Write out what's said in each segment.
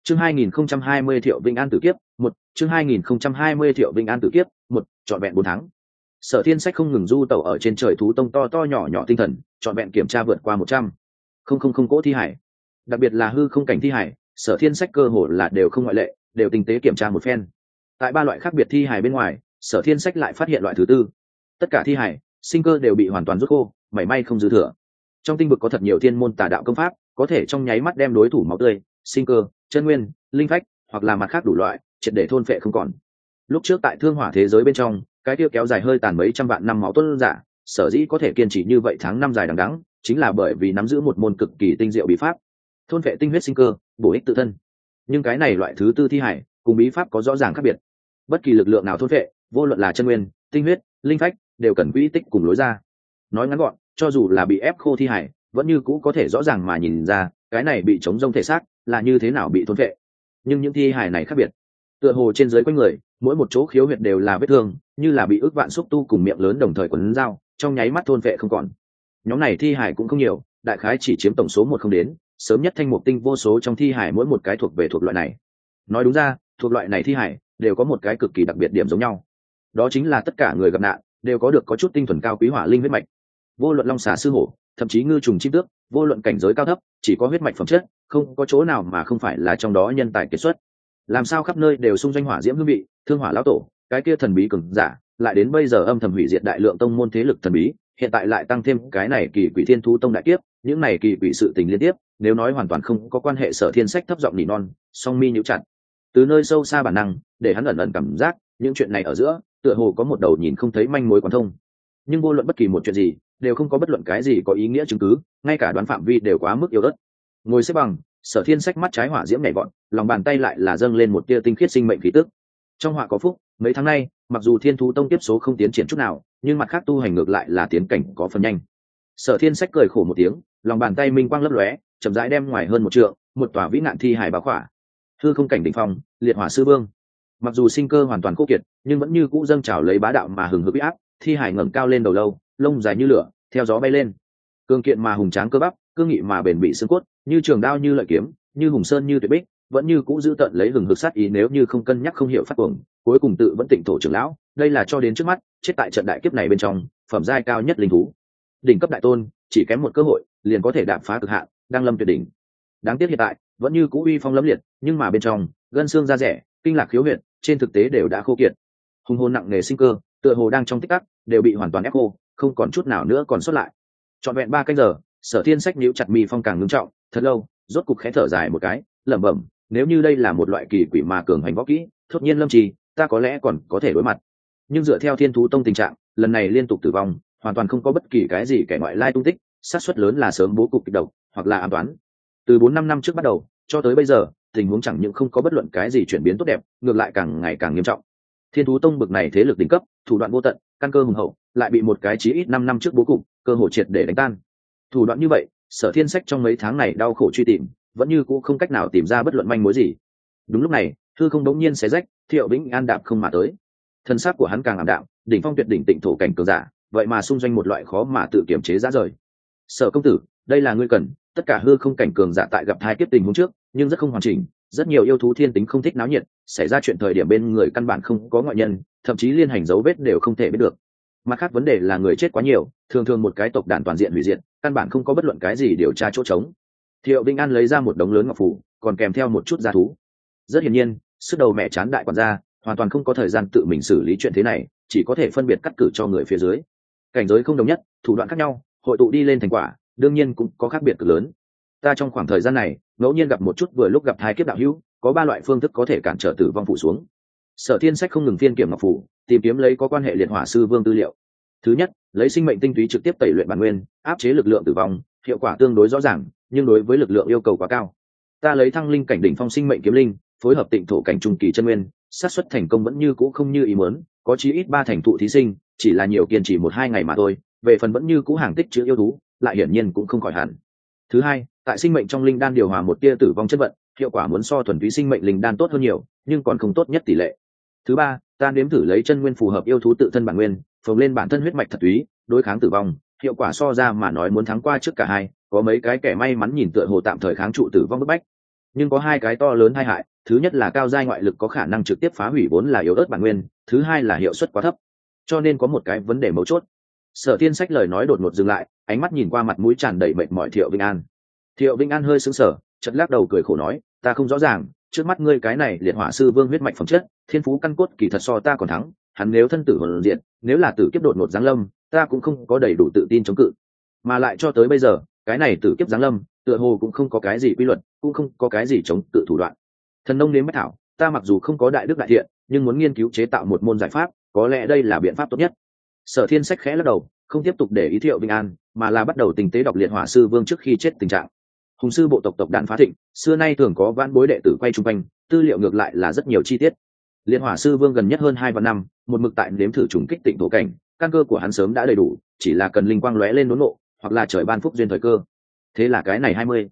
Chương 2020 Thiệu Vinh An tử kiếp, một chương 2020 Thiệu Vinh An tử kiếp, một trọn vẹn 4 tháng. Sở Thiên Sách không ngừng du tẩu ở trên trời thú tông to to nhỏ nhỏ tinh thần, trọn vẹn kiểm tra vượt qua 100 không cỗ thi hải. Đặc biệt là hư không cảnh thi hải, Sở Thiên Sách cơ hồ là đều không ngoại lệ, đều tinh tế kiểm tra một phen. Tại 3 loại khác biệt thi hải bên ngoài, Sở Thiên Sách lại phát hiện loại thứ tư. Tất cả thi hải, sinh cơ đều bị hoàn toàn rút khô, mảy may không dư thừa. Trong tinh vực có thật nhiều thiên môn tà đạo công pháp, có thể trong nháy mắt đem đối thủ máu tươi, sinh cơ, chân nguyên, linh phách hoặc là mặt khác đủ loại triệt để thôn phệ không còn. Lúc trước tại thương hỏa thế giới bên trong, cái kia kéo dài hơi tàn mấy trăm vạn năm máu tuôn giả, sở dĩ có thể kiên trì như vậy tháng năm dài đằng đẵng, chính là bởi vì nắm giữ một môn cực kỳ tinh diệu bí pháp, thôn phệ tinh huyết sinh cơ, bổ ích tự thân. Nhưng cái này loại thứ tư thi hải, cùng bí pháp có rõ ràng khác biệt. Bất kỳ lực lượng nào thôn phệ, vô luận là chân nguyên, tinh huyết, linh phách, đều cần quỹ tích cùng lối ra. Nói ngắn gọn, cho dù là bị ép khô thi hải, vẫn như cũ có thể rõ ràng mà nhìn ra, cái này bị chống rông thể xác là như thế nào bị thôn phệ. Nhưng những thi hải này khác biệt, tựa hồ trên dưới quanh người, mỗi một chỗ khiếu huyệt đều là vết thương, như là bị ức vạn xúc tu cùng miệng lớn đồng thời quấn dao, trong nháy mắt thôn phệ không còn. Nhóm này thi hải cũng không nhiều, đại khái chỉ chiếm tổng số 1 không đến, sớm nhất thanh mục tinh vô số trong thi hải mỗi một cái thuộc về thuộc loại này. Nói đúng ra, thuộc loại này thi hải đều có một cái cực kỳ đặc biệt điểm giống nhau. Đó chính là tất cả người gặp nạn đều có được có chút tinh thuần cao quý hỏa linh huyết mạch. Vô luận long xà sư hổ, thậm chí ngư trùng chim tước, vô luận cảnh giới cao thấp, chỉ có huyết mạch phẩm chất, không có chỗ nào mà không phải là trong đó nhân tài kiệt xuất. Làm sao khắp nơi đều xung doanh hỏa diễm hương vị, thương hỏa lão tổ, cái kia thần bí cường giả, lại đến bây giờ âm thầm hủy diệt đại lượng tông môn thế lực thần bí, hiện tại lại tăng thêm cái này kỳ quỷ thiên thú tông đại kiếp, những này kỳ quỷ sự tình liên tiếp, nếu nói hoàn toàn không có quan hệ. Sở Thiên Sách thấp giọng nỉ non, song mi nhíu chặt. Từ nơi sâu xa bản năng, để hắn ẩn ẩn cảm giác, những chuyện này ở giữa, tựa hồ có một đầu nhìn không thấy manh mối quán thông. Nhưng vô luận bất kỳ một chuyện gì, đều không có bất luận cái gì có ý nghĩa chứng cứ, ngay cả đoán phạm vi đều quá mức yếu ớt. Ngồi xếp bằng, Sở Thiên Sách mắt trái hỏa diễm nhảy vọt, lòng bàn tay lại là dâng lên một tia tinh khiết sinh mệnh khí tức. Trong họa có phúc, mấy tháng nay, mặc dù Thiên Thú Tông tiếp số không tiến triển chút nào, nhưng mặt khác tu hành ngược lại là tiến cảnh có phần nhanh. Sở Thiên Sách cười khổ một tiếng, lòng bàn tay minh quang lấp lóe, chậm rãi đem ngoài hơn 1 trượng, một tòa vĩ nạn thi hải bao khỏa. Hư không cảnh đỉnh phong, liệt hỏa sư vương. Mặc dù sinh cơ hoàn toàn khô kiệt, nhưng vẫn như cũ dâng trào lấy bá đạo mà hừng hực uy áp, thi hải ngẩng cao lên đầu lâu, lông dài như lửa, theo gió bay lên. Cương kiện mà hùng tráng cơ bắp, cương nghị mà bền bỉ xương cốt, như trường đao như lợi kiếm, như hùng sơn như tuyệt bích, vẫn như cũ giữ tận lấy hừng hực sát ý. Nếu như không cân nhắc không hiểu phát cuồng, cuối cùng tự vẫn tịnh thổ trưởng lão, đây là cho đến trước mắt, chết tại trận đại kiếp này bên trong, phẩm giai cao nhất linh thú, đỉnh cấp đại tôn, chỉ kém một cơ hội, liền có thể đạp phá cực hạn, đang lâm tuyệt đỉnh. Đáng tiếc hiện tại, vẫn như cũ uy phong lẫm liệt, nhưng mà bên trong, gân xương da rẻ, kinh lạc khiếu huyệt, trên thực tế đều đã khô kiệt. Hùng hồn nặng nề sinh cơ, tựa hồ đang trong tích tắc, đều bị hoàn toàn ép khô, không còn chút nào nữa còn sót lại. Trọn vẹn 3 canh giờ, Sở Thiên Sách nhíu chặt mi phong càng ngưng trọng, thật lâu, rốt cục khẽ thở dài một cái, lẩm bẩm, nếu như đây là một loại kỳ quỷ mà cường hành võ kỹ, thốt nhiên lâm trì, ta có lẽ còn có thể đối mặt. Nhưng dựa theo Thiên Thú Tông tình trạng, lần này liên tục tử vong, hoàn toàn không có bất kỳ cái gì kẻ ngoại lai tung tích, xác suất lớn là sớm bố cục kịch độc, hoặc là ám toán. Từ 4-5 năm trước bắt đầu, cho tới bây giờ, tình huống chẳng những không có bất luận cái gì chuyển biến tốt đẹp, ngược lại càng ngày càng nghiêm trọng. Thiên Thú Tông bực này thế lực đỉnh cấp, thủ đoạn vô tận, căn cơ hùng hậu, lại bị một cái chí ít 5 năm trước bố cục, cơ hội triệt để đánh tan. Thủ đoạn như vậy, Sở Thiên Sách trong mấy tháng này đau khổ truy tìm, vẫn như cũ không cách nào tìm ra bất luận manh mối gì. Đúng lúc này, hư không đống nhiên xé rách, Thiệu Vĩnh An đạp không mà tới. Thân xác của hắn càng ảm đạm, đỉnh phong tuyệt đỉnh tịnh thổ cảnh cường giả, vậy mà xung doanh một loại khó mà tự kiểm chế ra rời. Sở công tử, đây là ngươi cần. Tất cả hư không cảnh cường giả tại gặp hai kiếp tình huống trước, nhưng rất không hoàn chỉnh, rất nhiều yêu thú thiên tính không thích náo nhiệt, xảy ra chuyện thời điểm bên người căn bản không có ngoại nhân, thậm chí liên hành dấu vết đều không thể biết được. Mặt khác vấn đề là người chết quá nhiều, thường thường một cái tộc đàn toàn diện hủy diệt, căn bản không có bất luận cái gì điều tra chỗ trống. Thiệu Vĩnh An lấy ra một đống lớn ngọc phù, còn kèm theo một chút gia thú. Rất hiển nhiên, sức đầu mẹ chán đại quản gia, hoàn toàn không có thời gian tự mình xử lý chuyện thế này, chỉ có thể phân biệt cắt cử cho người phía dưới. Cảnh giới không đồng nhất, thủ đoạn khác nhau, hội tụ đi lên thành quả, đương nhiên cũng có khác biệt cực lớn. Ta trong khoảng thời gian này, ngẫu nhiên gặp một chút vừa lúc gặp hai kiếp đạo hữu, có 3 loại phương thức có thể cản trở tử vong phủ xuống. Sở Thiên Sách không ngừng phiên kiểm ngọc phủ, tìm kiếm lấy có quan hệ liệt hỏa sư vương tư liệu. Thứ nhất, lấy sinh mệnh tinh túy trực tiếp tẩy luyện bản nguyên, áp chế lực lượng tử vong, hiệu quả tương đối rõ ràng, nhưng đối với lực lượng yêu cầu quá cao. Ta lấy thăng linh cảnh đỉnh phong sinh mệnh kiếm linh, phối hợp tịnh thổ cảnh trung kỳ chân nguyên, xác suất thành công vẫn như cũ không như ý muốn, có chí ít 3 thành thụ thí sinh, chỉ là nhiều kiên trì 1-2 ngày mà thôi, về phần vẫn như cũ hàng tích chứa yêu thú, lại hiển nhiên cũng không khỏi hẳn. Thứ hai, tại sinh mệnh trong linh đan điều hòa một tia tử vong chất vận, hiệu quả muốn so thuần túy sinh mệnh linh đan tốt hơn nhiều, nhưng còn không tốt nhất tỷ lệ. Thứ ba, ta nếm thử lấy chân nguyên phù hợp yêu thú tự thân bản nguyên, phồng lên bản thân huyết mạch thật túy, đối kháng tử vong, hiệu quả so ra mà nói muốn thắng qua trước cả hai, có mấy cái kẻ may mắn nhìn tựa hồ tạm thời kháng trụ tử vong bức bách. nhưng có hai cái to lớn tai hại. Thứ nhất là cao giai ngoại lực có khả năng trực tiếp phá hủy vốn là yếu ớt bản nguyên, thứ hai là hiệu suất quá thấp. Cho nên có một cái vấn đề mấu chốt. Sở Thiên Sách lời nói đột ngột dừng lại, ánh mắt nhìn qua mặt mũi tràn đầy mệt mỏi Thiệu Vĩnh An. Thiệu Vĩnh An hơi sững sờ, chợt lắc đầu cười khổ nói, ta không rõ ràng, trước mắt ngươi cái này liệt hỏa sư vương huyết mạch phẩm chất, thiên phú căn cốt kỳ thật so ta còn thắng, hắn nếu thân tử hồn diện, nếu là tử kiếp đột ngột giáng lâm, ta cũng không có đầy đủ tự tin chống cự. Mà lại cho tới bây giờ, cái này tử kiếp giáng lâm, tựa hồ cũng không có cái gì quy luật, cũng không có cái gì chống cự thủ đoạn. Thần nông nếm bách thảo, ta mặc dù không có đại đức đại thiện, nhưng muốn nghiên cứu chế tạo một môn giải pháp, có lẽ đây là biện pháp tốt nhất. Sở Thiên Sách khẽ lắc đầu, không tiếp tục để ý Thiệu Vĩnh An, mà là bắt đầu tinh tế đọc liệt hỏa sư vương trước khi chết tình trạng. Hùng sư bộ tộc tộc đàn phá thịnh, xưa nay thường có vãn bối đệ tử quay chung quanh, tư liệu ngược lại là rất nhiều chi tiết. Liệt hỏa sư vương gần nhất hơn 2 vạn năm, một mực tại nếm thử trùng kích tịnh thổ cảnh, căn cơ của hắn sớm đã đầy đủ, chỉ là cần linh quang lóe lên đốn ngộ, hoặc là trời ban phúc duyên thời cơ. Thế là cái này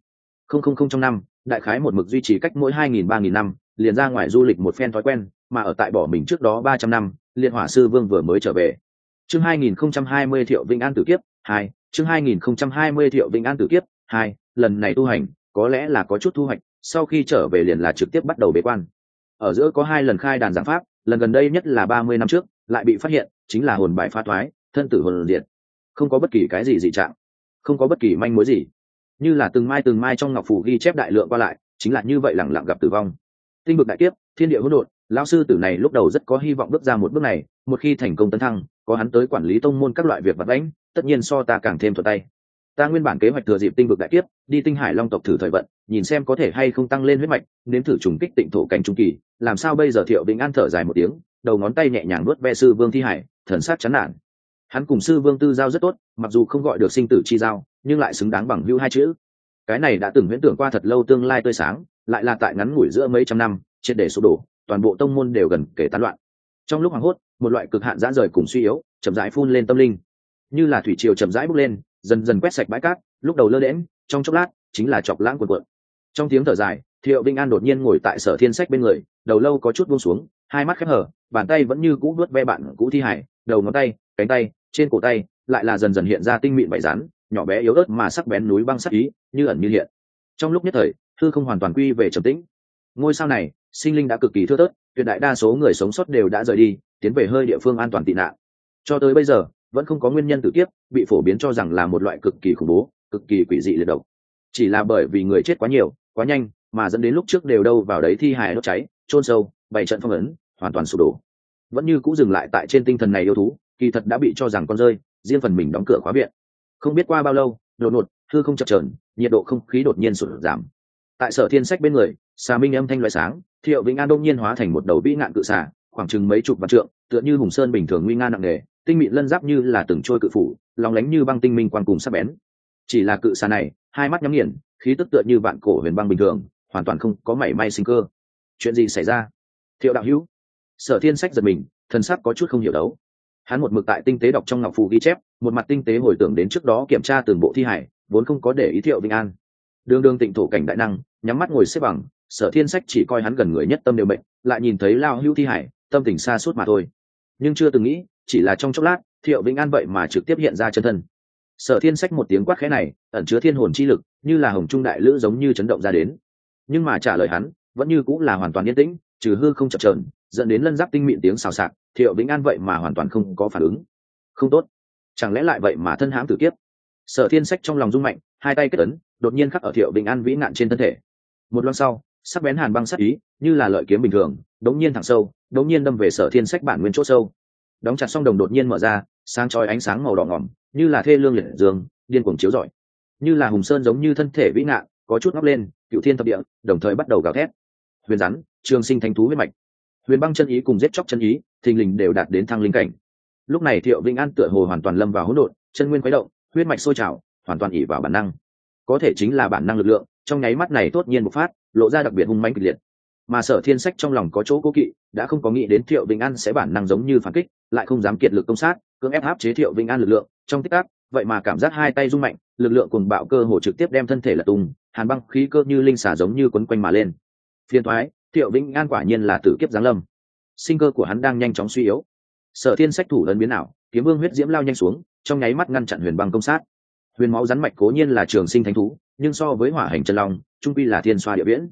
20,000 trong năm, đại khái một mực duy trì cách mỗi 2.000-3.000 năm, liền ra ngoài du lịch một phen thói quen, mà ở tại bỏ mình trước đó 300 năm, liệt hỏa sư vương vừa mới trở về. Chương 2020 Thiệu Vĩnh An tử kiếp 2, chương 2020 Thiệu Vĩnh An tử kiếp 2, lần này tu hành, có lẽ là có chút thu hoạch, sau khi trở về liền là trực tiếp bắt đầu bế quan. Ở giữa có 2 lần khai đàn giảng pháp, lần gần đây nhất là 30 năm trước, lại bị phát hiện, chính là hồn bại phá thoái, thân tử hồn diệt. Không có bất kỳ cái gì dị trạng, không có bất kỳ manh mối gì. Như là từng mai trong ngọc phù ghi chép đại lượng qua lại, chính là như vậy lẳng lặng gặp tử vong. Tinh vực đại kiếp, thiên địa hỗn độn, lão sư tử này lúc đầu rất có hy vọng bước ra một bước này, một khi thành công tấn thăng, có hắn tới quản lý tông môn các loại việc vặt vãnh, tất nhiên so ta càng thêm thuận tay. Ta nguyên bản kế hoạch thừa dịp tinh vực đại kiếp, đi Tinh Hải Long tộc thử thời vận, nhìn xem có thể hay không tăng lên huyết mạch, nếm thử trùng kích tịnh thổ cảnh trung kỳ, làm sao bây giờ Thiệu Vĩnh An thở dài một tiếng, đầu ngón tay nhẹ nhàng vuốt ve sư vương thi hải, thần sắc chán nản. Hắn cùng sư vương tư giao rất tốt, mặc dù không gọi được sinh tử chi giao, nhưng lại xứng đáng bằng hữu 2 chữ. Cái này đã từng huyễn tưởng qua thật lâu tương lai tươi sáng, lại là tại ngắn ngủi giữa mấy trăm năm, triệt để sụp đổ, toàn bộ tông môn đều gần kể tán loạn. Trong lúc hoảng hốt, một loại cực hạn giã rời cùng suy yếu, chậm rãi phun lên tâm linh, như là thủy triều chậm rãi bốc lên, dần dần quét sạch bãi cát, lúc đầu lơ đễnh, trong chốc lát chính là chọc lãng cuồn cuộn. Trong tiếng thở dài, Thiệu Vĩnh An đột nhiên ngồi tại Sở Thiên Sách bên người, đầu lâu có chút buông xuống, hai mắt khép hờ, bàn tay vẫn như cũ vuốt ve bạn cũ thi hải, đầu ngón tay, cánh tay, trên cổ tay lại là dần dần hiện ra tinh mịn vảy rắn, nhỏ bé yếu ớt mà sắc bén núi băng sắc ý, như ẩn như hiện. Trong lúc nhất thời, hư không hoàn toàn quy về trầm tĩnh. Ngôi sao này, sinh linh đã cực kỳ thưa thớt, tuyệt đại đa số người sống sót đều đã rời đi, tiến về hơi địa phương an toàn tị nạn. Cho tới bây giờ, vẫn không có nguyên nhân tử kiếp, bị phổ biến cho rằng là một loại cực kỳ khủng bố, cực kỳ quỷ dị liệt độc. Chỉ là bởi vì người chết quá nhiều, quá nhanh, mà dẫn đến lúc trước đều đâu vào đấy thi hài đốt cháy, chôn sâu, bày trận phong ấn, hoàn toàn sụp đổ. Vẫn như cũ dừng lại tại trên tinh thần này yêu thú, kỳ thật đã bị cho rằng con rơi, riêng phần mình đóng cửa khóa viện. Không biết qua bao lâu, đột ngột, hư không chập chờn, nhiệt độ không khí đột nhiên sụt giảm. Tại Sở Thiên Sách bên người, xà minh âm thanh loại sáng, Thiệu Vĩnh An đông nhiên hóa thành một đầu vĩ ngạn cự xà, khoảng chừng mấy chục vạn trượng, tựa như hùng sơn bình thường nguy nga nặng nề, tinh mịn lân giáp như là từng trôi cự phủ, lóng lánh như băng tinh minh quan cùng sắc bén. Chỉ là cự xà này, hai mắt nhắm nghiền, khí tức tựa như vạn cổ huyền băng bình thường, hoàn toàn không có mảy may sinh cơ. Chuyện gì xảy ra? Thiệu đạo hữu. Sở Thiên Sách giật mình, thần sắc có chút không hiểu đấu. Hắn một mực tại tinh tế đọc trong ngọc phù ghi chép, một mặt tinh tế hồi tưởng đến trước đó kiểm tra từng bộ thi hải, vốn không có để ý Thiệu Vĩnh An. Đường tịnh thổ cảnh đại năng, nhắm mắt ngồi xếp bằng, Sở Thiên Sách chỉ coi hắn gần người nhất tâm đều bệnh, lại nhìn thấy lao hưu thi hải, tâm tình xa suốt mà thôi. Nhưng chưa từng nghĩ, chỉ là trong chốc lát, Thiệu Vĩnh An vậy mà trực tiếp hiện ra chân thân. Sở Thiên Sách một tiếng quát khẽ này, ẩn chứa thiên hồn chi lực, như là hồng trung đại lữ giống như chấn động ra đến. Nhưng mà trả lời hắn, vẫn như cũng là hoàn toàn yên tĩnh, trừ hư không chập chờn, dẫn đến lân giáp tinh mịn tiếng xào xạc, Thiệu Vĩnh An vậy mà hoàn toàn không có phản ứng. Không tốt, chẳng lẽ lại vậy mà thân hãm tử kiếp? Sở Thiên Sách trong lòng rung mạnh, hai tay kết ấn, đột nhiên khắc ở Thiệu Vĩnh An vĩ nạn trên thân thể. Một loan sau, sắc bén hàn băng sắc ý, như là lợi kiếm bình thường, đống nhiên thẳng sâu, đống nhiên đâm về Sở Thiên Sách bản nguyên chỗ sâu. Đóng chặt song đồng đột nhiên mở ra, sáng chói ánh sáng màu đỏ ngỏm, như là thê lương liệt dương, điên cuồng chiếu rọi, như là hùng sơn giống như thân thể vĩ ngạn, có chút ngóc lên, cựu thiên thập địa, đồng thời bắt đầu gào thét. Huyền rắn, trường sinh thánh thú huyết mạch, huyền băng chân ý cùng giết chóc chân ý, thình lình đều đạt đến thăng linh cảnh. Lúc này Thiệu Vĩnh An tựa hồ hoàn toàn lâm vào hỗn độn, chân nguyên khuấy động, huyết mạch sôi trào, hoàn toàn ỷ vào bản năng. Có thể chính là bản năng lực lượng, trong nháy mắt này đột nhiên bộc phát, lộ ra đặc biệt hung mãnh kịch liệt. Mà Sở Thiên Sách trong lòng có chỗ cố kỵ, đã không có nghĩ đến Thiệu Vĩnh An sẽ bản năng giống như phản kích, lại không dám kiệt lực công sát, cưỡng ép áp chế Thiệu Vĩnh An lực lượng. Trong tích tắc, vậy mà cảm giác hai tay rung mạnh, lực lượng cuồng bạo cơ hồ trực tiếp đem thân thể lật tung, hàn băng khí cơ như linh xà giống như quấn quanh mà lên. Phiền toái, Thiệu Vĩnh An quả nhiên là tử kiếp giáng lâm. Sinh cơ của hắn đang nhanh chóng suy yếu. Sở Thiên Sách thủ ấn biến ảo, kiếm vương huyết diễm lao nhanh xuống, trong nháy mắt ngăn chặn huyền băng công sát. Huyền máu rắn mạch cố nhiên là trường sinh thánh thú, nhưng so với hỏa hành chân long, trung quy là thiên xoa địa viễn.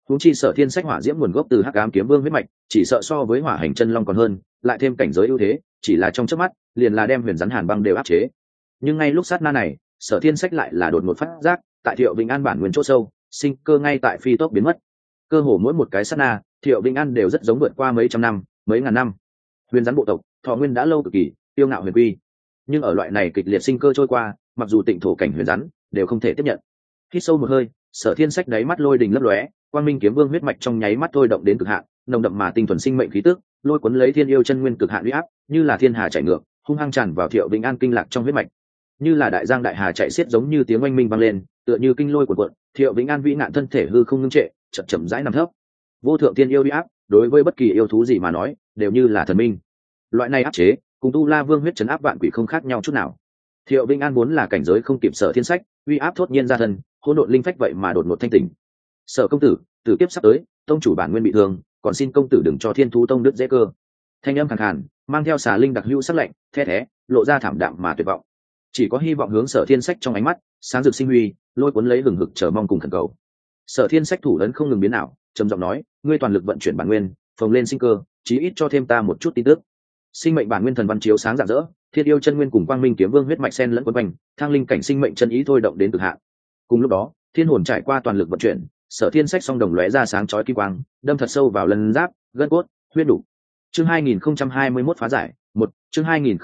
huống chi Sở Thiên Sách hỏa diễm nguồn gốc từ Hắc Ám Kiếm Vương huyết mạch, chỉ sợ so với Hỏa Hành Chân Long còn hơn, lại thêm cảnh giới ưu thế, chỉ là trong chớp mắt, liền là đem Huyền Rắn Hàn Băng đều áp chế. Nhưng ngay lúc sát na này, Sở Thiên Sách lại là đột ngột phát giác, tại Thiệu Vĩnh An bản nguyên chỗ sâu, sinh cơ ngay tại phi tốc biến mất. Cơ hồ mỗi một cái sát na, Thiệu Vĩnh An đều rất giống vượt qua mấy trăm năm, mấy ngàn năm. Huyền Rắn bộ tộc, thọ nguyên đã lâu cực kỳ, tiêu ngạo huyền quy. Nhưng ở loại này kịch liệt sinh cơ trôi qua, mặc dù tịnh thổ cảnh huyền rắn đều không thể tiếp nhận. Hít sâu một hơi, Sở Thiên Sách đáy mắt lôi đình lấp lóe, Quang Minh Kiếm Vương huyết mạch trong nháy mắt thôi động đến cực hạn, nồng đậm mà tinh thuần sinh mệnh khí tức, lôi cuốn lấy thiên yêu chân nguyên cực hạn uy áp, như là thiên hà chảy ngược, hung hăng tràn vào Thiệu Vĩnh An kinh lạc trong huyết mạch. Như là đại giang đại hà chạy xiết giống như tiếng oanh minh vang lên, tựa như kinh lôi cuộn cuộn, Thiệu Vĩnh An vĩ nạn thân thể hư không ngưng trệ, chậm chậm rãi nằm thấp. Vô thượng thiên yêu uy áp, đối với bất kỳ yêu thú gì mà nói, đều như là thần minh. Loại này áp chế, cùng Tu La Vương huyết trấn áp vạn quỷ không khác nhau chút nào. Thiệu Vĩnh An vốn là cảnh giới không kịp Sở Thiên Sách, uy áp thốt nhiên ra thân, hỗn độn linh phách vậy mà đột ngột thanh tỉnh. Sở công tử, tử kiếp sắp tới, tông chủ bản nguyên bị thương, còn xin công tử đừng cho Thiên Thú Tông đứt dễ cơ. Thanh âm khàn khàn, mang theo xà linh đặc hữu sắc lạnh, the thé, lộ ra thảm đạm mà tuyệt vọng. Chỉ có hy vọng hướng Sở Thiên Sách trong ánh mắt, sáng rực sinh huy, lôi cuốn lấy hừng hực chờ mong cùng khẩn cầu. Sở Thiên Sách thủ ấn không ngừng biến ảo, trầm giọng nói, ngươi toàn lực vận chuyển bản nguyên, phồng lên sinh cơ, chí ít cho thêm ta một chút tin tức. Sinh mệnh bản nguyên thần văn chiếu sáng rạng rỡ, thiên yêu chân nguyên cùng Quang Minh Kiếm Vương huyết mạch xen lẫn quấn quanh, thang linh cảnh sinh mệnh chân ý thôi động đến cực hạn. Cùng lúc đó, thiên hồn trải qua toàn lực vận chuyển, Sở Thiên Sách song đồng lóe ra sáng chói kim quang, đâm thật sâu vào lân giáp, gân cốt, huyết đủ. Chương 2021 phá giải, chương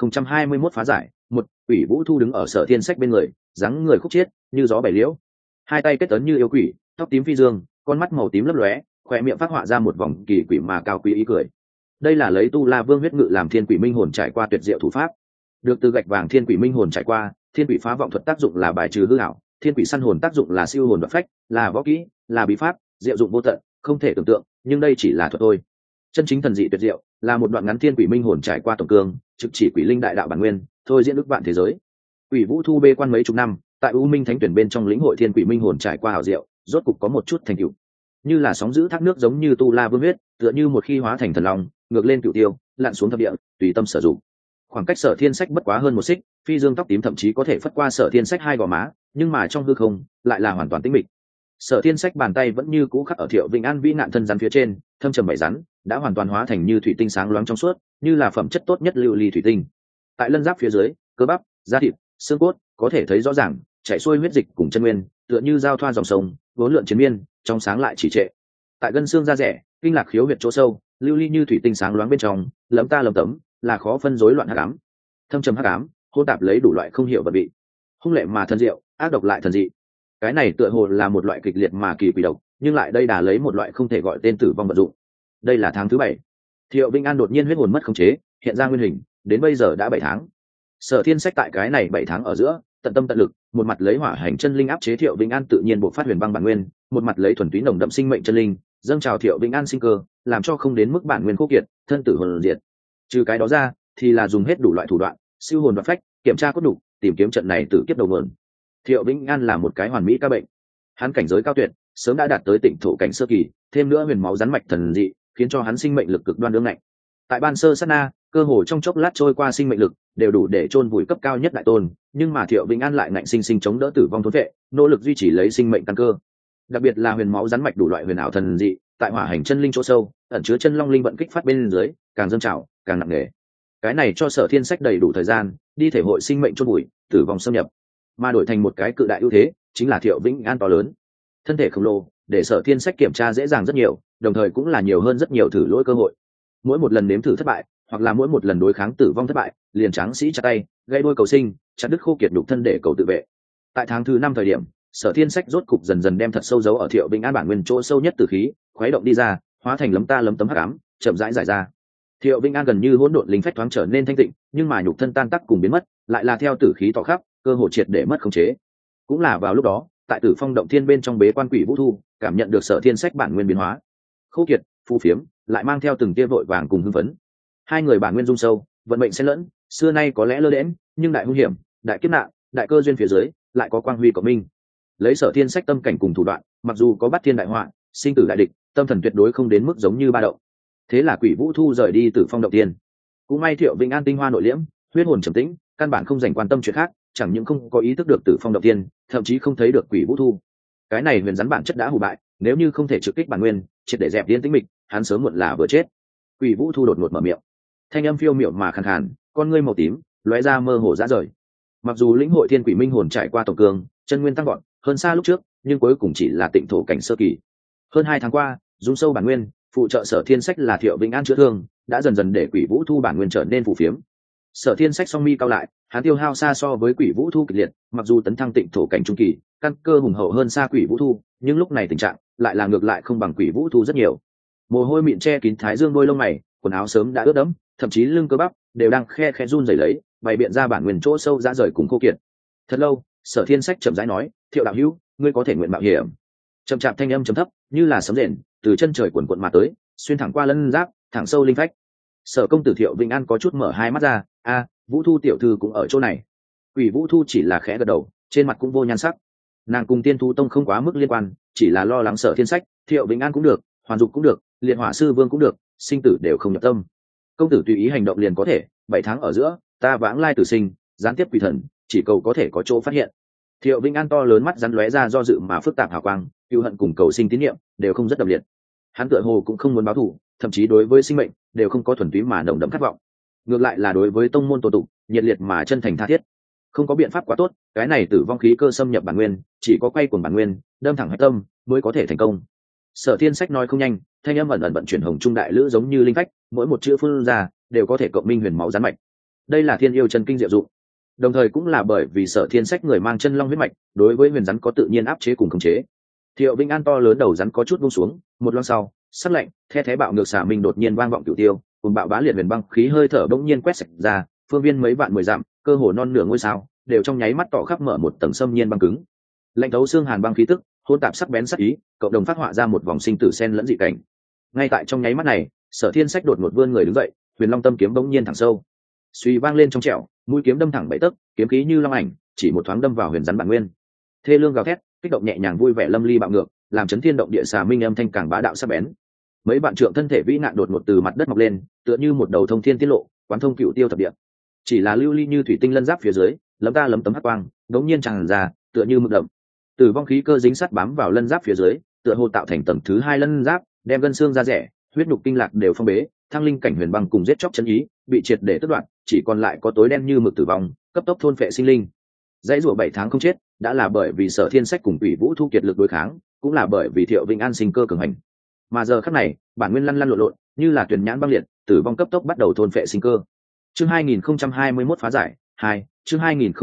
2021 phá giải, Quỷ Vũ Thu đứng ở Sở Thiên Sách bên người, dáng người khúc chiết, như gió bảy liễu. Hai tay kết ấn như yêu quỷ, tóc tím phi dương, con mắt màu tím lấp lóe, khóe miệng phát họa ra một vòng kỳ quỷ mà cao quý ý cười. Đây là lấy Tu La Vương huyết ngự làm thiên quỷ minh hồn trải qua tuyệt diệu thủ pháp. Được từ gạch vàng thiên quỷ minh hồn trải qua, thiên quỷ phá vọng thuật tác dụng là bài trừ hư ảo, thiên quỷ săn hồn tác dụng là siêu hồn đoạt phách, là võ kỹ, là bí pháp, diệu dụng vô tận, không thể tưởng tượng, nhưng đây chỉ là thuật thôi. Chân chính thần dị tuyệt diệu, là một đoạn ngắn thiên quỷ minh hồn trải qua tổng cương, trực chỉ quỷ linh đại đạo bản nguyên, thôi diễn ức vạn thế giới. Quỷ Vũ Thu bê quan mấy chục năm, tại U Minh Thánh Tuyển bên trong lĩnh hội thiên quỷ minh hồn trải qua hảo diệu, rốt cục có một chút thành tựu. Như là sóng giữ thác nước giống như Tu La Vương huyết, tựa như một khi hóa thành thần long, ngược lên cửu tiêu, lặn xuống thập địa, tùy tâm sử dụng. Khoảng cách Sở Thiên Sách bất quá hơn một xích, phi dương tóc tím thậm chí có thể phất qua Sở Thiên Sách hai gò má, nhưng mà trong hư không lại là hoàn toàn tĩnh mịch. Sở Thiên Sách bàn tay vẫn như cũ khắc ở Thiệu Vĩnh An vĩ nạn thân rắn phía trên, thâm trầm bảy rắn đã hoàn toàn hóa thành như thủy tinh sáng loáng trong suốt, như là phẩm chất tốt nhất lưu ly thủy tinh. Tại lân giáp phía dưới, cơ bắp, da thịt, xương cốt có thể thấy rõ ràng, chảy xuôi huyết dịch cùng chân nguyên, tựa như giao thoa dòng sông, vốn lượn chiến miên, trong sáng lại chỉ trệ. Tại gân xương da rẻ, kinh lạc khiếu huyệt chỗ sâu, lưu ly như thủy tinh sáng loáng bên trong, lấm ta lấm tấm, là khó phân rối loạn hắc ám. Thâm trầm hắc ám, hỗn tạp lấy đủ loại không hiểu vật vị. Hung lệ mà thần diệu, ác độc lại thần dị. Cái này tựa hồ là một loại kịch liệt mà kỳ quỷ độc, nhưng lại đây đà lấy một loại không thể gọi tên tử vong vật dụng. Đây là tháng thứ 7. Thiệu Vĩnh An đột nhiên huyết hồn mất khống chế, hiện ra nguyên hình, đến bây giờ đã 7 tháng. Sở Thiên Sách tại cái này 7 tháng ở giữa, tận tâm tận lực, một mặt lấy hỏa hành chân linh áp chế Thiệu Vĩnh An tự nhiên bộc phát huyền băng bản nguyên, một mặt lấy thuần túy nồng đậm sinh mệnh chân linh, dâng trào Thiệu Vĩnh An sinh cơ, làm cho không đến mức bản nguyên khô kiệt, thân tử hồn diệt. Trừ cái đó ra, thì là dùng hết đủ loại thủ đoạn, siêu hồn và phách, kiểm tra cốt đủ, tìm kiếm trận này tử kiếp đầu nguồn. Thiệu Vĩnh An là một cái hoàn mỹ ca bệnh. Hắn cảnh giới cao tuyệt, sớm đã đạt tới tịnh thổ cảnh sơ kỳ, thêm nữa huyền máu rắn mạch thần dị, khiến cho hắn sinh mệnh lực cực đoan ương ngạnh. Tại ban sơ sát na, cơ hồ trong chốc lát trôi qua sinh mệnh lực đều đủ để chôn vùi cấp cao nhất đại tôn, nhưng mà Thiệu Vĩnh An lại ngạnh sinh sinh chống đỡ tử vong thốn vệ, nỗ lực duy trì lấy sinh mệnh căn cơ. Đặc biệt là huyền máu rắn mạch đủ loại huyền ảo thần dị, tại hỏa hành chân linh chỗ sâu, ẩn chứa chân long linh vận kích phát bên dưới, càng dâng trào, càng nặng nề. Cái này cho Sở Thiên Sách đầy đủ thời gian đi thể hội sinh mệnh chôn vùi, tử vong xâm nhập, mà đổi thành một cái cự đại ưu thế, chính là Thiệu Vĩnh An to lớn thân thể khổng lồ, để Sở Thiên Sách kiểm tra dễ dàng rất nhiều, đồng thời cũng là nhiều hơn rất nhiều thử lỗi cơ hội. Mỗi một lần nếm thử thất bại, hoặc là mỗi một lần đối kháng tử vong thất bại, liền tráng sĩ chặt tay, gây đôi cầu sinh, chặt đứt khô kiệt nhục thân để cầu tự vệ. Tại tháng thứ 5 thời điểm, Sở Thiên Sách rốt cục dần dần đem thật sâu giấu ở Thiệu Vĩnh An bản nguyên chỗ sâu nhất tử khí, khuấy động đi ra, hóa thành lấm ta lấm tấm hắc ám, chậm rãi giải ra. Thiệu Vĩnh An gần như hỗn độn linh phách thoáng trở nên thanh tịnh, nhưng mà nhục thân tan tác cùng biến mất, lại là theo tử khí tỏ khắp, cơ hội triệt để mất khống chế. Cũng là vào lúc đó, tại Tử Phong động thiên bên trong bế quan Quỷ Vũ Thu, cảm nhận được Sở Thiên Sách bản nguyên biến hóa, khô kiệt, phù phiếm, lại mang theo từng tia vội vàng cùng hưng phấn. Hai người bản nguyên dung sâu, vận mệnh xen lẫn, xưa nay có lẽ lơ đễnh, nhưng đại hung hiểm, đại kiếp nạn, đại cơ duyên phía dưới, lại có quang huy của minh. Lấy Sở Thiên Sách tâm cảnh cùng thủ đoạn, mặc dù có bát thiên đại họa, sinh tử đại địch, tâm thần tuyệt đối không đến mức giống như ba động. Thế là Quỷ Vũ Thu rời đi Tử Phong động thiên. Cũng may Thiệu Vĩnh An tinh hoa nội liễm, huyết hồn trầm tĩnh, căn bản không dành quan tâm chuyện khác, chẳng những không có ý thức được Tử Phong động thiên, thậm chí không thấy được Quỷ Vũ Thu. Cái này huyền rắn bản chất đã hủ bại, nếu như không thể trực kích bản nguyên triệt để dẹp điên tĩnh mịch, hắn sớm muộn là vừa chết. Quỷ Vũ Thu đột ngột mở miệng, thanh âm phiêu miểu mà khàn khàn, con ngươi màu tím lóe ra mơ hồ rã rời. Mặc dù lĩnh hội thiên quỷ minh hồn trải qua tổng cường chân nguyên tăng gọn hơn xa lúc trước, nhưng cuối cùng chỉ là tịnh thổ cảnh sơ kỳ. Hơn 2 tháng qua, dung sâu bản nguyên, phụ trợ Sở Thiên Sách là Thiệu Vĩnh An chữa thương, đã dần dần để Quỷ Vũ Thu bản nguyên trở nên phù phiếm. Sở Thiên Sách song mi cao lại, hắn tiêu hao xa so với Quỷ Vũ Thu kịch liệt, mặc dù tấn thăng tịnh thổ cảnh trung kỳ, căn cơ hùng hậu hơn xa Quỷ Vũ Thu, nhưng lúc này tình trạng lại là ngược lại không bằng Quỷ Vũ Thu rất nhiều. Mồ hôi mịn che kín thái dương đôi lông mày, quần áo sớm đã ướt đẫm, thậm chí lưng cơ bắp đều đang khe khẽ run rẩy lấy, bày biện ra bản nguyên chỗ sâu dã rời cùng khô kiệt. Thật lâu, Sở Thiên Sách chậm rãi nói, Thiệu đạo hữu, ngươi có thể nguyện mạo hiểm. Chậm chạp thanh âm trầm thấp, như là sấm rền, từ chân trời cuồn cuộn mà tới, xuyên thẳng qua lân giáp, thẳng sâu linh phách. Sở công tử Thiệu Vĩnh An có chút mở hai mắt ra, a, Vũ Thu tiểu thư cũng ở chỗ này. Quỷ Vũ Thu chỉ là khẽ gật đầu, trên mặt cũng vô nhan sắc. Nàng cùng Tiên Thu Tông không quá mức liên quan, chỉ là lo lắng Sở Thiên Sách, Thiệu Vĩnh An cũng được, Hoàn Dục cũng được, Liệt Hỏa sư vương cũng được, sinh tử đều không nhập tâm. Công tử tùy ý hành động liền có thể, 7 tháng ở giữa, ta vãng lai tử sinh, gián tiếp quỷ thần, chỉ cầu có thể có chỗ phát hiện. Thiệu Vĩnh An to lớn mắt rắn lóe ra do dự mà phức tạp hào quang, yêu hận cùng cầu sinh tín niệm đều không rất đậm liệt. Hắn tựa hồ cũng không muốn báo thù, thậm chí đối với sinh mệnh đều không có thuần túy mà nồng đậm khát vọng. Ngược lại là đối với tông môn tổ tục, nhiệt liệt mà chân thành tha thiết. Không có biện pháp quá tốt, cái này tử vong khí cơ xâm nhập bản nguyên, chỉ có quay cuồng bản nguyên, đâm thẳng hạch tâm mới có thể thành công. Sở Thiên Sách nói không nhanh, thanh âm ẩn ẩn vận chuyển hồng trung đại lữ giống như linh phách, mỗi một chữ phun ra đều có thể cộng minh huyền máu rắn mạch. Đây là thiên yêu chân kinh diệu dụng. Đồng thời cũng là bởi vì Sở Thiên Sách người mang chân long huyết mạch, đối với huyền rắn có tự nhiên áp chế cùng khống chế. Thiệu Vĩnh An to lớn đầu rắn có chút buông xuống, một loang sau, sắc lạnh, the thế bạo ngược xả minh đột nhiên vang vọng cửu tiêu, cùng bạo bá liệt huyền băng khí hơi thở bỗng nhiên quét sạch ra, phương viên mấy vạn 10 dặm, cơ hồ non nửa ngôi sao, đều trong nháy mắt tỏ khắp mở một tầng xâm nhiên băng cứng. Lạnh thấu xương hàn băng khí tức, hỗn tạp sắc bén sắc ý, cộng đồng phát họa ra một vòng sinh tử sen lẫn dị cảnh. Ngay tại trong nháy mắt này, Sở Thiên Sách đột ngột vươn người đứng dậy, huyền long tâm kiếm bỗng nhiên thẳng sâu, suy vang lên trong trẻo, mũi kiếm đâm thẳng 7 tấc, kiếm khí như long ảnh, chỉ một thoáng đâm vào huyền rắn bản nguyên. Thê lương gào thét, kích động nhẹ nhàng vui vẻ lâm ly bạo ngược, làm chấn thiên động địa xà minh âm thanh càng bá đạo sắc bén. Mấy bạn trượng thân thể vĩ nạn đột ngột từ mặt đất mọc lên, tựa như một đầu thông thiên tiết lộ, quán thông cựu tiêu thập địa. Chỉ là lưu ly như thủy tinh lân giáp phía dưới, lấm ta lấm tấm hắc quang, đống nhiên tràn ra, tựa như mực đậm. Tử vong khí cơ dính sắt bám vào lân giáp phía dưới, tựa hồ tạo thành tầng thứ 2 lân giáp, đem gân xương ra rẻ, huyết nhục kinh lạc đều phong bế, thăng linh cảnh huyền băng cùng giết chóc chân ý, bị triệt để tước đoạt, chỉ còn lại có tối đen như mực tử vong, cấp tốc thôn phệ sinh linh. Dãy rủa 7 tháng không chết, đã là bởi vì Sở Thiên Sách cùng Quỷ Vũ Thu kiệt lực đối kháng, cũng là bởi vì Thiệu Vĩnh An sinh cơ cường hành. Mà giờ khắc này, bản nguyên lăn lăn lộn lộn, như là tuyển nhãn băng liệt, tử vong cấp tốc bắt đầu thôn phệ sinh cơ. Chương 2021 phá giải 2, chương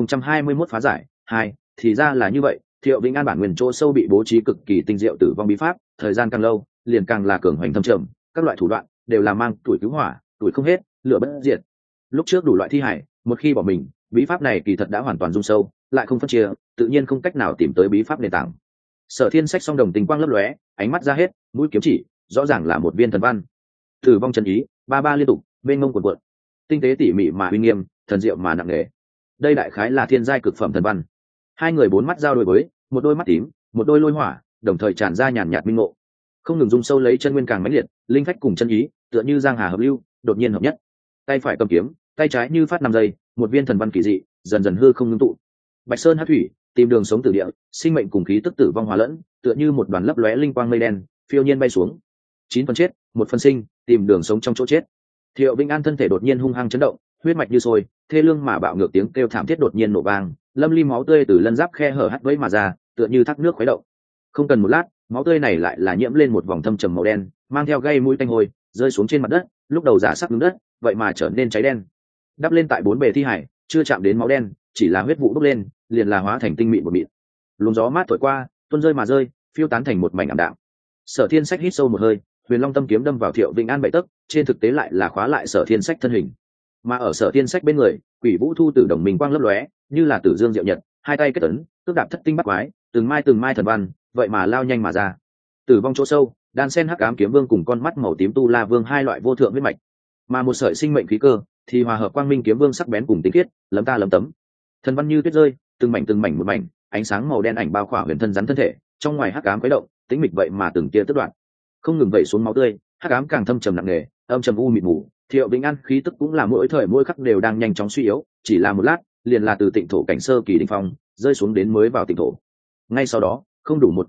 2021 phá giải 2, thì ra là như vậy, Thiệu Vĩnh An bản nguyên chỗ sâu bị bố trí cực kỳ tinh diệu tử vong bí pháp, thời gian càng lâu, liền càng là cường hoành thâm trầm, các loại thủ đoạn đều là mang tuổi cứu hỏa, tuổi không hết, lửa bất diệt. Lúc trước đủ loại thi hải, một khi bỏ mình, bí pháp này kỳ thật đã hoàn toàn rung sâu, lại không phân chia, tự nhiên không cách nào tìm tới bí pháp nền tảng. Sở Thiên Sách song đồng tình quang lấp lóe, ánh mắt ra hết, mũi kiếm chỉ, rõ ràng là một viên thần văn. Tử vong chân ý, ba ba liên tục, bên ngông cuộn cuộn, tinh tế tỉ mỉ mà uy nghiêm, thần diệu mà nặng nề. Đây đại khái là thiên giai cực phẩm thần văn. Hai người bốn mắt giao đối với, một đôi mắt tím, một đôi lôi hỏa, đồng thời tràn ra nhàn nhạt minh ngộ, không ngừng rung sâu lấy chân nguyên càng mãnh liệt, linh phách cùng chân ý, tựa như giang hà hợp lưu, đột nhiên hợp nhất. Tay phải cầm kiếm, tay trái như phát 5 giây, một viên thần văn kỳ dị, dần dần hư không ngưng tụ. Bạch Sơn Hắc Thủy, tìm đường sống tử địa, sinh mệnh cùng khí tức tử vong hòa lẫn, tựa như một đoàn lấp lóe linh quang mây đen, phiêu nhiên bay xuống. 9 phần chết, 1 phần sinh, tìm đường sống trong chỗ chết. Thiệu Vĩnh An thân thể đột nhiên hung hăng chấn động, huyết mạch như sôi, thê lương mà bạo ngược tiếng kêu thảm thiết đột nhiên nổ vang, lâm ly máu tươi từ lân giáp khe hở hắt vẫy mà ra, tựa như thác nước khuấy động. Không cần một lát, máu tươi này lại là nhiễm lên một vòng thâm trầm màu đen, mang theo gây mũi tanh hôi, rơi xuống trên mặt đất, lúc đầu giả sắc cứng đất, vậy mà trở nên cháy đen. Đắp lên tại 4 bề thi hải, chưa chạm đến máu đen, chỉ là huyết vụ bốc lên, liền là hóa thành tinh mịn một mịn. Luồng gió mát thổi qua, tuôn rơi mà rơi, phiêu tán thành một mảnh ảm đạm. Sở Thiên Sách hít sâu một hơi, huyền long tâm kiếm đâm vào Thiệu Vĩnh An 7 tấc, trên thực tế lại là khóa lại Sở Thiên Sách thân hình. Mà ở Sở Thiên Sách bên người, Quỷ Vũ Thu tử đồng minh quang lấp lóe, như là tử dương diệu nhật, hai tay kết ấn, cước đạp thất tinh bắt quái, từng mai thần văn, vậy mà lao nhanh mà ra. Tử vong chỗ sâu, đan sen hắc ám kiếm vương cùng con mắt màu tím tu la vương hai loại vô thượng huyết mạch, mà một sợi sinh mệnh khí cơ thì hòa hợp quang minh kiếm vương sắc bén cùng tinh khiết, lấm ta lấm tấm. Thần văn như tuyết rơi, từng mảnh một mảnh, ánh sáng màu đen ảnh bao khỏa huyền thân rắn thân thể, trong ngoài hắc ám quấy động, tĩnh mịch vậy mà từng tia tức đoạn, không ngừng vẩy xuống máu tươi, hắc ám càng thâm trầm nặng nề, âm trầm u mịt mù. Thiệu Vĩnh An khí tức cũng là mỗi thời mỗi khắc đều đang nhanh chóng suy yếu, chỉ là một lát, liền là từ tịnh thổ cảnh sơ kỳ đỉnh phong rơi xuống đến mới vào tịnh thổ. Ngay sau đó, không đủ 1 canh giờ,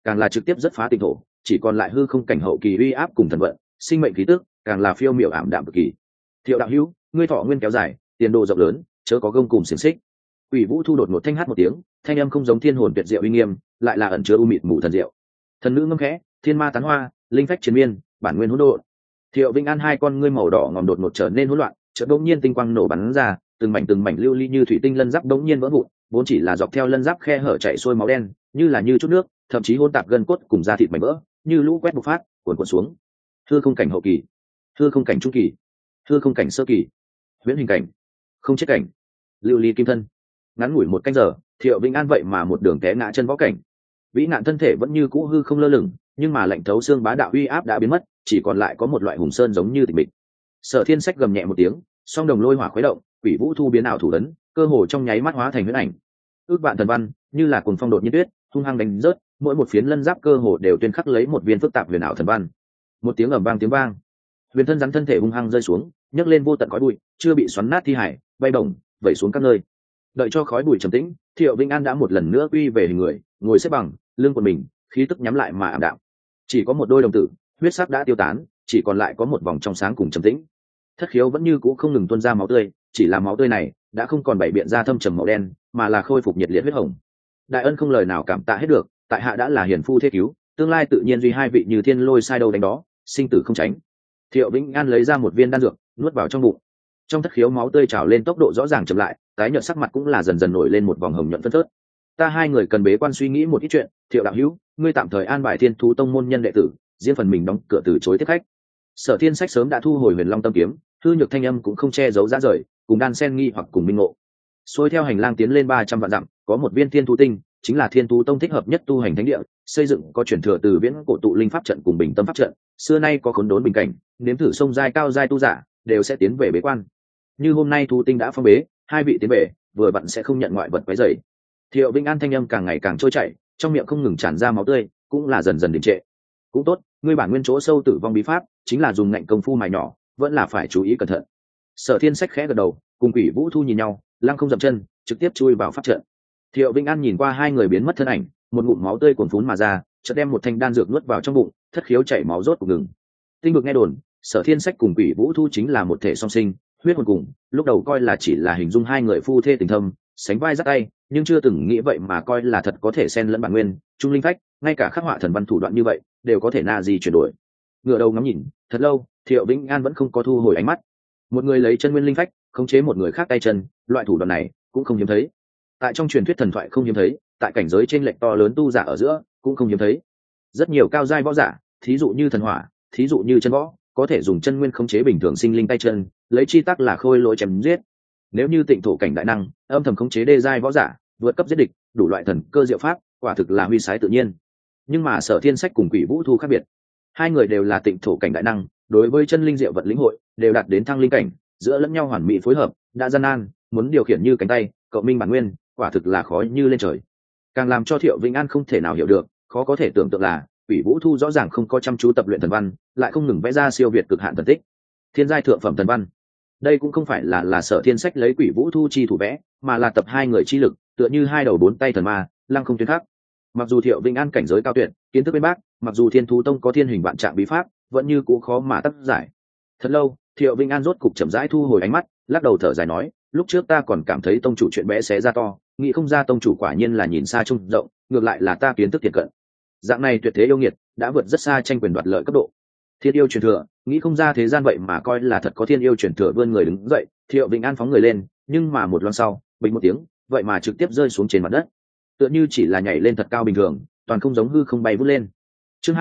càng là trực tiếp rất phá tinh thổ, chỉ còn lại hư không cảnh hậu kỳ uy áp cùng thần vận, sinh mệnh khí tức càng là phiêu miểu ảm đạm cực kỳ. Thiệu đạo hữu, ngươi thọ nguyên kéo dài, tiền đồ rộng lớn, chớ có gông cùng xiềng xích. Quỷ Vũ Thu đột ngột thanh hát một tiếng, thanh âm không giống thiên hồn tuyệt diệu uy nghiêm, lại là ẩn chứa u mịt mù thần diệu. Thần nữ ngâm khẽ, thiên ma tán hoa, linh phách chiến miên, bản nguyên hỗn độn. Thiệu Vĩnh An hai con ngươi màu đỏ ngòm đột ngột trở nên hỗn loạn, chợt đột nhiên tinh quang nổ bắn ra, từng mảnh lưu ly như thủy tinh lân giáp đột nhiên vỡ vụn, vốn chỉ là dọc theo lân giáp khe hở chảy xuôi máu đen, như chút nước, thậm chí hỗn tạp gân cốt cùng da thịt mảnh vỡ, như lũ quét bộc phát, cuồn xuống. Hư không cảnh hậu kỳ, hư không cảnh trung kỳ, hư không cảnh sơ kỳ, huyễn hình cảnh, không chết cảnh, lưu ly kim thân. Ngắn ngủi một canh giờ, Thiệu Vĩnh An vậy mà một đường té ngã chân võ cảnh. Vĩ nạn thân thể vẫn như cũ hư không lơ lửng, nhưng mà lạnh thấu xương bá đạo uy áp đã biến mất, chỉ còn lại có một loại hùng sơn giống như tịch mịch. Sở Thiên Sách gầm nhẹ một tiếng, song đồng lôi hỏa khuấy động, Quỷ Vũ Thu biến ảo thủ ấn, cơ hồ trong nháy mắt hóa thành huyễn ảnh. Ước vạn thần văn, như là cuồng phong đột nhiên tuyết, hung hăng đánh rớt, mỗi một phiến lân giáp cơ hồ đều tuyên khắc lấy một viên phức tạp huyền ảo thần văn. Một tiếng ầm vang tiếng vang, huyền thân rắn thân thể hung hăng rơi xuống, nhấc lên vô tận khói bụi, chưa bị xoắn nát thi hải, bay bổng, vẩy xuống các nơi. Đợi cho khói bụi trầm tĩnh, Thiệu Vĩnh An đã một lần nữa quy về hình người, ngồi xếp bằng, lưng của mình, khí tức nhắm lại mà ảm đạm. Chỉ có một đôi đồng tử, huyết sắc đã tiêu tán, chỉ còn lại có một vòng trong sáng cùng trầm tĩnh. Thất khiếu vẫn như cũ không ngừng tuôn ra máu tươi, chỉ là máu tươi này đã không còn bảy biện ra thâm trầm màu đen, mà là khôi phục nhiệt liệt huyết hồng. Đại ân không lời nào cảm tạ hết được, tại hạ đã là hiền phu thế cứu, tương lai tự nhiên duy hai vị như thiên lôi sai đâu đánh đó, sinh tử không tránh. Thiệu Vĩnh An lấy ra một viên đan dược, nuốt vào trong bụng. Trong thất khiếu máu tươi trào lên tốc độ rõ ràng chậm lại, tái nhợt sắc mặt cũng là dần dần nổi lên một vòng hồng nhuận phân phớt. Ta hai người cần bế quan suy nghĩ một ít chuyện, Thiệu đạo hữu, ngươi tạm thời an bài Thiên Thú Tông môn nhân đệ tử, riêng phần mình đóng cửa từ chối tiếp khách. Sở Thiên Sách sớm đã thu hồi Huyền Long Tâm kiếm, hư nhược thanh âm cũng không che giấu ra rời, cùng đan sen nghi hoặc cùng minh ngộ. Xuôi theo hành lang tiến lên 300 vạn dặm, có một viên Thiên Thú Tinh, chính là Thiên Thú Tông thích hợp nhất tu hành thánh địa, xây dựng có truyền thừa từ viễn cổ tụ linh pháp trận cùng bình tâm pháp trận, xưa nay có khốn đốn bình cảnh, nếm thử sông giai cao giai tu giả đều sẽ tiến về bế quan. Như hôm nay Thú Tinh đã phong bế, hai vị tiến về, vừa vặn sẽ không nhận ngoại vật quấy rầy. Thiệu Vĩnh An thanh âm càng ngày càng trôi chảy, trong miệng không ngừng tràn ra máu tươi, cũng là dần dần đình trệ. Cũng tốt, ngươi bản nguyên chỗ sâu tử vong bí pháp, chính là dùng ngạnh công phu mài nhỏ, vẫn là phải chú ý cẩn thận. Sở Thiên Sách khẽ gật đầu, cùng Quỷ Vũ Thu nhìn nhau, lăng không dậm chân, trực tiếp chui vào pháp trận. Thiệu Vĩnh An nhìn qua hai người biến mất thân ảnh, một ngụm máu tươi cuồn phún mà ra, chợt đem một thanh đan dược nuốt vào trong bụng, thất khiếu chảy máu rốt cuộc ngừng. Tinh vực nghe đồn, Sở Thiên Sách cùng Quỷ Vũ Thu chính là một thể song sinh, huyết hồn cùng, lúc đầu coi là chỉ là hình dung hai người phu thê tình thâm, sánh vai dắt tay, nhưng chưa từng nghĩ vậy mà coi là thật có thể xen lẫn bản nguyên, trung linh phách, ngay cả khắc họa thần văn thủ đoạn như vậy, đều có thể na di chuyển đổi. Ngựa đầu ngắm nhìn, thật lâu, Thiệu Vĩnh An vẫn không có thu hồi ánh mắt. Một người lấy chân nguyên linh phách, khống chế một người khác tay chân, loại thủ đoạn này cũng không hiếm thấy. Tại trong truyền thuyết thần thoại không hiếm thấy, tại cảnh giới trên lệch to lớn tu giả ở giữa cũng không hiếm thấy. Rất nhiều cao giai võ giả, thí dụ như thần hỏa, thí dụ như chân võ, có thể dùng chân nguyên khống chế bình thường sinh linh tay chân, lấy chi tác là khôi lỗi chém giết. Nếu như tịnh thổ cảnh đại năng, âm thầm khống chế đê giai võ giả, vượt cấp giết địch, đủ loại thần cơ diệu pháp, quả thực là huy sái tự nhiên. Nhưng mà Sở Thiên Sách cùng Quỷ Vũ Thu khác biệt, hai người đều là tịnh thổ cảnh đại năng, đối với chân linh diệu vận lĩnh hội, đều đạt đến thăng linh cảnh, giữa lẫn nhau hoàn mỹ phối hợp, đã gian nan, muốn điều khiển như cánh tay, cậu minh bản nguyên, quả thực là khó như lên trời. Càng làm cho Thiệu Vĩnh An không thể nào hiểu được, khó có thể tưởng tượng là, Quỷ Vũ Thu rõ ràng không có chăm chú tập luyện thần văn, lại không ngừng vẽ ra siêu việt cực hạn thần tích, thiên giai thượng phẩm thần văn. Đây cũng không phải là Sở Thiên Sách lấy Quỷ Vũ Thu chi thủ vẽ, mà là tập hai người chi lực, tựa như hai đầu bốn tay thần ma, lăng không tuyến khắc. Mặc dù Thiệu Vĩnh An cảnh giới cao tuyệt, kiến thức bên bác, mặc dù Thiên Thú Tông có thiên hình vạn trạng bí pháp, vẫn như cũ khó mà tác giải. Thật lâu, Thiệu Vĩnh An rốt cục chậm rãi thu hồi ánh mắt, lắc đầu thở dài nói, lúc trước ta còn cảm thấy tông chủ chuyện bé xé ra to, nghĩ không ra tông chủ quả nhiên là nhìn xa trông rộng, ngược lại là ta kiến thức thiệt cận. Dạng này tuyệt thế yêu nghiệt, đã vượt rất xa tranh quyền đoạt lợi cấp độ. Thiên yêu truyền thừa, nghĩ không ra thế gian vậy mà coi là thật có thiên yêu truyền thừa. Vươn người đứng dậy, Thiệu Vĩnh An phóng người lên, nhưng mà một loan sau, bình một tiếng, vậy mà trực tiếp rơi xuống trên mặt đất, tựa như chỉ là nhảy lên thật cao bình thường, toàn không giống hư không bay vút lên. Chương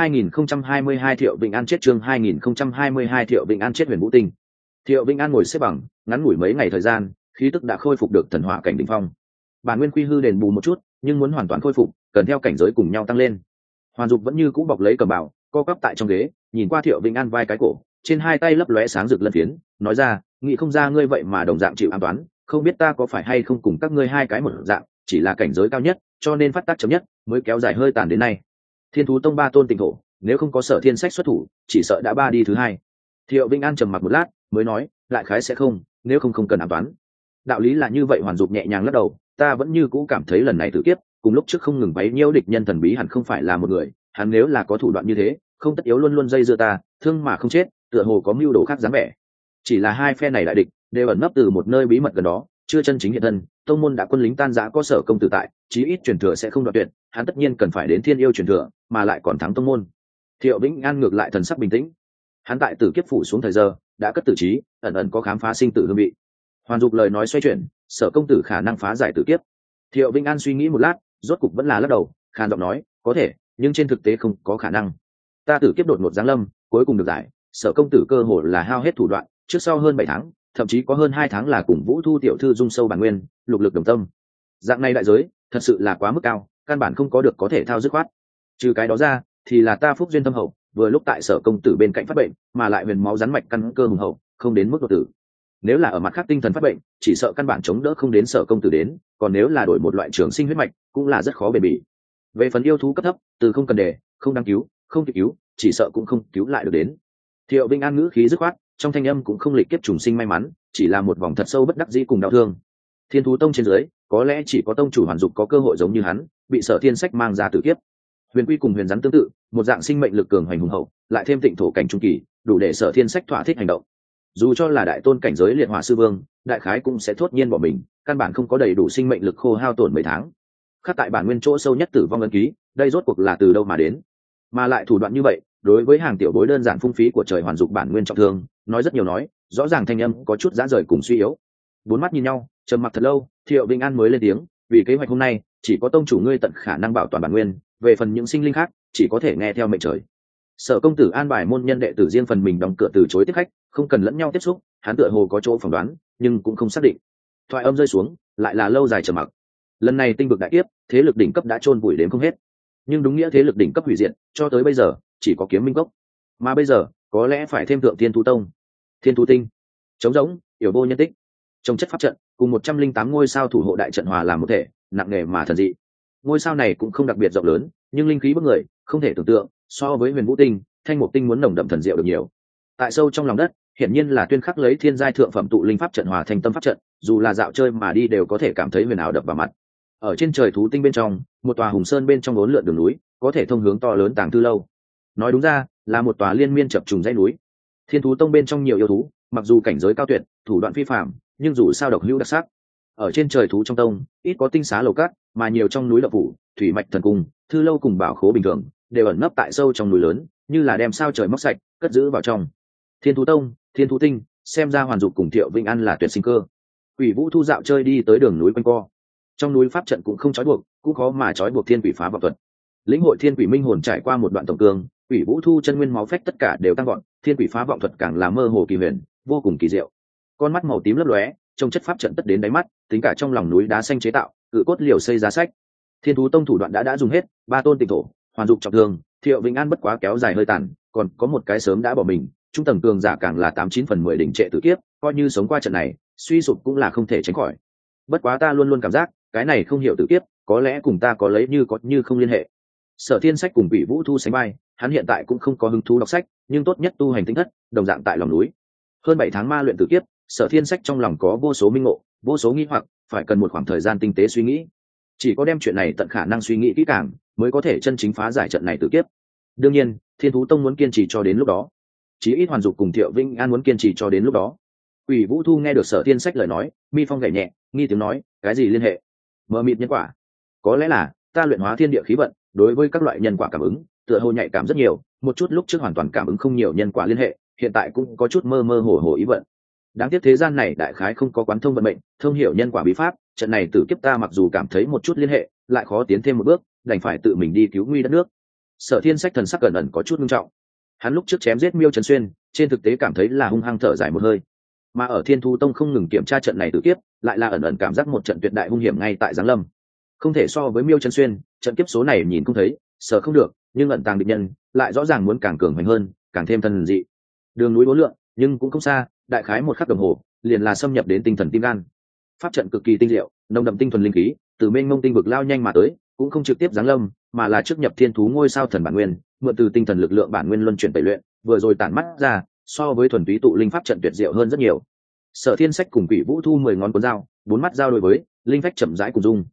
2022 Thiệu Vĩnh An chết. Chương 2022 Thiệu Vĩnh An chết. Huyền Vũ Tinh. Thiệu Vĩnh An ngồi xếp bằng, ngắn ngủi mấy ngày thời gian, khí tức đã khôi phục được thần hỏa cảnh đỉnh phong. Bản nguyên quy hư đền bù một chút, nhưng muốn hoàn toàn khôi phục, cần theo cảnh giới cùng nhau tăng lên. Hoàn Dục vẫn như cũ bọc lấy cầm bảo, co quắp tại trong ghế, nhìn qua Thiệu Vĩnh An vai cái cổ, trên hai tay lấp lóe sáng rực lân phiến, nói ra, nghĩ không ra ngươi vậy mà đồng dạng chịu an toán, không biết ta có phải hay không cùng các ngươi hai cái một dạng, chỉ là cảnh giới cao nhất, cho nên phát tác chậm nhất, mới kéo dài hơi tàn đến nay. Thiên Thú Tông ba tôn tịnh thổ, nếu không có Sở Thiên Sách xuất thủ, chỉ sợ đã ba đi thứ hai. Thiệu Vĩnh An trầm mặc một lát, mới nói, lại khái sẽ không, nếu không cần an toán. Đạo lý là như vậy. Hoàn Dục nhẹ nhàng lắc đầu, ta vẫn như cũ cảm thấy lần này tử kiếp, cùng lúc trước không ngừng váy nhiễu địch nhân thần bí hẳn không phải là một người, hắn nếu là có thủ đoạn như thế không tất yếu luôn luôn dây dưa ta, thương mà không chết, tựa hồ có mưu đồ khác dáng vẻ. Chỉ là hai phe này đại địch đều ẩn nấp từ một nơi bí mật gần đó, chưa chân chính hiện thân. Tông môn đã quân lính tan rã, có Sở công tử tại, chí ít truyền thừa sẽ không đoạn tuyệt, hắn tất nhiên cần phải đến thiên yêu truyền thừa, mà lại còn thắng tông môn. Thiệu Vĩnh An ngược lại thần sắc bình tĩnh, hắn tại tử kiếp phủ xuống thời giờ đã cất tử trí, ẩn ẩn có khám phá sinh tử hương vị. Hoàn Dục lời nói xoay chuyển, Sở công tử khả năng phá giải tử kiếp. Thiệu Vĩnh An suy nghĩ một lát, rốt cục vẫn là lắc đầu, khàn giọng nói, có thể, nhưng trên thực tế không có khả năng. Ta tử kiếp đột ngột giáng lâm, cuối cùng được giải, Sở công tử cơ hồ là hao hết thủ đoạn, trước sau hơn 7 tháng, thậm chí có hơn 2 tháng là cùng Vũ Thu tiểu thư dung sâu bản nguyên, lục lực đồng tâm. Dạng này đại giới, thật sự là quá mức cao, căn bản không có được có thể thao dứt khoát. Trừ cái đó ra, thì là ta phúc duyên tâm hậu, vừa lúc tại Sở công tử bên cạnh phát bệnh, mà lại huyền máu rắn mạch căn cơ hùng hậu, không đến mức đột tử. Nếu là ở mặt khác tinh thần phát bệnh, chỉ sợ căn bản chống đỡ không đến Sở công tử đến, còn nếu là đổi một loại trường sinh huyết mạch, cũng là rất khó bền bỉ. Về phần yêu thú cấp thấp, từ không cần đề, không đáng cứu, không kịp cứu, chỉ sợ cũng không cứu lại được đến. Thiệu Vĩnh An ngữ khí dứt khoát, trong thanh âm cũng không lịch kiếp trùng sinh may mắn, chỉ là một vòng thật sâu bất đắc dĩ cùng đau thương. Thiên thú tông trên dưới, có lẽ chỉ có tông chủ Hoàn Dục có cơ hội giống như hắn, bị Sở Thiên Sách mang ra tử kiếp. Huyền Quy cùng Huyền Rắn tương tự, một dạng sinh mệnh lực cường hoành hùng hậu, lại thêm tịnh thổ cảnh trung kỳ, đủ để Sở Thiên Sách thỏa thích hành động. Dù cho là đại tôn cảnh giới liệt hỏa sư vương, đại khái cũng sẽ thốt nhiên bỏ mình, căn bản không có đầy đủ sinh mệnh lực khô hao tổn mấy tháng. Khắc tại bản nguyên chỗ sâu nhất tử vong ấn ký, đây rốt cuộc là từ đâu mà đến? Mà lại thủ đoạn như vậy, đối với hàng tiểu bối đơn giản phung phí của trời Hoàn Dục bản nguyên trọng thương, nói rất nhiều nói, rõ ràng thanh âm có chút dã rời cùng suy yếu. Bốn mắt nhìn nhau, trầm mặc thật lâu, Thiệu Vĩnh An mới lên tiếng, vì kế hoạch hôm nay, chỉ có tông chủ ngươi tận khả năng bảo toàn bản nguyên, về phần những sinh linh khác, chỉ có thể nghe theo mệnh trời. Sở công tử an bài môn nhân đệ tử riêng phần mình đóng cửa từ chối tiếp khách, không cần lẫn nhau tiếp xúc, hắn tựa hồ có chỗ phỏng đoán, nhưng cũng không xác định. Thoại âm rơi xuống, lại là lâu dài trầm mặc. Lần này tinh vực đại kiếp, thế lực đỉnh cấp đã chôn vùi đến không hết, nhưng đúng nghĩa thế lực đỉnh cấp hủy diệt, cho tới bây giờ chỉ có Kiếm Minh Cốc, mà bây giờ có lẽ phải thêm thượng Thiên Thú Tông, Thiên Thú Tinh, trống rỗng, yểu vô nhân tích, trong chất pháp trận cùng 108 ngôi sao thủ hộ đại trận hòa làm một thể, nặng nề mà thần dị. Ngôi sao này cũng không đặc biệt rộng lớn, nhưng linh khí bức người, không thể tưởng tượng, so với Huyền Vũ Tinh, Thanh Mục Tinh muốn nồng đậm thần diệu được nhiều. Tại sâu trong lòng đất, hiển nhiên là tuyên khắc lấy thiên giai thượng phẩm tụ linh pháp trận hòa thành tâm pháp trận, dù là dạo chơi mà đi đều có thể cảm thấy huyền ảo đập vào mặt. Ở trên trời thú tinh bên trong, một tòa hùng sơn bên trong uốn lượn đường núi, có thể thông hướng to lớn Tàng Thư Lâu. Nói đúng ra, là một tòa liên miên chập trùng dãy núi. Thiên thú tông bên trong nhiều yêu thú, mặc dù cảnh giới cao tuyệt, thủ đoạn phi phàm, nhưng dù sao độc hữu đặc sắc. Ở trên trời thú trong tông, ít có tinh xá lầu cát, mà nhiều trong núi lập phủ, thủy mạch thần cung, thư lâu cùng bảo khố bình thường, đều ẩn nấp tại sâu trong núi lớn, như là đem sao trời móc sạch, cất giữ vào trong. Thiên thú tông, Thiên thú tinh, xem ra Hoàn Dục cùng Thiệu Vĩnh An là tuyệt sinh cơ. Quỷ Vũ Thu dạo chơi đi tới đường núi quanh co. Trong núi pháp trận cũng không trói buộc, cũng khó mà trói buộc thiên quỷ phá vọng thuật. Lĩnh hội thiên quỷ minh hồn trải qua một đoạn tổng cương, Quỷ Vũ Thu chân nguyên máu phách tất cả đều tăng gọn, thiên quỷ phá vọng thuật càng là mơ hồ kỳ huyền, vô cùng kỳ diệu. Con mắt màu tím lấp lóe, trong chất pháp trận tất đến đáy mắt, tính cả trong lòng núi đá xanh chế tạo, cự cốt liều xây giá sách. Thiên thú tông thủ đoạn đã dùng hết, ba tôn tịnh thổ, Hoàn Dục trọng thương, Thiệu Vĩnh An bất quá kéo dài hơi tàn, còn có một cái sớm đã bỏ mình, trung tầng cường giả càng là 89/10 đỉnh trệ tử kiếp, coi như sống qua trận này, suy sụp cũng là không thể tránh khỏi. Bất quá ta luôn luôn cảm giác, cái này không hiểu tử kiếp, có lẽ cùng ta có lấy như có như không liên hệ. Sở Thiên Sách cùng Quỷ Vũ Thu sánh vai, hắn hiện tại cũng không có hứng thú đọc sách, nhưng tốt nhất tu hành tinh thất, đồng dạng tại lòng núi. Hơn 7 tháng ma luyện tử kiếp, Sở Thiên Sách trong lòng có vô số minh ngộ, vô số nghi hoặc, phải cần một khoảng thời gian tinh tế suy nghĩ. Chỉ có đem chuyện này tận khả năng suy nghĩ kỹ càng, mới có thể chân chính phá giải trận này tử kiếp. Đương nhiên, Thiên thú tông muốn kiên trì cho đến lúc đó, chí ít Hoàn Dục cùng Thiệu Vĩnh An muốn kiên trì cho đến lúc đó. Quỷ Vũ Thu nghe được Sở Thiên Sách lời nói, mi phong gảy nhẹ, nghi tiếng nói, cái gì liên hệ? Mờ mịt nhân quả. Có lẽ là ta luyện hóa thiên địa khí vận, đối với các loại nhân quả cảm ứng, tựa hồ nhạy cảm rất nhiều, một chút lúc trước hoàn toàn cảm ứng không nhiều nhân quả liên hệ, hiện tại cũng có chút mơ mơ hồ hồ ý vận. Đáng tiếc thế gian này đại khái không có quán thông vận mệnh, thông hiểu nhân quả bí pháp, trận này tử kiếp ta mặc dù cảm thấy một chút liên hệ, lại khó tiến thêm một bước, đành phải tự mình đi cứu nguy đất nước. Sở Thiên Sách thần sắc cẩn ẩn có chút nghiêm trọng. Hắn lúc trước chém giết Miêu Trần Xuyên, trên thực tế cảm thấy là hung hăng thở dài một hơi, mà ở Thiên Thu Tông không ngừng kiểm tra trận này tử kiếp, lại là ẩn ẩn cảm giác một trận tuyệt đại hung hiểm ngay tại giáng lâm. Không thể so với Miêu Trần Xuyên, trận kiếp số này nhìn không thấy, sợ không được, nhưng ẩn tàng địch nhân lại rõ ràng muốn càng cường mạnh hơn, càng thêm thần dị. Đường núi bốn lượng, nhưng cũng không xa, đại khái một khắc đồng hồ, liền là xâm nhập đến tinh thần tim gan. Pháp trận cực kỳ tinh diệu, nồng đậm tinh thuần linh khí, từ mênh mông tinh vực lao nhanh mà tới, cũng không trực tiếp giáng lâm, mà là trước nhập thiên thú ngôi sao thần bản nguyên, mượn từ tinh thần lực lượng bản nguyên luân chuyển tẩy luyện, vừa rồi tản mắt ra, so với thuần túy tụ linh pháp trận tuyệt diệu hơn rất nhiều. Sở Thiên Sách cùng Quỷ Vũ Thu 10 ngón cuốn dao, bốn mắt dao đối với linh phách chậm rãi cùng dung.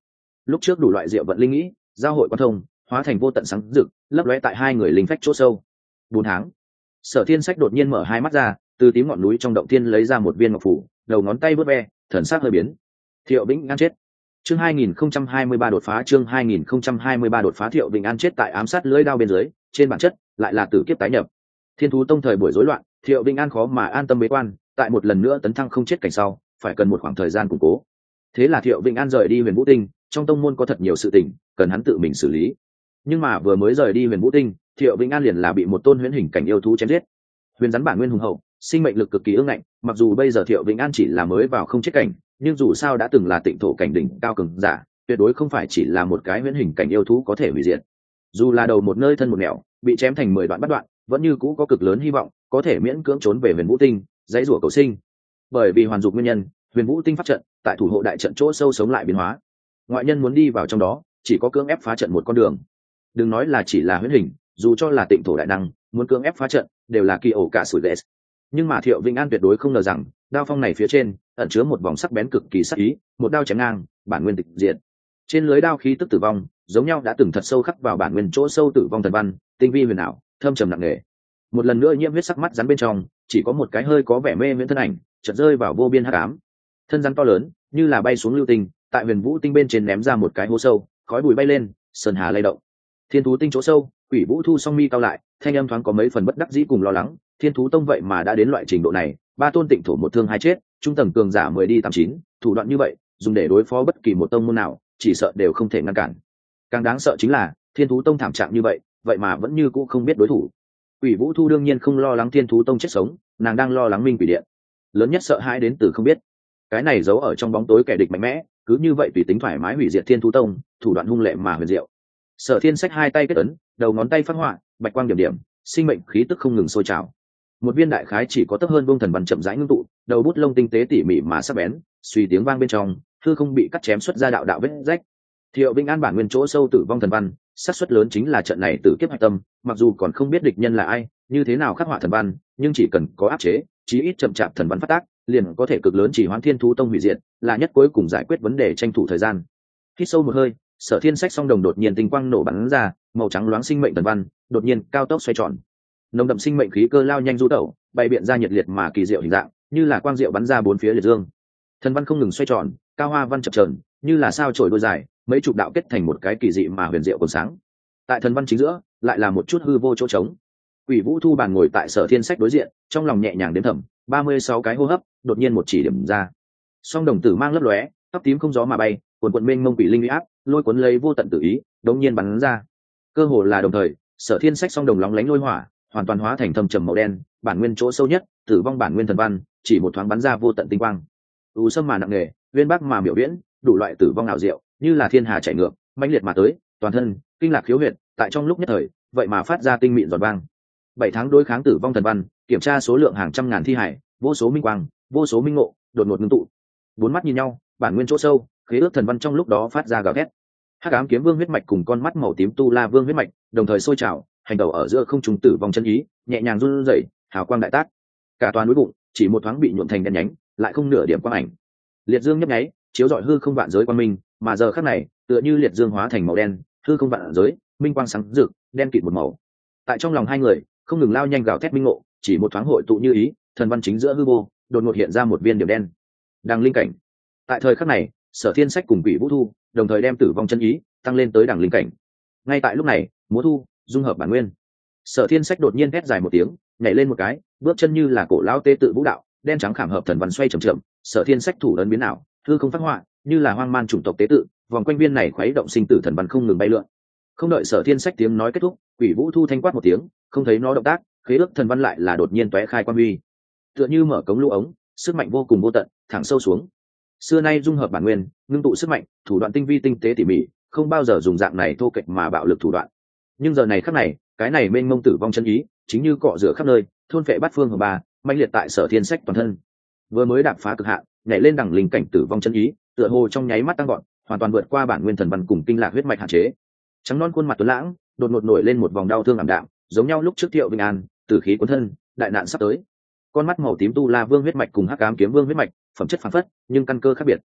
lúc trước đủ loại diệu vận linh nghĩ giao hội quan thông hóa thành vô tận sáng rực lấp lóe tại hai người linh phách chỗ sâu. 4 tháng. Sở Thiên Sách đột nhiên mở hai mắt ra, từ tím ngọn núi trong động thiên lấy ra một viên ngọc phủ, đầu ngón tay vớt ve, thần sắc hơi biến. Thiệu Vĩnh An chết. Chương 2023 đột phá. Chương 2023 đột phá. Thiệu Vĩnh An chết tại ám sát lưỡi đao bên dưới, trên bản chất lại là tử kiếp tái nhập. Thiên thú tông thời buổi rối loạn, Thiệu Vĩnh An khó mà an tâm bế quan, tại một lần nữa tấn thăng không chết cảnh sau, phải cần một khoảng thời gian củng cố. Thế là Thiệu Vĩnh An rời đi Huyền Vũ Tinh, trong tông môn có thật nhiều sự tình cần hắn tự mình xử lý. Nhưng mà vừa mới rời đi Huyền Vũ Tinh, Thiệu Vĩnh An liền là bị một tôn huyễn hình cảnh yêu thú chém giết. Huyền rắn bản nguyên hùng hậu, sinh mệnh lực cực kỳ ương ngạnh, mặc dù bây giờ Thiệu Vĩnh An chỉ là mới vào không chết cảnh, nhưng dù sao đã từng là tịnh thổ cảnh đỉnh cao cường giả, tuyệt đối không phải chỉ là một cái huyễn hình cảnh yêu thú có thể hủy diệt. Dù là đầu một nơi thân một nẻo, bị chém thành 10 đoạn bắt đoạn, vẫn như cũ có cực lớn hy vọng có thể miễn cưỡng trốn về Huyền Vũ Tinh, dãy rủa cầu sinh. Bởi vì hoàn dục nguyên nhân, Huyền Vũ Tinh pháp trận tại thủ hộ đại trận chỗ sâu sống lại biến hóa. Ngoại nhân muốn đi vào trong đó, chỉ có cưỡng ép phá trận một con đường. Đừng nói là chỉ là huyễn hình, dù cho là tịnh thổ đại năng, muốn cưỡng ép phá trận đều là kỳ ổ cả sủi ghét. Nhưng mà Thiệu Vĩnh An tuyệt đối không ngờ rằng, đao phong này phía trên ẩn chứa một vòng sắc bén cực kỳ sắc ý, một đao chém ngang, bản nguyên tịch diệt. Trên lưới đao khí tức tử vong, giống nhau đã từng thật sâu khắc vào bản nguyên chỗ sâu tử vong thần văn, tinh vi huyền ảo, thâm trầm nặng nề. Một lần nữa nhiễm huyết sắc mắt rắn bên trong, chỉ có một cái hơi có vẻ mê miễn thân ảnh, chợt rơi vào vô biên hắc ám. Thân rắn to lớn, như là bay xuống lưu tinh, tại Huyền Vũ Tinh bên trên ném ra một cái hố sâu, khói bụi bay lên, sơn hà lay động. Thiên thú tinh chỗ sâu, Quỷ Vũ Thu song mi cao lại, thanh âm thoáng có mấy phần bất đắc dĩ cùng lo lắng. Thiên thú tông vậy mà đã đến loại trình độ này, 3 tôn tịnh thổ một thương hai chết, trung tầng cường giả 10 đi 89, thủ đoạn như vậy, dùng để đối phó bất kỳ một tông môn nào, chỉ sợ đều không thể ngăn cản. Càng đáng sợ chính là, Thiên thú tông thảm trạng như vậy, vậy mà vẫn như cũ không biết đối thủ. Quỷ Vũ Thu đương nhiên không lo lắng Thiên thú tông chết sống, nàng đang lo lắng Minh Quỷ Điện. Lớn nhất sợ hãi đến từ không biết. Cái này giấu ở trong bóng tối kẻ địch mạnh mẽ, cứ như vậy tùy tính thoải mái hủy diệt Thiên thú tông, thủ đoạn hung lệ mà huyền diệu. Sở Thiên Sách hai tay kết ấn, đầu ngón tay phát họa, bạch quang điểm điểm, sinh mệnh khí tức không ngừng sôi trào. Một viên đại khái chỉ có tấp hơn vương thần văn chậm rãi ngưng tụ, đầu bút lông tinh tế tỉ mỉ mà sắc bén, suy tiếng vang bên trong, hư không bị cắt chém xuất ra đạo đạo vết rách. Thiệu Vĩnh An bản nguyên chỗ sâu tử vong thần văn, xác suất lớn chính là trận này tử kiếp hạch tâm, mặc dù còn không biết địch nhân là ai, như thế nào khắc họa thần văn, nhưng chỉ cần có áp chế, chí ít chậm chạp thần văn phát tác, liền có thể cực lớn chỉ hoãn Thiên thú tông hủy diệt, là nhất cuối cùng giải quyết vấn đề tranh thủ thời gian. Hít sâu một hơi, Sở Thiên Sách song đồng đột nhiên tinh quang nổ bắn ra, màu trắng loáng sinh mệnh thần văn, đột nhiên cao tốc xoay tròn. Nồng đậm sinh mệnh khí cơ lao nhanh du tẩu, bày biện ra nhiệt liệt mà kỳ diệu hình dạng, như là quang diệu bắn ra bốn phía liệt dương. Thần văn không ngừng xoay tròn, cao hoa văn chập chờn, như là sao chổi đôi dài, mấy chục đạo kết thành một cái kỳ dị mà huyền diệu còn sáng. Tại thần văn chính giữa, lại là một chút hư vô chỗ trống. Quỷ Vũ Thu bàn ngồi tại Sở Thiên Sách đối diện, trong lòng nhẹ nhàng đếm thầm, 36 cái hô hấp, đột nhiên một chỉ điểm ra. Song đồng tử mang lấp lóe, tóc tím không gió mà bay, cuồn cuộn mênh mông quỷ linh uy áp, lôi cuốn lấy vô tận tự ý, đống nhiên bắn ra. Cơ hồ là đồng thời, Sở Thiên Sách song đồng lóng lánh lôi hỏa, hoàn toàn hóa thành thâm trầm màu đen, bản nguyên chỗ sâu nhất, tử vong bản nguyên thần văn, chỉ một thoáng bắn ra vô tận tinh quang. U sâm mà nặng nề, uyên bác mà miểu viễn, đủ loại tử vong ảo diệu, như là thiên hà chảy ngược, mãnh liệt mà tới, toàn thân kinh lạc khiếu huyệt, tại trong lúc nhất thời, vậy mà phát ra tinh mịn giọt vang. 7 tháng đối kháng tử vong thần văn, kiểm tra số lượng hàng trăm ngàn thi hải, vô số minh quang, vô số minh ngộ, đột ngột ngưng tụ. Bốn mắt nhìn nhau, bản nguyên chỗ sâu, khế ước thần văn trong lúc đó phát ra gào thét. Hắc ám kiếm vương huyết mạch cùng con mắt màu tím tu la vương huyết mạch, đồng thời sôi trào, hành đầu ở giữa không trung tử vong chân ý, nhẹ nhàng run rẩy, hào quang đại tác. Cả toàn núi bụng, chỉ một thoáng bị nhuộm thành đen nhánh, lại không nửa điểm quang ảnh. Liệt dương nhấp nháy, chiếu rọi hư không vạn giới quang minh, mà giờ khắc này, tựa như liệt dương hóa thành màu đen, hư không vạn giới, minh quang sáng rực, đen kịt một màu. Tại trong lòng hai người, không ngừng lao nhanh gào thét minh ngộ, chỉ một thoáng hội tụ như ý, thần văn chính giữa hư vô, đột ngột hiện ra một viên điểm đen. Đằng linh cảnh. Tại thời khắc này, Sở Thiên Sách cùng Quỷ Vũ Thu, đồng thời đem tử vong chân ý tăng lên tới đằng linh cảnh. Ngay tại lúc này, múa thu dung hợp bản nguyên. Sở Thiên Sách đột nhiên hét dài một tiếng, nhảy lên một cái, bước chân như là cổ lão tế tự vũ đạo, đen trắng khảm hợp thần văn xoay chậm chậm. Sở Thiên Sách thủ ấn biến ảo, hư không phát họa, như là hoang man chủng tộc tế tự, vòng quanh viên này khuấy động sinh tử thần văn không ngừng bay lượn. Không đợi Sở Thiên Sách tiếng nói kết thúc, Quỷ Vũ Thu thanh quát một tiếng, không thấy nó động tác, khế ước thần văn lại là đột nhiên tóe khai quan huy, tựa như mở cống lũ ống, sức mạnh vô cùng vô tận, thẳng sâu xuống. Xưa nay dung hợp bản nguyên, ngưng tụ sức mạnh, thủ đoạn tinh vi tinh tế tỉ mỉ, không bao giờ dùng dạng này thô kệch mà bạo lực thủ đoạn. Nhưng giờ này khắc này, cái này mênh mông tử vong chân ý, chính như cọ rửa khắp nơi, thôn phệ bát phương hồng ba, mãnh liệt tại Sở Thiên Sách toàn thân. Vừa mới đạp phá cực hạn, nhảy lên đẳng linh cảnh tử vong chân ý, tựa hồ trong nháy mắt tăng gọn, hoàn toàn vượt qua bản nguyên thần văn cùng kinh lạc huyết mạch hạn chế. Trắng non khuôn mặt tuấn lãng, đột ngột nổi lên một vòng đau thương ảm đạm, giống nhau lúc trước Thiệu Vĩnh An, tử khí cuốn thân, đại nạn sắp tới. Con mắt màu tím tu la vương huyết mạch cùng hắc ám kiếm vương huyết mạch, phẩm chất phản phất, nhưng căn cơ khác biệt.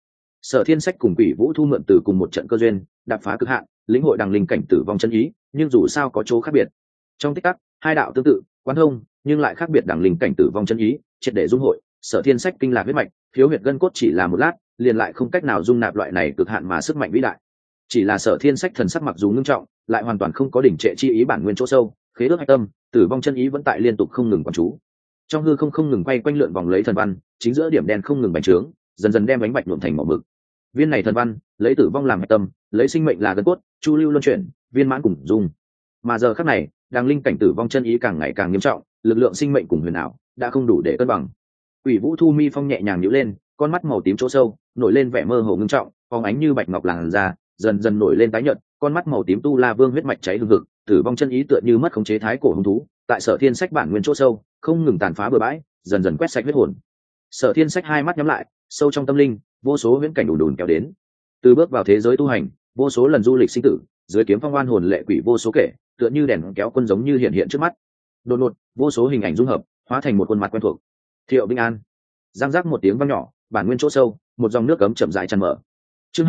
Sở Thiên Sách cùng Quỷ Vũ Thu mượn từ cùng một trận cơ duyên, đạp phá cực hạn, lĩnh hội đằng linh cảnh tử vong chân ý, nhưng dù sao có chỗ khác biệt. Trong tích tắc, hai đạo tương tự, quán thông, nhưng lại khác biệt đằng linh cảnh tử vong chân ý, triệt để dung hội, Sở Thiên Sách kinh lạc huyết mạch, thiếu huyệt gân cốt chỉ là một lát, liền lại không cách nào dung nạp loại này cực hạn mà sức mạnh vĩ đại. Chỉ là Sở Thiên Sách thần sắc mặc dù ngưng trọng, lại hoàn toàn không có đỉnh trệ chi ý bản nguyên chỗ sâu, khế ước hạch tâm, tử vong chân ý vẫn tại liên tục không ngừng quán chú. Trong hư không ngừng quay quanh lượn vòng lấy thần văn, chính giữa điểm đen không ngừng bành trướng, dần dần đem bánh bạch nhuộm thành màu mực. Viên này thần văn, lấy tử vong làm hạch tâm, lấy sinh mệnh là gân cốt, chu lưu luân chuyển, viên mãn cùng dung. Mà giờ khắc này, đang linh cảnh tử vong chân ý càng ngày càng nghiêm trọng, lực lượng sinh mệnh cùng huyền ảo đã không đủ để cân bằng. Quỷ Vũ Thu mi phong nhẹ nhàng nhíu lên, con mắt màu tím chỗ sâu nổi lên vẻ mơ hồ ngưng trọng, phóng ánh như bạch ngọc làn da, dần dần nổi lên tái nhợt, con mắt màu tím tu la vương huyết mạch cháy hừng hực, tử vong chân ý tựa như mất khống chế thái cổ hung thú, tại Sở Thiên Sách bản nguyên chỗ sâu không ngừng tàn phá bừa bãi, dần dần quét sạch huyết hồn. Sở Thiên Sách hai mắt nhắm lại, sâu trong tâm linh vô số huyễn cảnh đùn kéo đến. Từ bước vào thế giới tu hành, vô số lần du lịch sinh tử, dưới kiếm phong oan hồn lệ quỷ vô số kể, tựa như đèn kéo quân giống như hiện hiện trước mắt. Đột ngột, vô số hình ảnh dung hợp, hóa thành một khuôn mặt quen thuộc. Thiệu Vinh An. Giang giác một tiếng vang nhỏ, bản nguyên chỗ sâu, một dòng nước cấm chậm rãi tràn mở. Chương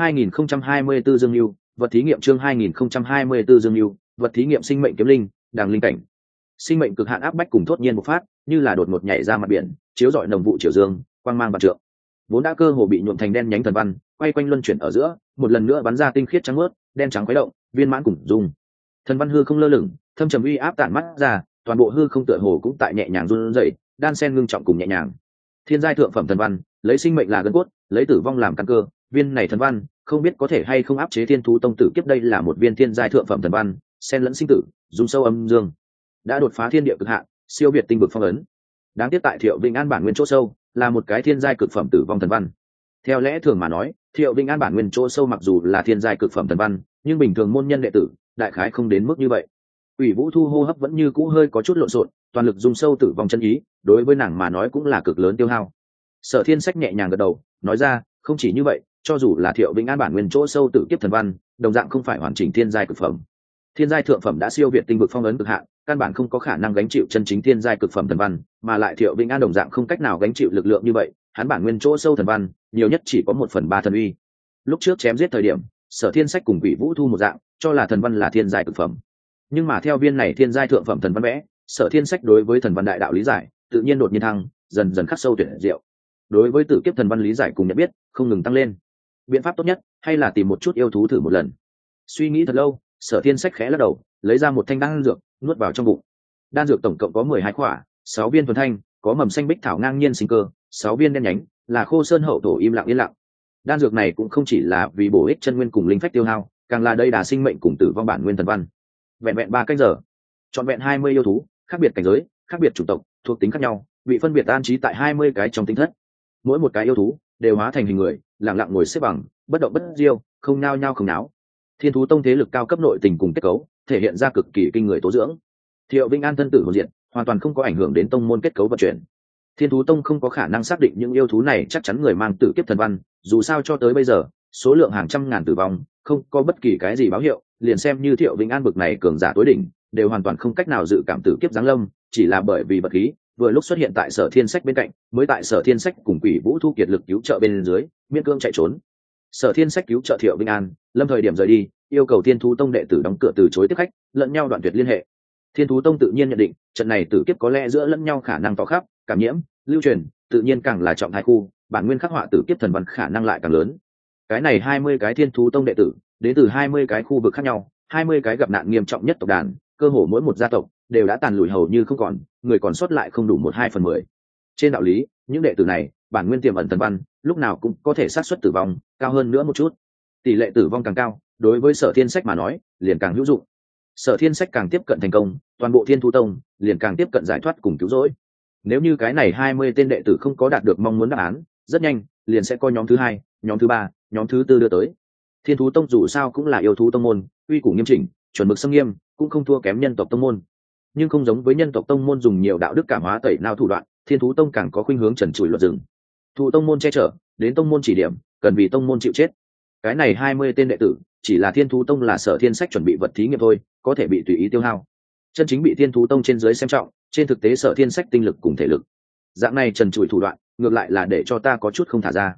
2024 Dương Lưu, vật thí nghiệm chương 2024 Dương Lưu, vật thí nghiệm sinh mệnh kiếm linh, đàng linh cảnh. Sinh mệnh cực hạn áp bách cùng thốt nhiên bộc phát, như là đột ngột nhảy ra mặt biển, chiếu rọi nồng vụ triều dương, quang mang vạn trượng. Vốn đã cơ hồ bị nhuộm thành đen nhánh thần văn, quay quanh luân chuyển ở giữa, một lần nữa bắn ra tinh khiết trắng mướt, đen trắng khuấy động, viên mãn cùng dung. Thần văn hư không lơ lửng, thâm trầm uy áp tản mắt ra, toàn bộ hư không tựa hồ cũng tại nhẹ nhàng run rẩy, đan sen ngưng trọng cùng nhẹ nhàng. Thiên giai thượng phẩm thần văn, lấy sinh mệnh là gân cốt, lấy tử vong làm căn cơ, viên này thần văn, không biết có thể hay không áp chế Thiên Thú Tông tử kiếp, đây là một viên thiên giai thượng phẩm thần văn, xen lẫn sinh tử, dung sâu âm dương, đã đột phá thiên địa cực hạn, siêu việt tinh vực phong ấn. Đáng tiếc tại Thiệu Vinh An bản nguyên chỗ sâu, là một cái thiên giai cực phẩm tử vong thần văn. Theo lẽ thường mà nói, Thiệu Vinh An bản nguyên chỗ sâu mặc dù là thiên giai cực phẩm thần văn, nhưng bình thường môn nhân đệ tử, đại khái không đến mức như vậy. Quỷ Vũ Thu hô hấp vẫn như cũ hơi có chút lộn xộn, toàn lực dung sâu tử vong chân ý, đối với nàng mà nói cũng là cực lớn tiêu hao. Sở Thiên Sách nhẹ nhàng gật đầu, nói ra, không chỉ như vậy, cho dù là Thiệu Vinh An bản nguyên chỗ sâu tử kiếp thần văn, đồng dạng không phải hoàn chỉnh thiên giai cực phẩm. Thiên giai thượng phẩm đã siêu việt tinh vực phong ấn cực hạn, căn bản không có khả năng gánh chịu chân chính thiên giai cực phẩm thần văn, mà lại Thiệu Vinh An đồng dạng không cách nào gánh chịu lực lượng như vậy, hắn bản nguyên chỗ sâu thần văn, nhiều nhất chỉ có 1/3 thần uy. Lúc trước chém giết thời điểm, Sở Thiên Sách cùng Quỷ Vũ Thu một dạng, cho là thần văn là thiên giai cực phẩm. Nhưng mà theo viên này thiên giai thượng phẩm thần văn vẽ, Sở Thiên Sách đối với thần văn đại đạo lý giải, tự nhiên đột nhiên thăng, dần dần khắc sâu tuyệt diệu. Đối với tử kiếp thần văn lý giải cùng nhận biết, không ngừng tăng lên. Biện pháp tốt nhất, hay là tìm một chút yêu thú thử một lần. Suy nghĩ thật lâu, Sở Thiên Sách khẽ lắc đầu, lấy ra một thanh đan dược, nuốt vào trong bụng. Đan dược tổng cộng có 12 khỏa, 6 viên thuần thanh, có mầm xanh bích thảo ngang nhiên sinh cơ, 6 viên đen nhánh, là khô sơn hậu thổ im lặng yên lặng. Đan dược này cũng không chỉ là vì bổ ích chân nguyên cùng linh phách tiêu hao, càng là đây đà sinh mệnh cùng tử vong bản nguyên thần văn. Vẹn 3 canh giờ, trọn vẹn 20 yêu thú, khác biệt cảnh giới, khác biệt chủng tộc, thuộc tính khác nhau, bị phân biệt an trí tại 20 cái trong tinh thất. Mỗi một cái yêu thú đều hóa thành hình người, lặng lặng ngồi xếp bằng, bất động bất diêu, không nao nhao không náo. Thiên Thú Tông thế lực cao cấp nội tình cùng kết cấu, thể hiện ra cực kỳ kinh người tố dưỡng. Thiệu Vinh An thân tử hồn diện, hoàn toàn không có ảnh hưởng đến tông môn kết cấu vận chuyển. Thiên Thú Tông không có khả năng xác định những yêu thú này chắc chắn người mang tử kiếp thần văn, dù sao cho tới bây giờ, số lượng hàng trăm ngàn tử vong, không có bất kỳ cái gì báo hiệu, liền xem như Thiệu Vinh An bực này cường giả tối đỉnh, đều hoàn toàn không cách nào dự cảm tử kiếp giáng lâm, chỉ là bởi vì vật khí vừa lúc xuất hiện tại Sở Thiên Sách bên cạnh, mới tại Sở Thiên Sách cùng Quỷ Vũ Thu kiệt lực cứu trợ bên dưới, miễn cưỡng chạy trốn. Sở Thiên Sách cứu trợ Thiệu Vinh An, lâm thời điểm rời đi, yêu cầu Thiên Thú Tông đệ tử đóng cửa từ chối tiếp khách, lẫn nhau đoạn tuyệt liên hệ. Thiên Thú Tông tự nhiên nhận định, trận này tử kiếp có lẽ giữa lẫn nhau khả năng tỏ khắp, cảm nhiễm, lưu truyền, tự nhiên càng là trọng thái khu, bản nguyên khắc họa tử kiếp thần văn khả năng lại càng lớn. Cái này 20 cái Thiên Thú Tông đệ tử, đến từ 20 cái khu vực khác nhau, 20 cái gặp nạn nghiêm trọng nhất tộc đàn, cơ hồ mỗi một gia tộc đều đã tàn lùi hầu như không còn, người còn sót lại không đủ 1/2/10. Trên đạo lý, những đệ tử này, bản nguyên tiềm ẩn thần văn, lúc nào cũng có thể xác suất tử vong cao hơn nữa một chút. Tỷ lệ tử vong càng cao, đối với Sở Thiên Sách mà nói, liền càng hữu dụng. Sở Thiên Sách càng tiếp cận thành công, toàn bộ Thiên Thú Tông liền càng tiếp cận giải thoát cùng cứu rỗi. Nếu như cái này 20 tên đệ tử không có đạt được mong muốn đáp án, rất nhanh liền sẽ coi nhóm thứ 2, nhóm thứ 3, nhóm thứ 4 đưa tới. Thiên Thú Tông dù sao cũng là yêu thú tông môn, uy củ nghiêm chỉnh, chuẩn mực xâm nghiêm, cũng không thua kém nhân tộc tông môn. Nhưng không giống với nhân tộc tông môn dùng nhiều đạo đức cảm hóa tẩy não thủ đoạn, Thiên Thú Tông càng có khuynh hướng trần trụi luật rừng. Thụ tông môn che chở, đến tông môn chỉ điểm, cần vì tông môn chịu chết. Cái này 20 tên đệ tử, chỉ là Thiên Thú Tông là Sở Thiên Sách chuẩn bị vật thí nghiệm thôi, có thể bị tùy ý tiêu hao. Chân chính bị Thiên Thú Tông trên dưới xem trọng, trên thực tế Sở Thiên Sách tinh lực cùng thể lực. Dạng này trần trụi thủ đoạn, ngược lại là để cho ta có chút không thả ra.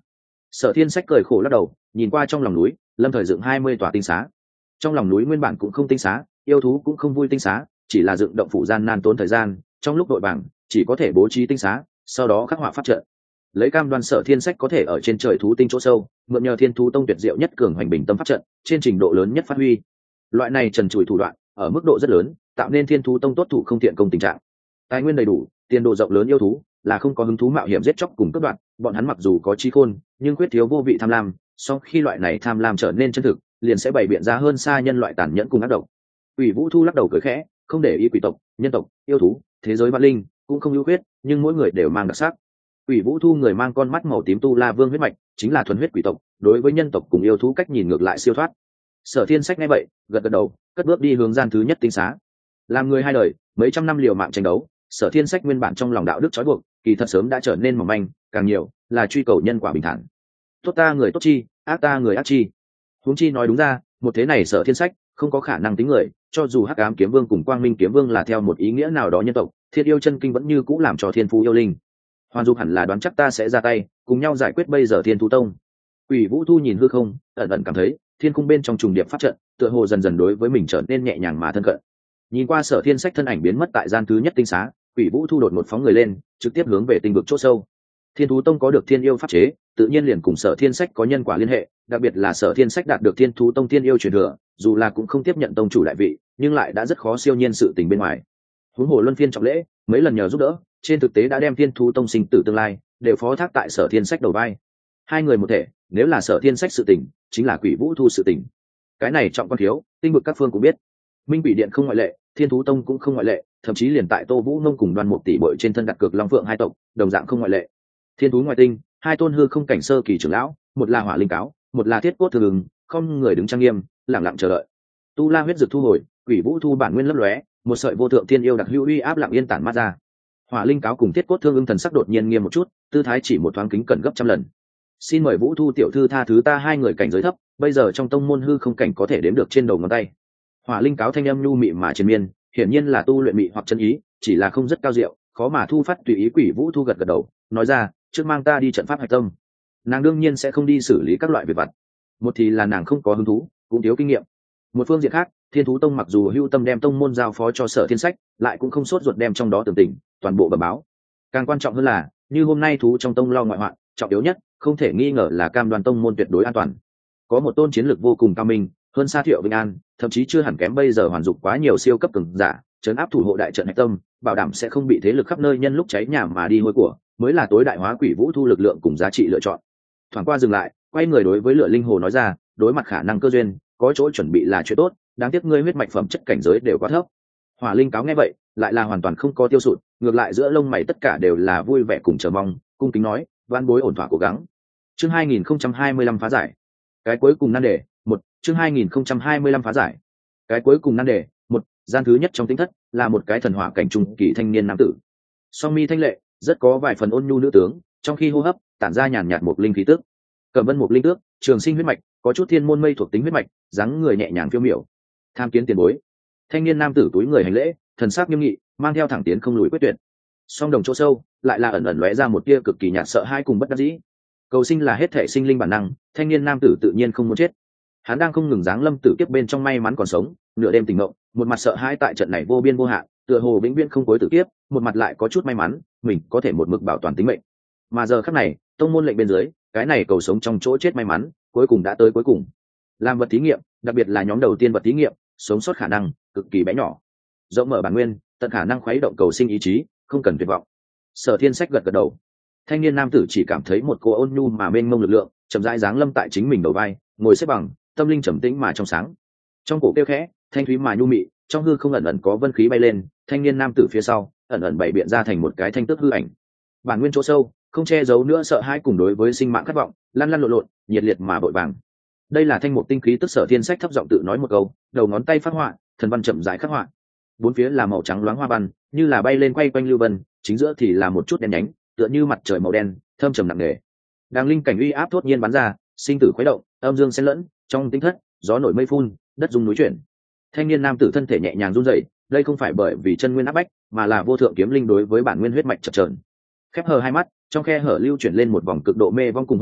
Sở Thiên Sách cười khổ lắc đầu, nhìn qua trong lòng núi, lâm thời dựng 20 tòa tinh xá. Trong lòng núi nguyên bản cũng không tinh xá, yêu thú cũng không vui tinh xá, chỉ là dựng động phủ gian nan tốn thời gian, trong lúc đội bảng chỉ có thể bố trí tinh xá, sau đó khắc họa pháp trận. Lấy cam đoan Sở Thiên Sách có thể ở trên trời thú tinh chỗ sâu, mượn nhờ Thiên Thú Tông tuyệt diệu nhất cường hoành bình tâm pháp trận, trên trình độ lớn nhất phát huy. Loại này trần trụi thủ đoạn, ở mức độ rất lớn, tạo nên Thiên Thú Tông tốt thủ không thiện công tình trạng. Tài nguyên đầy đủ, tiền độ rộng lớn yêu thú, là không có hứng thú mạo hiểm giết chóc cùng cướp đoạt, bọn hắn mặc dù có trí khôn, nhưng khuyết thiếu vô vị tham lam, sau khi loại này tham lam trở nên chân thực, liền sẽ bày biện ra hơn xa nhân loại tàn nhẫn cùng ác độc. Quỷ Vũ Thu lắc đầu cười khẽ, không để ý quỷ tộc, nhân tộc, yêu thú, thế giới vạn linh, cũng không ưu khuyết, nhưng mỗi người đều mang đặc sắc. Quỷ Vũ Thu người mang con mắt màu tím tu la vương huyết mạch, chính là thuần huyết quỷ tộc, đối với nhân tộc cùng yêu thú cách nhìn ngược lại siêu thoát. Sở Thiên Sách nghe vậy, gật gật đầu, cất bước đi hướng gian thứ nhất tinh xá. Làm người hai đời, mấy trăm năm liều mạng tranh đấu, Sở Thiên Sách nguyên bản trong lòng đạo đức trói buộc, kỳ thật sớm đã trở nên mỏng manh, càng nhiều là truy cầu nhân quả bình thản. Tốt ta người tốt chi, ác ta người ác chi. Huống chi nói đúng ra, một thế này Sở Thiên Sách không có khả năng tính người, cho dù Hắc Ám Kiếm Vương cùng Quang Minh Kiếm Vương là theo một ý nghĩa nào đó nhân tộc, Thiên Yêu Chân Kinh vẫn như cũ làm cho Thiên Phú yêu linh. Hoàn Dục hẳn là đoán chắc ta sẽ ra tay, cùng nhau giải quyết bây giờ Thiên Thú Tông. Quỷ Vũ Thu nhìn hư không, ẩn ẩn cảm thấy thiên cung bên trong trùng điệp pháp trận, tựa hồ dần dần đối với mình trở nên nhẹ nhàng mà thân cận. Nhìn qua Sở Thiên Sách thân ảnh biến mất tại gian thứ nhất tinh xá, Quỷ Vũ Thu đột một phóng người lên, trực tiếp hướng về tinh vực chỗ sâu. Thiên Thú Tông có được thiên yêu pháp chế, tự nhiên liền cùng Sở Thiên Sách có nhân quả liên hệ, đặc biệt là Sở Thiên Sách đạt được Thiên Thú Tông thiên yêu truyền thừa, dù là cũng không tiếp nhận tông chủ đại vị, nhưng lại đã rất khó siêu nhiên sự tình bên ngoài. Huống hồ luân phiên trọng lễ, mấy lần nhờ giúp đỡ, trên thực tế đã đem Thiên Thú Tông sinh tử tương lai đều phó thác tại Sở Thiên Sách đầu vai. Hai người một thể, nếu là Sở Thiên Sách sự tình, chính là Quỷ Vũ Thu sự tình. Cái này trọng quan thiếu, tinh vực các phương cũng biết. Minh Quỷ Điện không ngoại lệ, Thiên Thú Tông cũng không ngoại lệ, thậm chí liền tại Tô Vũ Nông cùng Đoan Mục tỷ bội trên thân đặt cược Long Phượng hai tộc, đồng dạng không ngoại lệ. Thiên thú ngoại tinh, hai tôn hư không cảnh sơ kỳ trưởng lão, một là Hỏa Linh Cáo, một là Thiết Cốt Thường Ứng, không người đứng trang nghiêm, lặng lặng chờ đợi. Tu La huyết dược thu hồi, Quỷ Vũ Thu bản nguyên lấp lóe, một sợi vô thượng thiên yêu đặc hữu uy áp lặng yên tản mát ra. Hỏa Linh Cáo cùng Thiết Cốt Thương Ứng thần sắc đột nhiên nghiêm một chút, tư thái chỉ một thoáng kính cẩn gấp trăm lần. Xin mời Vũ Thu tiểu thư tha thứ ta hai người cảnh giới thấp, bây giờ trong tông môn hư không cảnh có thể đếm được trên đầu ngón tay. Hỏa Linh Cáo thanh âm nhu mị mà triền miên, hiển nhiên là tu luyện mị hoặc chân ý, chỉ là không rất cao diệu, khó mà thu phát tùy ý. Quỷ Vũ Thu gật gật đầu, nói ra, trước mang ta đi trận pháp hạch tâm. Nàng đương nhiên sẽ không đi xử lý các loại việc vặt, một thì là nàng không có hứng thú, cũng thiếu kinh nghiệm. Một phương diện khác, Thiên Thú Tông mặc dù hưu tâm đem tông môn giao phó cho Sở Thiên Sách, lại cũng không sốt ruột đem trong đó tường tình toàn bộ bẩm báo. Càng quan trọng hơn là, như hôm nay thú trong tông lo ngoại hoạn, trọng yếu nhất không thể nghi ngờ là cam đoan tông môn tuyệt đối an toàn. Có một tôn chiến lược vô cùng cao minh, hơn xa Thiệu Vinh An, thậm chí chưa hẳn kém bây giờ Hoàn Dục quá nhiều siêu cấp cường giả, trấn áp thủ hộ đại trận hạch tâm, bảo đảm sẽ không bị thế lực khắp nơi nhân lúc cháy nhà mà đi hôi của, mới là tối đại hóa Quỷ Vũ Thu lực lượng cùng giá trị lựa chọn. Thoáng qua dừng lại, quay người đối với Lửa Linh Hồ nói ra, đối mặt khả năng cơ duyên, có chỗ chuẩn bị là chuyện tốt, đáng tiếc ngươi huyết mạch phẩm chất cảnh giới đều quá thấp. Hỏa Linh Cáo nghe vậy, lại là hoàn toàn không có tiêu sụt, ngược lại giữa lông mày tất cả đều là vui vẻ cùng chờ mong, cung kính nói, van bối ổn thỏa cố gắng. Chương 2025 phá giải. Cái cuối cùng nan đề, một. Chương 2025 phá giải. Cái cuối cùng nan đề, một. Gian thứ nhất trong tính thất là một cái thần hỏa cảnh trung kỳ thanh niên nam tử. Song mi thanh lệ, rất có vài phần ôn nhu nữ tướng, trong khi hô hấp tản ra nhàn nhạt một linh khí tức. Cẩm Vân một linh tước, trường sinh huyết mạch, có chút thiên môn mây thuộc tính huyết mạch, dáng người nhẹ nhàng phiêu miểu. Tham kiến tiền bối. Thanh niên nam tử túi người hành lễ, thần sắc nghiêm nghị, mang theo thẳng tiến không lùi quyết tuyệt. Song đồng chỗ sâu lại là ẩn ẩn lóe ra một tia cực kỳ nhạt sợ hãi cùng bất đắc dĩ. Cầu sinh là hết thể sinh linh bản năng, thanh niên nam tử tự nhiên không muốn chết. Hắn đang không ngừng giáng lâm tử kiếp bên trong may mắn còn sống, nửa đêm tỉnh ngộ, một mặt sợ hãi tại trận này vô biên vô hạn, tựa hồ vĩnh viễn không cuối tử kiếp, một mặt lại có chút may mắn, mình có thể một mực bảo toàn tính mệnh. Mà giờ khắc này, tông môn lệnh bên dưới, cái này cầu sống trong chỗ chết may mắn, cuối cùng đã tới cuối cùng. Làm vật thí nghiệm, đặc biệt là nhóm đầu tiên vật thí nghiệm, sống sót khả năng cực kỳ bé nhỏ. Rộng mở bản nguyên, tận khả năng khuấy động cầu sinh ý chí, không cần tuyệt vọng. Sở Thiên Sách gật gật đầu. Thanh niên nam tử chỉ cảm thấy một cô ôn nhu mà mênh mông lực lượng, chậm rãi giáng lâm tại chính mình đầu vai, ngồi xếp bằng, tâm linh trầm tĩnh mà trong sáng. Trong cổ kêu khẽ, thanh thúy mà nhu mị, trong hư không ẩn ẩn có vân khí bay lên, thanh niên nam tử phía sau, ẩn ẩn bày biện ra thành một cái thanh tước hư ảnh. Bản nguyên chỗ sâu, không che giấu nữa sợ hãi cùng đối với sinh mạng khát vọng, lăn lăn lộn lộn, nhiệt liệt mà vội vàng. Đây là thanh mục tinh khí tức. Sở Thiên Sách thấp giọng tự nói một câu, đầu ngón tay phát họa, thần văn chậm rãi khắc họa. Bốn phía là màu trắng loáng hoa văn, như là bay lên quay quanh lưu vân, chính giữa thì là một chút đen nhánh, tựa như mặt trời màu đen, thâm trầm nặng nề. Đang linh cảnh uy áp thốt nhiên bắn ra, sinh tử khuấy động, âm dương xen lẫn, trong tinh thất, gió nổi mây phun, đất rung núi chuyển. Thanh niên nam tử thân thể nhẹ nhàng run rẩy, đây không phải bởi vì chân nguyên áp bách, mà là vô thượng kiếm linh đối với bản nguyên huyết mạch chập chờn. Khép hờ hai mắt, trong khe hở lưu chuyển lên một vòng cực độ mê vong cùng hỗn độn,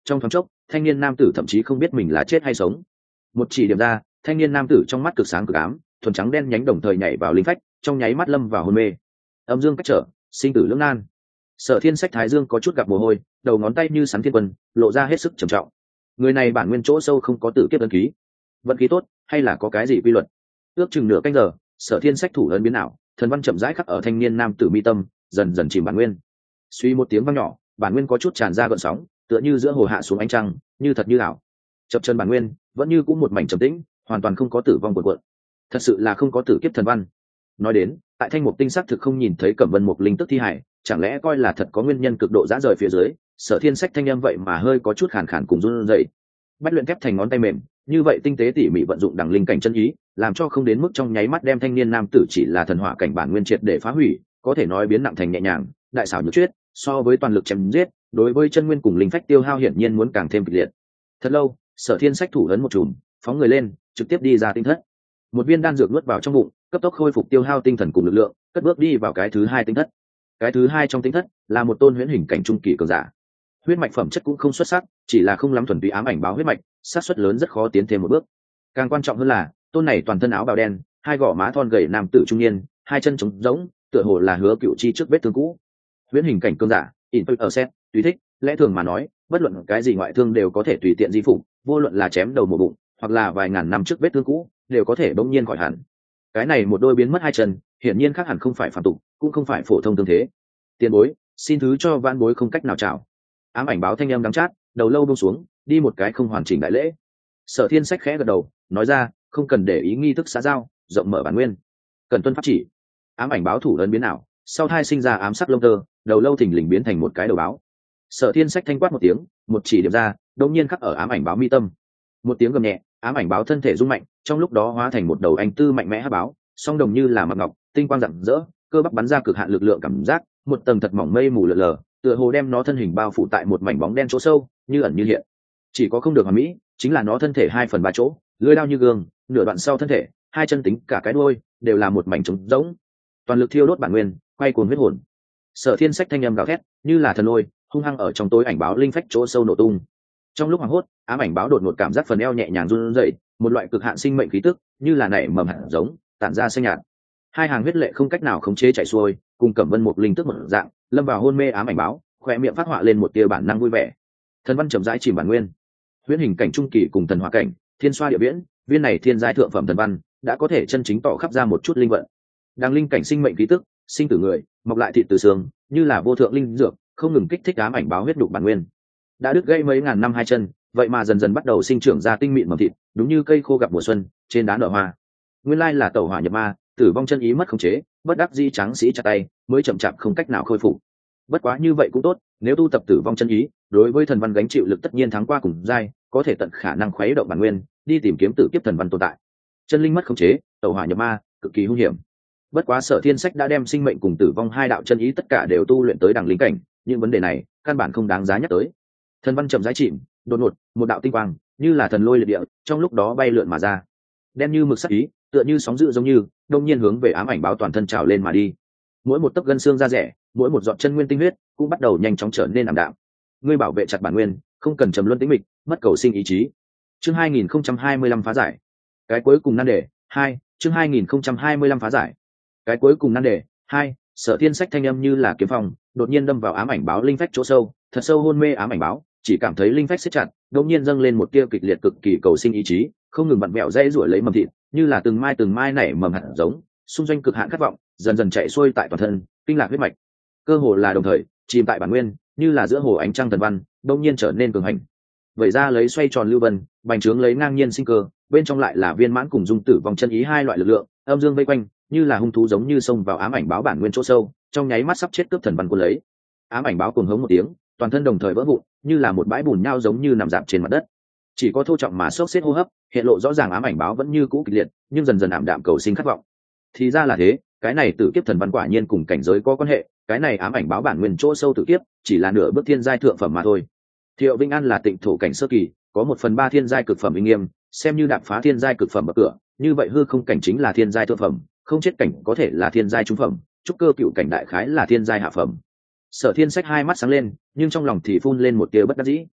Trong thoáng chốc thanh niên nam tử thậm chí không biết mình là chết hay sống. Một chỉ điểm ra, thanh niên nam tử trong mắt cực sáng cực ám, thuần trắng đen nhánh đồng thời nhảy vào linh phách, trong nháy mắt lâm vào hôn mê. Âm dương cách trở, sinh tử lưỡng nan. Sở Thiên Sách thái dương có chút gặp mồ hôi, đầu ngón tay như sắn thiên quân, lộ ra hết sức trầm trọng. Người này bản nguyên chỗ sâu không có tử kiếp ấn ký, vận khí tốt hay là có cái gì quy luật? Ước chừng nửa canh giờ, Sở Thiên Sách thủ ấn biến ảo, thần văn chậm rãi khắc ở thanh niên nam tử mi tâm, dần dần chìm bản nguyên. Suy một tiếng vang nhỏ, bản nguyên có chút tràn ra gợn sóng, tựa như giữa hồ hạ xuống ánh trăng, như thật như ảo. Chập chân bản nguyên, vẫn như cũng một mảnh trầm tĩnh, hoàn toàn không có tử vong cuộn cuộn. Thật sự là không có tử kiếp thần văn. Nói đến, tại Thanh Mục Tinh xác thực không nhìn thấy Cẩm Vân Mục linh tức thi hải, chẳng lẽ coi là thật có nguyên nhân cực độ dã rời phía dưới? Sở Thiên Sách thanh âm vậy mà hơi có chút khàn khàn cùng run rẩy. Bách luyện thép thành ngón tay mềm, như vậy tinh tế tỉ mỉ vận dụng đẳng linh cảnh chân ý, làm cho không đến mức trong nháy mắt đem thanh niên nam tử chỉ là thần hỏa cảnh bản nguyên triệt để phá hủy, có thể nói biến nặng thành nhẹ nhàng, đại xảo nhược chuyết, so với toàn lực chém giết, đối với chân nguyên cùng linh phách tiêu hao hiển nhiên muốn càng thêm kịch liệt. Thật lâu, Sở Thiên Sách thủ ấn một chùm, phóng người lên, trực tiếp đi ra tinh thất. Một viên đan dược nuốt vào trong bụng, cấp tốc khôi phục tiêu hao tinh thần cùng lực lượng, cất bước đi vào cái thứ hai tinh thất. Cái thứ hai trong tinh thất là một tôn huyễn hình cảnh trung kỳ cường giả. Huyết mạch phẩm chất cũng không xuất sắc, chỉ là không lắm thuần túy ám ảnh báo huyết mạch, xác suất lớn rất khó tiến thêm một bước. Càng quan trọng hơn là, tôn này toàn thân áo bào đen, hai gò má thon gầy nam tử trung niên, hai chân trống rỗng, tựa hồ là Hứa Cựu chi trước vết thương cũ. Huyễn hình cảnh cường giả, ở set, tùy thích, lẽ thường mà nói, bất luận cái gì ngoại thương đều có thể tùy tiện di phục, vô luận là chém đầu mổ bụng, hoặc là vài ngàn năm trước vết thương cũ, đều có thể bỗng nhiên khỏi hẳn. Cái này một đôi biến mất hai chân, hiển nhiên khác hẳn không phải phàm tục, cũng không phải phổ thông tương thế. Tiền bối, xin thứ cho vãn bối không cách nào chào. Ám ảnh báo thanh âm đắng chát, đầu lâu buông xuống, đi một cái không hoàn chỉnh đại lễ. Sở Thiên Sách khẽ gật đầu, nói ra, không cần để ý nghi thức xã giao, rộng mở bản nguyên, cần tuân pháp chỉ. Ám ảnh báo thủ ấn biến ảo, sau thai sinh ra ám sắc lông tơ, đầu lâu thình lình biến thành một cái đầu báo. Sở Thiên Sách thanh quát một tiếng, một chỉ điểm ra, đột nhiên khắc ở ám ảnh báo mi tâm. Một tiếng gầm nhẹ, ám ảnh báo thân thể rung mạnh, trong lúc đó hóa thành một đầu anh tư mạnh mẽ hắc báo, song đồng như là mặt ngọc, tinh quang rạng rỡ, cơ bắp bắn ra cực hạn lực lượng cảm giác, một tầng thật mỏng mây mù lờ lờ, tựa hồ đem nó thân hình bao phủ tại một mảnh bóng đen chỗ sâu, như ẩn như hiện. Chỉ có không được hoàn mỹ, chính là nó thân thể 2/3 chỗ, lưỡi đao như gương, nửa đoạn sau thân thể, hai chân tính cả cái đuôi đều là một mảnh trống rỗng. Toàn lực thiêu đốt bản nguyên, quay cuồng huyết hồn. Sở Thiên Sách thanh âm gào thét, như là thần lôi, hung hăng ở trong tối ảnh báo linh phách chỗ sâu nổ tung. Trong lúc hoảng hốt, ám ảnh báo đột ngột cảm giác phần eo nhẹ nhàng run rẩy, một loại cực hạn sinh mệnh khí tức, như là nảy mầm hạt giống, tản ra xanh nhạt. Hai hàng huyết lệ không cách nào khống chế chảy xuôi, cùng Cẩm Vân Mục linh tức một dạng, lâm vào hôn mê ám ảnh báo, khóe miệng phát họa lên một tia bản năng vui vẻ. Thần văn chậm rãi chìm bản nguyên. Huyễn hình cảnh trung kỳ cùng thần hỏa cảnh, thiên xoa địa viễn, viên này thiên giai thượng phẩm thần văn, đã có thể chân chính tỏ khắp ra một chút linh vận. Đang linh cảnh sinh mệnh khí tức, sinh tử người, mọc lại thịt từ xương, như là vô thượng linh dược, không ngừng kích thích ám ảnh báo huyết đục bản nguyên. Đã đứt gãy mấy ngàn năm hai chân, vậy mà dần dần bắt đầu sinh trưởng ra tinh mịn mầm thịt, đúng như cây khô gặp mùa xuân, trên đá nở hoa. Nguyên lai là tẩu hỏa nhập ma, tử vong chân ý mất khống chế, bất đắc dĩ tráng sĩ chặt tay, mới chậm chạp không cách nào khôi phục. Bất quá như vậy cũng tốt, nếu tu tập tử vong chân ý, đối với thần văn gánh chịu lực tất nhiên thắng qua cùng giai, có thể tận khả năng khuấy động bản nguyên, đi tìm kiếm tử kiếp thần văn tồn tại. Chân linh mất khống chế, tẩu hỏa nhập ma, cực kỳ hung hiểm. Bất quá Sở Thiên Sách đã đem sinh mệnh cùng tử vong hai đạo chân ý tất cả đều tu luyện tới đẳng linh cảnh, nhưng vấn đề này căn bản không đáng giá nhắc tới. Thần văn chậm rãi chìm, đột ngột, một đạo tinh quang, như là thần lôi liệt địa, trong lúc đó bay lượn mà ra. Đen như mực sắc ý, tựa như sóng dữ giống như, đông nhiên hướng về ám ảnh báo toàn thân trào lên mà đi. Mỗi một tấc gân xương da rẻ, mỗi một giọt chân nguyên tinh huyết, cũng bắt đầu nhanh chóng trở nên ảm đạm. Ngươi bảo vệ chặt bản nguyên, không cần trầm luân tĩnh mịch, mất cầu sinh ý chí. Chương 2025 phá giải. Cái cuối cùng nan đề 2, chương 2025 phá giải. Cái cuối cùng nan đề 2, Sở Thiên Sách thanh âm như là kiếm phong, đột nhiên đâm vào ám ảnh báo linh phách chỗ sâu, thật sâu hôn mê ám ảnh báo, chỉ cảm thấy linh phách siết chặt, đột nhiên dâng lên một tia kịch liệt cực kỳ cầu sinh ý chí, không ngừng vặn vẹo dây ruổi lấy mầm thịt, như là từng mai nảy mầm hạt giống, xung doanh cực hạn khát vọng, dần dần chạy xuôi tại toàn thân, kinh lạc huyết mạch. Cơ hồ là đồng thời, chìm tại bản nguyên, như là giữa hồ ánh trăng thần văn, đột nhiên trở nên cường hành. Vậy ra lấy xoay tròn lưu vân, bành trướng lấy ngang nhiên sinh cơ, bên trong lại là viên mãn cùng dung tử vong chân ý hai loại lực lượng, âm dương vây quanh, như là hung thú giống như xông vào ám ảnh báo bản nguyên chỗ sâu, trong nháy mắt sắp chết cướp thần văn cuốn lấy. Ám ảnh báo cuồng hống một tiếng, toàn thân đồng thời vỡ vụn, như là một bãi bùn nhão giống như nằm rạp trên mặt đất. Chỉ có thô trọng mà sốc xếp hô hấp, hiện lộ rõ ràng ám ảnh báo vẫn như cũ kịch liệt, nhưng dần dần ảm đạm cầu sinh khát vọng. Thì ra là thế, cái này tử kiếp thần văn quả nhiên cùng cảnh giới có quan hệ, cái này ám ảnh báo bản nguyên chỗ sâu tử kiếp, chỉ là nửa bước thiên giai thượng phẩm mà thôi. Thiệu Vĩnh An là tịnh thổ cảnh sơ kỳ, có 1/3 thiên giai cực phẩm uy nghiêm, xem như đạp phá thiên giai cực phẩm bậc cửa, như vậy hư không cảnh chính là thiên giai thượng phẩm, không chết cảnh có thể là thiên giai trung phẩm, trúc cơ cựu cảnh đại khái là thiên giai hạ phẩm. Sở Thiên Sách hai mắt sáng lên, nhưng trong lòng thì phun lên một tia bất đắc dĩ.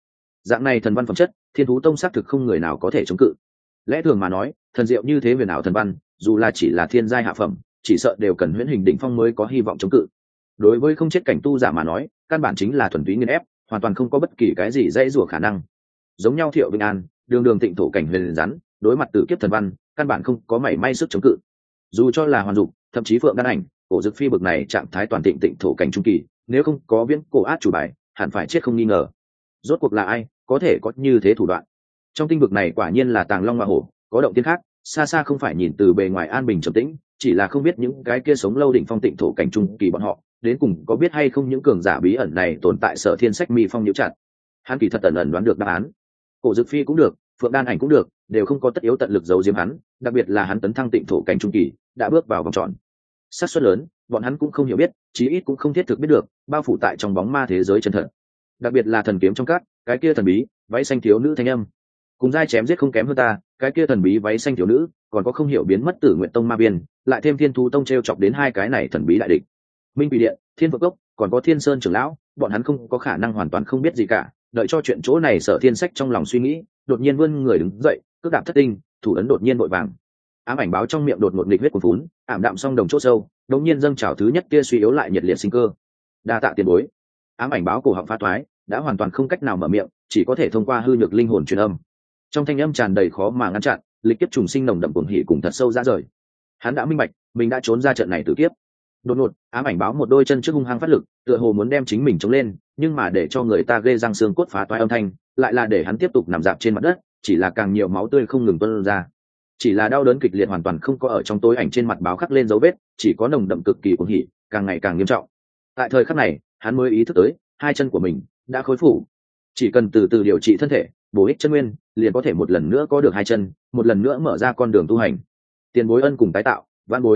Dạng này thần văn phẩm chất, thiên thú tông xác thực không người nào có thể chống cự. Lẽ thường mà nói, thần diệu như thế huyền ảo thần văn, dù là chỉ là thiên giai hạ phẩm, chỉ sợ đều cần huyễn hình đỉnh phong mới có hy vọng chống cự. Đối với không chết cảnh tu giả mà nói, căn bản chính là thuần túy nghiền ép, hoàn toàn không có bất kỳ cái gì dễ rủa khả năng. Giống nhau Thiệu Vinh An, đường thịnh thổ cảnh huyền rắn, đối mặt tử kiếp thần văn, căn bản không có mảy may sức chống cự. Dù cho là Hoàn Dục, thậm chí Phượng Đan Ảnh, Cổ Dực Phi bực này trạng thái toàn thịnh tịnh thổ cảnh trung kỳ, nếu không có viễn cổ át chủ bài, hẳn phải chết không nghi ngờ. Rốt cuộc là ai có thể có như thế thủ đoạn? Trong tinh vực này quả nhiên là tàng long hoa hổ, có động tiên khác, xa xa không phải nhìn từ bề ngoài an bình trầm tĩnh, chỉ là không biết những cái kia sống lâu đỉnh phong tịnh thổ cảnh trung kỳ bọn họ, đến cùng có biết hay không những cường giả bí ẩn này tồn tại Sở Thiên Sách mi phong nhiễu chặt. Hắn kỳ thật ẩn ẩn đoán được đáp án. Cổ Dực Phi cũng được, Phượng Đan Ảnh cũng được, đều không có tất yếu tận lực giấu giếm hắn, đặc biệt là hắn tấn thăng tịnh thổ cảnh trung kỳ, đã bước vào vòng tròn. Xác suất lớn, bọn hắn cũng không hiểu biết, chí ít cũng không thiết thực biết được, bao phủ tại trong bóng ma thế giới chân thật. Đặc biệt là thần kiếm trong các, cái kia thần bí, váy xanh thiếu nữ thanh âm. Cùng giai chém giết không kém hơn ta, cái kia thần bí váy xanh thiếu nữ, còn có không hiểu biến mất Tử Nguyện Tông ma viên, lại thêm Thiên Thú Tông trêu chọc đến hai cái này thần bí đại địch. Minh Quỷ Điện, Thiên Phượng Cốc, còn có Thiên Sơn trưởng lão, bọn hắn không có khả năng hoàn toàn không biết gì cả, đợi cho chuyện chỗ này Sở Thiên Sách trong lòng suy nghĩ, đột nhiên vươn người đứng dậy, cước đạp thất tinh, thủ ấn đột nhiên vội vàng. Ám ảnh báo trong miệng đột ngột nghịch huyết cuồn phún, ảm đạm song đồng chỗ sâu, đột nhiên dâng trào thứ nhất kia suy yếu lại nhiệt liệt sinh cơ. Đa tạ tiền bối. Ám ảnh báo cổ họng phá toái, đã hoàn toàn không cách nào mở miệng, chỉ có thể thông qua hư nhược linh hồn truyền âm. Trong thanh âm tràn đầy khó mà ngăn chặn, lịch kiếp trùng sinh nồng đậm cuồng hỉ cùng thật sâu ra rời. Hắn đã minh bạch, mình đã trốn ra trận này tử kiếp. Đột ngột, ám ảnh báo một đôi chân trước hung hăng phát lực, tựa hồ muốn đem chính mình chống lên, nhưng mà để cho người ta ghê răng xương cốt phá toái âm thanh, lại là để hắn tiếp tục nằm dạp trên mặt đất, chỉ là càng nhiều máu tươi không ngừng tuôn ra. Chỉ là đau đớn kịch liệt hoàn toàn không có ở trong tối ảnh trên mặt báo khắc lên dấu vết, chỉ có nồng đậm cực kỳ cuồng hỉ, càng ngày càng nghiêm trọng. Tại thời khắc này, hắn mới ý thức tới, hai chân của mình đã khôi phục. Chỉ cần từ từ điều trị thân thể, bổ ích chân nguyên, liền có thể một lần nữa có được hai chân, một lần nữa mở ra con đường tu hành. Tiền bối ân cùng tái tạo,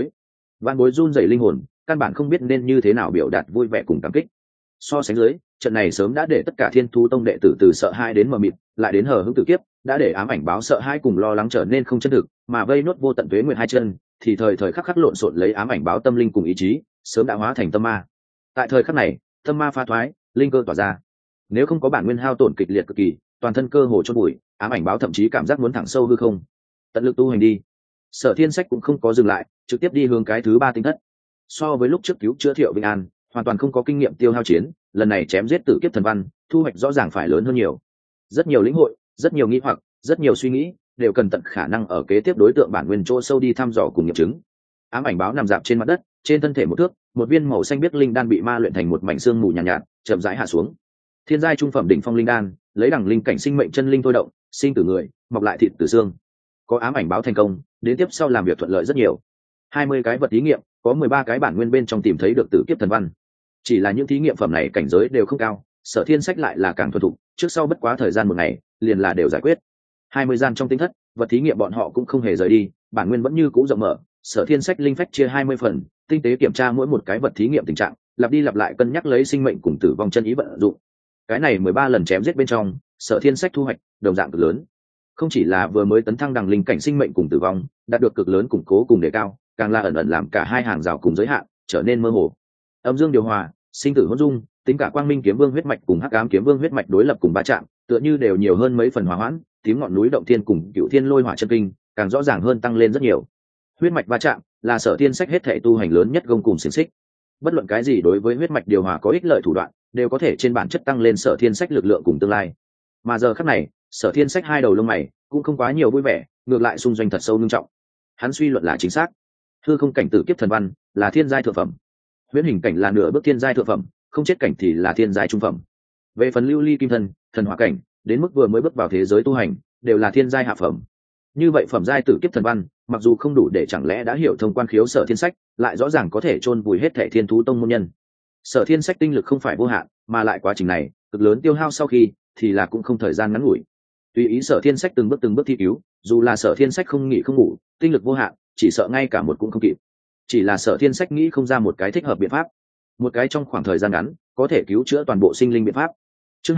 vãn bối run rẩy linh hồn, căn bản không biết nên như thế nào biểu đạt vui vẻ cùng cảm kích. So sánh dưới, trận này sớm đã để tất cả Thiên Thú Tông đệ tử từ sợ hãi đến mờ mịt, lại đến hờ hững tử kiếp, đã để ám ảnh báo sợ hãi cùng lo lắng trở nên không chân thực, mà vây nốt vô tận tuế nguyệt hai chân, thì thời thời khắc khắc lộn xộn lấy ám ảnh báo tâm linh cùng ý chí, sớm đã hóa thành tâm ma. Tại thời khắc này, tâm ma pha thoái, linh cơ tỏa ra. Nếu không có bản nguyên hao tổn kịch liệt cực kỳ, toàn thân cơ hồ chôn bụi, ám ảnh báo thậm chí cảm giác muốn thẳng sâu hư không. Tận lực tu hành đi. Sở Thiên Sách cũng không có dừng lại, trực tiếp đi hướng cái thứ ba tinh thất. So với lúc trước cứu chữa Thiệu Vinh An, hoàn toàn không có kinh nghiệm tiêu hao chiến, lần này chém giết tử kiếp thần văn, thu hoạch rõ ràng phải lớn hơn nhiều. Rất nhiều lĩnh hội, rất nhiều nghi hoặc, rất nhiều suy nghĩ, đều cần tận khả năng ở kế tiếp đối tượng bản nguyên chỗ sâu đi thăm dò cùng nghiệm chứng. Ám ảnh báo nằm dạp trên mặt đất, trên thân thể một thước, một viên màu xanh biếc linh đan bị ma luyện thành một mảnh xương mù nhàn nhạt, chậm rãi hạ xuống. Thiên giai trung phẩm đỉnh phong linh đan, lấy đẳng linh cảnh sinh mệnh chân linh thôi động, sinh từ người, mọc lại thịt từ xương. Có ám ảnh báo thành công, đến tiếp sau làm việc thuận lợi rất nhiều. 20 cái vật thí nghiệm, có 13 cái bản nguyên bên trong tìm thấy được tử kiếp thần văn. Chỉ là những thí nghiệm phẩm này cảnh giới đều không cao, Sở Thiên Sách lại là càng thuần thục, trước sau bất quá thời gian một ngày, liền là đều giải quyết. 20 gian trong tinh thất, vật thí nghiệm bọn họ cũng không hề rời đi, bản nguyên vẫn như cũ rộng mở. Sở Thiên Sách linh phách chia 20 phần, tinh tế kiểm tra mỗi một cái vật thí nghiệm tình trạng, lặp đi lặp lại cân nhắc lấy sinh mệnh cùng tử vong chân ý vận dụng. Cái này 13 lần chém giết bên trong, Sở Thiên Sách thu hoạch đồng dạng cực lớn. Không chỉ là vừa mới tấn thăng đằng linh cảnh sinh mệnh cùng tử vong, đạt được cực lớn củng cố cùng đề cao, càng là ẩn ẩn làm cả hai hàng rào cùng giới hạn trở nên mơ hồ. Âm dương điều hòa, sinh tử hỗn dung, tính cả quang minh kiếm vương huyết mạch cùng hắc ám kiếm vương huyết mạch đối lập cùng va chạm, tựa như đều nhiều hơn mấy phần hòa hoãn, tím ngọn núi động thiên cùng cựu thiên lôi hỏa chân kinh càng rõ ràng hơn tăng lên rất nhiều. Huyết mạch va chạm là Sở Thiên Sách hết thảy tu hành lớn nhất gông cùng xiềng xích. Bất luận cái gì đối với huyết mạch điều hòa có ích lợi thủ đoạn, đều có thể trên bản chất tăng lên Sở Thiên Sách lực lượng cùng tương lai. Mà giờ khắc này, Sở Thiên Sách hai đầu lông mày cũng không quá nhiều vui vẻ, ngược lại xung doanh thật sâu nghiêm trọng. Hắn suy luận là chính xác. Hư không cảnh tử kiếp thần văn là thiên giai thượng phẩm, huyễn hình cảnh là nửa bước thiên giai thượng phẩm, không chết cảnh thì là thiên giai trung phẩm. Về phần lưu ly kim thân, thần hỏa cảnh, đến mức vừa mới bước vào thế giới tu hành, đều là thiên giai hạ phẩm. Như vậy phẩm giai tử kiếp thần văn, mặc dù không đủ để chẳng lẽ đã hiểu thông quan khiếu Sở Thiên Sách, lại rõ ràng có thể chôn vùi hết thảy Thiên Thú Tông môn nhân. Sở Thiên Sách tinh lực không phải vô hạn, mà lại quá trình này cực lớn tiêu hao sau khi thì là cũng không thời gian ngắn ngủi. Tùy ý Sở Thiên Sách từng bước thi cứu, dù là Sở Thiên Sách không nghỉ không ngủ, tinh lực vô hạn, chỉ sợ ngay cả một cũng không kịp. Chỉ là Sở Thiên Sách nghĩ không ra một cái thích hợp biện pháp, một cái trong khoảng thời gian ngắn có thể cứu chữa toàn bộ sinh linh biện pháp. Chương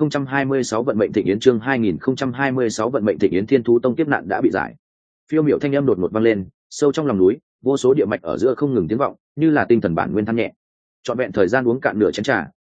2026 vận mệnh thịnh yến, chương 2026 vận mệnh thịnh yến. Thiên Thú Tông kiếp nạn đã bị giải. Phiêu miểu thanh âm đột ngột vang lên, sâu trong lòng núi, vô số địa mạch ở giữa không ngừng tiếng vọng, như là tinh thần bản nguyên than nhẹ. Trọn vẹn thời gian uống cạn nửa chén trà,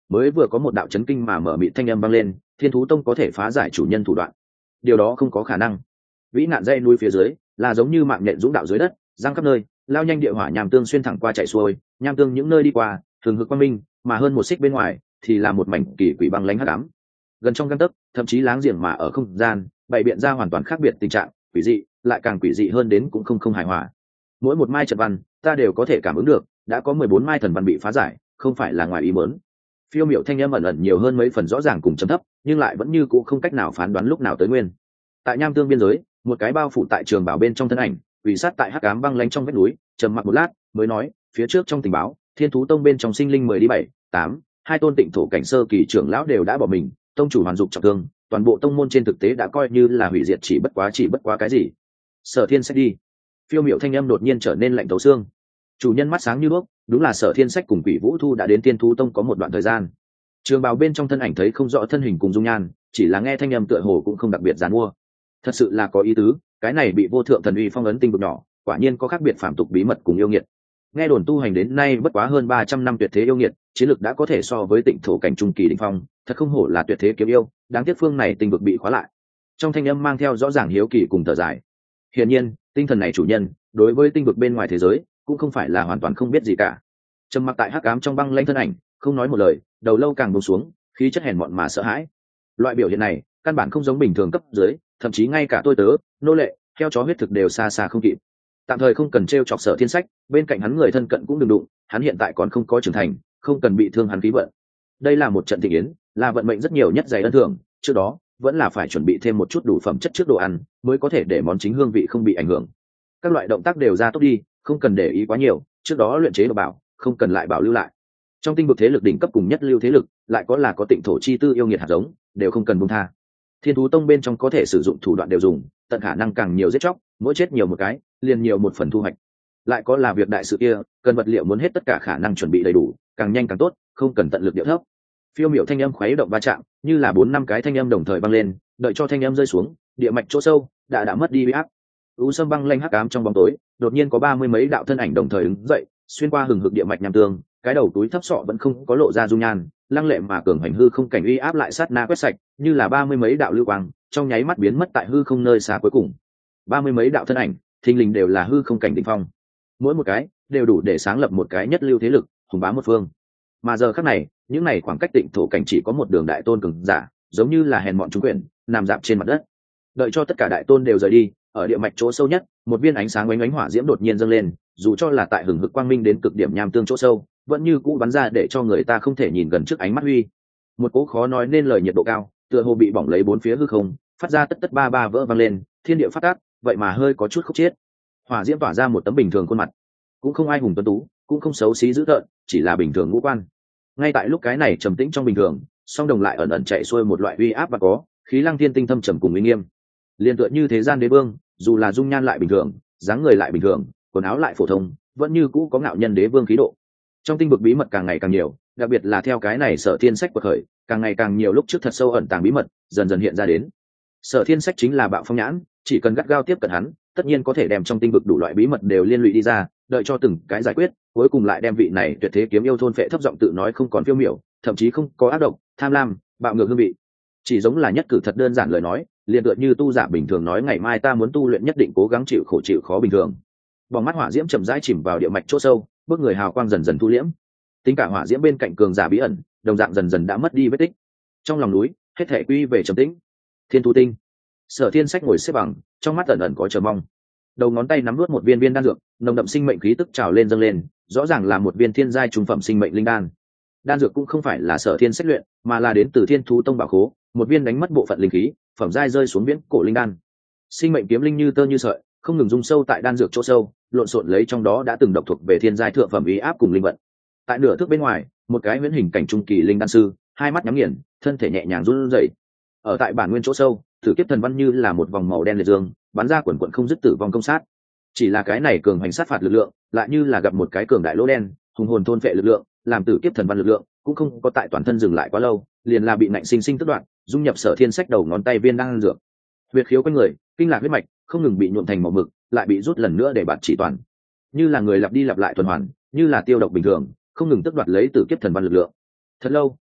mới vừa có một đạo chấn kinh mà mở mịt thanh âm vang lên, Thiên Thú Tông có thể phá giải chủ nhân thủ đoạn. Điều đó không có khả năng. Vĩ nạn dây núi phía dưới là giống như mạng nhện dũng đạo dưới đất, giăng khắp nơi, lao nhanh địa hỏa nham tương xuyên thẳng qua chạy xuôi, nham tương những nơi đi qua thường hực quang minh, mà hơn một xích bên ngoài thì là một mảnh kỳ quỷ băng lãnh hắc ám. Gần trong gang tấc, thậm chí láng giềng mà ở không gian bày biện ra hoàn toàn khác biệt tình trạng quỷ dị, lại càng quỷ dị hơn đến cũng không hài hòa. Mỗi một mai trận văn ta đều có thể cảm ứng được, đã có 14 mai thần văn bị phá giải, không phải là ngoài ý muốn. Phiêu miểu thanh âm ẩn ẩn nhiều hơn mấy phần rõ ràng cùng trầm thấp, nhưng lại vẫn như cũ không cách nào phán đoán lúc nào tới nguyên. Tại nham tương biên giới, một cái bao phủ tại trường bảo bên trong thân ảnh quỷ sát tại hắc ám băng lánh trong vách núi, trầm mặc một lát mới nói, phía trước trong tình báo Thiên Thú Tông bên trong sinh linh 10 đi 7, 8, hai tôn tịnh thổ cảnh sơ kỳ trưởng lão đều đã bỏ mình, tông chủ hoàn dục trọng thương, toàn bộ tông môn trên thực tế đã coi như là hủy diệt, chỉ bất quá cái gì. Sở Thiên Sách đi. Phiêu miểu thanh âm đột nhiên trở nên lạnh thấu xương. Chủ nhân mắt sáng như đuốc, đúng là Sở Thiên Sách cùng Quỷ Vũ Thu đã đến Thiên Thú Tông có một đoạn thời gian. Trường bào bên trong thân ảnh thấy không rõ thân hình cùng dung nhan, chỉ là nghe thanh âm tựa hồ cũng không đặc biệt giàn mua. Thật sự là có ý tứ, cái này bị vô thượng thần uy phong ấn tinh vực nhỏ, quả nhiên có khác biệt phàm tục bí mật cùng yêu nghiệt. Nghe đồn tu hành đến nay bất quá hơn 300 năm tuyệt thế yêu nghiệt, chiến lực đã có thể so với tịnh thổ cảnh trung kỳ đỉnh phong, thật không hổ là tuyệt thế kiếm yêu, đáng tiếc phương này tinh vực bị khóa lại. Trong thanh âm mang theo rõ ràng hiếu kỳ cùng thở dài. Hiển nhiên, tinh thần này chủ nhân, đối với tinh vực bên ngoài thế giới, cũng không phải là hoàn toàn không biết gì cả. Trầm mặc tại hắc ám trong băng lãnh thân ảnh, không nói một lời, đầu lâu càng buông xuống, khí chất hèn mọn mà sợ hãi. Loại biểu hiện này, căn bản không giống bình thường cấp dưới, thậm chí ngay cả tôi tớ, nô lệ, theo chó huyết thực đều xa xa không kịp. Tạm thời không cần trêu chọc Sở Thiên Sách, bên cạnh hắn người thân cận cũng đừng đụng, hắn hiện tại còn không có trưởng thành, không cần bị thương hắn khí vận. Đây là một trận thị yến, là vận mệnh rất nhiều nhất dày ân thưởng, trước đó vẫn là phải chuẩn bị thêm một chút đủ phẩm chất trước đồ ăn, mới có thể để món chính hương vị không bị ảnh hưởng. Các loại động tác đều ra tốt đi, không cần để ý quá nhiều, trước đó luyện chế đồ bảo, không cần lại bảo lưu lại. Trong tinh vực thế lực đỉnh cấp cùng nhất lưu thế lực, lại có tịnh thổ chi tư yêu nghiệt hạt giống, đều không cần buông tha. Thiên Thú Tông bên trong có thể sử dụng thủ đoạn đều dùng, tận khả năng càng nhiều giết chóc, mỗi chết nhiều một cái, liền nhiều một phần thu hoạch. Lại có là việc đại sự kia, cần vật liệu muốn hết tất cả khả năng chuẩn bị đầy đủ, càng nhanh càng tốt, không cần tận lực điệu thấp. Phiêu miểu thanh âm khuấy động va chạm, như là 4-5 cái thanh âm đồng thời vang lên, đợi cho thanh âm rơi xuống, địa mạch chỗ sâu đã mất đi uy áp. U sâm băng lanh hắc ám trong bóng tối, đột nhiên có 30 mấy đạo thân ảnh đồng thời đứng dậy, xuyên qua hừng hực địa mạch nham tương, cái đầu túi thấp sọ vẫn không có lộ ra dung nhan, lăng lệ mà cường hành hư không cảnh uy áp lại sát na quét sạch, như là 30 mấy đạo lưu quang, trong nháy mắt biến mất tại hư không nơi xa cuối cùng. 30 mấy đạo thân ảnh, thình lình đều là hư không cảnh đỉnh phong, mỗi một cái đều đủ để sáng lập một cái nhất lưu thế lực, hùng bá một phương. Mà giờ khắc này, những này khoảng cách tịnh thổ cảnh chỉ có một đường đại tôn cường giả, giống như là hèn mọn trung quyền, nằm dạp trên mặt đất. Đợi cho tất cả đại tôn đều rời đi, ở địa mạch chỗ sâu nhất, một viên ánh sáng oánh ánh hỏa diễm đột nhiên dâng lên, dù cho là tại hừng hực quang minh đến cực điểm nham tương chỗ sâu, vẫn như cũ bắn ra để cho người ta không thể nhìn gần trước ánh mắt huy. Một cỗ khó nói nên lời nhiệt độ cao, tựa hồ bị bỏng lấy bốn phía hư không, phát ra tất ba ba vỡ vang lên, thiên địa phát tác, vậy mà hơi có chút khúc chiết. Hỏa diễm tỏa ra một tấm bình thường khuôn mặt, cũng không ai hùng tuấn tú, cũng không xấu xí dữ tợn, chỉ là bình thường ngũ quan. Ngay tại lúc cái này trầm tĩnh trong bình thường, song đồng lại ẩn ẩn chạy xuôi một loại uy áp và có khí lăng thiên tinh thâm trầm cùng uy nghiêm. Liên tựa như thế gian đế vương, dù là dung nhan lại bình thường, dáng người lại bình thường, quần áo lại phổ thông, vẫn như cũ có ngạo nhân đế vương khí độ. Trong tinh vực bí mật càng ngày càng nhiều, đặc biệt là theo cái này Sở Thiên Sách quật khởi, càng ngày càng nhiều lúc trước thật sâu ẩn tàng bí mật dần dần hiện ra đến. Sở Thiên Sách chính là bạo phong nhãn, chỉ cần gắt gao tiếp cận hắn, tất nhiên có thể đem trong tinh vực đủ loại bí mật đều liên lụy đi ra, đợi cho từng cái giải quyết, cuối cùng lại đem vị này tuyệt thế kiếm yêu thôn phệ thấp giọng tự nói không còn phiêu miểu, thậm chí không có ác độc, tham lam, bạo ngược hương vị. Chỉ giống là nhất cử thật đơn giản lời nói, liền tựa như tu giả bình thường nói ngày mai ta muốn tu luyện nhất định cố gắng chịu khổ chịu khó bình thường. Bóng mắt hỏa diễm chậm rãi chìm vào địa mạch chỗ sâu, bước người hào quang dần dần thu liễm. Tính cả hỏa diễm bên cạnh cường giả bí ẩn, đồng dạng dần dần đã mất đi vết tích. Trong lòng núi, hết thể quy về trầm tĩnh. Thiên Thú Tinh. Sở Thiên Sách ngồi xếp bằng, trong mắt ẩn ẩn có chờ mong. Đầu ngón tay nắm nuốt một viên đan dược, nồng đậm sinh mệnh khí tức trào lên dâng lên, rõ ràng là một viên thiên giai trung phẩm sinh mệnh linh đan. Đan dược cũng không phải là Sở Thiên Sách luyện, mà là đến từ Thiên Thú Tông bảo khố, một viên đánh mất bộ phận linh khí, phẩm giai rơi xuống viễn cổ linh đan. Sinh mệnh kiếm linh như tơ như sợi, không ngừng rung sâu tại đan dược chỗ sâu, lộn xộn lấy trong đó đã từng độc thuộc về thiên giai thượng phẩm ý áp cùng linh vận. Tại nửa thước bên ngoài, một cái huyễn hình cảnh trung kỳ linh đan sư, hai mắt nhắm nghiền, thân thể nhẹ nhàng run rẩy. Ở tại bản nguyên chỗ sâu, thử kiếp thần văn như là một vòng màu đen liệt dương, bắn ra quần quần không dứt tử vong công sát. Chỉ là cái này cường hành sát phạt lực lượng, lại như là gặp một cái cường đại lỗ đen, hùng hồn thôn phệ lực lượng, làm tử kiếp thần văn lực lượng cũng không có tại toàn thân dừng lại quá lâu, liền là bị nạnh sinh sinh tức đoạn, dung nhập Sở Thiên Sách đầu ngón tay viên đan dược. Huyết khiếu quanh người, kinh lạc huyết mạch, không ngừng bị nhuộm thành màu mực, lại bị rút lần nữa để bạt chỉ toàn. Như là người lặp đi lặp lại tuần hoàn, như là tiêu độc bình thường, không ngừng tức đoạt lấy tử kiếp thần văn lực lượng. Thật lâu,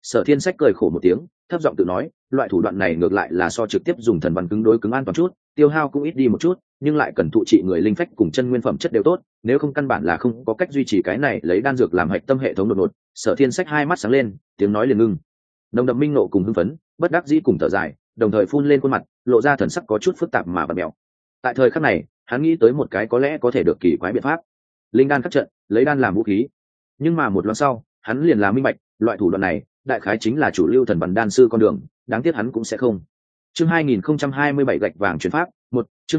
Sở Thiên Sách cười khổ một tiếng, thấp giọng tự nói, loại thủ đoạn này ngược lại là so trực tiếp dùng thần văn cứng đối cứng an toàn chút, tiêu hao cũng ít đi một chút, nhưng lại cần thụ trị người linh phách cùng chân nguyên phẩm chất đều tốt, nếu không căn bản là không có cách duy trì cái này lấy đan dược làm hạch tâm hệ thống đột ngột. Sở Thiên Sách hai mắt sáng lên, tiếng nói liền ngưng. Nồng đậm minh nộ cùng hưng phấn, bất đắc dĩ cùng thở dài, đồng thời phun lên khuôn mặt, lộ ra thần sắc có chút phức tạp mà bặm mèo. Tại thời khắc này, hắn nghĩ tới một cái có lẽ có thể được kỳ quái biện pháp. Linh đan khắc trận, lấy đan làm vũ khí. Nhưng mà một loạt sau, hắn liền là minh bạch, loại thủ đoạn này, đại khái chính là chủ lưu thần văn đan sư con đường, đáng tiếc hắn cũng sẽ không. Chương 2027 gạch vàng chuyển pháp, một chương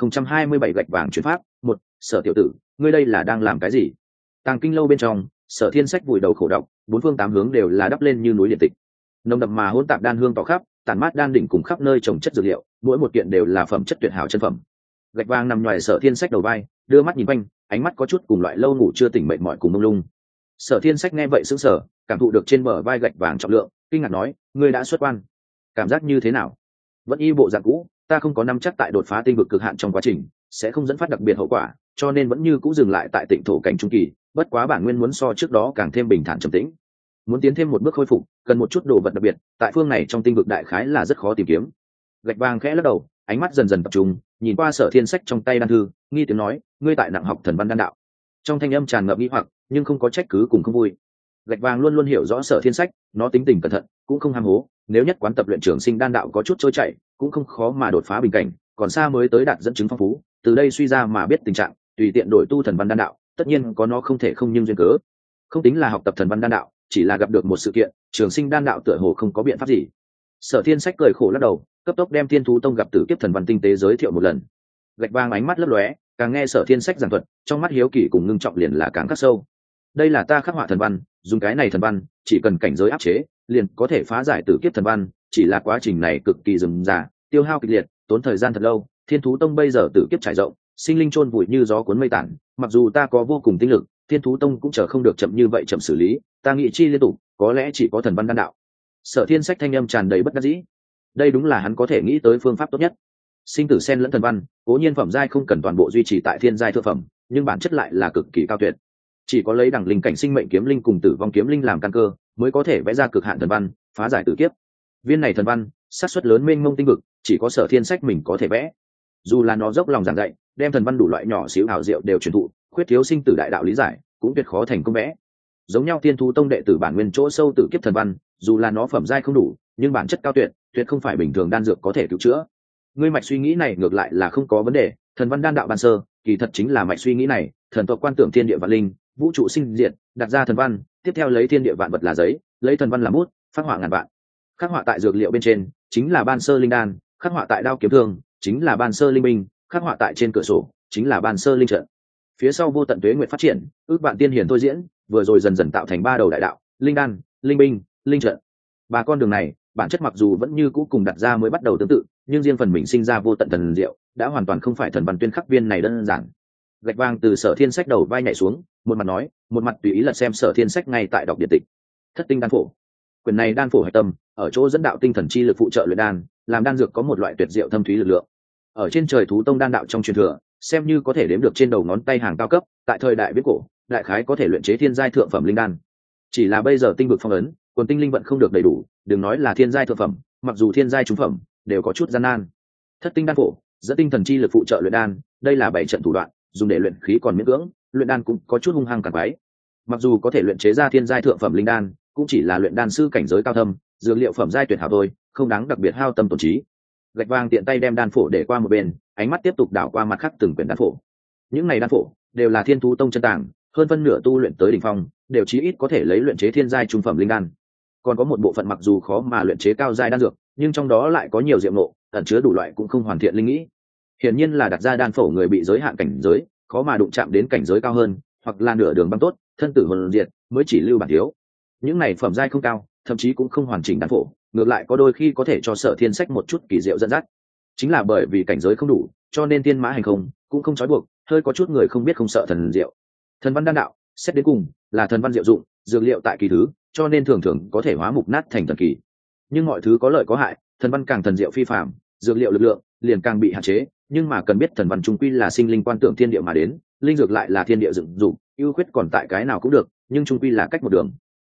2027 gạch vàng chuyển pháp, một Sở tiểu tử, ngươi đây là đang làm cái gì? Tàng kinh lâu bên trong, Sở Thiên Sách vùi đầu khổ đọc, bốn phương tám hướng đều là đắp lên như núi điện tịch. Nồng đậm mà hỗn tạp đan hương tỏ khắp, tản mát đan đỉnh cùng khắp nơi trồng chất dược liệu, mỗi một kiện đều là phẩm chất tuyệt hảo chân phẩm. Gạch vàng nằm ngoài Sở Thiên Sách đầu vai, đưa mắt nhìn quanh, ánh mắt có chút cùng loại lâu ngủ chưa tỉnh mệt mỏi cùng mông lung. Sở Thiên Sách nghe vậy sững sờ, cảm thụ được trên bờ vai gạch vàng trọng lượng, kinh ngạc nói, ngươi đã xuất quan, cảm giác như thế nào? Vẫn y bộ dạng cũ, ta không có nắm chắc tại đột phá tinh vực cực hạn trong quá trình sẽ không dẫn phát đặc biệt hậu quả, cho nên vẫn như cũ dừng lại tại tịnh thổ cảnh trung kỳ, bất quá bản nguyên muốn so trước đó càng thêm bình thản trầm tĩnh. Muốn tiến thêm một bước khôi phục, cần một chút đồ vật đặc biệt, tại phương này trong tinh vực đại khái là rất khó tìm kiếm. Gạch vàng khẽ lắc đầu, ánh mắt dần dần tập trung, nhìn qua Sở Thiên Sách trong tay đan thư, nghi tiếng nói, ngươi tại nặng học thần văn đan đạo. Trong thanh âm tràn ngập nghi hoặc, nhưng không có trách cứ cùng không vui. Gạch vàng luôn luôn hiểu rõ Sở Thiên Sách, nó tính tình cẩn thận, cũng không ham hố, nếu nhất quán tập luyện trường sinh đan đạo có chút trôi chảy, cũng không khó mà đột phá bình cảnh, còn xa mới tới đạt dẫn chứng phong phú, từ đây suy ra mà biết tình trạng, tùy tiện đổi tu thần văn đan đạo, tất nhiên có nó không thể không nhưng duyên cớ. Không tính là học tập thần văn đan đạo, chỉ là gặp được một sự kiện, trường sinh đan đạo tựa hồ không có biện pháp gì. Sở Thiên Sách cười khổ lắc đầu, cấp tốc đem Thiên Thú Tông gặp tử kiếp thần văn tinh tế giới thiệu một lần. Gạch vàng ánh mắt lấp lóe, càng nghe Sở Thiên Sách giảng thuật, trong mắt hiếu kỳ cùng ngưng trọng liền là càng khắc sâu. Đây là ta khắc họa thần văn, dùng cái này thần văn, chỉ cần cảnh giới áp chế, liền có thể phá giải tử kiếp thần văn, chỉ là quá trình này cực kỳ rườm rà, tiêu hao kịch liệt, tốn thời gian thật lâu. Thiên Thú Tông bây giờ tử kiếp trải rộng, sinh linh chôn vùi như gió cuốn mây tản, mặc dù ta có vô cùng tinh lực, Thiên Thú Tông cũng chờ không được chậm như vậy chậm xử lý, ta nghĩ chi liên tục, có lẽ chỉ có thần văn đan đạo. Sở Thiên Sách thanh âm tràn đầy bất đắc dĩ. Đây đúng là hắn có thể nghĩ tới phương pháp tốt nhất. Sinh tử sen lẫn thần văn, cố nhiên phẩm giai không cần toàn bộ duy trì tại thiên giai thượng phẩm, nhưng bản chất lại là cực kỳ cao tuyệt. Chỉ có lấy đẳng linh cảnh sinh mệnh kiếm linh cùng tử vong kiếm linh làm căn cơ, mới có thể vẽ ra cực hạn thần văn, phá giải tử kiếp. Viên này thần văn, xác suất lớn mênh mông tinh vực, chỉ có Sở Thiên Sách mình có thể vẽ. Dù là nó dốc lòng giảng dạy, đem thần văn đủ loại nhỏ xíu ảo diệu đều truyền thụ, khuyết thiếu sinh tử đại đạo lý giải, cũng tuyệt khó thành công vẽ. Giống nhau Thiên Thú Tông đệ tử bản nguyên chỗ sâu tử kiếp thần văn, dù là nó phẩm giai không đủ, nhưng bản chất cao tuyệt, tuyệt không phải bình thường đan dược có thể cứu chữa. Ngươi mạch suy nghĩ này ngược lại là không có vấn đề, thần văn đan đạo ban sơ, kỳ thật chính là mạch suy nghĩ này, thần tộc quan tưởng thiên địa vạn linh, vũ trụ sinh diệt, đặt ra thần văn, tiếp theo lấy thiên địa vạn vật là giấy, lấy thần văn làm bút, phát họa ngàn vạn. Khắc họa tại dược liệu bên trên, chính là ban sơ linh đan, khắc họa tại đao kiếm thương, chính là ban sơ linh binh, khắc họa tại trên cửa sổ, chính là ban sơ linh trận. Phía sau vô tận tuế nguyệt phát triển, ước vạn tiên hiển thôi diễn, vừa rồi dần dần tạo thành ba đầu đại đạo, linh đan, linh binh, linh trận. Ba con đường này, bản chất mặc dù vẫn như cũ cùng đặt ra mới bắt đầu tương tự, nhưng riêng phần mình sinh ra vô tận thần diệu, đã hoàn toàn không phải thần văn tuyên khắc viên này đơn giản. Gạch vàng từ Sở Thiên Sách đầu vai nhảy xuống, một mặt nói, một mặt tùy ý lật xem Sở Thiên Sách ngay tại đọc điện tịch. Thất tinh đan phổ. Quyền này đan phổ hạch tâm, ở chỗ dẫn đạo tinh thần chi lực phụ trợ luyện đan, làm đan dược có một loại tuyệt diệu thâm thúy lực lượng. Ở trên trời thú tông đan đạo trong truyền thừa, xem như có thể đếm được trên đầu ngón tay hàng cao cấp, tại thời đại viết cổ, đại khái có thể luyện chế thiên giai thượng phẩm linh đan. Chỉ là bây giờ tinh vực phong ấn, quần tinh linh vận không được đầy đủ, đừng nói là thiên giai thượng phẩm, mặc dù thiên giai trung phẩm, đều có chút gian nan. Thất tinh đan phổ, dẫn tinh thần chi lực phụ trợ luyện đan, đây là bảy trận thủ đoạn, dùng để luyện khí còn miễn cưỡng, luyện đan cũng có chút hung hăng càng quái. Mặc dù có thể luyện chế ra thiên giai thượng phẩm linh đan, cũng chỉ là luyện đan sư cảnh giới cao thâm, dược liệu phẩm giai tuyệt hảo thôi, không đáng đặc biệt hao tâm tổn trí. Gạch vàng tiện tay đem đan phổ để qua một bên, ánh mắt tiếp tục đảo qua mặt khác từng quyển đan phổ. Những này đan phổ đều là Thiên Thú Tông chân tàng, hơn phân nửa tu luyện tới đỉnh phong, đều chí ít có thể lấy luyện chế thiên giai trung phẩm linh đan. Còn có một bộ phận mặc dù khó mà luyện chế cao giai đan dược, nhưng trong đó lại có nhiều diệu ngộ, ẩn chứa đủ loại cũng không hoàn thiện linh nghĩ. Hiển nhiên là đặt ra đan phổ người bị giới hạn cảnh giới, khó mà đụng chạm đến cảnh giới cao hơn, hoặc là nửa đường băng tốt, thân tử hồn diệt, mới chỉ lưu bản thiếu. Những này phẩm giai không cao, thậm chí cũng không hoàn chỉnh đan phổ, ngược lại có đôi khi có thể cho Sở Thiên Sách một chút kỳ diệu dẫn dắt. Chính là bởi vì cảnh giới không đủ, cho nên tiên mã hành không, cũng không trói buộc, hơi có chút người không biết không sợ thần diệu. Thần văn đan đạo, xét đến cùng là thần văn diệu dụng, dược liệu tại kỳ thứ, cho nên thường thường có thể hóa mục nát thành thần kỳ. Nhưng mọi thứ có lợi có hại, thần văn càng thần diệu phi phàm, dược liệu lực lượng liền càng bị hạn chế, nhưng mà cần biết thần văn trung quy là sinh linh quan tưởng thiên địa mà đến, linh dược lại là thiên địa dựng dục, ưu khuyết còn tại cái nào cũng được, nhưng trung quy là cách một đường.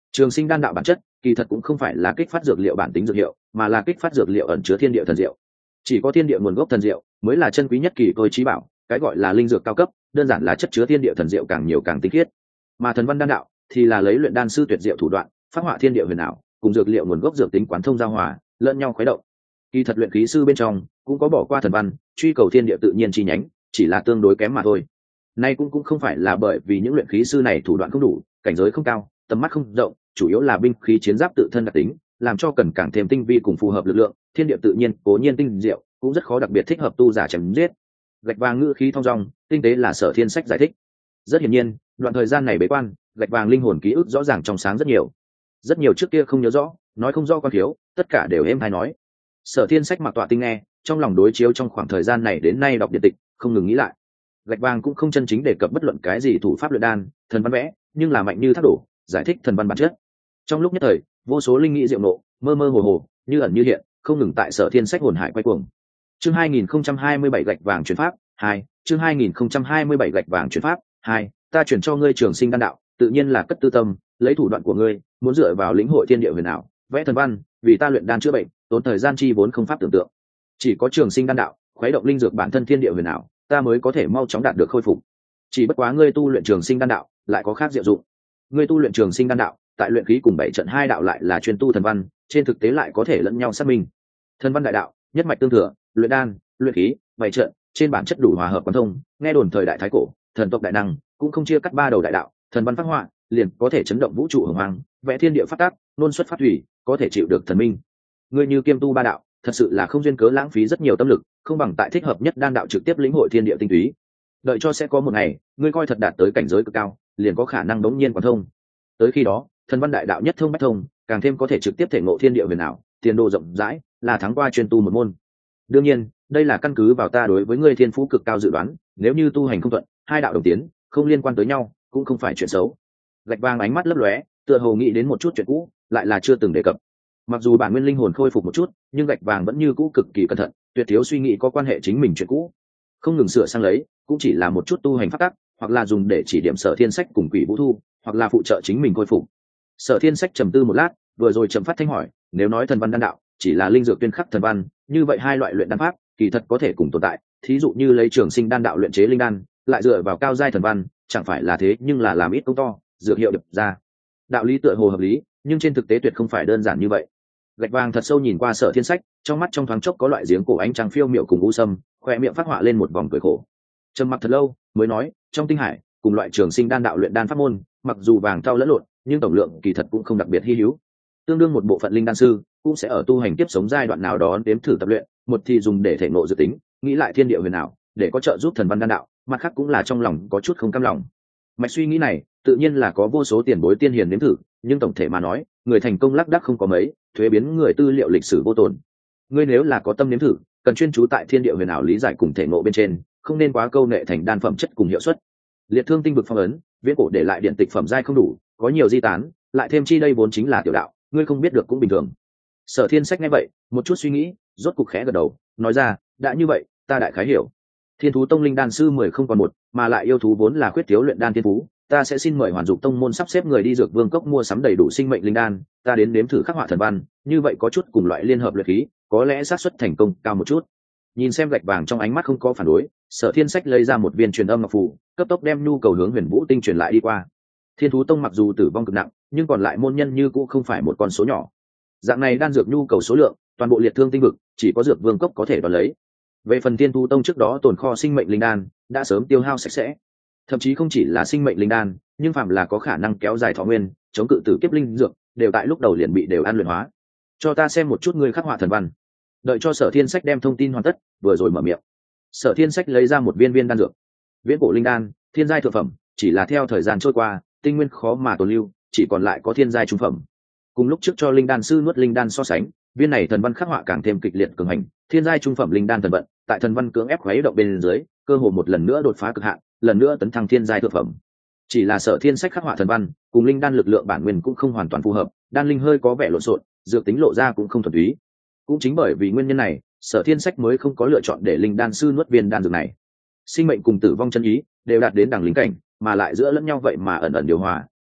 Trường sinh đan đạo bản chất kỳ thật cũng không phải là kích phát dược liệu bản tính dược hiệu, mà là kích phát dược liệu ẩn chứa thiên địa thần diệu. Chỉ có thiên địa nguồn gốc thần diệu mới là chân quý nhất kỳ tôi trí bảo, cái gọi là linh dược cao cấp đơn giản là chất chứa thiên địa thần diệu càng nhiều càng tinh khiết. Mà thần văn đan đạo thì là lấy luyện đan sư tuyệt diệu thủ đoạn phát họa thiên địa huyền ảo, cùng dược liệu nguồn gốc dược tính quán thông giao hòa, lẫn nhau khuấy động. Kỳ thật luyện khí sư bên trong cũng có bỏ qua thần văn, truy cầu thiên địa tự nhiên chi nhánh, chỉ là tương đối kém mà thôi. Nay cũng không phải là bởi vì những luyện khí sư này thủ đoạn không đủ, cảnh giới không cao, tầm mắt không rộng, chủ yếu là binh khí chiến giáp tự thân đặc tính, làm cho cần càng thêm tinh vi cùng phù hợp lực lượng, thiên địa tự nhiên cố nhiên tinh diệu, cũng rất khó đặc biệt thích hợp tu giả chém giết. Gạch vàng ngữ khí thong dong, tinh tế là Sở Thiên Sách giải thích. Rất hiển nhiên, đoạn thời gian này bế quan, gạch vàng linh hồn ký ức rõ ràng trong sáng rất nhiều trước kia không nhớ rõ, nói không rõ con thiếu, tất cả đều êm hay nói. Sở Thiên Sách mặc tọa tinh nghe, trong lòng đối chiếu trong khoảng thời gian này đến nay đọc điện tịch, không ngừng nghĩ lại. Gạch vàng cũng không chân chính đề cập bất luận cái gì thủ pháp luyện đan, thần văn vẽ, nhưng là mạnh như thác đổ, giải thích thần văn bản chất. Trong lúc nhất thời, vô số linh nghĩ diệu nộ, mơ mơ hồ hồ, như ẩn như hiện, không ngừng tại Sở Thiên Sách hồn hải quay cuồng. Chương 2027 gạch vàng chuyển pháp 2, chương 2027 gạch vàng chuyển pháp 2, ta chuyển cho ngươi trường sinh đan đạo, tự nhiên là cất tư tâm, lấy thủ đoạn của ngươi, muốn dựa vào lĩnh hội thiên địa huyền ảo, vẽ thần văn, vì ta luyện đan chữa bệnh, tốn thời gian chi vốn không pháp tưởng tượng. Chỉ có trường sinh đan đạo, khuấy động linh dược bản thân thiên địa huyền ảo, ta mới có thể mau chóng đạt được khôi phục. Chỉ bất quá ngươi tu luyện trường sinh đan đạo, lại có khác diệu dụng. Ngươi tu luyện trường sinh đan đạo, tại luyện khí cùng bảy trận hai đạo lại là chuyên tu thần văn, trên thực tế lại có thể lẫn nhau xác minh. Thần văn đại đạo, nhất mạch tương thừa, luyện đan, luyện khí, bảy trận, trên bản chất đủ hòa hợp quán thông, nghe đồn thời đại thái cổ, thần tộc đại năng cũng không chia cắt ba đầu đại đạo, thần văn phát họa, liền có thể chấn động vũ trụ hồng hoang, vẽ thiên địa phát tác, nôn xuất phát thủy, có thể chịu được thần minh. Ngươi như kiêm tu ba đạo, thật sự là không duyên cớ lãng phí rất nhiều tâm lực, không bằng tại thích hợp nhất đan đạo trực tiếp lĩnh hội thiên địa tinh túy. Đợi cho sẽ có một ngày, ngươi coi thật đạt tới cảnh giới cực cao, liền có khả năng đống nhiên quán thông. Tới khi đó, thần văn đại đạo nhất thông bách thông, càng thêm có thể trực tiếp thể ngộ thiên địa huyền ảo, tiền đồ rộng rãi, là thắng qua chuyên tu một môn. Đương nhiên, đây là căn cứ vào ta đối với ngươi thiên phú cực cao dự đoán, nếu như tu hành không thuận, hai đạo đồng tiến, không liên quan tới nhau, cũng không phải chuyện xấu. Gạch vàng ánh mắt lấp lóe, tựa hồ nghĩ đến một chút chuyện cũ, lại là chưa từng đề cập. Mặc dù bản nguyên linh hồn khôi phục một chút, nhưng gạch vàng vẫn như cũ cực kỳ cẩn thận, tuyệt thiếu suy nghĩ có quan hệ chính mình chuyện cũ, không ngừng sửa sang lấy, cũng chỉ là một chút tu hành pháp tắc, hoặc là dùng để chỉ điểm Sở Thiên Sách cùng Quỷ Vũ Thu, hoặc là phụ trợ chính mình khôi phục. Sở Thiên Sách trầm tư một lát, vừa rồi trầm phát thanh hỏi, nếu nói thần văn đan đạo chỉ là linh dược tuyên khắc thần văn, như vậy hai loại luyện đan pháp kỳ thật có thể cùng tồn tại, thí dụ như lấy trường sinh đan đạo luyện chế linh đan, lại dựa vào cao giai thần văn, chẳng phải là thế, nhưng là làm ít công to, dược hiệu đập ra. Đạo lý tựa hồ hợp lý, nhưng trên thực tế tuyệt không phải đơn giản như vậy. Gạch vàng thật sâu nhìn qua Sở Thiên Sách, trong mắt trong thoáng chốc có loại giếng cổ ánh trăng phiêu miệu cùng u sâm, khoe miệng phát họa lên một vòng cười khổ. Trầm mặc thật lâu, mới nói, trong tinh hải, cùng loại trường sinh đan đạo luyện đan pháp môn, mặc dù vàng thau lẫn lộn, nhưng tổng lượng kỳ thật cũng không đặc biệt hi hữu. Tương đương một bộ phận linh đan sư cũng sẽ ở tu hành tiếp sống giai đoạn nào đó đếm thử tập luyện, một thì dùng để thể ngộ dự tính, nghĩ lại thiên địa huyền ảo, để có trợ giúp thần văn đan đạo, mặt khác cũng là trong lòng có chút không cam lòng. Mạch suy nghĩ này, tự nhiên là có vô số tiền bối tiên hiền nếm thử, nhưng tổng thể mà nói, người thành công lác đác không có mấy, thuế biến người tư liệu lịch sử vô tồn. Ngươi nếu là có tâm nếm thử, cần chuyên chú tại thiên địa huyền ảo lý giải cùng thể ngộ bên trên, không nên quá câu nệ thành đan phẩm chất cùng hiệu suất. Liệt thương tinh vực phong ấn, viễn cổ để lại điện tịch phẩm giai không đủ, có nhiều di tán, lại thêm chi đây vốn chính là tiểu đạo, ngươi không biết được cũng bình thường. Sở Thiên Sách nghe vậy, một chút suy nghĩ, rốt cục khẽ gật đầu, nói ra, đã như vậy, ta đại khái hiểu. Thiên Thú Tông linh đan sư 10 không còn một, mà lại yêu thú vốn là khuyết thiếu luyện đan thiên phú, ta sẽ xin mời Hoàn Dục Tông môn sắp xếp người đi dược vương cốc mua sắm đầy đủ sinh mệnh linh đan, ta đến nếm thử khắc họa thần văn, như vậy có chút cùng loại liên hợp luyện khí, có lẽ xác suất thành công cao một chút. Nhìn xem gạch vàng trong ánh mắt không có phản đối, Sở Thiên Sách lấy ra một viên truyền âm ngọc phù, cấp tốc đem nhu cầu hướng Huyền Vũ Tinh truyền lại đi qua. Thiên Thú Tông mặc dù tử vong cực nặng, nhưng còn lại môn nhân như cũng không phải một con số nhỏ. Dạng này đan dược nhu cầu số lượng, toàn bộ liệt thương tinh vực chỉ có dược vương cốc có thể đón lấy. Về phần Thiên Thú Tông trước đó tồn kho sinh mệnh linh đan đã sớm tiêu hao sạch sẽ, thậm chí không chỉ là sinh mệnh linh đan, nhưng phạm là có khả năng kéo dài thọ nguyên, chống cự tử kiếp linh dược, đều tại lúc đầu liền bị đều ăn luyện hóa. Cho ta xem một chút ngươi khắc họa thần văn. Đợi cho Sở Thiên Sách đem thông tin hoàn tất, vừa rồi mở miệng. Sở Thiên Sách lấy ra một viên đan dược, viễn cổ linh đan, thiên giai thượng phẩm, chỉ là theo thời gian trôi qua, tinh nguyên khó mà tồn lưu, chỉ còn lại có thiên giai trung phẩm. Cùng lúc trước cho linh đan sư nuốt linh đan so sánh, viên này thần văn khắc họa càng thêm kịch liệt cường hành, thiên giai trung phẩm linh đan thần vận, tại thần văn cưỡng ép khuấy động bên dưới, cơ hồ một lần nữa đột phá cực hạn, lần nữa tấn thăng thiên giai thượng phẩm. Chỉ là Sở Thiên Sách khắc họa thần văn, cùng linh đan lực lượng bản nguyên cũng không hoàn toàn phù hợp, đan linh hơi có vẻ lộn xộn, dược tính lộ ra cũng không thuần túy. Cũng chính bởi vì nguyên nhân này, Sở Thiên Sách mới không có lựa chọn để linh đan sư nuốt viên đan dược này. Sinh mệnh cùng tử vong chân ý đều đạt đến đẳng linh cảnh, mà lại giữa lẫn nhau vậy mà ẩn ẩn điều hòa,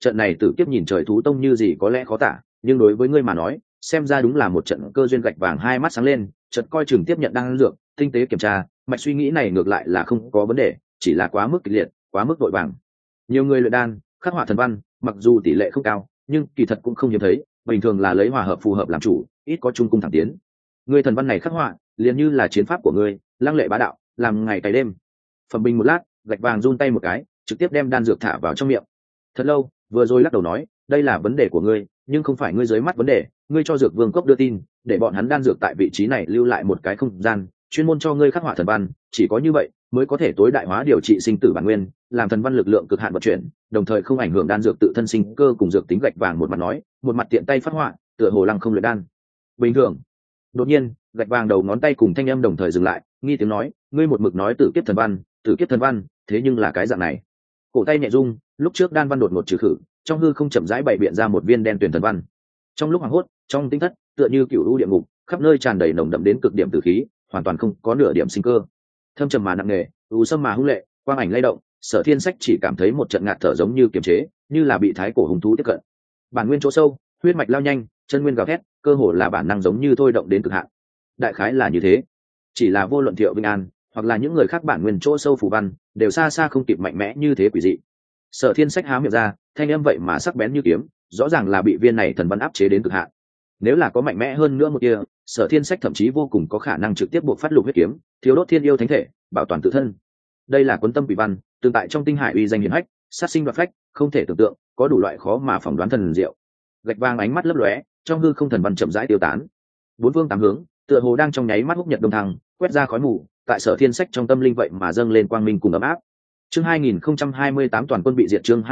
trận này tử kiếp nhìn trời thú tông như gì có lẽ khó tả, nhưng đối với ngươi mà nói xem ra đúng là một trận cơ duyên. Gạch vàng hai mắt sáng lên, chợt coi chừng tiếp nhận đan dược, tinh tế kiểm tra, mạch suy nghĩ này ngược lại là không có vấn đề, chỉ là quá mức kịch liệt, quá mức vội vàng. Nhiều người luyện đan khắc họa thần văn mặc dù tỷ lệ không cao, nhưng kỳ thật cũng không hiếm thấy, bình thường là lấy hòa hợp phù hợp làm chủ, ít có trung cung thẳng tiến. Ngươi thần văn này khắc họa liền như là chiến pháp của ngươi, lăng lệ bá đạo, làm ngày cày đêm. Phẩm bình một lát, Gạch vàng run tay một cái, trực tiếp đem đan dược thả vào trong miệng. Thật lâu, vừa rồi lắc đầu nói, đây là vấn đề của ngươi, nhưng không phải ngươi dưới mắt vấn đề. Ngươi cho dược vương cốc đưa tin, để bọn hắn đan dược tại vị trí này lưu lại một cái không gian, chuyên môn cho ngươi khắc họa thần văn, chỉ có như vậy mới có thể tối đại hóa điều trị sinh tử bản nguyên, làm thần văn lực lượng cực hạn vận chuyển, đồng thời không ảnh hưởng đan dược tự thân sinh cơ cùng dược tính. Gạch vàng một mặt nói, một mặt tiện tay phát họa, tựa hồ lăng không luyện đan bình thường. Đột nhiên, Gạch vàng đầu ngón tay cùng thanh âm đồng thời dừng lại, nghi tiếng nói, ngươi một mực nói tử kiếp thần văn, tử kiếp thần văn, thế nhưng là cái dạng này. Cổ tay nhẹ rung, lúc trước đan văn đột ngột trừ khử, trong hư không chậm rãi bày biện ra một viên đen tuyền thần văn. Trong lúc hoảng hốt, trong tinh thất tựa như cựu u địa ngục, khắp nơi tràn đầy nồng đậm đến cực điểm tử khí, hoàn toàn không có nửa điểm sinh cơ. Thâm trầm mà nặng nề, u sâm mà hung lệ, quang ảnh lay động, Sở Thiên Sách chỉ cảm thấy một trận ngạt thở giống như kiềm chế, như là bị thái cổ hung thú tiếp cận. Bản nguyên chỗ sâu, huyết mạch lao nhanh, chân nguyên gào thét, cơ hồ là bản năng giống như thôi động đến cực hạn. Đại khái là như thế. Chỉ là vô luận Thiệu Vinh An, hoặc là những người khác bản nguyên chỗ sâu phù văn, đều xa xa không kịp mạnh mẽ như thế quỷ dị. Sở Thiên Sách há miệng ra, thanh âm vậy mà sắc bén như kiếm, rõ ràng là bị viên này thần văn áp chế đến cực hạn. Nếu là có mạnh mẽ hơn nữa một kia, Sở Thiên Sách thậm chí vô cùng có khả năng trực tiếp buộc phát lục huyết kiếm, thiếu đốt thiên yêu thánh thể, bảo toàn tự thân. Đây là cuốn tâm quỷ văn, tương tại trong tinh hải uy danh hiển hách, sát sinh đoạt phách, không thể tưởng tượng, có đủ loại khó mà phỏng đoán thần diệu. Gạch vàng ánh mắt lấp lóe, trong hư không thần văn chậm rãi tiêu tán. Bốn phương tám hướng, tựa hồ đang trong nháy mắt húc nhật đông thăng, quét ra khói mù, tại Sở Thiên Sách trong tâm linh vậy mà dâng lên quang minh cùng ấm áp. Chương 2028 toàn quân bị diệt, chương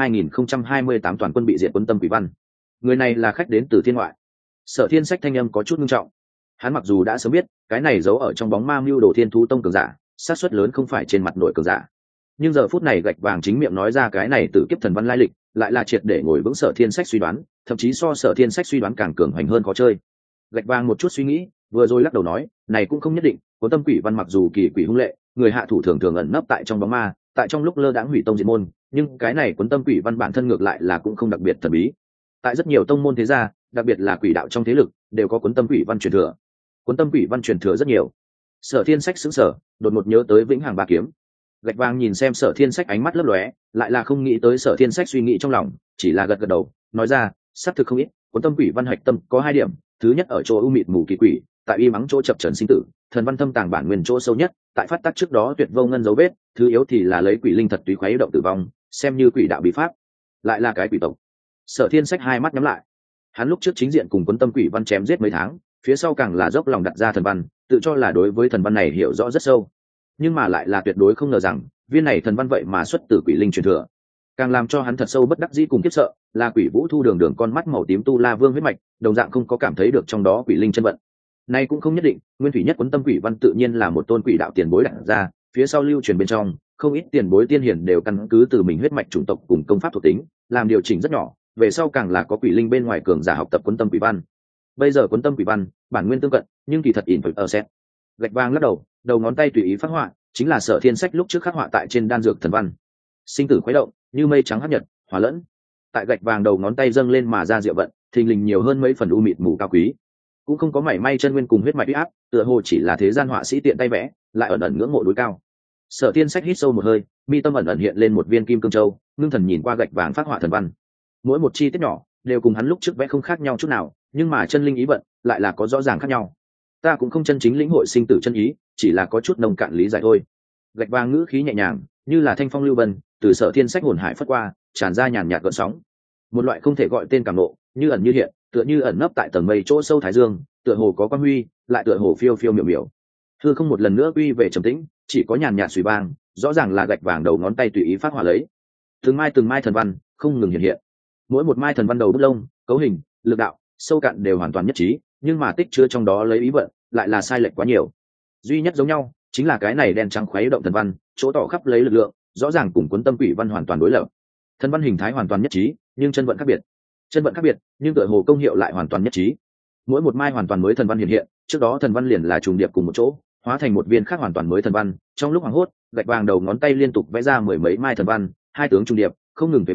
2028 toàn quân bị diệt. Cuốn tâm quỷ văn. Người này là khách đến từ thiên ngoại. Sở Thiên Sách thanh âm có chút nghiêm trọng. Hắn mặc dù đã sớm biết, cái này giấu ở trong bóng ma mưu đồ thiên thú tông cường giả, xác suất lớn không phải trên mặt nội cường giả. Nhưng giờ phút này Gạch vàng chính miệng nói ra cái này tự kiếp thần văn lai lịch, lại là triệt để ngồi vững Sở Thiên Sách suy đoán, thậm chí so Sở Thiên Sách suy đoán càng cường hoành hơn khó chơi. Gạch vàng một chút suy nghĩ, vừa rồi lắc đầu nói, này cũng không nhất định. Cuốn tâm quỷ văn mặc dù kỳ quỷ hung lệ, người hạ thủ thường thường ẩn nấp tại trong bóng ma, tại trong lúc lơ đãng hủy tông diệt môn, nhưng cái này cuốn tâm quỷ văn bản thân ngược lại là cũng không đặc biệt thần bí. Tại rất nhiều tông môn thế gia, đặc biệt là quỷ đạo trong thế lực, đều có cuốn tâm quỷ văn truyền thừa. Cuốn tâm quỷ văn truyền thừa rất nhiều. Sở Thiên Sách sững sờ, đột ngột nhớ tới Vĩnh Hằng Ba Kiếm. Gạch vàng nhìn xem Sở Thiên Sách ánh mắt lấp lóe, lại là không nghĩ tới Sở Thiên Sách suy nghĩ trong lòng, chỉ là gật gật đầu, nói ra, xác thực không ít. Cuốn tâm quỷ văn hạch tâm có 2 điểm, thứ nhất ở chỗ u mịt mù kỳ quỷ, tại y mắng chỗ chập trần sinh tử, thần văn thâm tàng bản nguyên chỗ sâu nhất, tại phát tác trước đó tuyệt vô ngân dấu vết, thứ yếu thì là lấy quỷ linh thật tùy khuấy động tử vong, xem như quỷ đạo bí pháp, lại là cái quỷ tộc. Sở Thiên Sách hai mắt nhắm lại. Hắn lúc trước chính diện cùng Cuốn tâm quỷ văn chém giết mấy tháng, phía sau càng là dốc lòng đặt ra thần văn, tự cho là đối với thần văn này hiểu rõ rất sâu, nhưng mà lại là tuyệt đối không ngờ rằng viên này thần văn vậy mà xuất từ quỷ linh truyền thừa. Càng làm cho hắn thật sâu bất đắc dĩ cùng kiếp sợ là Quỷ Vũ Thu đường con mắt màu tím tu la vương huyết mạch, đồng dạng không có cảm thấy được trong đó quỷ linh chân vận. Nay cũng không nhất định, nguyên thủy nhất Cuốn tâm quỷ văn tự nhiên là một tôn quỷ đạo tiền bối đặt ra, phía sau lưu truyền bên trong, không ít tiền bối tiên hiển đều căn cứ từ mình huyết mạch chủng tộc cùng công pháp thuộc tính, làm điều chỉnh rất nhỏ, về sau càng là có quỷ linh bên ngoài cường giả học tập Cuốn tâm quỷ văn. Bây giờ Cuốn tâm quỷ văn, bản nguyên tương cận, nhưng kỳ thật ỉn ở xét. Gạch vàng lắc đầu, đầu ngón tay tùy ý phát họa, chính là Sở Thiên Sách lúc trước khắc họa tại trên đan dược thần văn. Sinh tử khuấy động, như mây trắng hấp nhật, hòa lẫn. Tại gạch vàng đầu ngón tay dâng lên mà ra diệu vận, thình lình nhiều hơn mấy phần u mịt mù cao quý, cũng không có mảy may chân nguyên cùng huyết mạch uy áp, tựa hồ chỉ là thế gian họa sĩ tiện tay vẽ, lại ẩn ẩn ngưỡng mộ đối cao. Sở Thiên Sách hít sâu một hơi, mi tâm ẩn ẩn hiện lên một viên kim cương châu, ngưng thần nhìn qua gạch vàng phát họa thần văn. Mỗi một chi tiết nhỏ đều cùng hắn lúc trước vẽ không khác nhau chút nào, nhưng mà chân linh ý vận lại là có rõ ràng khác nhau. Ta cũng không chân chính lĩnh hội sinh tử chân ý, chỉ là có chút nông cạn lý giải thôi. Gạch vàng ngữ khí nhẹ nhàng, như là thanh phong lưu vân, từ Sở Thiên Sách hồn hải phất qua, tràn ra nhàn nhạt gợn sóng. Một loại không thể gọi tên cảm nộ, như ẩn như hiện, tựa như ẩn nấp tại tầng mây chỗ sâu thái dương, tựa hồ có quang huy, lại tựa hồ phiêu phiêu miểu miểu. Hư không một lần nữa quy về trầm tĩnh, chỉ có nhàn nhạt suy vang, rõ ràng là gạch vàng đầu ngón tay tùy ý phát hỏa lấy. Từng mai thần văn không ngừng hiện hiện. Mỗi một mai thần văn đầu bút lông, cấu hình, lực đạo, sâu cạn đều hoàn toàn nhất trí, nhưng mà tích chứa trong đó lấy ý vận, lại là sai lệch quá nhiều. Duy nhất giống nhau, chính là cái này đen trắng khuấy động thần văn, chỗ tỏ khắp lấy lực lượng, rõ ràng cùng Cuốn tâm quỷ văn hoàn toàn đối lập. Thần văn hình thái hoàn toàn nhất trí, nhưng chân vận khác biệt. Chân vận khác biệt, nhưng tựa hồ công hiệu lại hoàn toàn nhất trí. Mỗi một mai hoàn toàn mới thần văn hiện, trước đó thần văn liền là trùng điệp cùng một chỗ, hóa thành một viên khác hoàn toàn mới thần văn. Trong lúc hoảng hốt, gạch vàng đầu ngón tay liên tục vẽ ra 10 mấy mai thần văn, hai tướng trùng điệp, không ngừng về biến,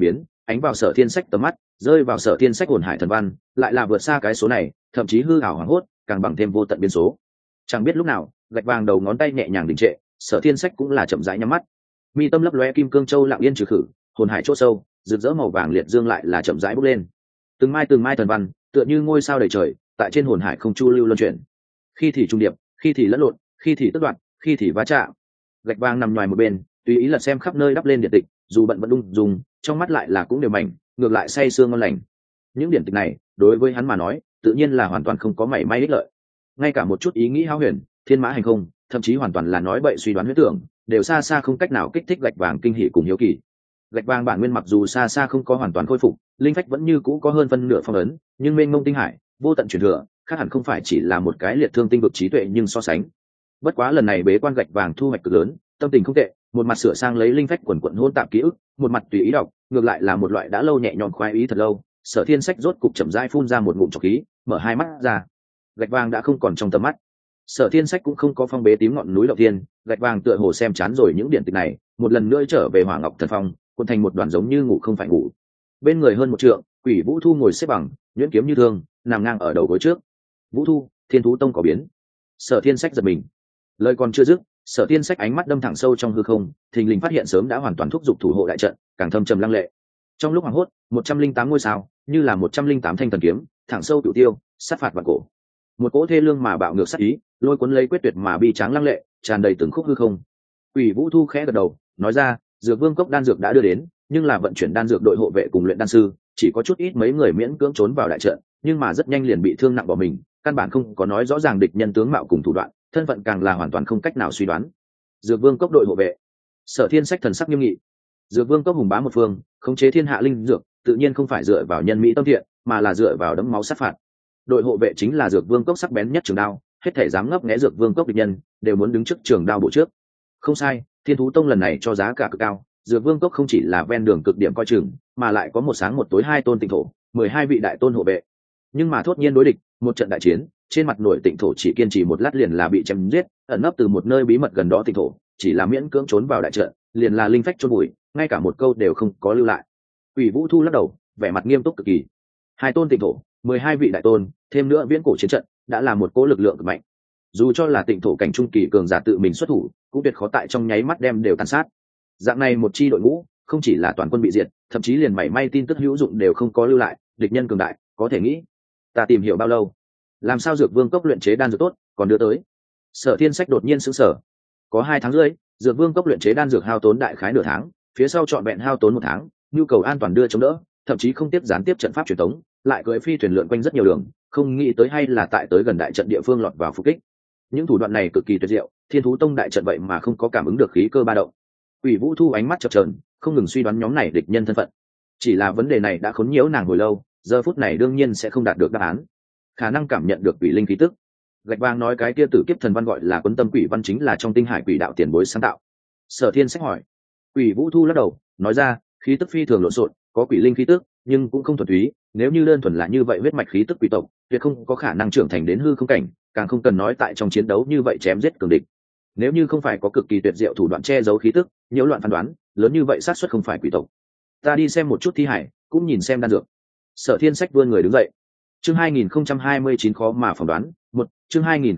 ánh vào Sở Thiên Sách tầm mắt, rơi vào Sở Thiên Sách hồn hải thần văn, lại là vượt xa cái số này, thậm chí hư ảo hoảng hốt, càng bằng thêm vô tận biến số. Chẳng biết lúc nào, gạch vàng đầu ngón tay nhẹ nhàng đình trệ, Sở Thiên Sách cũng là chậm rãi nhắm mắt. Mi tâm lấp lóe kim cương châu lặng yên trừ khử, hồn hải chỗ sâu, rực rỡ màu vàng liệt dương lại là chậm rãi bốc lên. Từng mai thần văn, tựa như ngôi sao đầy trời, tại trên hồn hải không chu lưu luân chuyển. Khi thì trung điệp, khi thì lẫn lộn, khi thì tức đoạn, khi thì va chạm. Gạch vàng nằm ngoài một bên, tùy ý lật xem khắp nơi đắp lên điện tịch, dù bận vẫn đung dùng, trong mắt lại là cũng đều mảnh, ngược lại say sương ngon lành. Những điển tịch này, đối với hắn mà nói, tự nhiên là hoàn toàn không có mảy may ích lợi. Ngay cả một chút ý nghĩ hao huyền, thiên mã hành không, thậm chí hoàn toàn là nói bậy suy đoán huyết tưởng, đều xa xa không cách nào kích thích gạch vàng kinh hỉ cùng hiếu kỳ. Gạch vàng bản nguyên mặc dù xa xa không có hoàn toàn khôi phục, linh phách vẫn như cũ có hơn phân nửa phong ấn, nhưng mênh mông tinh hải, vô tận truyền thừa, khác hẳn không phải chỉ là một cái liệt thương tinh vực trí tuệ nhưng so sánh. Bất quá lần này bế quan gạch vàng thu hoạch cực lớn, tâm tình không tệ, một mặt sửa sang lấy linh phách quần quận hôn tạp ký ức, một mặt tùy ý đọc, ngược lại là một loại đã lâu nhẹ nhõm khoái ý thật lâu. Sở Thiên Sách rốt cục chậm rãi phun ra một ngụm trọc khí, mở hai mắt ra. Gạch vàng đã không còn trong tầm mắt. Sở Thiên Sách cũng không có phong bế tím ngọn núi đầu tiên, gạch vàng tựa hồ xem chán rồi những điển tịch này, một lần nữa trở về Hỏa Ngọc Thần Phong, cuộn thành một đoàn giống như ngủ không phải ngủ. Bên người hơn một trượng, Quỷ Vũ Thu ngồi xếp bằng, nhuyễn kiếm như thương, nằm ngang ở đầu gối trước. Vũ Thu, Thiên Thú Tông có biến. Sở Thiên Sách giật mình. Lời còn chưa dứt, Sở Thiên Sách ánh mắt đâm thẳng sâu trong hư không, thình lình phát hiện sớm đã hoàn toàn thúc giục thủ hộ đại trận, càng thâm trầm lăng lệ. Trong lúc hoảng hốt, 108 ngôi sao, như là 108 thanh thần kiếm, thẳng sâu cửu tiêu, sát phạt vạn cổ. Một cỗ thê lương mà bạo ngược sát ý, lôi cuốn lấy quyết tuyệt mà bi tráng lăng lệ, tràn đầy từng khúc hư không. Quỷ Vũ Thu khẽ gật đầu, nói ra, Dược Vương cốc đan dược đã đưa đến, nhưng là vận chuyển đan dược đội hộ vệ cùng luyện đan sư, chỉ có chút ít mấy người miễn cưỡng trốn vào đại trận, nhưng mà rất nhanh liền bị thương nặng bỏ mình, căn bản không có nói rõ ràng địch nhân tướng mạo cùng thủ đoạn, thân phận càng là hoàn toàn không cách nào suy đoán. Dược Vương cốc đội hộ vệ. Sở Thiên Sách thần sắc nghiêm nghị. Dược Vương cốc hùng bá một phương, khống chế thiên hạ linh dược, tự nhiên không phải dựa vào nhân mỹ tâm thiện, mà là dựa vào đấm máu sát phạt. Đội hộ vệ chính là Dược Vương cốc sắc bén nhất trường đao, hết thể dám ngấp nghé Dược Vương cốc địch nhân, đều muốn đứng trước trường đao bộ trước. Không sai, Thiên Thú Tông lần này cho giá cả cực cao, Dược Vương cốc không chỉ là ven đường cực điểm coi chừng, mà lại có một sáng một tối hai tôn tịnh thổ, 12 vị đại tôn hộ vệ. Nhưng mà thốt nhiên đối địch, một trận đại chiến, trên mặt nổi tịnh thổ chỉ kiên trì một lát liền là bị chém giết, ẩn nấp từ một nơi bí mật gần đó tịnh thổ, chỉ là miễn cưỡng trốn vào đại trận, liền là linh phách chôn bụi, ngay cả một câu đều không có lưu lại. Quỷ Vũ Thu lắc đầu, vẻ mặt nghiêm túc cực kỳ. Hai tôn tịnh thổ, 12 vị đại tôn, thêm nữa viễn cổ chiến trận, đã là một cỗ lực lượng cực mạnh. Dù cho là tịnh thổ cảnh trung kỳ cường giả tự mình xuất thủ, cũng tuyệt khó tại trong nháy mắt đem đều tàn sát. Dạng này một chi đội ngũ, không chỉ là toàn quân bị diệt, thậm chí liền mảy may tin tức hữu dụng đều không có lưu lại, địch nhân cường đại, có thể nghĩ. Ta tìm hiểu bao lâu, làm sao Dược Vương cốc luyện chế đan dược tốt, còn đưa tới. Sở Thiên Sách đột nhiên sững sờ. Có 2 tháng rưỡi, Dược Vương cốc luyện chế đan dược hao tốn đại khái nửa tháng, phía sau trọn vẹn hao tốn 1 tháng, nhu cầu an toàn đưa chống đỡ, thậm chí không tiếp gián tiếp trận pháp truyền tống, lại cưỡi phi thuyền lượn quanh rất nhiều đường, không nghĩ tới hay là tại tới gần đại trận địa phương lọt vào phục kích. Những thủ đoạn này cực kỳ tuyệt diệu, Thiên Thú Tông đại trận vậy mà không có cảm ứng được khí cơ ba động. Quỷ Vũ Thu ánh mắt chập chờn, không ngừng suy đoán nhóm này địch nhân thân phận. Chỉ là vấn đề này đã khốn nhiễu nàng hồi lâu, giờ phút này đương nhiên sẽ không đạt được đáp án. Khả năng cảm nhận được quỷ linh khí tức. Gạch vàng nói cái kia tử kiếp thần văn gọi là Quấn Tâm Quỷ văn chính là trong tinh hải quỷ đạo tiền bối sáng tạo. Sở Thiên Sách hỏi. Quỷ Vũ Thu lắc đầu, nói ra, khí tức phi thường lộn xộn, có quỷ linh khí tức, nhưng cũng không thuần túy, nếu như đơn thuần là như vậy huyết mạch khí tức quỷ tộc, tuyệt không có khả năng trưởng thành đến hư không cảnh, càng không cần nói tại trong chiến đấu như vậy chém giết cường địch. Nếu như không phải có cực kỳ tuyệt diệu thủ đoạn che giấu khí tức, nhiễu loạn phán đoán, lớn như vậy xác suất không phải quỷ tộc. Ta đi xem một chút thi hải, cũng nhìn xem đan dược. Sở Thiên Sách vươn người đứng dậy. Chương 2029 khó mà phỏng đoán, chương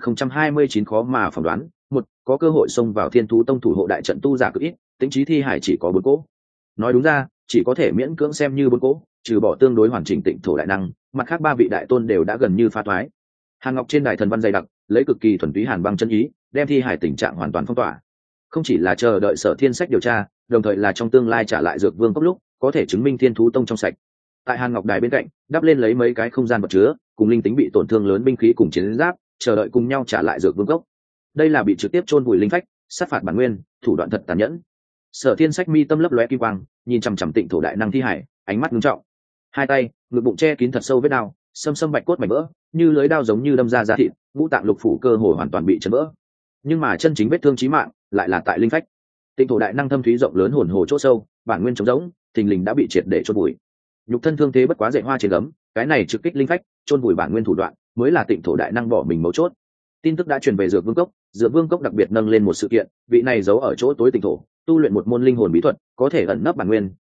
2029 khó mà phỏng đoán, có cơ hội xông vào Thiên Thú Tông thủ hộ đại trận tu giả cực ít, tính chí thi hải chỉ có 4 cỗ. Nói đúng ra, chỉ có thể miễn cưỡng xem như 4 cỗ, trừ bỏ tương đối hoàn chỉnh tịnh thổ đại năng, mặt khác 3 vị đại tôn đều đã gần như phá thoái. Hàn Ngọc trên đài thần văn dày đặc, lấy cực kỳ thuần túy hàn băng chân ý, đem thi hải tình trạng hoàn toàn phong tỏa. Không chỉ là chờ đợi Sở Thiên Sách điều tra, đồng thời là trong tương lai trả lại Dược Vương cốc lúc, có thể chứng minh Thiên Thú Tông trong sạch. Tại Hàn Ngọc đài bên cạnh, đắp lên lấy mấy cái không gian vật chứa, cùng linh tính bị tổn thương lớn binh khí cùng chiến giáp, chờ đợi cùng nhau trả lại Dược Vương cốc. Đây là bị trực tiếp chôn vùi linh phách, sát phạt bản nguyên, thủ đoạn thật tàn nhẫn. Sở Thiên Sách mi tâm lấp lóe kim quang, nhìn chằm chằm tịnh thổ đại năng thi hải, ánh mắt nghiêm trọng. Hai tay, ngực bụng che kín thật sâu vết đao, xâm xâm bạch cốt mảnh vỡ, như lưới đao giống như đâm ra da thịt, ngũ tạng lục phủ cơ hồ hoàn toàn bị chấn vỡ. Nhưng mà chân chính vết thương chí mạng lại là tại linh phách. Tịnh thổ đại năng thâm thúy rộng lớn hồn hồ chỗ sâu, bản nguyên trống rỗng, thình lình đã bị triệt để chôn vùi. Nhục thân thương thế bất quá dạy hoa trên gấm, cái này trực kích linh phách, chôn vùi bản nguyên thủ đoạn, mới là tịnh thổ đại năng bỏ mình mấu chốt. Tin tức đã truyền về Dược Vương cốc, Dược Vương cốc đặc biệt nâng lên một sự kiện, vị này giấu ở chỗ tối tịnh thổ, tu luyện một môn linh hồn bí thuật, có thể ẩn nấp bản nguyên,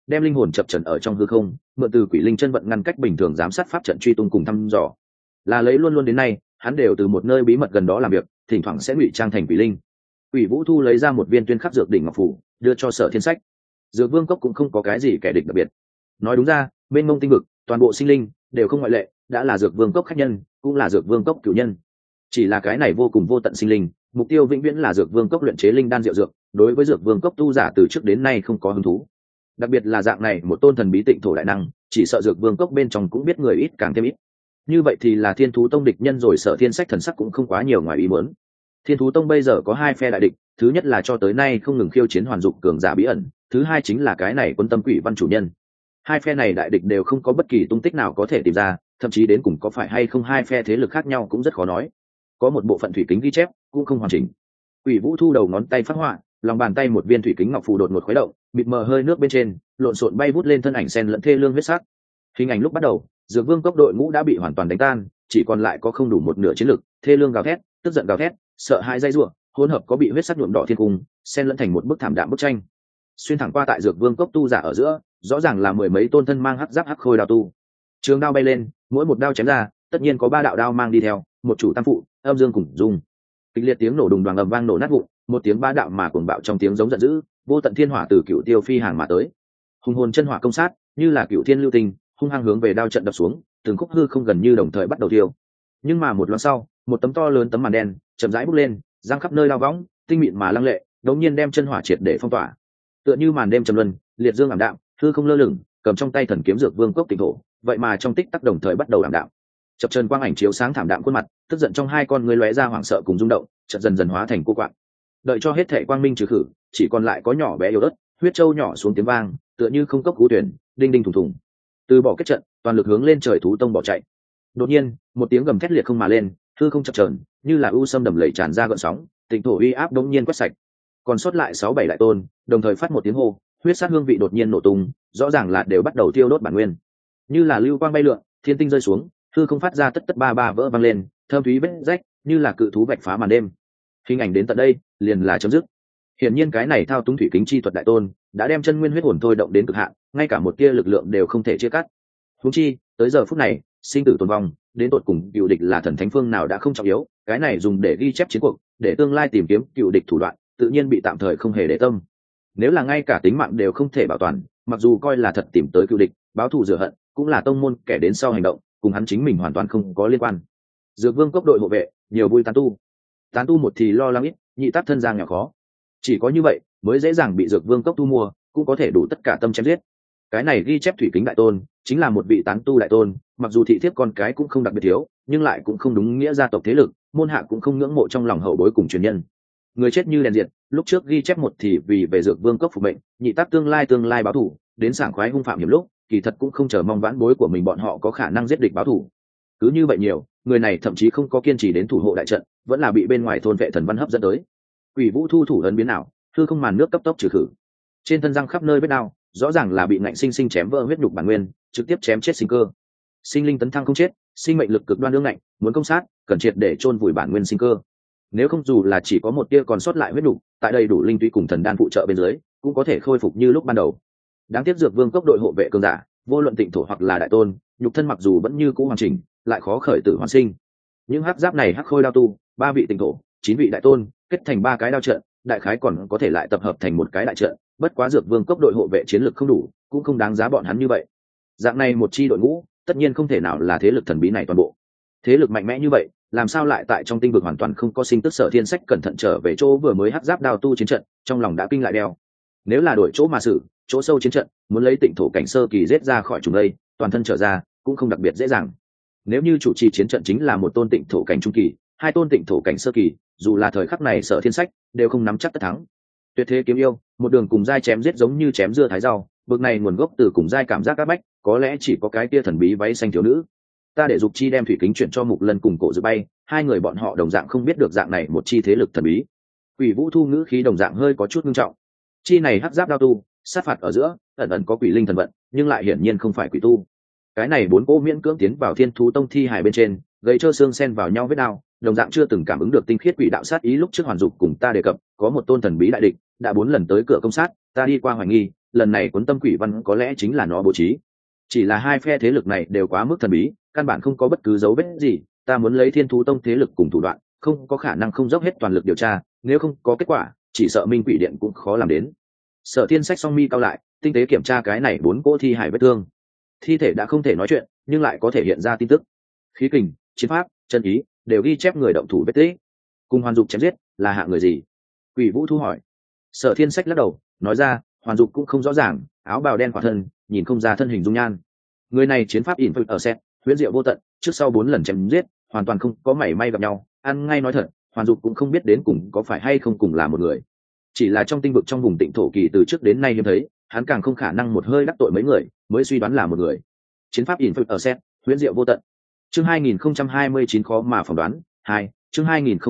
đem linh hồn chập trần ở trong hư không, mượn từ quỷ linh chân vận ngăn cách bình thường giám sát pháp trận truy tung cùng thăm dò. Là lấy luôn luôn đến nay, hắn đều từ một nơi bí mật gần đó làm việc, thỉnh thoảng sẽ ngụy trang thành quỷ linh. Quỷ Vũ Thu lấy ra một viên tuyên khắc dược đỉnh ngọc phủ, đưa cho Sở Thiên Sách. Dược Vương Cốc cũng không có cái gì kẻ địch đặc biệt. Nói đúng ra, bên mông tinh vực, toàn bộ sinh linh đều không ngoại lệ, đã là Dược Vương Cốc khách nhân, cũng là Dược Vương Cốc cửu nhân. Chỉ là cái này vô cùng vô tận sinh linh, mục tiêu vĩnh viễn là Dược Vương Cốc luyện chế linh đan diệu dược, đối với Dược Vương Cốc tu giả từ trước đến nay không có hứng thú. Đặc biệt là dạng này một tôn thần bí tịnh thổ đại năng, chỉ sợ Dược Vương Cốc bên trong cũng biết người ít càng thêm ít. Như vậy thì là Thiên Thú Tông địch nhân rồi. Sở Thiên Sách thần sắc cũng không quá nhiều ngoài ý muốn. Thiên Thú Tông bây giờ có hai phe đại địch, thứ nhất là cho tới nay không ngừng khiêu chiến hoàn dục cường giả bí ẩn, thứ hai chính là cái này Quân Tâm Quỷ Văn chủ nhân. Hai phe này đại địch đều không có bất kỳ tung tích nào có thể tìm ra, thậm chí đến cùng có phải hay không hai phe thế lực khác nhau cũng rất khó nói. Có một bộ phận thủy kính ghi chép cũng không hoàn chỉnh. Quỷ Vũ Thu đầu ngón tay phát họa, lòng bàn tay một viên thủy kính ngọc phù đột ngột khuấy động, mịt mờ hơi nước bên trên lộn xộn bay vút lên thân ảnh sen lẫn thê lương huyết sắc. Hình ảnh lúc bắt đầu, Dược Vương Cốc đội ngũ đã bị hoàn toàn đánh tan, chỉ còn lại có không đủ một nửa chiến lực, thê lương gào thét, tức giận gào thét, sợ hãi dây rủa, hỗn hợp có bị huyết sắc nhuộm đỏ thiên cung, xen lẫn thành một bức thảm đạm bức tranh. Xuyên thẳng qua tại Dược Vương Cốc tu giả ở giữa, rõ ràng là mười mấy tôn thân mang hắc giáp hắc khôi đao tu. Trường đao bay lên, mỗi một đao chém ra, tất nhiên có ba đạo đao mang đi theo, một chủ tam phụ, âm dương cùng dung. Kịch liệt tiếng nổ đùng đoàng ầm vang nổ nát vụn, một tiếng ba đạo mà cuồng bạo trong tiếng giống giận dữ, vô tận thiên hỏa từ cựu tiêu phi hàng mà tới. Hùng hồn chân hỏa công sát, như là cựu thiên lưu tinh, hung hăng hướng về đao trận đập xuống, từng khúc hư không gần như đồng thời bắt đầu tiêu. Nhưng mà một loáng sau, một tấm to lớn tấm màn đen chậm rãi bốc lên, giăng khắp nơi lao võng, tinh mịn mà lăng lệ, đột nhiên đem chân hỏa triệt để phong tỏa. Tựa như màn đêm trầm luân, liệt dương ảm đạm, hư không lơ lửng, cầm trong tay thần kiếm Dược Vương Cốc tịnh thổ, vậy mà trong tích tắc đồng thời bắt đầu ảm đạm. Chập chờn quang ảnh chiếu sáng thảm đạm khuôn mặt, tức giận trong hai con ngươi lóe ra hoảng sợ cùng rung động, chợt dần dần hóa thành cô quạng. Đợi cho hết thảy quang minh trừ khử, chỉ còn lại có nhỏ bé yếu ớt, huyết châu nhỏ xuống tiếng vang, tựa như không cốc cú tuyển, đinh đinh thùng thùng. Từ bỏ kết trận, toàn lực hướng lên trời thú tông bỏ chạy. Đột nhiên, một tiếng gầm thét liệt không mà lên, hư không chập chờn, như là u sâm đầm lầy tràn ra gợn sóng, tịnh thổ uy áp đống nhiên quét sạch. Còn sót lại 6-7 đại tôn, đồng thời phát một tiếng hô, huyết sát hương vị đột nhiên nổ tung, rõ ràng là đều bắt đầu thiêu đốt bản nguyên. Như là lưu quang bay lượn, thiên tinh rơi xuống, hư không phát ra tất tất ba ba vỡ vang lên, thơm thúy vết rách, như là cự thú vạch phá màn đêm. Hình ảnh đến tận đây, liền là chấm dứt. Hiển nhiên cái này thao túng thủy kính chi thuật đại tôn, đã đem chân nguyên huyết hồn thôi động đến cực hạn, ngay cả một tia lực lượng đều không thể chia cắt. Huống chi, tới giờ phút này, sinh tử tồn vong, đến tột cùng cựu địch là thần thánh phương nào đã không trọng yếu, cái này dùng để ghi chép chiến cuộc, để tương lai tìm kiếm cựu địch thủ đoạn, tự nhiên bị tạm thời không hề để tâm. Nếu là ngay cả tính mạng đều không thể bảo toàn, mặc dù coi là thật tìm tới cựu địch, báo thù rửa hận, cũng là tông môn kẻ đến sau hành động, cùng hắn chính mình hoàn toàn không có liên quan. Dược Vương Cốc đội hộ vệ, nhiều vui tán tu một thì lo lắng ít, nhị tác thân giang nhỏ khó. Chỉ có như vậy mới dễ dàng bị Dược Vương Cốc thu mua, cũng có thể đủ tất cả tâm chém giết. Cái này ghi chép thủy kính đại tôn, chính là một vị tán tu đại tôn, mặc dù thị thiếp con cái cũng không đặc biệt thiếu, nhưng lại cũng không đúng nghĩa gia tộc thế lực, môn hạ cũng không ngưỡng mộ trong lòng hậu bối cùng truyền nhân. Người chết như đèn diệt, lúc trước ghi chép một thì vì về Dược Vương Cốc phục mệnh, nhị tác tương lai báo thù, đến sảng khoái hung phạm hiểm lúc, kỳ thật cũng không chờ mong vãn bối của mình bọn họ có khả năng giết địch báo thù. Cứ như vậy nhiều, người này thậm chí không có kiên trì đến thủ hộ đại trận, vẫn là bị bên ngoài thôn vệ thần văn hấp dẫn tới. Quỷ Vũ Thu thủ ấn biến ảo, hư không màn nước cấp tốc trừ khử. Trên thân răng khắp nơi vết đao, rõ ràng là bị ngạnh sinh sinh chém vỡ huyết nhục bản nguyên, trực tiếp chém chết sinh cơ. Sinh linh tấn thăng không chết, sinh mệnh lực cực đoan ương ngạnh, muốn công sát, cần triệt để chôn vùi bản nguyên sinh cơ. Nếu không dù là chỉ có một tia còn sót lại huyết nhục, tại đây đủ linh túy cùng thần đan phụ trợ bên dưới, cũng có thể khôi phục như lúc ban đầu. Đáng tiếc Dược Vương Cốc đội hộ vệ cường giả, vô luận tịnh thổ hoặc là đại tôn, nhục thân mặc dù vẫn như cũ hoàn chỉnh, lại khó khởi tử hoàn sinh. Những hắc giáp này hắc khôi đao tu, 3 vị tịnh thổ, 9 vị đại tôn, kết thành 3 cái đao trận, đại khái còn có thể lại tập hợp thành một cái đại trận. Bất quá Dược Vương Cốc đội hộ vệ chiến lực không đủ, cũng không đáng giá bọn hắn như vậy. Dạng này một chi đội ngũ, tất nhiên không thể nào là thế lực thần bí này toàn bộ. Thế lực mạnh mẽ như vậy, làm sao lại tại trong tinh vực hoàn toàn không có sinh tức? Sở Thiên Sách cẩn thận trở về chỗ vừa mới hắc giáp đao tu chiến trận, trong lòng đã kinh lại đeo. Nếu là đổi chỗ mà xử, chỗ sâu chiến trận, muốn lấy tịnh thổ cảnh sơ kỳ giết ra khỏi trùng đây, toàn thân trở ra, cũng không đặc biệt dễ dàng. Nếu như chủ trì chiến trận chính là một tôn tịnh thổ cảnh trung kỳ, 2 tôn tịnh thổ cảnh sơ kỳ, dù là thời khắc này Sở Thiên Sách đều không nắm chắc tất thắng. Tuyệt thế kiếm yêu, một đường cùng giai chém giết giống như chém dưa thái rau, bực này nguồn gốc từ cùng giai cảm giác áp bách, có lẽ chỉ có cái kia thần bí váy xanh thiếu nữ. Ta để dục chi đem thủy kính chuyển cho Mục Lân cùng Cổ Dự Bay, 2 người bọn họ đồng dạng không biết được dạng này một chi thế lực thần bí. Quỷ Vũ Thu ngữ khí đồng dạng hơi có chút nghiêm trọng. Chi này hắc giáp đao tu, sát phạt ở giữa, ẩn ẩn có quỷ linh thần vận, nhưng lại hiển nhiên không phải quỷ tu. Cái này 4 cô miễn cưỡng tiến vào Thiên Thú Tông thi hài bên trên, gây trơ xương xen vào nhau vết đao, đồng dạng chưa từng cảm ứng được tinh khiết quỷ đạo sát ý. Lúc trước Hoàn Dục cùng ta đề cập, có một tôn thần bí đại địch, đã 4 lần tới cửa công sát, ta đi qua hoài nghi, lần này cuốn tâm quỷ văn có lẽ chính là nó bố trí. Chỉ là hai phe thế lực này đều quá mức thần bí, căn bản không có bất cứ dấu vết gì. Ta muốn lấy Thiên Thú Tông thế lực cùng thủ đoạn, không có khả năng không dốc hết toàn lực điều tra, nếu không có kết quả chỉ sợ Minh Quỷ Điện cũng khó làm đến. Sở Thiên Sách song mi cao lại, tinh tế kiểm tra cái này 4 cỗ thi hải vết thương. Thi thể đã không thể nói chuyện, nhưng lại có thể hiện ra tin tức. Khí kình, chiến pháp, chân ý đều ghi chép người động thủ vết tích. Cùng Hoàn Dục chém giết là hạng người gì? Quỷ Vũ Thu hỏi. Sở Thiên Sách lắc đầu, nói ra, Hoàn Dục cũng không rõ ràng, áo bào đen khỏa thân, nhìn không ra thân hình dung nhan. Người này chiến pháp ẩn ở xét, huyễn diệu vô tận, trước sau 4 lần chém giết, hoàn toàn không có mảy may gặp nhau. Ăn ngay nói thật, Hoàn Dục cũng không biết đến cùng có phải hay không cùng là một người. Chỉ là trong tinh vực trong vùng Tịnh Thổ kỳ từ trước đến nay hiếm thấy, hắn càng không khả năng một hơi đắc tội mấy người, mới suy đoán là một người. Chiến pháp ẩn ở xét, huyễn diệu vô tận. Chương 2029 khó mà phỏng đoán 2, chương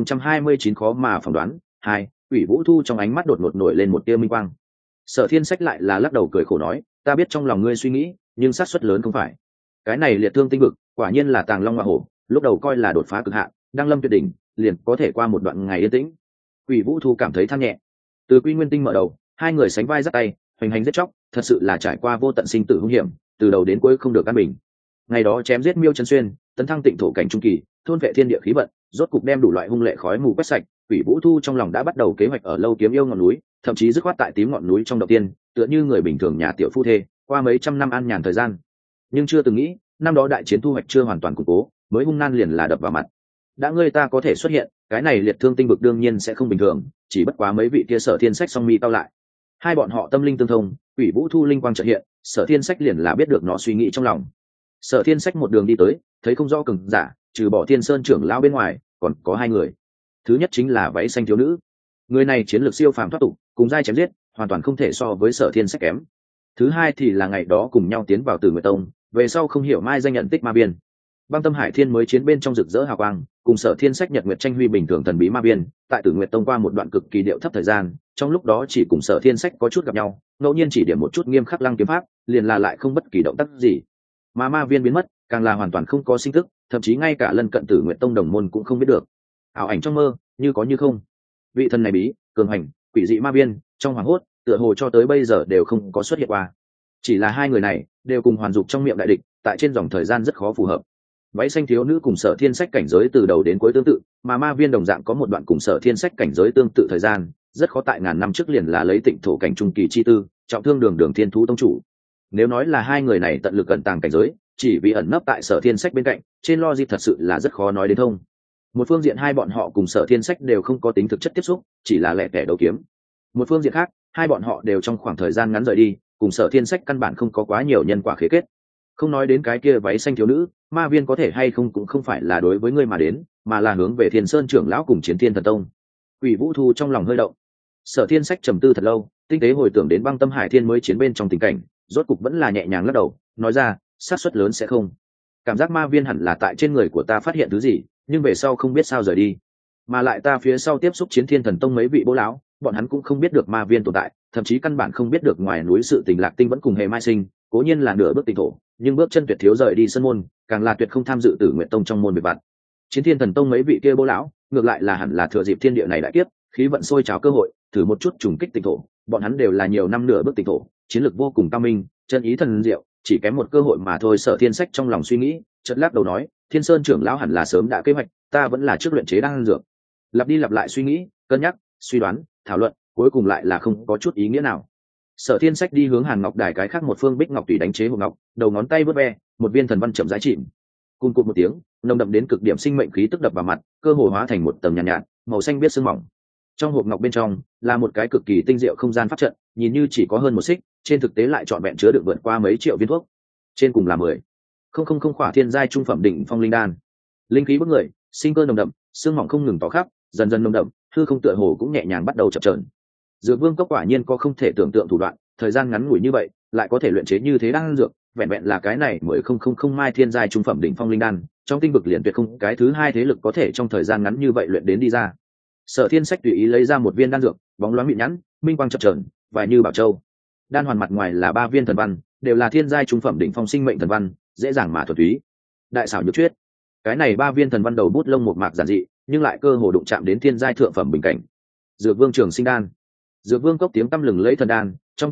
2029 khó mà phỏng đoán 2, Quỷ Vũ Thu trong ánh mắt đột ngột nổi lên một tia minh quang. Sở Thiên Sách lại là lắc đầu cười khổ nói, ta biết trong lòng ngươi suy nghĩ, nhưng xác suất lớn không phải. Cái này liệt thương tinh vực, quả nhiên là tàng long ngọa hổ, lúc đầu coi là đột phá cực hạn, đang lâm tuyệt đỉnh, liền có thể qua một đoạn ngày yên tĩnh. Quỷ Vũ Thu cảm thấy than nhẹ. Từ Quy Nguyên Tinh mở đầu, hai người sánh vai giắt tay, hoành hành giết chóc, thật sự là trải qua vô tận sinh tử hung hiểm, từ đầu đến cuối không được an bình. Ngày đó chém giết Miêu Chân Xuyên, tấn thăng Tịnh Thổ cảnh trung kỳ, thôn vệ thiên địa khí vận, rốt cục đem đủ loại hung lệ khói mù quét sạch. Quỷ Vũ Thu trong lòng đã bắt đầu kế hoạch ở Lâu Kiếm Yêu ngọn núi, thậm chí dứt khoát tại Tím ngọn núi trong động tiên, tựa như người bình thường nhà tiểu phu thê, qua mấy trăm năm an nhàn thời gian. Nhưng chưa từng nghĩ, năm đó đại chiến thu hoạch chưa hoàn toàn củng cố, mới hung nan liền là đập vào mặt. Đã ngươi ta có thể xuất hiện, cái này liệt thương tinh vực đương nhiên sẽ không bình thường, chỉ bất quá mấy vị kia Sở Thiên Sách song mi cao lại. Hai bọn họ tâm linh tương thông, Quỷ Vũ Thu linh quang chợt hiện, Sở Thiên Sách liền là biết được nó suy nghĩ trong lòng. Sở Thiên Sách một đường đi tới, thấy không rõ cường giả, trừ bỏ Thiên Sơn trưởng lão bên ngoài, còn có hai người. Thứ nhất chính là váy xanh thiếu nữ. Người này chiến lược siêu phàm thoát tục, cùng giai chém giết, hoàn toàn không thể so với Sở Thiên Sách kém. Thứ hai thì là ngày đó cùng nhau tiến vào Tử Nguyệt Tông, về sau không hiểu mai danh nhận tích ma biên. Băng Tâm Hải Thiên mới chiến bên trong rực rỡ hào quang, cùng Sở Thiên Sách Nhật Nguyệt tranh huy bình thường thần bí ma biên, tại Tử Nguyệt Tông qua một đoạn cực kỳ điệu thấp thời gian, trong lúc đó chỉ cùng Sở Thiên Sách có chút gặp nhau, ngẫu nhiên chỉ điểm một chút nghiêm khắc lăng kiếm pháp, liền là lại không bất kỳ động tác gì. Mà ma viên biến mất, càng là hoàn toàn không có sinh tức, thậm chí ngay cả lân cận Tử Nguyệt Tông đồng môn cũng không biết được. Ảo ảnh trong mơ, như có như không. Vị thần này bí, cường hành, quỷ dị ma viên, trong hoàng hốt, tựa hồ cho tới bây giờ đều không có xuất hiện qua. Chỉ là hai người này đều cùng Hoàn Dục trong miệng đại địch, tại trên dòng thời gian rất khó phù hợp. Váy xanh thiếu nữ cùng Sở Thiên Sách cảnh giới từ đầu đến cuối tương tự, mà ma viên đồng dạng có một đoạn cùng Sở Thiên Sách cảnh giới tương tự thời gian, rất khó tại ngàn năm trước liền là lấy Tịnh Thổ cảnh trung kỳ chi tư, trọng thương đường Thiên Thú tông chủ. Nếu nói là hai người này tận lực ẩn tàng cảnh giới, chỉ vì ẩn nấp tại Sở Thiên Sách bên cạnh, trên logic thật sự là rất khó nói đến thông. Một phương diện hai bọn họ cùng Sở Thiên Sách đều không có tính thực chất tiếp xúc, chỉ là lẻ tẻ đấu kiếm. Một phương diện khác, hai bọn họ đều trong khoảng thời gian ngắn rời đi, cùng Sở Thiên Sách căn bản không có quá nhiều nhân quả khế kết. Không nói đến cái kia váy xanh thiếu nữ, ma viên có thể hay không cũng không phải là đối với ngươi mà đến, mà là hướng về Thiên Sơn trưởng lão cùng Chiến Thiên Thần Tông. Quỷ Vũ Thu trong lòng hơi động. Sở Thiên Sách trầm tư thật lâu, tinh tế hồi tưởng đến Băng Tâm Hải Thiên mới chiến bên trong tình cảnh, rốt cục vẫn là nhẹ nhàng lắc đầu, nói ra, xác suất lớn sẽ không. Cảm giác ma viên hẳn là tại trên người của ta phát hiện thứ gì, nhưng về sau không biết sao rời đi. Mà lại ta phía sau tiếp xúc Chiến Thiên Thần Tông mấy vị bố lão, bọn hắn cũng không biết được ma viên tồn tại, thậm chí căn bản không biết được ngoài núi sự tình Lạc Tinh vẫn cùng Hề Mai Sinh, cố nhiên là nửa bước Tịnh Thổ, nhưng bước chân tuyệt thiếu rời đi sân môn, càng là tuyệt không tham dự Tử Nguyệt Tông trong môn việc vặt. Chiến Thiên Thần Tông mấy vị kia bố lão, ngược lại là hẳn là thừa dịp thiên địa này đại kiếp, khí vận sôi trào cơ hội, thử một chút trùng kích Tịnh Thổ, bọn hắn đều là nhiều năm nửa bước Tịnh Thổ, chiến lược vô cùng cao minh, chân ý thần diệu, chỉ kém một cơ hội mà thôi. Sở Thiên Sách trong lòng suy nghĩ, chợt lắc đầu nói, Thiên Sơn trưởng lão hẳn là sớm đã kế hoạch, ta vẫn là trước luyện chế đan dược. Lặp đi lặp lại suy nghĩ, cân nhắc, suy đoán, thảo luận, cuối cùng lại là không có chút ý nghĩa nào. Sở Thiên Sách đi hướng Hàn Ngọc Đài cái khác một phương bích ngọc tùy đánh chế hộp ngọc, đầu ngón tay vớt ve, một viên thần văn chậm rãi chìm. Cùng cụt một tiếng, nồng đậm đến cực điểm sinh mệnh khí tức đập vào mặt, cơ hồ hóa thành một tầng nhàn nhạt, màu xanh biếc sương mỏng. Trong hộp ngọc bên trong là một cái cực kỳ tinh diệu không gian pháp trận, nhìn như chỉ có hơn một xích, trên thực tế lại trọn vẹn chứa đựng vượt qua mấy triệu viên thuốc. Trên cùng là 10,000 khỏa thiên giai trung phẩm đỉnh phong linh đan. Linh khí bức người, sinh cơ nồng đậm, sương mỏng không ngừng tỏ khắp, dần dần nồng đậm, hư không tựa hồ cũng nhẹ nhàng bắt đầu chập chờn. Dược Vương Cốc quả nhiên có không thể tưởng tượng thủ đoạn, thời gian ngắn ngủi như vậy, lại có thể luyện chế như thế đan dược, vẹn vẹn là cái này 10,000 mai thiên giai trung phẩm đỉnh phong linh đan, trong tinh vực liền tuyệt không cái thứ hai thế lực có thể trong thời gian ngắn như vậy luyện đến đi ra. Sở Thiên Sách tùy ý lấy ra một viên đan dược, bóng loáng mịn nhẵn, minh quang chập chờn, vài như bảo châu. Đan hoàn mặt ngoài là 3 viên thần văn, đều là thiên giai trung phẩm đỉnh phong sinh mệnh thần văn, dễ dàng mà thuần túy. Đại xảo nhược chuyết. Cái này 3 viên thần văn đầu bút lông một mạc giản dị, nhưng lại cơ hồ đụng chạm đến thiên giai thượng phẩm bình cảnh. Dược Vương Trường Sinh đan. Dược Vương Cốc tiếng tăm lừng lẫy thần đan, trong tinh vực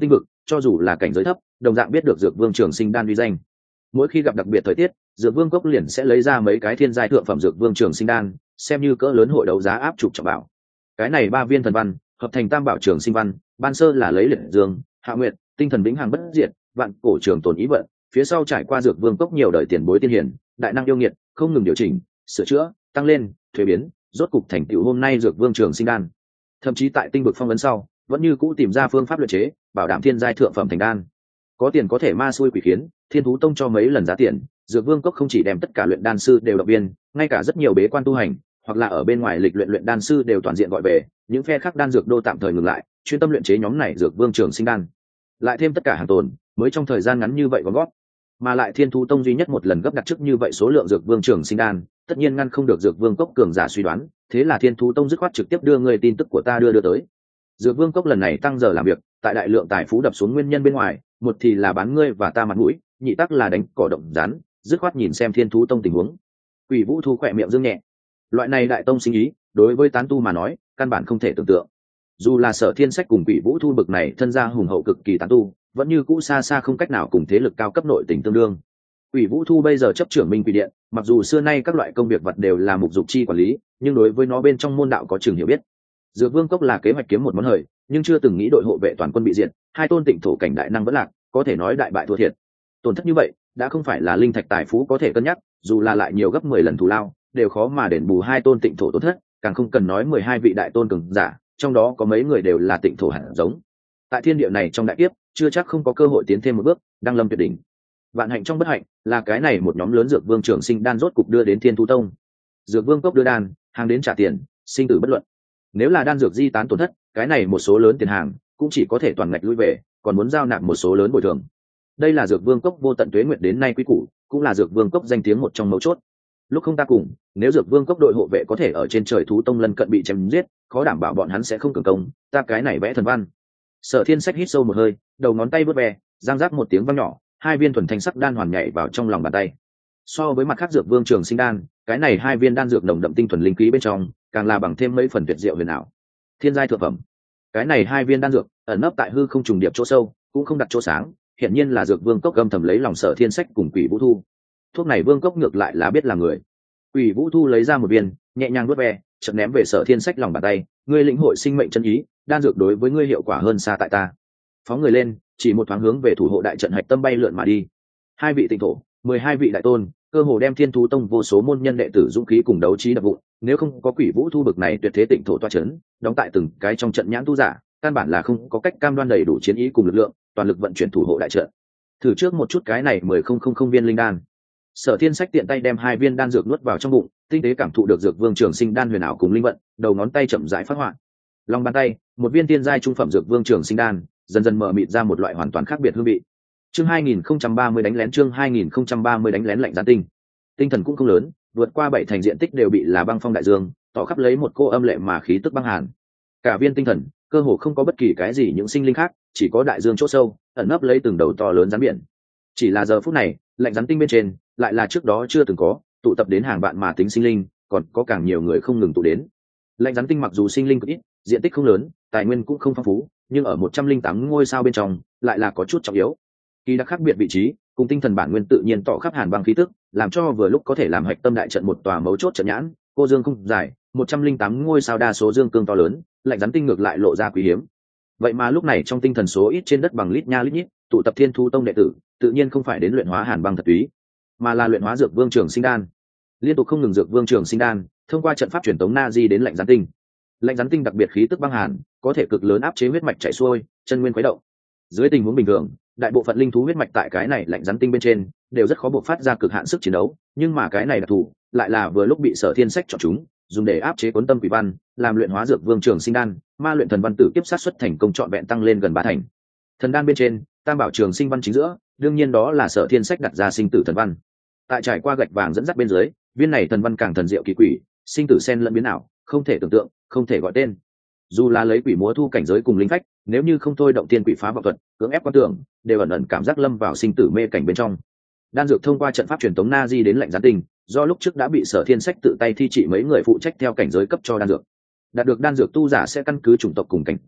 cho dù là cảnh giới thấp đồng dạng biết được dược vương trường sinh đan uy danh. Mỗi khi gặp đặc biệt thời tiết, dược vương cốc liền sẽ lấy ra mấy cái thiên giai thượng phẩm dược vương trường sinh đan, xem như cỡ lớn hội đấu giá áp trục trọng bảo. Cái này 3 viên thần văn hợp thành tam bảo trường sinh văn, ban sơ là lấy liệt dương, hạ nguyệt, tinh thần vĩnh hằng bất diệt, vạn cổ trường tồn ý vận, phía sau trải qua dược vương cốc nhiều đời tiền bối tiên hiển, đại năng yêu nghiệt, không ngừng điều chỉnh, sửa chữa, tăng lên, thuế biến, rốt cục thành tựu hôm nay dược vương trường sinh đan. Thậm chí tại tinh vực phong ấn sau, vẫn như cũ tìm ra phương pháp luyện chế, bảo đảm thiên giai thượng phẩm thành đan. Có tiền có thể ma xui quỷ khiến, Thiên Thú Tông cho mấy lần giá tiền, dược vương cốc không chỉ đem tất cả luyện đan sư đều động viên, ngay cả rất nhiều bế quan tu hành hoặc là ở bên ngoài lịch luyện đan sư đều toàn diện gọi về, những phe khác đan dược đô tạm thời ngừng lại, chuyên tâm luyện chế nhóm này dược vương trường sinh đan. Lại thêm tất cả hàng tồn, mới trong thời gian ngắn như vậy gom gót. Mà lại Thiên Thú Tông duy nhất một lần gấp đặt trước như vậy số lượng dược vương trường sinh đan, tất nhiên ngăn không được dược vương cốc cường giả suy đoán, thế là Thiên Thú Tông dứt khoát trực tiếp đưa người tin tức của ta đưa tới. Dược vương cốc lần này tăng giờ làm việc, tại đại lượng tài phú đập xuống nguyên nhân bên ngoài, một thì là bán ngươi và ta mặt mũi, nhị tắc là đánh cỏ động rắn, dứt khoát nhìn xem Thiên Thú Tông tình huống. Quỷ Vũ Thu khỏe miệng dương nhẹ, loại này đại tông sinh ý đối với tán tu mà nói căn bản không thể tưởng tượng. Dù là Sở Thiên Sách cùng Quỷ Vũ Thu bực này thân gia hùng hậu cực kỳ tán tu, vẫn như cũ xa xa không cách nào cùng thế lực cao cấp nội tình tương đương. Quỷ Vũ Thu bây giờ chấp trưởng Minh Quỷ Điện, mặc dù xưa nay các loại công việc vật đều là mục dục chi quản lý, nhưng đối với nó bên trong môn đạo có chừng hiểu biết. Dược Vương Cốc là kế hoạch kiếm một món hời, nhưng chưa từng nghĩ đội hộ vệ toàn quân bị diệt, 2 tôn tịnh thổ cảnh đại năng vẫn lạc, có thể nói đại bại thua thiệt. Tổn thất như vậy đã không phải là linh thạch tài phú có thể cân nhắc, dù là lại nhiều gấp 10 lần thù lao đều khó mà đền bù 2 tôn tịnh thổ tổn thất, càng không cần nói 12 vị đại tôn cường giả, trong đó có mấy người đều là tịnh thổ hạt giống. Tại thiên địa này trong đại kiếp chưa chắc không có cơ hội tiến thêm một bước, đang lâm tuyệt đỉnh. Vạn hạnh trong bất hạnh là cái này một nhóm lớn dược vương trường sinh đan rốt cục đưa đến Thiên Thú Tông. Dược vương cốc đưa đan, hàng đến trả tiền, sinh tử bất luận. Nếu là đan dược di tán tổn thất, cái này một số lớn tiền hàng cũng chỉ có thể toàn ngạch lui về, còn muốn giao nạp một số lớn bồi thường. Đây là dược vương cốc vô tận tuế nguyệt đến nay quý củ, cũng là dược vương cốc danh tiếng một trong mấu chốt. Lúc không ta cùng, nếu dược vương cốc đội hộ vệ có thể ở trên trời thú tông lân cận bị chém giết, khó đảm bảo bọn hắn sẽ không cường công, ta cái này vẽ thần văn. Sở Thiên Sách hít sâu một hơi, đầu ngón tay vớt ve, giang rác một tiếng vang nhỏ, 2 viên thuần thanh sắc đan hoàn nhảy vào trong lòng bàn tay. So với mặt khác dược vương trường sinh đan, cái này 2 viên đan dược nồng đậm tinh thuần linh khí bên trong, càng là bằng thêm mấy phần tuyệt diệu huyền ảo. Thiên giai thượng phẩm. Cái này 2 viên đan dược ẩn nấp tại hư không trùng điệp chỗ sâu, cũng không đặt chỗ sáng, hiển nhiên là dược vương cốc gầm thầm lấy lòng Sở Thiên Sách cùng Quỷ Vũ Thu. Thuốc này vương cốc ngược lại là biết là người. Quỷ Vũ Thu lấy ra một viên, nhẹ nhàng vớt ve, chợt ném về Sở Thiên Sách lòng bàn tay, ngươi lĩnh hội sinh mệnh chân ý, đan dược đối với ngươi hiệu quả hơn xa tại ta. Phóng người lên, chỉ một thoáng hướng về thủ hộ đại trận hạch tâm bay lượn mà đi. 2 vị tịnh thổ, 12 vị đại tôn, cơ hồ đem Thiên Thú Tông vô số môn nhân đệ tử dũng khí cùng đấu trí đập vụn, nếu không có Quỷ Vũ Thu bực này tuyệt thế tịnh thổ toa chấn, đóng tại từng cái trong trận nhãn tu giả, căn bản là không có cách cam đoan đầy đủ chiến ý cùng lực lượng, toàn lực vận chuyển thủ hộ đại trận. Thử trước một chút cái này 10,000 viên linh đan. Sở Thiên Sách tiện tay đem 2 viên đan dược nuốt vào trong bụng, tinh tế cảm thụ được dược vương trường sinh đan huyền ảo cùng linh vận, đầu ngón tay chậm rãi phát họa. Lòng bàn tay, một viên tiên giai trung phẩm dược vương trường sinh đan, dần dần mở mịt ra một loại hoàn toàn khác biệt hương vị. Chương 2030 đánh lén, chương 2030 đánh lén lạnh gián tinh. Tinh thần cũng không lớn, vượt qua 7 thành diện tích đều bị là băng phong đại dương, tỏ khắp lấy một cô âm lệ mà khí tức băng hàn. Cả viên tinh thần, cơ hồ không có bất kỳ cái gì những sinh linh khác, chỉ có đại dương chỗ sâu, ẩn nấp lấy từng đầu to lớn rắn biển. Chỉ là giờ phút này, lạnh rắn tinh bên trên, lại là trước đó chưa từng có, tụ tập đến hàng vạn mà tính sinh linh, còn có càng nhiều người không ngừng tụ đến. Lạnh rắn tinh mặc dù sinh linh cực ít, diện tích không lớn, tài nguyên cũng không phong phú, nhưng ở 108 ngôi sao bên trong, lại là có chút trọng yếu. Kỳ đặc khác biệt vị trí, cùng tinh thần bản nguyên tự nhiên tỏ khắp hàn băng khí tức, làm cho vừa lúc có thể làm hạch tâm đại trận một tòa mấu chốt trận nhãn, cô dương không dài, 108 ngôi sao đa số dương cương to lớn, lạnh rắn tinh ngược lại lộ ra quý hiếm. Vậy mà lúc này trong tinh thần số ít trên đất bằng lít nha lít nhít, tụ tập Thiên Thú Tông đệ tử, tự nhiên không phải đến luyện hóa hàn băng thật túy, mà là luyện hóa dược vương trường sinh đan. Liên tục không ngừng dược vương trường sinh đan, thông qua trận pháp truyền tống na di đến lạnh rắn tinh. Lạnh rắn tinh đặc biệt khí tức băng hàn, có thể cực lớn áp chế huyết mạch chảy xuôi, chân nguyên khuấy động. Dưới tình huống bình thường, đại bộ phận linh thú huyết mạch tại cái này lạnh rắn tinh bên trên đều rất khó bộc phát ra cực hạn sức chiến đấu, nhưng mà cái này đặc thù lại là vừa lúc bị Sở Thiên Sách chọn chúng, dùng để áp chế cuốn tâm quỷ văn, làm luyện hóa dược vương trường sinh đan, ma luyện thần văn tử kiếp sát xuất thành công trọn vẹn tăng lên gần 3 thành. Thần đan bên trên, tam bảo trường sinh văn chính giữa, đương nhiên đó là Sở Thiên Sách đặt ra sinh tử thần văn. Tại trải qua gạch vàng dẫn dắt bên dưới, viên này thần văn càng thần diệu kỳ quỷ, sinh tử xen lẫn biến ảo, không thể tưởng tượng, không thể gọi tên. Dù là lấy quỷ múa thu cảnh giới cùng linh phách, nếu như không thôi động tiên quỷ phá vọng thuật, cưỡng ép quan tưởng, đều ẩn ẩn cảm giác lâm vào sinh tử mê cảnh bên trong. Đan dược thông qua trận pháp truyền tống na di đến lạnh gián tinh, do lúc trước đã bị Sở Thiên Sách tự tay thi trị mấy người phụ trách theo cảnh giới cấp cho đan dược. Đạt được đan dược tu giả sẽ căn cứ chủng tộc cùng cảnh giới,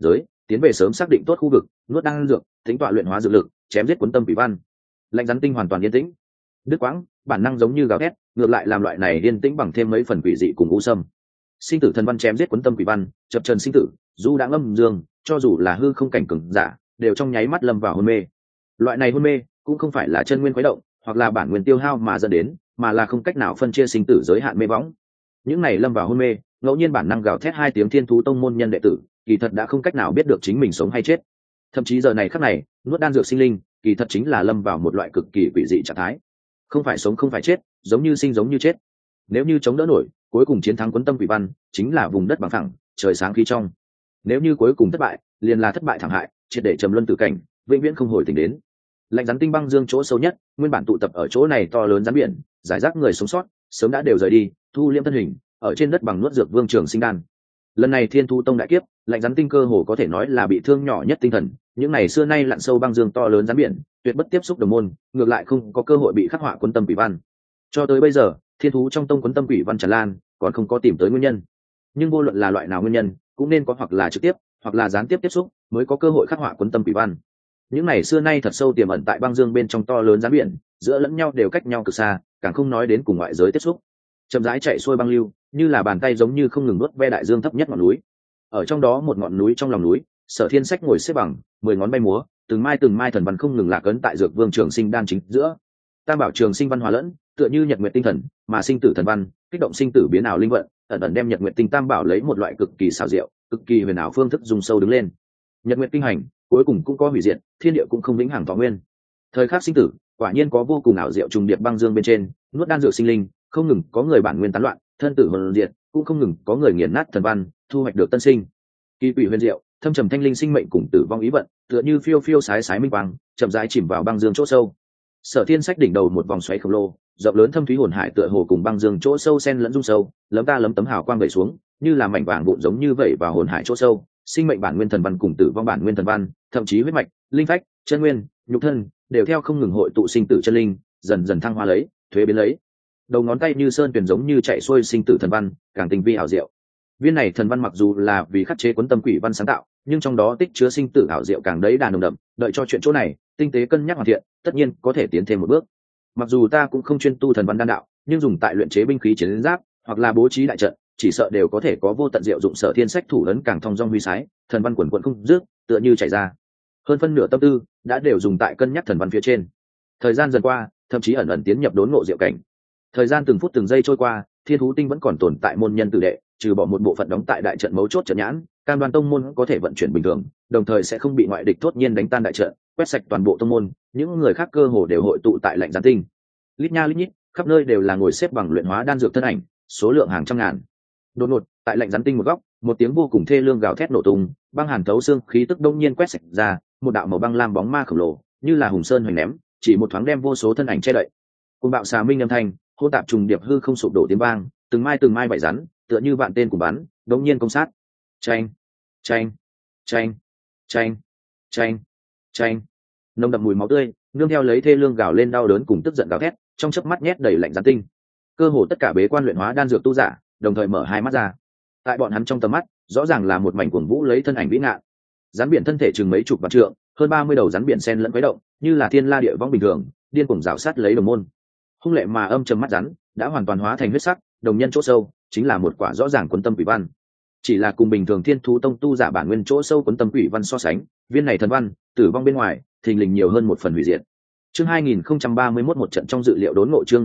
tiến về sớm xác định tốt khu vực, nuốt đan dược, tính tọa luyện hóa dược lực, chém giết quấn tâm quỷ văn. Lạnh rắn tinh hoàn toàn yên tĩnh. Đứt quãng, bản năng giống như gào thét, ngược lại làm loại này yên tĩnh bằng thêm mấy phần quỷ dị cùng u sâm. Sinh tử thần văn chém giết quấn tâm quỷ văn, chập trần sinh tử, du đã ngâm dương, cho dù là hư không cảnh cường giả, đều trong nháy mắt lâm vào hôn mê. Loại này hôn mê cũng không phải là chân nguyên khuấy động, hoặc là bản nguyên tiêu hao mà dẫn đến, mà là không cách nào phân chia sinh tử giới hạn mê võng. Những này lâm vào hôn mê, ngẫu nhiên bản năng gào thét hai tiếng thiên thú tông môn nhân đệ tử, kỳ thật đã không cách nào biết được chính mình sống hay chết. Thậm chí giờ này khắc này, nuốt đan dược sinh linh, kỳ thật chính là lâm vào một loại cực kỳ quỷ dị trạng thái. Không phải sống không phải chết, giống như sinh giống như chết. Nếu như chống đỡ nổi, cuối cùng chiến thắng quấn tâm quỷ văn, chính là vùng đất bằng phẳng, trời sáng khí trong. Nếu như cuối cùng thất bại, liền là thất bại thảm hại, triệt để trầm luân tử cảnh, vĩnh viễn không hồi tỉnh đến. Lạnh rắn tinh băng dương chỗ sâu nhất, nguyên bản tụ tập ở chỗ này to lớn rắn biển, giải rác người sống sót, sớm đã đều rời đi, thu liễm thân hình, ở trên đất bằng nuốt dược vương trường sinh đan. Lần này thiên thu tông đại kiếp, lạnh rắn tinh cơ hồ có thể nói là bị thương nhỏ nhất tinh thần, những này xưa nay lặn sâu băng dương to lớn rắn biển, tuyệt bất tiếp xúc đồng môn, ngược lại không có cơ hội bị khắc họa quấn tâm quỷ văn. Cho tới bây giờ, thiên thú trong tông quấn tâm quỷ văn tràn lan, còn không có tìm tới nguyên nhân. Nhưng vô luận là loại nào nguyên nhân, cũng nên có hoặc là trực tiếp, hoặc là gián tiếp tiếp xúc, mới có cơ hội khắc họa quấn tâm quỷ văn. Những này xưa nay thật sâu tiềm ẩn tại băng dương bên trong to lớn rắn biển, giữa lẫn nhau đều cách nhau cực xa, càng không nói đến cùng ngoại giới tiếp xúc. Chậm rãi chạy xuôi băng lưu, như là bàn tay giống như không ngừng nuốt ve đại dương thấp nhất ngọn núi. Ở trong đó một ngọn núi trong lòng núi, Sở Thiên Sách ngồi xếp bằng, 10 ngón bay múa, từng mai thần văn không ngừng lạc ấn tại dược vương trường sinh đan chính giữa. Tam bảo trường sinh văn hòa lẫn, tựa như nhật nguyệt tinh thần, mà sinh tử thần văn, kích động sinh tử biến ảo linh vận, ẩn ẩn đem nhật nguyệt tinh tam bảo lấy một loại cực kỳ xảo diệu, cực kỳ huyền ảo phương thức dùng sâu đứng lên. Nhật nguyệt kinh hành, cuối cùng cũng có hủy diệt, thiên địa cũng không vĩnh hằng thọ nguyên. Thời khắc sinh tử, quả nhiên có vô cùng ảo diệu trùng điệp băng dương bên trên, nuốt đan dược sinh linh, không ngừng có người bản nguyên tán loạn, thân tử hồn diệt, cũng không ngừng có người nghiền nát thần văn, thu hoạch được tân sinh. Kỳ quỷ huyền diệu, thâm trầm thanh linh sinh mệnh cùng tử vong ý vận, tựa như phiêu phiêu sái sái minh quang, chậm rãi chìm vào băng dương chỗ sâu. Sở Thiên Sách đỉnh đầu một vòng xoáy khổng lồ, rộng lớn thâm thúy hồn hải tựa hồ cùng băng dương chỗ sâu xen lẫn dung sâu, lấm ta lấm tấm hào quang vẩy xuống, như là mảnh vàng vụn giống như vậy vào hồn hải chỗ sâu, sinh mệnh bản nguyên thần văn cùng tử vong bản nguyên thần văn, thậm chí huyết mạch, linh phách, chân nguyên, nhục thân, đều theo không ngừng hội tụ sinh tử chân linh, dần dần thăng hoa lấy, thuế biến lấy. Đầu ngón tay như sơn tuyển giống như chạy xuôi sinh tử thần văn, càng tinh vi ảo diệu. Viên này thần văn mặc dù là vì khắc chế quấn tâm quỷ văn sáng tạo, nhưng trong đó tích chứa sinh tử ảo diệu càng đấy đà nồng đậm, đợi cho chuyện chỗ này tinh tế cân nhắc hoàn thiện, tất nhiên có thể tiến thêm một bước. Mặc dù ta cũng không chuyên tu thần văn đan đạo, nhưng dùng tại luyện chế binh khí chiến giáp hoặc là bố trí đại trận, chỉ sợ đều có thể có vô tận diệu dụng. Sở Thiên Sách thủ ấn càng thong dong huy sái, thần văn quần quần không dứt, tựa như chảy ra. Hơn phân nửa tâm tư đã đều dùng tại cân nhắc thần văn phía trên. Thời gian dần qua, thậm chí ẩn ẩn tiến nhập đốn ngộ diệu cảnh. Thời gian từng phút từng giây trôi qua, thiên thú tinh vẫn còn tồn tại môn nhân tử đệ, trừ bỏ một bộ phận đóng tại đại trận mấu chốt trận nhãn, cam đoan tông môn có thể vận chuyển bình thường, đồng thời sẽ không bị ngoại địch thốt nhiên đánh tan đại trận, quét sạch toàn bộ tông môn. Những người khác cơ hồ đều hội tụ tại lạnh gián tinh. Lít nha lít nhít, khắp nơi đều là ngồi xếp bằng luyện hóa đan dược thân ảnh, số lượng hàng trăm ngàn. Đột ngột, tại lạnh gián tinh một góc, một tiếng vô cùng thê lương gào thét nổ tung, băng hàn thấu xương khí tức đông nhiên quét sạch ra, một đạo màu băng lam bóng ma khổng lồ, như là hùng sơn hoành ném, chỉ một thoáng đem vô số thân ảnh che đậy. Cùng bạo xà minh âm thanh, hỗn tạp trùng điệp hư không sụp đổ tiếng vang, từng mai vảy rắn, tựa như vạn tên của bắn, đống nhiên công sát. Chanh, chanh, chanh, chanh, chanh, chanh. Nồng đậm mùi máu tươi, nương theo lấy thê lương gào lên đau đớn cùng tức giận gào thét, trong chớp mắt nhét đầy lạnh gián tinh. Cơ hồ tất cả bế quan luyện hóa đan dược tu giả, đồng thời mở hai mắt ra. Tại bọn hắn trong tầm mắt, rõ ràng là một mảnh cuồng vũ lấy thân ảnh vĩ ngạn. Rắn biển thân thể chừng mấy chục vạn trượng, hơn 30 đầu rắn biển xen lẫn quấy động, như là thiên la địa võng bình thường, điên cuồng rào sát lấy đồng môn. Hung lệ mà âm trầm mắt rắn, đã hoàn toàn hóa thành huyết sắc, đồng nhân chỗ sâu, chính là một quả rõ ràng quấn tâm quỷ văn. Chỉ là cùng bình thường thiên thú tông tu giả bản nguyên chỗ sâu quấn tâm quỷ văn so sánh, viên này thần văn, tử vong bên ngoài, thình lình nhiều hơn một phần hủy diệt. Chương 2031 một trận trong dự liệu đốn ngộ. Chương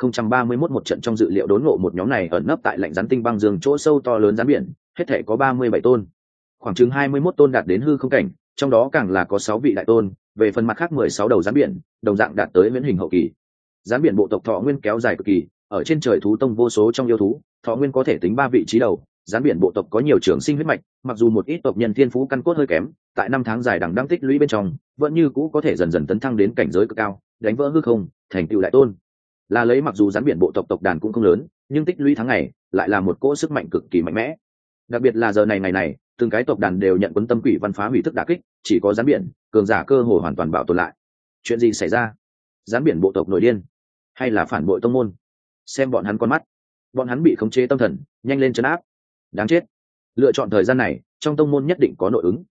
2031 một trận trong dự liệu đốn ngộ. Một nhóm này ẩn nấp tại lạnh rắn tinh băng dương chỗ sâu to lớn rắn biển, hết thể có 37 tôn. Khoảng chừng 21 tôn đạt đến hư không cảnh, trong đó càng là có 6 vị đại tôn, về phần mặt khác 16 đầu rắn biển, đồng dạng đạt tới viễn hình hậu kỳ. Rắn biển bộ tộc thọ nguyên kéo dài cực kỳ, ở trên trời thú tông vô số trong yêu thú, thọ nguyên có thể tính 3 vị trí đầu. Rắn biển bộ tộc có nhiều trường sinh huyết mạch, mặc dù một ít tộc nhân thiên phú căn cốt hơi kém, tại năm tháng dài đằng đẵng tích lũy bên trong, vẫn như cũ có thể dần dần tấn thăng đến cảnh giới cực cao, đánh vỡ hư không, thành tựu đại tôn. Là lấy mặc dù rắn biển bộ tộc tộc đàn cũng không lớn, nhưng tích lũy tháng ngày lại là một cỗ sức mạnh cực kỳ mạnh mẽ. Đặc biệt là giờ này ngày này, từng cái tộc đàn đều nhận quấn tâm quỷ văn phá hủy thức đả kích, chỉ có rắn biển cường giả cơ hồ hoàn toàn bảo tồn lại. Chuyện gì xảy ra? Rắn biển bộ tộc nổi điên, hay là phản bội tông môn? Xem bọn hắn con mắt, bọn hắn bị khống chế tâm thần, nhanh lên trấn áp. Đáng chết, lựa chọn thời gian này trong tông môn nhất định có nội ứng.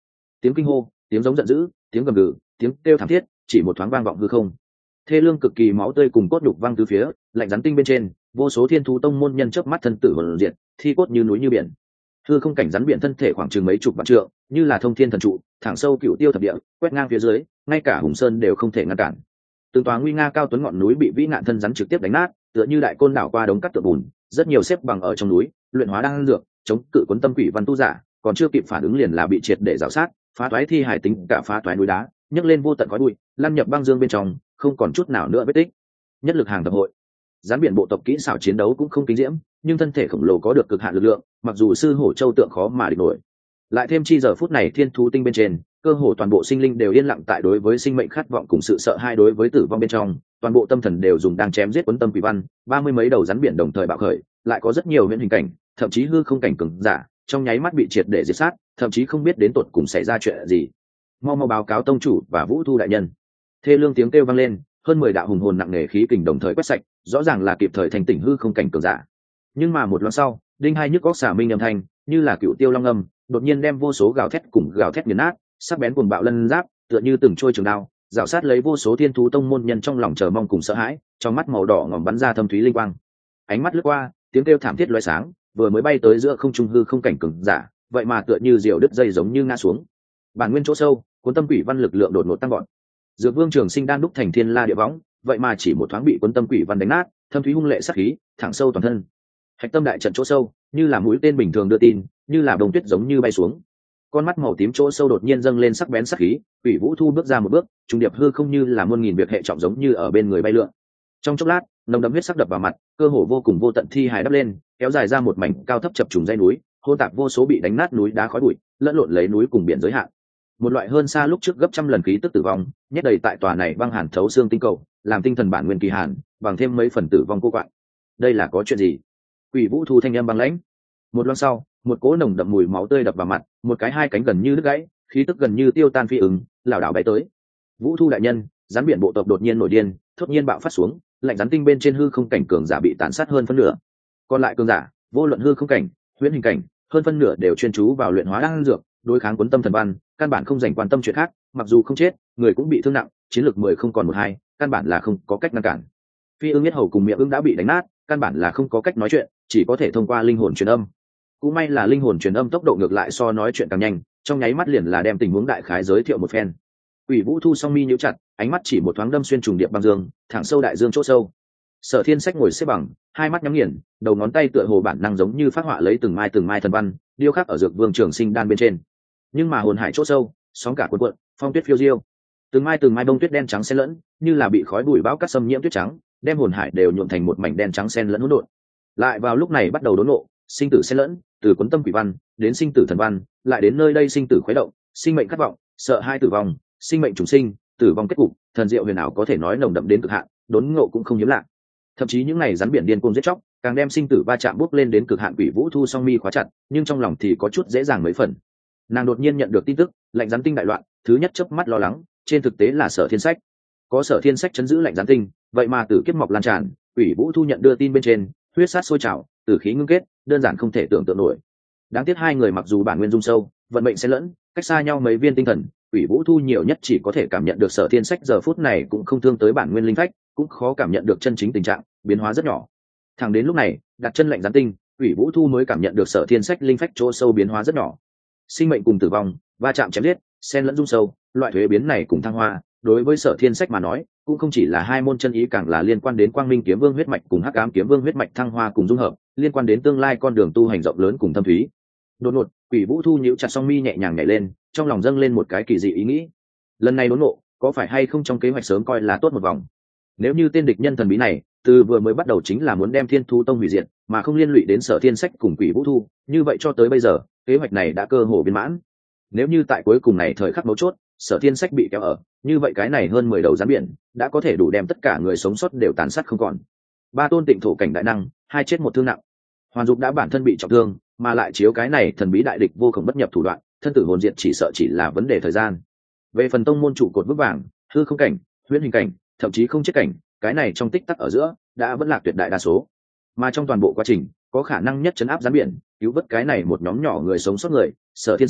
tiếng kinh hô, tiếng giống giận dữ, tiếng gầm gừ, tiếng kêu thảm thiết chỉ một thoáng vang vọng hư không. Thê lương cực kỳ, máu tươi cùng cốt đục văng từ phía lạnh rắn tinh bên trên, vô số thiên thú tông môn nhân chớp mắt thân tử hồn diệt, thi cốt như núi như biển. Hư không cảnh rắn biển thân thể khoảng chừng mấy chục vạn trượng, như là thông thiên thần trụ, thẳng sâu cựu tiêu thập địa, quét ngang phía dưới, ngay cả hùng sơn đều không thể ngăn cản. Từng tòa nguy nga cao tuấn ngọn núi bị vĩ nạn thân rắn trực tiếp đánh nát, tựa như đại côn đảo qua đống cát tượng bùn, rất nhiều xếp bằng ở trong núi, luyện hóa đang dược, chống cự cuốn tâm quỷ văn tu giả, còn chưa kịp phản ứng liền là bị triệt để rào sát, phá toái thi hải tính cả phá toái núi đá, nhấc lên vô tận khói bụi, lăn nhập băng dương bên trong, không còn chút nào nữa vết tích. Nhất lực hàng tập hội, rắn biển bộ tộc kỹ xảo chiến đấu cũng không kinh diễm, nhưng thân thể khổng lồ có được cực hạn lực lượng, mặc dù sư hổ châu tượng khó mà địch nổi. Lại thêm chi giờ phút này thiên thú tinh bên trên, cơ hồ toàn bộ sinh linh đều yên lặng tại đối với sinh mệnh khát vọng cùng sự sợ hãi đối với tử vong bên trong, toàn bộ tâm thần đều dùng đang chém giết quấn tâm quỷ văn, 30 mấy đầu rắn biển đồng thời bạo khởi, lại có rất nhiều huyễn hình cảnh, thậm chí hư không cảnh cường giả, trong nháy mắt bị triệt để diệt sát, thậm chí không biết đến tột cùng xảy ra chuyện gì. Mau mau báo cáo tông chủ và Vũ Thu đại nhân. Thê lương tiếng kêu vang lên, hơn 10 đạo hùng hồn nặng nề khí kình đồng thời quét sạch, rõ ràng là kịp thời thành tỉnh hư không cảnh cường giả. Nhưng mà một loạt sau, đinh hai nhức góc xả minh âm thanh, như là cựu tiêu long âm, đột nhiên đem vô số gào thét cùng gào thét nghiền nát, sắc bén cuồng bạo lân giáp, tựa như từng trôi trường đao, rào sát lấy vô số thiên thú tông môn nhân trong lòng chờ mong cùng sợ hãi, trong mắt màu đỏ ngòm bắn ra thâm thúy linh quang. Ánh mắt lướt qua, tiếng kêu thảm thiết lóe sáng, vừa mới bay tới giữa không trung hư không cảnh cường giả, vậy mà tựa như diều đứt dây giống như ngã xuống. Bản nguyên chỗ sâu, cuốn tâm quỷ văn lực lượng đột ngột tăng vọt. Dược Vương Trường Sinh đan đúc thành thiên la địa võng, vậy mà chỉ một thoáng bị cuốn tâm quỷ văn đánh nát, thâm thúy hung lệ sát khí, thẳng sâu toàn thân. Hạch tâm đại trận chỗ sâu, như là mũi tên bình thường đưa tin, như là bông tuyết giống như bay xuống. Con mắt màu tím chỗ sâu đột nhiên dâng lên sắc bén sát khí, Quỷ Vũ Thu bước ra một bước, trung điệp hư không như là muôn nghìn việc hệ trọng giống như ở bên người bay lượn. Trong chốc lát, nồng đậm huyết sắc đập vào mặt, cơ hồ vô cùng vô tận thi hài đắp lên, kéo dài ra một mảnh cao thấp chập trùng dãy núi, hỗn tạp vô số bị đánh nát núi đá khói bụi, lẫn lộn lấy núi cùng biển giới hạn. Một loại hơn xa lúc trước gấp trăm lần khí tức tử vong, nhét đầy tại tòa này băng hàn thấu xương tinh cầu, làm tinh thần bản nguyên kỳ hàn, bằng thêm mấy phần tử vong cô quạng. Đây là có chuyện gì? Quỷ Vũ Thu thanh âm băng lãnh. Một loang sau, một cỗ nồng đậm mùi máu tươi đập vào mặt, một cái hai cánh gần như đứt gãy, khí tức gần như tiêu tan phi ứng, lảo đảo bay tới. Vũ Thu đại nhân, rắn biển bộ tộc đột nhiên nổi điên, thốt nhiên bạo phát xuống, lạnh rắn tinh bên trên hư không cảnh cường giả bị tàn sát hơn phân nửa. Còn lại cường giả, vô luận hư không cảnh, huyễn hình cảnh, hơn phân nửa đều chuyên chú vào luyện hóa đan dược, đối kháng cuốn tâm thần văn, căn bản không dành quan tâm chuyện khác, mặc dù không chết, người cũng bị thương nặng, chiến lược 10 không còn một hai, căn bản là không có cách ngăn cản. Phi ưng nhất hầu cùng miệng ưng đã bị đánh nát, căn bản là không có cách nói chuyện, chỉ có thể thông qua linh hồn truyền âm. Cũng may là linh hồn truyền âm tốc độ ngược lại so nói chuyện càng nhanh, trong nháy mắt liền là đem tình huống đại khái giới thiệu một phen. Quỷ Vũ Thu song mi nhíu chặt, ánh mắt chỉ một thoáng đâm xuyên trùng điệp băng dương, thẳng sâu đại dương chỗ sâu. Sở Thiên Sách ngồi xếp bằng, hai mắt nhắm nghiền, đầu ngón tay tựa hồ bản năng giống như phát họa lấy từng mai thần văn, điêu khắc ở Dược Vương Trường Sinh đan bên trên. Nhưng mà hồn hải chỗ sâu, sóng cả cuộn cuộn, phong tuyết phiêu diêu. Từng mai bông tuyết đen trắng xen lẫn, như là bị khói bụi bão cát xâm nhiễm tuyết trắng, đem hồn hải đều nhuộm thành một mảnh đen trắng xen lẫn hỗn độn. Lại vào lúc này bắt đầu đốn ngộ, sinh tử xen lẫn, từ cuốn tâm quỷ văn đến sinh tử thần văn, lại đến nơi đây sinh tử khuấy động, sinh mệnh khát vọng, sợ hai tử vong, sinh mệnh trùng sinh, tử vong kết cục, thần diệu huyền ảo có thể nói nồng đậm đến cực hạn, đốn ngộ cũng không hiếm lạ. Thậm chí những ngày rắn biển điên cuồng giết chóc, càng đem sinh tử va chạm bước lên đến cực hạn. Quỷ Vũ Thu song mi khóa chặt, nhưng trong lòng thì có chút dễ dàng mấy phần. Nàng đột nhiên nhận được tin tức, lạnh rắn tinh đại loạn, thứ nhất chớp mắt lo lắng, trên thực tế là Sở Thiên Sách. Có Sở Thiên Sách chấn giữ lạnh rắn tinh, vậy mà tử kiếp mọc lan tràn, Quỷ Vũ Thu nhận đưa tin bên trên, huyết sát sôi trào, tử khí ngưng kết, đơn giản không thể tưởng tượng nổi. Đáng tiếc hai người mặc dù bản nguyên dung sâu, vận mệnh xen lẫn, cách xa nhau mấy viên tinh thần, Quỷ Vũ Thu nhiều nhất chỉ có thể cảm nhận được Sở Thiên Sách giờ phút này cũng không thương tới bản nguyên linh phách, cũng khó cảm nhận được chân chính tình trạng biến hóa rất nhỏ. Thẳng đến lúc này, đặt chân lạnh rắn tinh, Quỷ Vũ Thu mới cảm nhận được Sở Thiên Sách linh phách chỗ sâu biến hóa rất nhỏ. Sinh mệnh cùng tử vong, va chạm chém giết, xen lẫn dung sâu, loại thuế biến này cùng thăng hoa, đối với Sở Thiên Sách mà nói, cũng không chỉ là hai môn chân ý, càng là liên quan đến Quang Minh Kiếm Vương huyết mạch cùng Hắc Ám Kiếm Vương huyết mạch thăng hoa cùng dung hợp, liên quan đến tương lai con đường tu hành rộng lớn cùng thâm thúy. Đột ngột, Quỷ Vũ Thu nhíu chặt song mi nhẹ nhàng nhảy lên, trong lòng dâng lên một cái kỳ dị ý nghĩ. Lần này đốn ngộ, có phải hay không trong kế hoạch sớm coi là tốt một vòng? Nếu như tên địch nhân thần bí này từ vừa mới bắt đầu chính là muốn đem Thiên Thu Tông hủy diệt, mà không liên lụy đến Sở Thiên Sách cùng Quỷ Vũ Thu, như vậy cho tới bây giờ, kế hoạch này đã cơ hồ viên mãn. Nếu như tại cuối cùng này thời khắc mấu chốt, Sở Thiên Sách bị kéo ở, như vậy cái này hơn 10 đầu rắn biển đã có thể đủ đem tất cả người sống sót đều tàn sát không còn. Ba tôn tịnh thổ cảnh đại năng, hai chết một thương nặng. Hoàn Dục đã bản thân bị trọng thương, mà lại chiếu cái này thần bí đại địch vô cùng bất nhập thủ đoạn, thân tử hồn diệt chỉ sợ chỉ là vấn đề thời gian. Về phần tông môn trụ cột vững vàng, hư không cảnh, huyễn hình cảnh, thậm chí không chết cảnh, cái này trong tích tắc ở giữa đã vẫn là tuyệt đại đa số. Mà trong toàn bộ quá trình, có khả năng nhất trấn áp rắn biển, cứu vớt cái này một nhóm nhỏ người sống sót người, Sở Thiên Sách,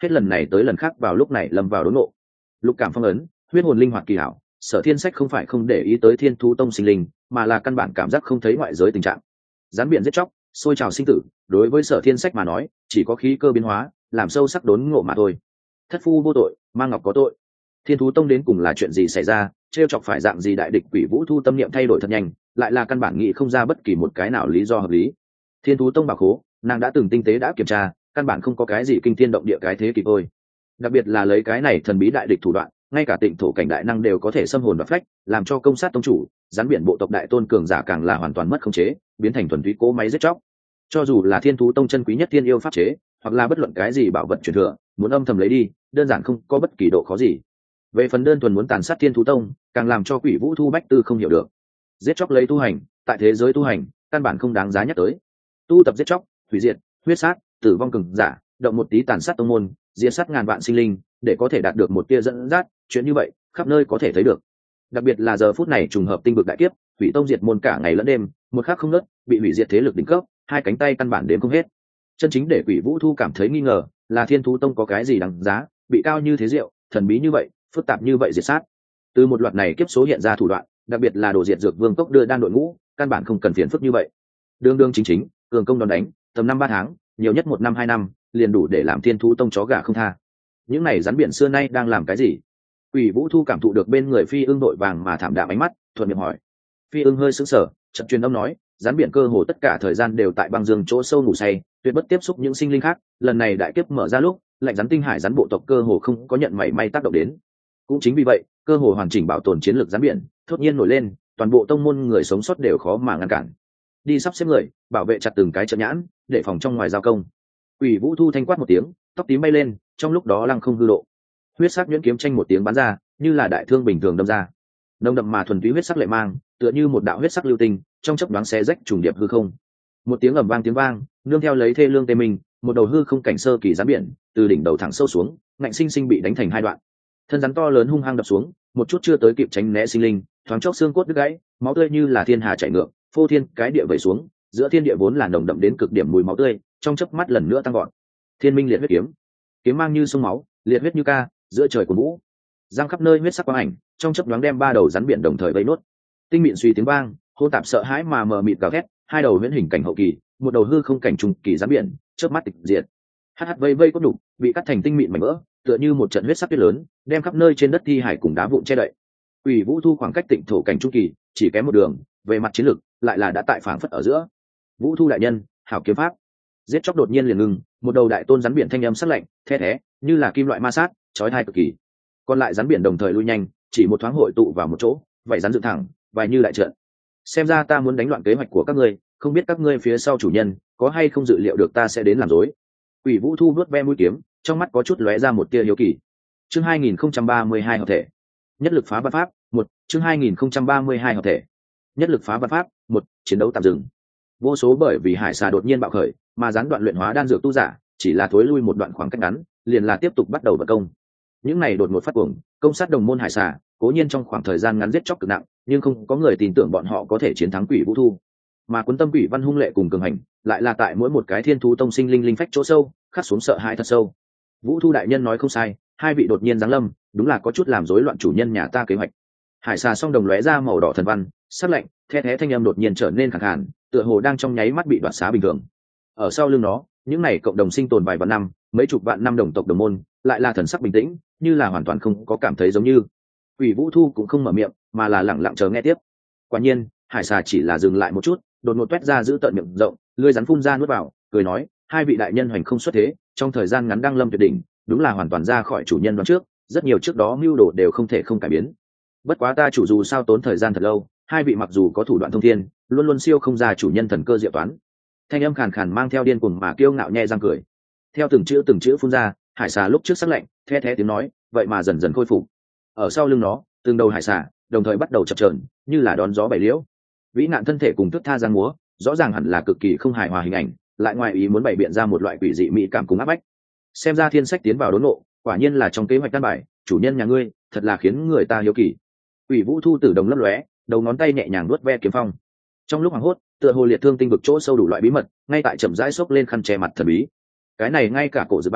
hết lần này tới lần khác vào lúc này lâm vào đốn ngộ. Lục cảm phong ấn, huyết hồn linh hoạt kỳ hảo, Sở Thiên Sách không phải không để ý tới Thiên Thú Tông sinh linh, mà là căn bản cảm giác không thấy ngoại giới tình trạng. Rắn biển giết chóc, sôi trào sinh tử, đối với Sở Thiên Sách mà nói, chỉ có khí cơ biến hóa, làm sâu sắc đốn ngộ mà thôi. Thất phu vô tội, mang ngọc có tội. Thiên Thú Tông đến cùng là chuyện gì xảy ra, trêu chọc phải dạng gì đại địch Quỷ Vũ Thu tâm niệm thay đổi thật nhanh, lại là căn bản nghĩ không ra bất kỳ một cái nào lý do hợp lý. Thiên Thú Tông bảo khố, nàng đã từng tinh tế đã kiểm tra, căn bản không có cái gì kinh thiên động địa cái thế kịp thôi. Đặc biệt là lấy cái này thần bí đại địch thủ đoạn, ngay cả tịnh thổ cảnh đại năng đều có thể xâm hồn và phách, làm cho công sát tông chủ, rắn biển bộ tộc đại tôn cường giả càng là hoàn toàn mất khống chế, biến thành thuần túy cỗ máy giết chóc. Cho dù là Thiên Thú Tông chân quý nhất thiên yêu pháp chế, hoặc là bất luận cái gì bảo vật truyền thừa, muốn âm thầm lấy đi, đơn giản không có bất kỳ độ khó gì. Về phần đơn thuần muốn tàn sát Thiên Thú Tông, càng làm cho Quỷ Vũ Thu Bách Tư không hiểu được. Giết chóc lấy tu hành, tại thế giới tu hành, căn bản không đáng giá nhắc tới. Tu tập giết chóc, hủy diệt, huyết sát, tử vong cường giả, động một tí tàn sát tông môn, diệt sát ngàn vạn sinh linh, để có thể đạt được một tia dẫn dắt, chuyện như vậy, khắp nơi có thể thấy được. Đặc biệt là giờ phút này trùng hợp tinh vực đại kiếp, hủy tông diệt môn cả ngày lẫn đêm, một khắc không ngớt, bị hủy diệt thế lực đỉnh cấp, hai cánh tay căn bản đếm không hết. Chân chính để Quỷ Vũ Thu cảm thấy nghi ngờ, là Thiên Thú Tông có cái gì đáng giá, bị cao như thế diệu, thần bí như vậy, phức tạp như vậy diệt sát. Từ một loạt này kiếp số hiện ra thủ đoạn, đặc biệt là đồ diệt dược vương cốc đưa đan đội ngũ, căn bản không cần phiền phức như vậy. Đương đương chính chính, cường công đòn đánh, tầm 5-3 tháng, nhiều nhất 1 năm 2 năm, liền đủ để làm Thiên Thú Tông chó gà không tha. Những này rắn biển xưa nay đang làm cái gì? Quỷ Vũ Thu cảm thụ được bên người Phi Ưng đội vàng mà thảm đạm ánh mắt, thuận miệng hỏi. Phi Ưng hơi sững sờ, chợt truyền âm nói, rắn biển cơ hồ tất cả thời gian đều tại băng dương chỗ sâu ngủ say, tuyệt bất tiếp xúc những sinh linh khác, lần này đại kiếp mở ra lúc, lạnh rắn tinh hải rắn bộ tộc cơ hồ không có nhận mảy may tác động đến. Cũng chính vì vậy, cơ hồ hoàn chỉnh bảo tồn chiến lược rắn biển, thốt nhiên nổi lên, toàn bộ tông môn người sống sót đều khó mà ngăn cản. Đi sắp xếp người, bảo vệ chặt từng cái trận nhãn, để phòng trong ngoài giao công. Quỷ Vũ Thu thanh quát một tiếng, tóc tím bay lên, trong lúc đó lăng không hư độ. Huyết sắc nhuyễn kiếm tranh một tiếng bắn ra, như là đại thương bình thường đâm ra. Nồng đậm mà thuần túy huyết sắc lệ mang, tựa như một đạo huyết sắc lưu tinh, trong chớp nhoáng xé rách trùng điệp hư không. Một tiếng ầm vang tiếng vang, nương theo lấy thê lương tê mình, một đầu hư không cảnh sơ kỳ rắn biển, từ đỉnh đầu thẳng sâu xuống, ngạnh sinh sinh bị đánh thành hai đoạn. Thân rắn to lớn hung hăng đập xuống, một chút chưa tới kịp tránh né sinh linh, thoáng chốc xương cốt đứt gãy, máu tươi như là thiên hà chảy ngược, phô thiên cái địa vẩy xuống, giữa thiên địa vốn là nồng đậm đến cực điểm mùi máu tươi, trong chớp mắt lần nữa tăng gọn. Thiên minh liệt huyết kiếm, kiếm mang như sông máu, liệt huyết như ca, giữa trời của vũ, giang khắp nơi huyết sắc quang ảnh, trong chớp nhoáng đem ba đầu rắn biển đồng thời vây nốt. Tinh mịn suy tiếng vang, hỗn tạp sợ hãi mà mờ mịt gào thét, hai đầu huyễn hình cảnh hậu kỳ, một đầu hư không cảnh trung kỳ rắn biển, chớp mắt tịch diệt. Hắc vây vây cốt đục, bị cắt thành tinh mịn mảnh vỡ, tựa như một trận huyết sắc tuyết lớn, đem khắp nơi trên đất thi hải cùng đá vụn che đậy. Quỷ Vũ Thu khoảng cách Tịnh thổ cảnh trung kỳ, chỉ kém một đường, về mặt chiến lược, lại là đã tại phảng phất ở giữa. Vũ Thu đại nhân, hảo kiếm pháp. Giết chóc đột nhiên liền ngừng, một đầu đại tôn rắn biển thanh âm sắc lạnh, the thé, như là kim loại ma sát, chói tai cực kỳ. Còn lại rắn biển đồng thời lui nhanh, chỉ một thoáng hội tụ vào một chỗ, vảy rắn dựng thẳng, vài như đại trận. Xem ra ta muốn đánh loạn kế hoạch của các ngươi, không biết các ngươi phía sau chủ nhân có hay không dự liệu được ta sẽ đến làm rối. Quỷ Vũ Thu vuốt ve mũi kiếm, trong mắt có chút lóe ra một tia hiếu kỳ. Chương 2032 hợp thể. Nhất lực phá vạn pháp, 1, chương 2032 hợp thể. Nhất lực phá vạn pháp, 1, chiến đấu tạm dừng. Vô số bởi vì hải xà đột nhiên bạo khởi, mà gián đoạn luyện hóa đan dược tu giả, chỉ là thối lui một đoạn khoảng cách ngắn, liền là tiếp tục bắt đầu vận công. Những này đột ngột phát cuồng, công sát đồng môn hải xà, cố nhiên trong khoảng thời gian ngắn giết chóc cực nặng, nhưng không có người tin tưởng bọn họ có thể chiến thắng Quỷ Vũ Thu. Mà cuốn tâm Quỷ Văn hung lệ cùng cường hành, lại là tại mỗi một cái Thiên Thú Tông sinh linh linh phách chỗ sâu, khắc xuống sợ hãi thật sâu. Vũ Thu đại nhân nói không sai, hai vị đột nhiên giáng lâm, đúng là có chút làm rối loạn chủ nhân nhà ta kế hoạch. Hải xà song đồng lóe ra màu đỏ thần văn, sắc lạnh, the thé thanh âm đột nhiên trở nên khàn khàn, tựa hồ đang trong nháy mắt bị đoạt xá bình thường. Ở sau lưng nó, những này cộng đồng sinh tồn vài vạn năm, mấy chục vạn năm đồng tộc đồng môn, lại là thần sắc bình tĩnh, như là hoàn toàn không có cảm thấy giống như. Quỷ Vũ Thu cũng không mở miệng, mà là lặng lặng chờ nghe tiếp. Quả nhiên, hải xà chỉ là dừng lại một chút, đột ngột toét ra giữ tợn miệng rộng, lưỡi rắn phun ra nuốt vào, cười nói, hai vị đại nhân hoành không xuất thế, trong thời gian ngắn đăng lâm tuyệt đỉnh, đúng là hoàn toàn ra khỏi chủ nhân đoán trước, rất nhiều trước đó mưu đồ đều không thể không cải biến. Bất quá ta chủ dù sao tốn thời gian thật lâu, hai vị mặc dù có thủ đoạn thông thiên, luôn luôn siêu không ra chủ nhân thần cơ diệu toán. Thanh âm khàn khàn mang theo điên cuồng mà kiêu ngạo nhẹ răng cười. Theo từng chữ phun ra, hải xà lúc trước sắc lạnh, the thé tiếng nói, vậy mà dần dần khôi phục. Ở sau lưng nó, từng đầu hải xà đồng thời bắt đầu chập chờn, như là đón gió bảy liễu. Vĩ nạn thân thể cùng thức tha giang múa, rõ ràng hẳn là cực kỳ không hài hòa hình ảnh, lại ngoài ý muốn bày biện ra một loại quỷ dị mỹ cảm cùng áp bách. Xem ra Thiên Sách tiến vào đốn ngộ, quả nhiên là trong kế hoạch căn bài, chủ nhân nhà ngươi, thật là khiến người ta hiếu kỳ. Quỷ Vũ Thu tử đồng lấp lóe, đầu ngón tay nhẹ nhàng vuốt ve kiếm phong. Trong lúc hoảng hốt, tựa hồ liệt thương tinh vực chỗ sâu đủ loại bí mật, ngay tại chậm rãi xốc lên khăn che mặt thần bí. Cái này ngay cả cổ dự bay,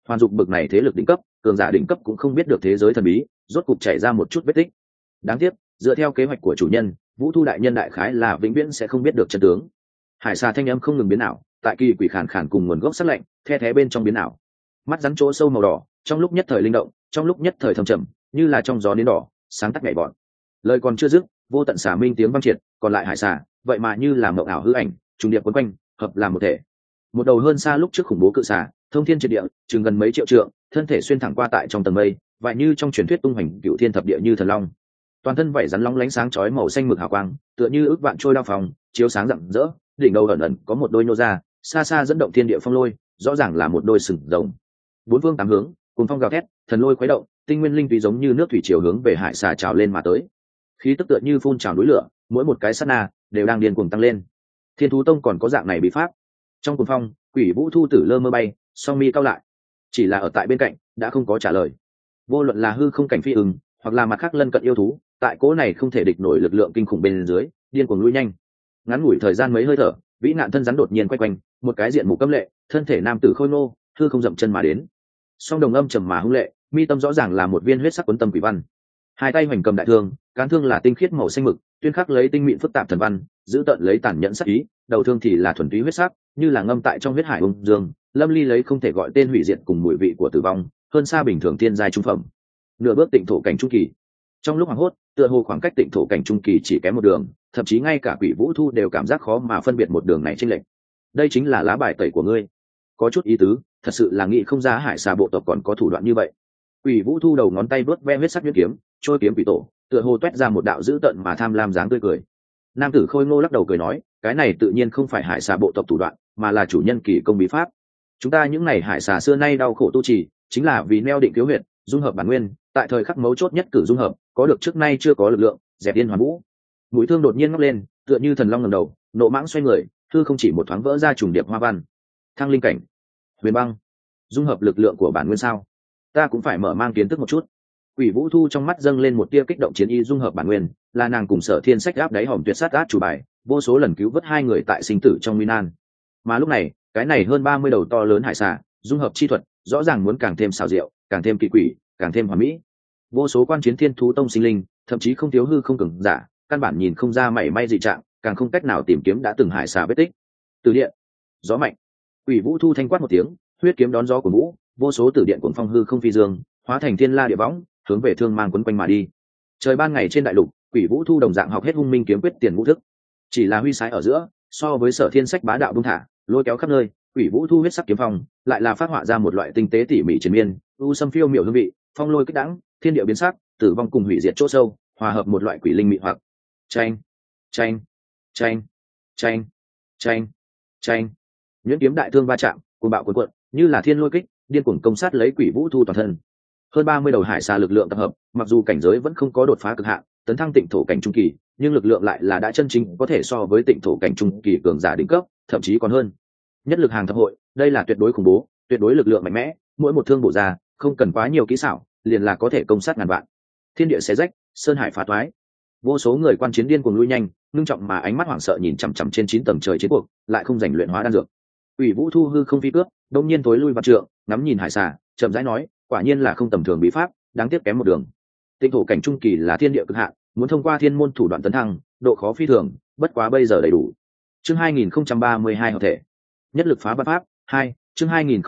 Hoàn Dục bực này thế lực đỉnh cấp, cường giả đỉnh cấp cũng không biết được thế giới thần bí, rốt cục chảy ra một chút vết tích. Đáng tiếc, dựa theo kế hoạch của chủ nhân, Vũ Thu đại nhân đại khái là vĩnh viễn sẽ không biết được chân tướng. Hải xà thanh âm không ngừng biến ảo, tại kỳ quỷ khàn khàn cùng nguồn gốc sắc lạnh, the thé bên trong biến ảo. Mắt rắn chỗ sâu màu đỏ, trong lúc nhất thời linh động, trong lúc nhất thời thâm trầm, như là trong gió nến đỏ, sáng tắt nhảy vọt. Lời còn chưa dứt, vô tận xà minh tiếng vang triệt, còn lại hải xà, vậy mà như là mộng ảo hư ảnh, trùng điệp quấn quanh, hợp làm một thể. Một đầu hơn xa lúc trước khủng bố cự xà, thông thiên triệt địa, chừng gần mấy triệu trượng, thân thể xuyên thẳng qua tại trong tầng mây, vài như trong truyền thuyết tung hành cựu thiên thập địa như thần long. Toàn thân vảy rắn long lánh sáng chói màu xanh mực hào quang, tựa như ước vạn trôi đao phòng, chiếu sáng rạng rỡ, đỉnh đầu ẩn ẩn có một đôi nô ra, xa xa dẫn động thiên địa phong lôi, rõ ràng là một đôi sừng rồng. Bốn phương tám hướng, cùng phong gào thét, thần lôi khuấy động, tinh nguyên linh tùy giống như nước thủy triều hướng về hải xà trào lên mà tới. Khí tức tựa như phun trào núi lửa, mỗi một cái sát na đều đang điên cuồng tăng lên. Thiên thú tông còn có dạng này bí pháp. Trong cuồng phong, Quỷ Vũ Thu tử lơ mơ bay, song mi cao lại, chỉ là ở tại bên cạnh đã không có trả lời. Vô luận là hư không cảnh phi ưng, hoặc là mặt khác lân cận yêu thú, tại cỗ này không thể địch nổi lực lượng kinh khủng bên dưới, điên cuồng lui nhanh. Ngắn ngủi thời gian mấy hơi thở, vĩ nạn thân rắn đột nhiên quay quanh, một cái diện mục cấm lệ, thân thể nam tử khôi ngô, hư không dậm chân mà đến. Song đồng âm trầm mà hung lệ, mi tâm rõ ràng là một viên huyết sắc cuốn tâm quỷ văn. Hai tay hoành cầm đại thương, cán thương là tinh khiết màu xanh mực, tuyên khắc lấy tinh mịn phức tạp thần văn, giữ tận lấy tàn nhẫn sắc ý, đầu thương thì là thuần túy huyết sắc, như là ngâm tại trong huyết hải ung dương, lâm ly lấy không thể gọi tên hủy diệt cùng mùi vị của tử vong, hơn xa bình thường thiên giai trung phẩm. Nửa bước tịnh thổ cảnh trung kỳ. Trong lúc hoảng hốt, tựa hồ khoảng cách tịnh thổ cảnh trung kỳ chỉ kém một đường, thậm chí ngay cả Quỷ Vũ Thu đều cảm giác khó mà phân biệt một đường này chênh lệch. Đây chính là lá bài tẩy của ngươi. Có chút ý tứ, thật sự là nghĩ không ra hải xà bộ tộc còn có thủ đoạn như vậy. Quỷ Vũ Thu đầu ngón tay vớt ve huyết sắc nhuyễn kiếm, trôi kiếm quỷ tổ, tựa hồ toét ra một đạo dữ tợn mà tham lam dáng tươi cười. Nam tử khôi ngô lắc đầu cười nói, cái này tự nhiên không phải hải xà bộ tộc thủ đoạn, mà là chủ nhân kỳ công bí pháp. Chúng ta những này hải xà xưa nay đau khổ tu trì, chính là vì neo định cứu huyệt, dung hợp bản nguyên, tại thời khắc mấu chốt nhất cử dung hợp, có được trước nay chưa có lực lượng, dẹp điên hoàn vũ. Mũi thương đột nhiên ngóc lên, tựa như thần long ngẩng đầu, nộ mãng xoay người, thư không chỉ một thoáng vỡ ra trùng điệp hoa văn. Thăng linh cảnh, huyền băng, dung hợp lực lượng của bản nguyên sao? Ta cũng phải mở mang kiến thức một chút. Quỷ Vũ Thu trong mắt dâng lên một tia kích động chiến ý, dung hợp bản nguyên, là nàng cùng Sở Thiên Sách áp đáy hòm tuyệt sát át chủ bài, vô số lần cứu vớt hai người tại sinh tử trong nguy nan. Mà lúc này, cái này hơn 30 đầu to lớn hải xà, dung hợp chi thuật, rõ ràng muốn càng thêm xảo diệu, càng thêm kỳ quỷ, càng thêm hoàn mỹ. Vô số quan chiến Thiên Thú Tông sinh linh, thậm chí không thiếu hư không cường giả, căn bản nhìn không ra mảy may dị trạng, càng không cách nào tìm kiếm đã từng hải xà vết tích. Từ điện, gió mạnh. Quỷ Vũ Thu thanh quát một tiếng, huyết kiếm đón gió của vũ, vô số tử điện cuồng phong hư không phi dương, hóa thành thiên la địa võng, hướng về thương mang quấn quanh mà đi. Trời ban ngày trên đại lục, Quỷ Vũ Thu đồng dạng học hết hung minh kiếm quyết tiền ngũ thức, chỉ là huy sái ở giữa, so với Sở Thiên Sách bá đạo buông thả, lôi kéo khắp nơi, Quỷ Vũ Thu huyết sắc kiếm phong, lại là phát họa ra một loại tinh tế tỉ mỉ triền miên, u sâm phiêu miểu hương vị, phong lôi kích đãng, thiên địa biến sắc, tử vong cùng hủy diệt chỗ sâu, hòa hợp một loại quỷ linh mị hoặc. Chanh, chanh, chanh, chanh, chanh, chanh. Nhuyễn kiếm đại thương va chạm, cuồng bạo cuồn cuộn, như là thiên lôi kích, điên cuồng công sát lấy Quỷ Vũ Thu toàn thân. Hơn 30 đầu hải xà lực lượng tập hợp, mặc dù cảnh giới vẫn không có đột phá cực hạn, tấn thăng tịnh thổ cảnh trung kỳ, nhưng lực lượng lại là đã chân chính có thể so với tịnh thổ cảnh trung kỳ cường giả đỉnh cấp, thậm chí còn hơn. Nhất lực hàng thập hội, đây là tuyệt đối khủng bố, tuyệt đối lực lượng mạnh mẽ, mỗi một thương bổ ra, không cần quá nhiều kỹ xảo, liền là có thể công sát ngàn vạn. Thiên địa xé rách, sơn hải phá toái. Vô số người quan chiến điên cuồng lui nhanh, ngưng trọng mà ánh mắt hoảng sợ nhìn chằm chằm trên 9 tầng trời chiến cuộc, lại không giành luyện hóa đan dược. Quỷ Vũ Thu hư không phi cướp, đông nhiên tối lui vạn trượng, ngắm nhìn hải xà, chậm rãi nói, quả nhiên là không tầm thường bí pháp, đáng tiếc kém một đường. Tịnh thổ cảnh trung kỳ là thiên địa cực hạn, muốn thông qua thiên môn thủ đoạn tấn thăng, độ khó phi thường, bất quá bây giờ đầy đủ. Chương 2032 hợp thể. Nhất lực phá vạn pháp 2, chương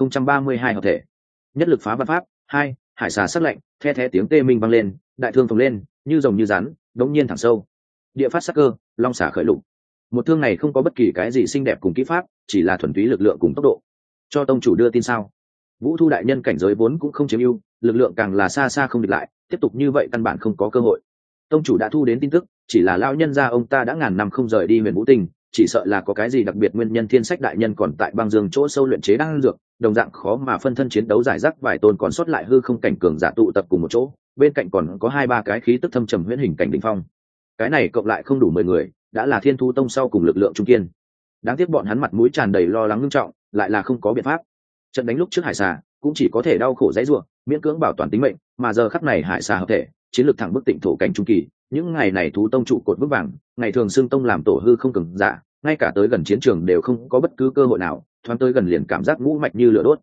2032 hợp thể. Nhất lực phá vạn pháp 2, hải xà sắc lạnh, the thé tiếng tê minh vang lên, đại thương phồng lên, như rồng như rắn, đống nhiên thẳng sâu. Địa phát sắc cơ, long xả khởi lục. Một thương này không có bất kỳ cái gì xinh đẹp cùng kỹ pháp, chỉ là thuần túy lực lượng cùng tốc độ. Cho tông chủ đưa tin sao? Vũ Thu đại nhân cảnh giới vốn cũng không chiếm ưu, lực lượng càng là xa xa không địch lại, tiếp tục như vậy căn bản không có cơ hội. Tông chủ đã thu đến tin tức, chỉ là lão nhân gia ông ta đã ngàn năm không rời đi Huyền Vũ Tinh, chỉ sợ là có cái gì đặc biệt nguyên nhân. Thiên Sách đại nhân còn tại băng dương chỗ sâu luyện chế đan dược, đồng dạng khó mà phân thân chiến đấu giải rác, vài tôn còn sót lại hư không cảnh cường giả tụ tập cùng một chỗ, bên cạnh còn có 2-3 cái khí tức thâm trầm huyễn hình cảnh đỉnh phong. Cái này cộng lại không đủ 10 người, đã là Thiên Thu Tông sau cùng lực lượng trung kiên. Đáng tiếc bọn hắn mặt mũi tràn đầy lo lắng nghiêm trọng, lại là không có biện pháp. Trận đánh lúc trước hải xà cũng chỉ có thể đau khổ dãy rủa, miễn cưỡng bảo toàn tính mệnh, mà giờ khắc này hải xà hợp thể, chiến lược thẳng bức tịnh thổ cảnh trung kỳ. Những ngày này thú tông trụ cột vững vàng, ngày thường xưng tông làm tổ hư không cường giả, ngay cả tới gần chiến trường đều không có bất cứ cơ hội nào, thoáng tới gần liền cảm giác ngũ mạch như lửa đốt.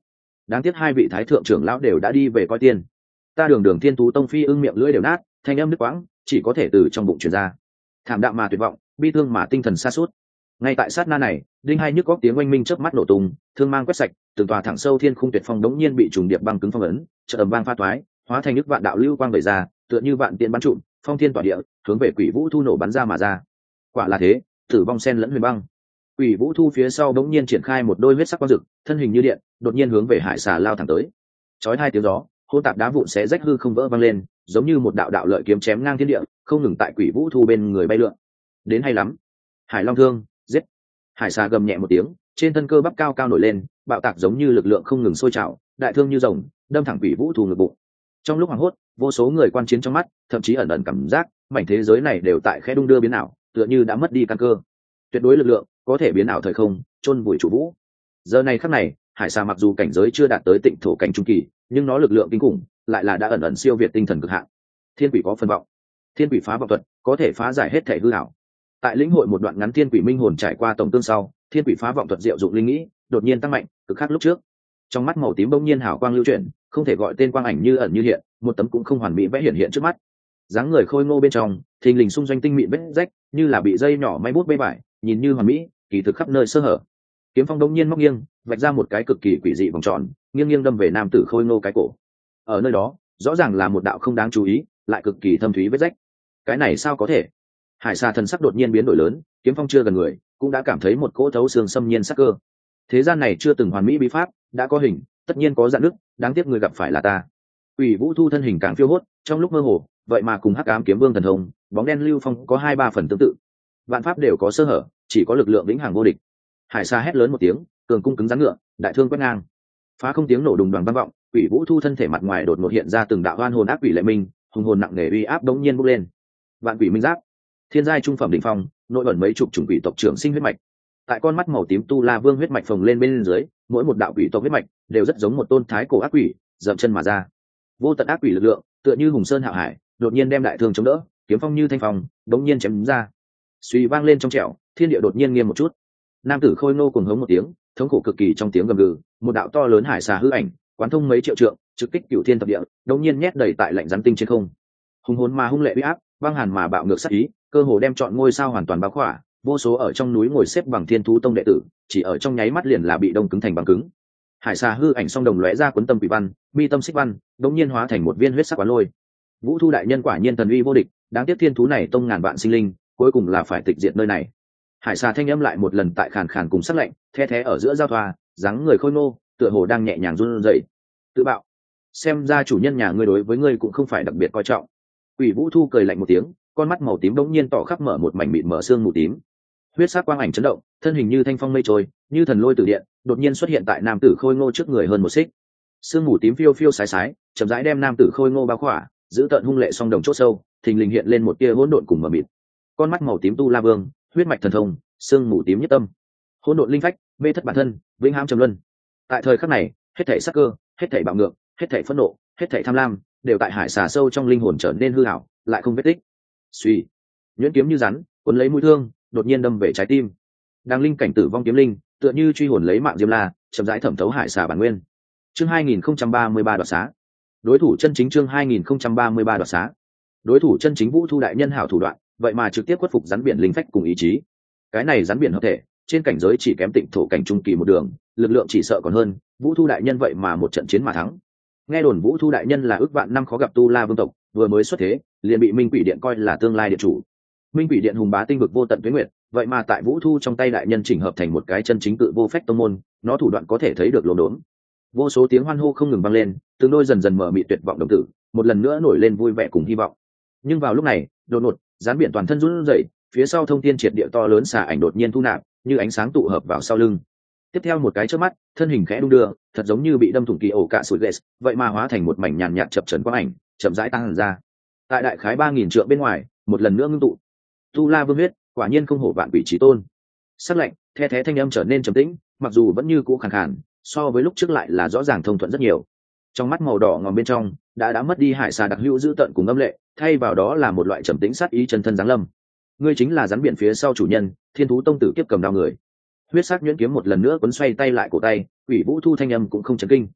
đáng tiếc hai vị thái thượng trưởng lão đều đã đi về coi tiên. Ta đường đường thiên thú tông phi ưng miệng lưỡi đều nát, thanh âm đứt quãng, chỉ có thể từ trong bụng truyền ra. Thảm đạm mà tuyệt vọng, bi thương mà tinh thần sa sút. Ngay tại sát na này, đinh hai nhức góc tiếng oanh minh chớp mắt nổ tung, thương mang quét sạch, từng tòa thẳng sâu thiên khung tuyệt phong đống nhiên bị trùng điệp băng cứng phong ấn, chợt ầm vang pha toái, hóa thành nước vạn đạo lưu quang vẩy ra, tựa như vạn tiên bắn trụm, phong thiên tỏa địa, hướng về Quỷ Vũ Thu nổ bắn ra mà ra. Quả là thế, tử vong sen lẫn huyền băng. Quỷ Vũ Thu phía sau đống nhiên triển khai một đôi huyết sắc quang rực, thân hình như điện, đột nhiên hướng về hải xà lao thẳng tới. Chói hai tiếng gió, hỗn tạp đá vụn xé rách hư không vỡ vang lên, giống như một đạo đạo lợi kiếm chém ngang thiên địa, không ngừng tại Quỷ Vũ Thu bên người bay lượn. Đến hay lắm. Hải Long Thương, giết. Hải xà gầm nhẹ một tiếng, trên thân cơ bắp cao cao nổi lên, bạo tạc giống như lực lượng không ngừng sôi trào, đại thương như rồng, đâm thẳng Quỷ Vũ Thu ngực bụng. Trong lúc hoảng hốt, vô số người quan chiến trong mắt, thậm chí ẩn ẩn cảm giác, mảnh thế giới này đều tại khẽ đung đưa biến ảo, tựa như đã mất đi căn cơ. Tuyệt đối lực lượng có thể biến ảo thời không, chôn vùi chủ vũ. Giờ này khắc này, hải xà mặc dù cảnh giới chưa đạt tới tịnh thổ cảnh trung kỳ, nhưng nó lực lượng kinh khủng, lại là đã ẩn ẩn siêu việt tinh thần cực hạn. Thiên quỷ có phân vọng, thiên quỷ phá vọng thuật, có thể phá giải hết thể hư ảo. Tại lĩnh hội một đoạn ngắn thiên quỷ minh hồn trải qua tổng tương sau, thiên quỷ phá vọng thuật diệu dụng linh nghĩ, đột nhiên tăng mạnh, cực khác lúc trước. Trong mắt màu tím bỗng nhiên hào quang lưu chuyển, không thể gọi tên quang ảnh như ẩn như hiện, một tấm cũng không hoàn mỹ vẽ hiện trước mắt. Dáng người khôi ngô bên trong, thình lình xung doanh tinh mịn vết rách, như là bị dây nhỏ may bút bê vải, nhìn như hoàn mỹ, kỳ thực khắp nơi sơ hở. Kiếm phong đống nhiên móc nghiêng, vạch ra một cái cực kỳ quỷ dị vòng tròn, nghiêng nghiêng đâm về nam tử khôi ngô cái cổ. Ở nơi đó, rõ ràng là một đạo không đáng chú ý, lại cực kỳ thâm thúy vết rách. Cái này sao có thể? Hải xà thần sắc đột nhiên biến đổi lớn, kiếm phong chưa gần người, cũng đã cảm thấy một cỗ thấu xương xâm nhiên sắc cơ. Thế gian này chưa từng hoàn mỹ bí pháp, đã có hình, tất nhiên có dạn nứt, đáng tiếc người gặp phải là ta. Quỷ Vũ Thu thân hình càng phiêu hốt, trong lúc mơ hồ, vậy mà cùng Hắc Ám Kiếm Vương thần thông, bóng đen lưu phong có 2-3 phần tương tự. Vạn pháp đều có sơ hở, chỉ có lực lượng vĩnh hằng vô địch. Hải Sa hét lớn một tiếng, cường cung cứng rắn ngựa, đại thương quét ngang. Phá không tiếng nổ đùng đoàng vang vọng, Quỷ Vũ Thu thân thể mặt ngoài đột ngột hiện ra từng đạo oan hồn ác quỷ lệ minh, hùng hồn nặng nề uy áp đống nhiên bốc lên. Vạn quỷ minh giáp, thiên giai trung phẩm đỉnh phong, nội ẩn mấy chục chủng quỷ tộc trưởng sinh huyết mạch. Tại con mắt màu tím tu la vương huyết mạch phồng lên bên dưới, mỗi một đạo quỷ tộc huyết mạch đều rất giống một tôn thái cổ ác quỷ, dậm chân mà ra. Vô tận ác quỷ lực lượng, tựa như hùng sơn hạo hải, đột nhiên đem đại thương chống đỡ, kiếm phong như thanh phong, đống nhiên chém ra. Suy vang lên trong trẻo, thiên địa đột nhiên nghiêm một chút. Nam tử khôi ngô cùng hống một tiếng, thống khổ cực kỳ trong tiếng gầm gừ, một đạo to lớn hải xà hư ảnh, quán thông mấy triệu trượng, trực kích cửu thiên thập địa, đống nhiên nhét đầy tại lạnh rắn tinh trên không. Hùng hồn mà hung lệ uy áp, băng hàn mà bạo ngược sát ý, cơ hồ đem trọn ngôi sao hoàn toàn bao khỏa. Vô số ở trong núi ngồi xếp bằng thiên thú tông đệ tử, chỉ ở trong nháy mắt liền là bị đông cứng thành băng cứng. Hải xà hư ảnh song đồng lóe ra cuốn tâm quỷ văn, mi tâm xích văn, đống nhiên hóa thành một viên huyết sắc quán lôi. Vũ Thu đại nhân quả nhiên thần uy vô địch, đáng tiếc thiên thú này tông ngàn vạn sinh linh, cuối cùng là phải tịch diệt nơi này. Hải xà thanh âm lại một lần tại khàn khàn cùng sắc lạnh, the thé ở giữa giao thoa, dáng người khôi ngô, tựa hồ đang nhẹ nhàng run rẩy. Tự bạo, xem ra chủ nhân nhà ngươi đối với ngươi cũng không phải đặc biệt coi trọng. Quỷ Vũ Thu cười lạnh một tiếng, con mắt màu tím đống nhiên tỏ khắp mở một mảnh mịn mở xương mù tím. Huyết sắc quang ảnh chấn động, thân hình như thanh phong mây trôi, như thần lôi từ điện, đột nhiên xuất hiện tại nam tử khôi ngô trước người hơn một xích. Sương mù tím phiêu phiêu sái sái, chậm rãi đem nam tử khôi ngô bao khỏa, giữ tận hung lệ song đồng chốt sâu, thình lình hiện lên một tia hỗn độn cùng mờ mịt. Con mắt màu tím tu la vương, huyết mạch thần thông, sương mù tím nhất tâm, hỗn độn linh phách, mê thất bản thân, vĩnh hãm trầm luân. Tại thời khắc này, hết thảy sắc cơ, hết thảy bạo ngược, hết thảy phẫn nộ, hết thảy tham lam, đều tại hải xà sâu trong linh hồn trở nên hư ảo, lại không vết tích. Suy, nhuyễn kiếm như rắn, cuốn lấy mũi thương, đột nhiên đâm về trái tim. Đang linh cảnh tử vong kiếm linh, tựa như truy hồn lấy mạng diêm la, chậm rãi thẩm thấu hải xà bản nguyên. Chương 2033 đoạt xá. Đối thủ chân chính chương 2033 đoạt xá. Đối thủ chân chính Vũ Thu đại nhân hảo thủ đoạn, vậy mà trực tiếp khuất phục rắn biển linh phách cùng ý chí. Cái này rắn biển hợp thể, trên cảnh giới chỉ kém tịnh thổ cảnh trung kỳ một đường, lực lượng chỉ sợ còn hơn, Vũ Thu đại nhân vậy mà một trận chiến mà thắng. Nghe đồn Vũ Thu đại nhân là ước vạn năm khó gặp tu la vương tộc, vừa mới xuất thế, liền bị Minh Quỷ Điện coi là tương lai điện chủ. Minh Quỷ Điện hùng bá tinh vực vô tận tuế nguyệt, vậy mà tại Vũ Thu trong tay đại nhân chỉnh hợp thành một cái chân chính tự vô phách tông môn, nó thủ đoạn có thể thấy được lồn đốn. Vô số tiếng hoan hô không ngừng vang lên, từng đôi dần dần mở mịt tuyệt vọng đồng tử, một lần nữa nổi lên vui vẻ cùng hy vọng. Nhưng vào lúc này, đột ngột, rắn biển toàn thân run rẩy, phía sau thông thiên triệt địa to lớn xà ảnh đột nhiên thu nạp, như ánh sáng tụ hợp vào sau lưng. Tiếp theo một cái chớp mắt, thân hình khẽ đung đưa, thật giống như bị đâm thủng kỳ ổ cạ sủi lệ, vậy mà hóa thành một mảnh nhàn nhạt chập chờn quang ảnh, chậm rãi tăng ra. Tại đại khái 3000 trượng bên ngoài, một lần nữa ngưng tụ. Tu La Vương huyết, quả nhiên không hổ vạn quỷ chí tôn. Sắc lạnh, the thé thanh âm trở nên trầm tĩnh, mặc dù vẫn như cũ khàn khàn, so với lúc trước lại là rõ ràng thông thuận rất nhiều. Trong mắt màu đỏ ngòm bên trong, đã mất đi hải xà đặc hữu dữ tợn cùng âm lệ, thay vào đó là một loại trầm tĩnh sát ý chân thân giáng lâm. Ngươi chính là rắn biển phía sau chủ nhân, Thiên thú tông tử kiếp cầm đao người. Huyết sắc nhuyễn kiếm một lần nữa cuốn xoay tay lại cổ tay, Quỷ Vũ Thu thanh âm cũng không chấn kinh.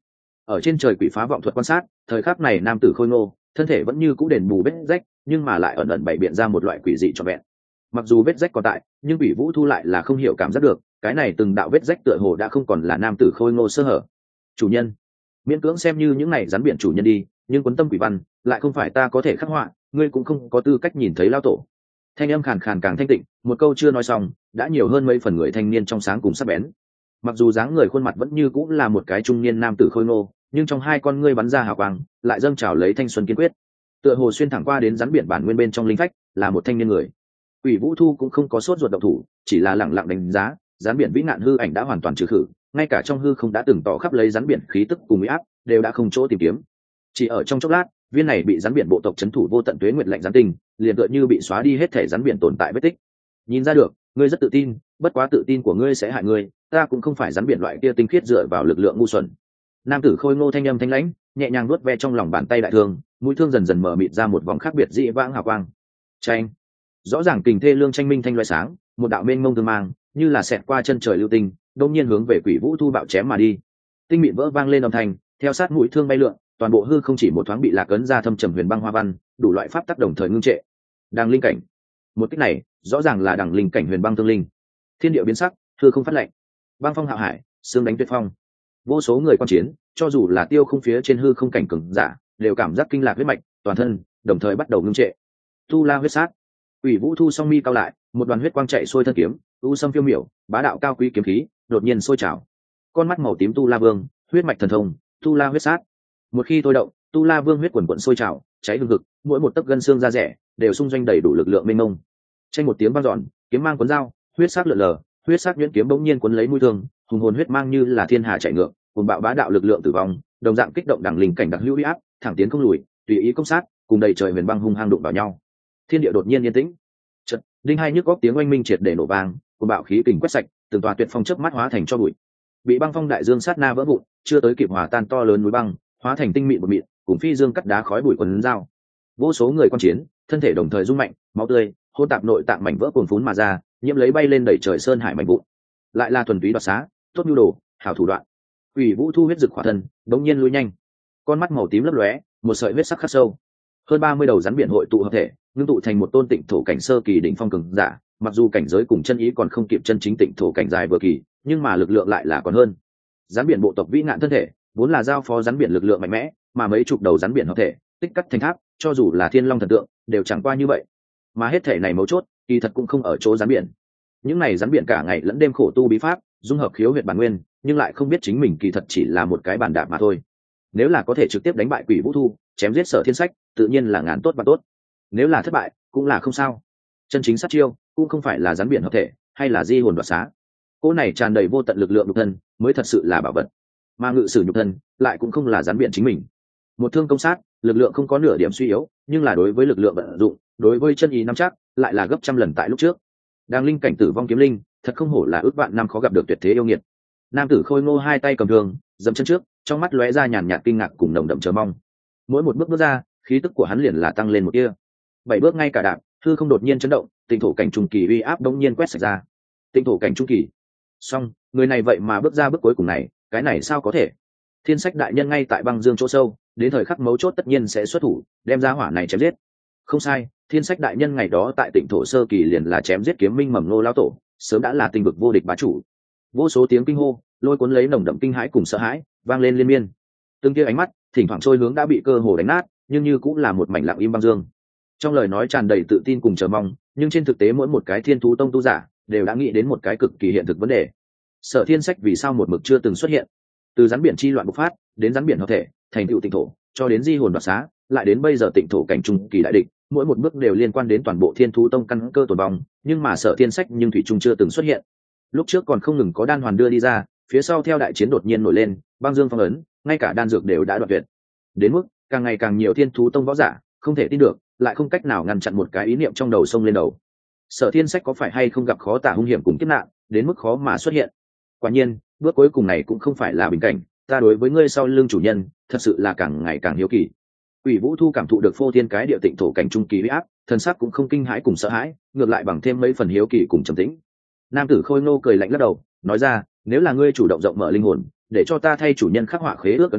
ở trên trời quỷ phá vọng thuật quan sát, thời khắc này nam tử khôi ngô thân thể vẫn như cũ đền bù vết rách, nhưng mà lại ẩn ẩn bày biện ra một loại quỷ dị trọn vẹn. Mặc dù vết rách còn tại, nhưng quỷ vũ thu lại là không hiểu cảm giác được cái này từng đạo vết rách tựa hồ đã không còn là nam tử khôi ngô sơ hở. Chủ nhân, miễn cưỡng xem như những này rắn biển chủ nhân đi, nhưng quấn tâm quỷ văn lại không phải ta có thể khắc họa, ngươi cũng không có tư cách nhìn thấy lao tổ. Thanh âm khàn khàn càng thanh tịnh, một câu chưa nói xong đã nhiều hơn mấy phần người thanh niên trong sáng cùng sắc bén. Mặc dù dáng người khuôn mặt vẫn như cũng là một cái trung niên nam tử khôi ngô, nhưng trong hai con ngươi bắn ra hào quang lại dâng trào lấy thanh xuân kiên quyết, tựa hồ xuyên thẳng qua đến rắn biển bản nguyên bên trong linh phách, là một thanh niên người. Quỷ Vũ Thu cũng không có sốt ruột động thủ, chỉ là lẳng lặng đánh giá, rắn biển vĩ nạn hư ảnh đã hoàn toàn trừ khử, ngay cả trong hư không đã từng tỏ khắp lấy rắn biển khí tức cùng uy áp, đều đã không chỗ tìm kiếm. Chỉ ở trong chốc lát, viên này bị rắn biển bộ tộc trấn thủ vô tận tuế nguyệt lạnh rắn tinh, liền tựa như bị xóa đi hết thể rắn biển tồn tại vết tích. Nhìn ra được, ngươi rất tự tin, bất quá tự tin của ngươi sẽ hại ngươi, ta cũng không phải rắn biển loại kia tinh khiết dựa vào lực lượng ngu xuẩn. Nam tử khôi ngô thanh âm thanh lãnh, nhẹ nhàng nuốt ve trong lòng bàn tay đại thương, mũi thương dần dần mở mịt ra một vòng khác biệt dị vãng hào quang. Tranh, rõ ràng kình thê lương tranh minh thanh loại sáng, một đạo mênh mông thương mang, như là xẹt qua chân trời lưu tinh, đột nhiên hướng về Quỷ Vũ Thu bạo chém mà đi. Tinh mịn vỡ vang lên âm thanh, theo sát mũi thương bay lượn, toàn bộ hư không chỉ một thoáng bị lạc ấn ra thâm trầm huyền băng hoa văn, đủ loại pháp tắc đồng thời ngưng trệ. Đằng linh cảnh, một kích này rõ ràng là đằng linh cảnh huyền băng tương linh. Thiên địa biến sắc, hư không phát lệnh, băng phong hạo hải, xương đánh tuyệt phong. Vô số người quan chiến, cho dù là tiêu không phía trên hư không cảnh cường giả, đều cảm giác kinh lạc huyết mạch, toàn thân đồng thời bắt đầu ngưng trệ. Tu La huyết sát, Quỷ Vũ Thu song mi cao lại, một đoàn huyết quang chạy xuôi thân kiếm, u sâm phiêu miểu, bá đạo cao quý kiếm khí, đột nhiên sôi trào. Con mắt màu tím Tu La Vương, huyết mạch thần thông, Tu La huyết sát. Một khi thôi động, Tu La Vương huyết quần quần sôi trào, cháy hừng hực, mỗi một tấc gân xương da rẻ đều xung doanh đầy đủ lực lượng mênh mông. Tranh một tiếng vang dọn, kiếm mang cuốn dao, huyết sắc lượn lờ, huyết sắc nhuyễn kiếm bỗng nhiên cuốn lấy mũi thương, hùng hồn huyết mang như là thiên hà chạy ngược, cùng bạo bá đạo lực lượng tử vong, đồng dạng kích động đẳng linh cảnh đặc hữu uy áp, thẳng tiến không lùi, tùy ý công sát, cùng đầy trời huyền băng hung hăng đụng vào nhau. Thiên địa đột nhiên yên tĩnh. Chợt, đinh hai nhức góc tiếng oanh minh triệt để nổ vang, cùng bạo khí kình quét sạch, từng tòa tuyệt phong chớp mắt hóa thành cho bụi. Bị băng phong đại dương sát na vỡ vụn, chưa tới kịp hòa tan to lớn núi băng, hóa thành tinh mịn một mịn, cùng phi dương cắt đá khói bụi quần dao. Vô số người quan chiến, thân thể đồng thời rung mạnh, máu tươi, hỗn tạp nội tạng mảnh vỡ cuồn phún mà ra, nhiễm lấy bay lên đẩy trời sơn hải mảnh vụn. Lại là thuần túy đoạt xá, tốt nhu đồ, hảo thủ đoạn. Quỷ Vũ Thu huyết rực khỏa thân, đống nhiên lui nhanh, con mắt màu tím lấp lóe, một sợi huyết sắc khắc sâu. Hơn 30 đầu rắn biển hội tụ hợp thể, ngưng tụ thành một tôn tịnh thổ cảnh sơ kỳ đỉnh phong cường giả, mặc dù cảnh giới cùng chân ý còn không kịp chân chính tịnh thổ cảnh dài vừa kỳ, nhưng mà lực lượng lại là còn hơn. Rắn biển bộ tộc vĩ ngạn thân thể, vốn là giao phó rắn biển lực lượng mạnh mẽ, mà mấy chục đầu rắn biển hợp thể, tích cắt thành tháp, cho dù là thiên long thần tượng, đều chẳng qua như vậy. Mà hết thể này mấu chốt, kỳ thật cũng không ở chỗ rắn biển. Những này rắn biển cả ngày lẫn đêm khổ tu bí pháp, dung hợp khiếu huyệt bản nguyên, nhưng lại không biết chính mình kỳ thật chỉ là một cái bàn đạp mà thôi. Nếu là có thể trực tiếp đánh bại Quỷ Vũ Thu, chém giết Sở Thiên Sách, tự nhiên là ngàn tốt và tốt. Nếu là thất bại, cũng là không sao. Chân chính sát chiêu, cũng không phải là rắn biển hợp thể, hay là di hồn đoạt xá. Cỗ này tràn đầy vô tận lực lượng nhục thân, mới thật sự là bảo vật. Mà ngự sử nhục thân, lại cũng không là rắn biển chính mình. Một thương công sát, lực lượng không có nửa điểm suy yếu, nhưng là đối với lực lượng vận dụng, đối với chân ý nắm chắc, lại là gấp trăm lần tại lúc trước. Đang linh cảnh tử vong kiếm linh, thật không hổ là ước vạn năm khó gặp được tuyệt thế yêu nghiệt. Nam tử khôi ngô hai tay cầm thương, dẫm chân trước, trong mắt lóe ra nhàn nhạt kinh ngạc cùng nồng đậm chờ mong. Mỗi một bước bước ra, khí tức của hắn liền là tăng lên một tia. 7 bước ngay cả đạp, hư không đột nhiên chấn động, tịnh thổ cảnh trung kỳ uy áp đống nhiên quét sạch ra. Tịnh thổ cảnh trung kỳ. Song, người này vậy mà bước ra bước cuối cùng này, cái này sao có thể? Thiên Sách đại nhân ngay tại băng dương chỗ sâu, đến thời khắc mấu chốt tất nhiên sẽ xuất thủ, đem ra hỏa này chém giết. Không sai, Thiên Sách đại nhân ngày đó tại Tịnh thổ sơ kỳ liền là chém giết kiếm minh mầm ngô lão tổ, sớm đã là tinh vực vô địch bá chủ. Vô số tiếng kinh hô, lôi cuốn lấy nồng đậm kinh hãi cùng sợ hãi, vang lên liên miên. Từng tia ánh mắt, thỉnh thoảng trôi hướng đã bị cơ hồ đánh nát, nhưng như cũng là một mảnh lặng im băng dương. Trong lời nói tràn đầy tự tin cùng chờ mong, nhưng trên thực tế mỗi một cái Thiên Thú tông tu giả đều đã nghĩ đến một cái cực kỳ hiện thực vấn đề. Sở Thiên Sách vì sao một mực chưa từng xuất hiện? Từ rắn biển chi loạn bộc phát, đến rắn biển hợp thể, thành tựu tịnh thổ, cho đến di hồn đoạt xá, lại đến bây giờ tịnh thổ cảnh trung kỳ đại địch, mỗi một bước đều liên quan đến toàn bộ Thiên Thú tông căn cơ tồn vong, nhưng mà Sở Thiên Sách nhưng thủy trung chưa từng xuất hiện. Lúc trước còn không ngừng có đan hoàn đưa đi ra, phía sau theo đại chiến đột nhiên nổi lên, băng dương phong ấn, ngay cả đan dược đều đã đoạn tuyệt. Đến mức càng ngày càng nhiều Thiên Thú tông võ giả không thể tin được, lại không cách nào ngăn chặn một cái ý niệm trong đầu sông lên đầu. Sở Thiên Sách có phải hay không gặp khó tả hung hiểm cùng kiếp nạn, đến mức khó mà xuất hiện? Quả nhiên, bước cuối cùng này cũng không phải là bình cảnh, ta đối với ngươi sau lưng chủ nhân, thật sự là càng ngày càng hiếu kỳ. Quỷ Vũ Thu cảm thụ được phô thiên cái địa tịnh thổ cảnh trung kỳ uy áp, thần sắc cũng không kinh hãi cùng sợ hãi, ngược lại bằng thêm mấy phần hiếu kỳ cùng trầm tĩnh. Nam tử khôi ngô cười lạnh lắc đầu, nói ra, nếu là ngươi chủ động rộng mở linh hồn, để cho ta thay chủ nhân khắc họa khế ước ấn ký,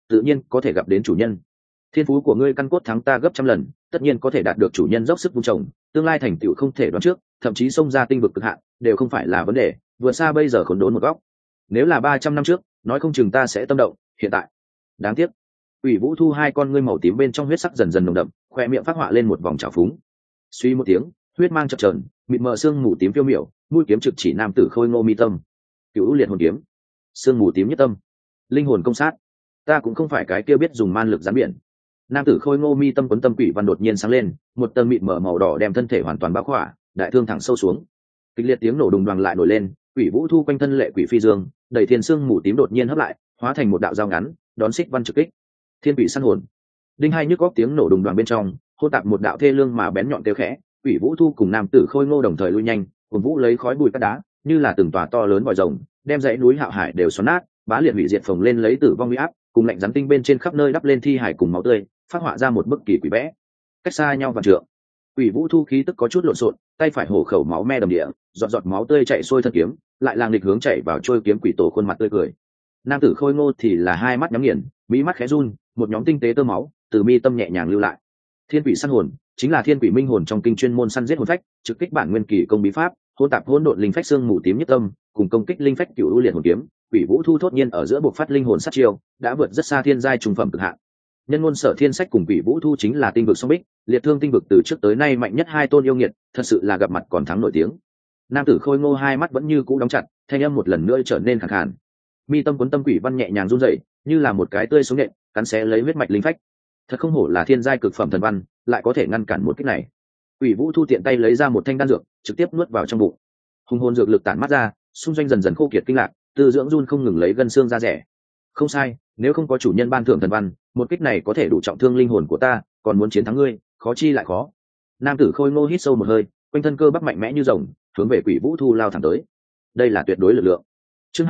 tự nhiên có thể gặp đến chủ nhân. Thiên phú của ngươi căn cốt thắng ta gấp trăm lần, tất nhiên có thể đạt được chủ nhân dốc sức vun trồng, tương lai thành tựu không thể đoán trước, thậm chí xông ra tinh vực cực hạn đều không phải là vấn đề, vượt xa bây giờ khốn đốn một góc. Nếu là 300 năm trước, nói không chừng ta sẽ tâm động, hiện tại đáng tiếc. Ủy Vũ Thu hai con ngươi màu tím bên trong huyết sắc dần dần nồng đậm, khoe miệng phát họa lên một vòng trào phúng. Suy một tiếng, huyết mang chập chờn, mịt mờ sương mù tím phiêu miểu, mũi kiếm trực chỉ nam tử Khôi Ngô mi tâm. Cửu liệt hồn kiếm, sương mù tím nhất tâm, linh hồn công sát. Ta cũng không phải cái kia biết dùng man lực gián biển. Nam tử Khôi Ngô mi tâm quấn tâm quỷ văn đột nhiên sáng lên, một tầng mịt mờ màu đỏ đem thân thể hoàn toàn bao khỏa, đại thương thẳng sâu xuống. Kịch liệt tiếng nổ đùng đoàng lại nổi lên, Quỷ Vũ Thu quanh thân lệ quỷ phi dương, đầy thiên sương mù tím đột nhiên hấp lại, hóa thành một đạo dao ngắn, đón xích văn trực kích. Thiên quỷ săn hồn. Đinh hai nhức góc tiếng nổ đùng đoàng bên trong, hô tạp một đạo thê lương mà bén nhọn kêu khẽ, Quỷ Vũ Thu cùng nam tử Khôi Ngô đồng thời lui nhanh, cùng vũ lấy khói bụi cát đá, như là từng tòa to lớn vòi rồng, đem dãy núi Hạo Hải đều xoắn nát, bá liệt hủy diệt phồng lên lấy tử vong uy áp, cùng lạnh rắn tinh bên trên khắp nơi đắp lên thi hải cùng máu tươi, phát họa ra một bức kỳ quỷ vẽ. Cách xa nhau vạn trượng, Quỷ Vũ Thu khí tức có chút lộn xộn, tay phải hổ khẩu máu me đầm địa, giọt giọt máu tươi chảy xuôi thân kiếm, lại lang nghịch hướng chảy vào trôi kiếm quỷ tổ khuôn mặt tươi cười. Nam tử Khôi Ngô thì là hai mắt nhắm nghiền, mỹ mắt khẽ run, một nhóm tinh tế tơ máu từ mi tâm nhẹ nhàng lưu lại. Thiên quỷ săn hồn chính là thiên quỷ minh hồn trong kinh chuyên môn săn giết hồn phách, trực kích bản nguyên kỳ công bí pháp, hỗn tạp hỗn độn linh phách xương mù tím nhất tâm, cùng công kích linh phách cửu u liệt hồn kiếm. Quỷ Vũ Thu thốt nhiên ở giữa buộc phát linh hồn sát chiêu, đã vượt rất xa thiên giai trung phẩm cực hạn. Nhân ngôn Sở Thiên Sách cùng Quỷ Vũ Thu chính là tinh vực song bích, liệt thương tinh vực từ trước tới nay mạnh nhất hai tôn yêu nghiệt, thật sự là gặp mặt còn thắng nổi tiếng. Nam tử Khôi Ngô hai mắt vẫn như cũ đóng chặt, thanh âm một lần nữa trở nên khàn khàn. Mi tâm cuốn tâm quỷ văn nhẹ nhàng run rẩy, như là một cái tươi sống nhện, cắn xé lấy huyết mạch linh phách. Thật không hổ là thiên giai cực phẩm thần văn, lại có thể ngăn cản một kích này. Quỷ Vũ Thu tiện tay lấy ra một thanh đan dược, trực tiếp nuốt vào trong bụng. Hùng hồn dược lực tản mắt ra, xung doanh dần dần khô kiệt kinh lạc, tư dưỡng run không ngừng lấy gân xương ra rẻ. Không sai, nếu không có chủ nhân ban thưởng thần văn, một kích này có thể đủ trọng thương linh hồn của ta, còn muốn chiến thắng ngươi, khó chi lại khó. Nam tử Khôi Ngô hít sâu một hơi, quanh thân cơ bắp mạnh mẽ như rồng, hướng về Quỷ Vũ Thu lao thẳng tới. Đây là tuyệt đối lực lượng. Chương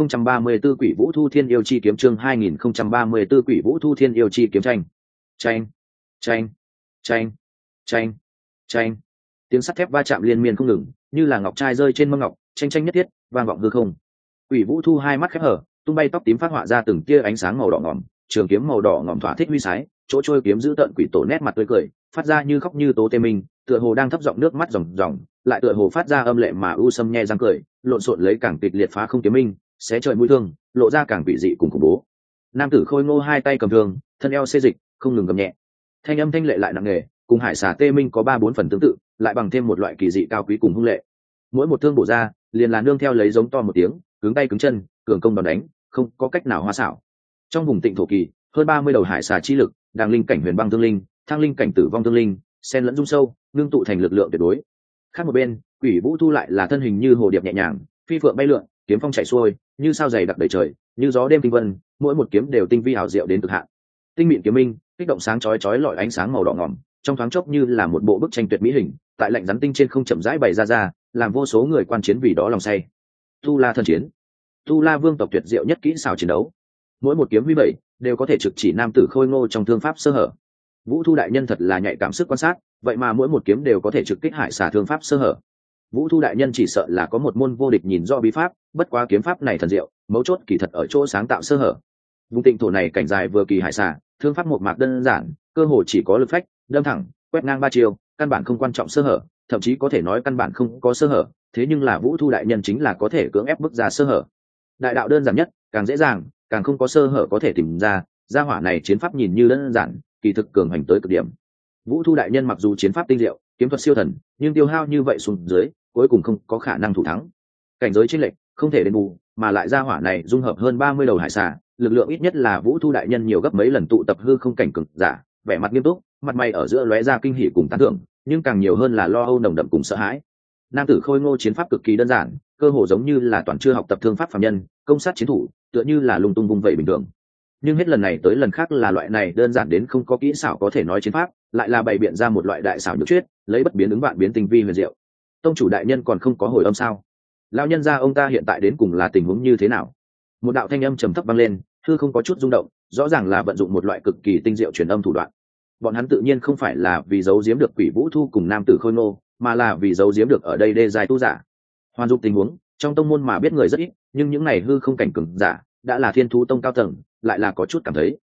2034 Quỷ Vũ Thu Thiên Yêu Chi kiếm, chương 2034 Quỷ Vũ Thu Thiên Yêu Chi kiếm tranh. Tranh, tranh, tranh, tranh, tranh. Tiếng sắt thép va chạm liên miên không ngừng, như là ngọc trai rơi trên mâm ngọc, tranh tranh nhất thiết, vang vọng hư không. Quỷ Vũ Thu hai mắt khép hở, tung bay tóc tím phát họa ra từng tia ánh sáng màu đỏ ngòm, trường kiếm màu đỏ ngòm thỏa thích huy sái, chỗ trôi kiếm giữ tận quỷ tổ nét mặt tươi cười, phát ra như khóc như tố tê minh, tựa hồ đang thấp giọng nước mắt ròng ròng, lại tựa hồ phát ra âm lệ mà u sâm nhe răng cười, lộn xộn lấy càng kịch liệt phá không kiếm minh, xé trời mũi thương, lộ ra càng vị dị cùng khủng bố. Nam tử Khôi Ngô hai tay cầm thương, thân eo xê dịch, không ngừng gầm nhẹ. Thanh âm thanh lệ lại nặng nề, cùng hải xà tê minh có 3-4 phần tương tự, lại bằng thêm một loại kỳ dị cao quý cùng hung lệ. Mỗi một thương bổ ra, liền là nương theo lấy giống to một tiếng, cứng tay cứng chân, cường công đòn đánh, không có cách nào hoa xảo. Trong vùng Tịnh thổ kỳ, hơn 30 đầu hải xà chi lực, đàng linh cảnh huyền băng thương linh, thang linh cảnh tử vong thương linh, xen lẫn dung sâu, ngưng tụ thành lực lượng tuyệt đối. Khác một bên, Quỷ Vũ Thu lại là thân hình như hồ điệp nhẹ nhàng, phi phượng bay lượn, kiếm phong chạy xuôi, như sao dày đặc đầy trời, như gió đêm tinh vân, mỗi một kiếm đều tinh vi hảo diệu đến cực hạn. Tinh mịn kiếm minh, kích động sáng chói chói lọi ánh sáng màu đỏ ngòm, trong thoáng chốc như là một bộ bức tranh tuyệt mỹ hình, tại lạnh rắn tinh trên không chậm rãi bày ra, làm vô số người quan chiến vì đó lòng say. Tu La thân chiến, Tu La vương tộc tuyệt diệu nhất kỹ xảo chiến đấu, mỗi một kiếm huy bảy đều có thể trực chỉ nam tử Khôi Ngô trong thương pháp sơ hở. Vũ Thu đại nhân thật là nhạy cảm sức quan sát, vậy mà mỗi một kiếm đều có thể trực kích hải xà thương pháp sơ hở. Vũ Thu đại nhân chỉ sợ là có một môn vô địch nhìn rõ bí pháp, bất quá kiếm pháp này thần diệu, mấu chốt kỳ thật ở chỗ sáng tạo sơ hở. Vùng Tịnh thổ này cảnh dài vừa kỳ hải xà, thương pháp một mạc đơn giản, cơ hồ chỉ có lực phách, đâm thẳng, quét ngang 3 chiều, căn bản không quan trọng sơ hở, thậm chí có thể nói căn bản không có sơ hở, thế nhưng là Vũ Thu đại nhân chính là có thể cưỡng ép bức ra sơ hở. Đại đạo đơn giản nhất, càng dễ dàng, càng không có sơ hở có thể tìm ra, gia hỏa này chiến pháp nhìn như đơn giản, kỳ thực cường hành tới cực điểm. Vũ Thu đại nhân mặc dù chiến pháp tinh diệu, kiếm thuật siêu thần, nhưng tiêu hao như vậy xuống dưới, cuối cùng không có khả năng thủ thắng. Cảnh giới chênh lệch không thể đền bù, mà lại gia hỏa này dung hợp hơn 30 đầu hải xà, lực lượng ít nhất là Vũ Thu đại nhân nhiều gấp mấy lần tụ tập hư không cảnh cực giả, vẻ mặt nghiêm túc, mặt mày ở giữa lóe ra kinh hỉ cùng tán thưởng, nhưng càng nhiều hơn là lo âu nồng đậm cùng sợ hãi. Nam tử Khôi Ngô chiến pháp cực kỳ đơn giản, cơ hồ giống như là toàn chưa học tập thương pháp phàm nhân, công sát chiến thủ, tựa như là lung tung vung vậy bình thường. Nhưng hết lần này tới lần khác là loại này đơn giản đến không có kỹ xảo có thể nói chiến pháp, lại là bày biện ra một loại đại xảo nhược chuyết, lấy bất biến ứng vạn biến tinh vi huyền diệu. Tông chủ đại nhân còn không có hồi âm sao? Lão nhân gia ông ta hiện tại đến cùng là tình huống như thế nào? Một đạo thanh âm trầm thấp vang lên, hư không có chút rung động, rõ ràng là vận dụng một loại cực kỳ tinh diệu truyền âm thủ đoạn. Bọn hắn tự nhiên không phải là vì giấu giếm được Quỷ Vũ Thu cùng nam tử Khôi Ngô, mà là vì giấu giếm được ở đây đê giai tu giả. Hoàn dụng tình huống, trong tông môn mà biết người rất ít, nhưng những này hư không cảnh cường giả đã là Thiên Thú tông cao tầng, lại là có chút cảm thấy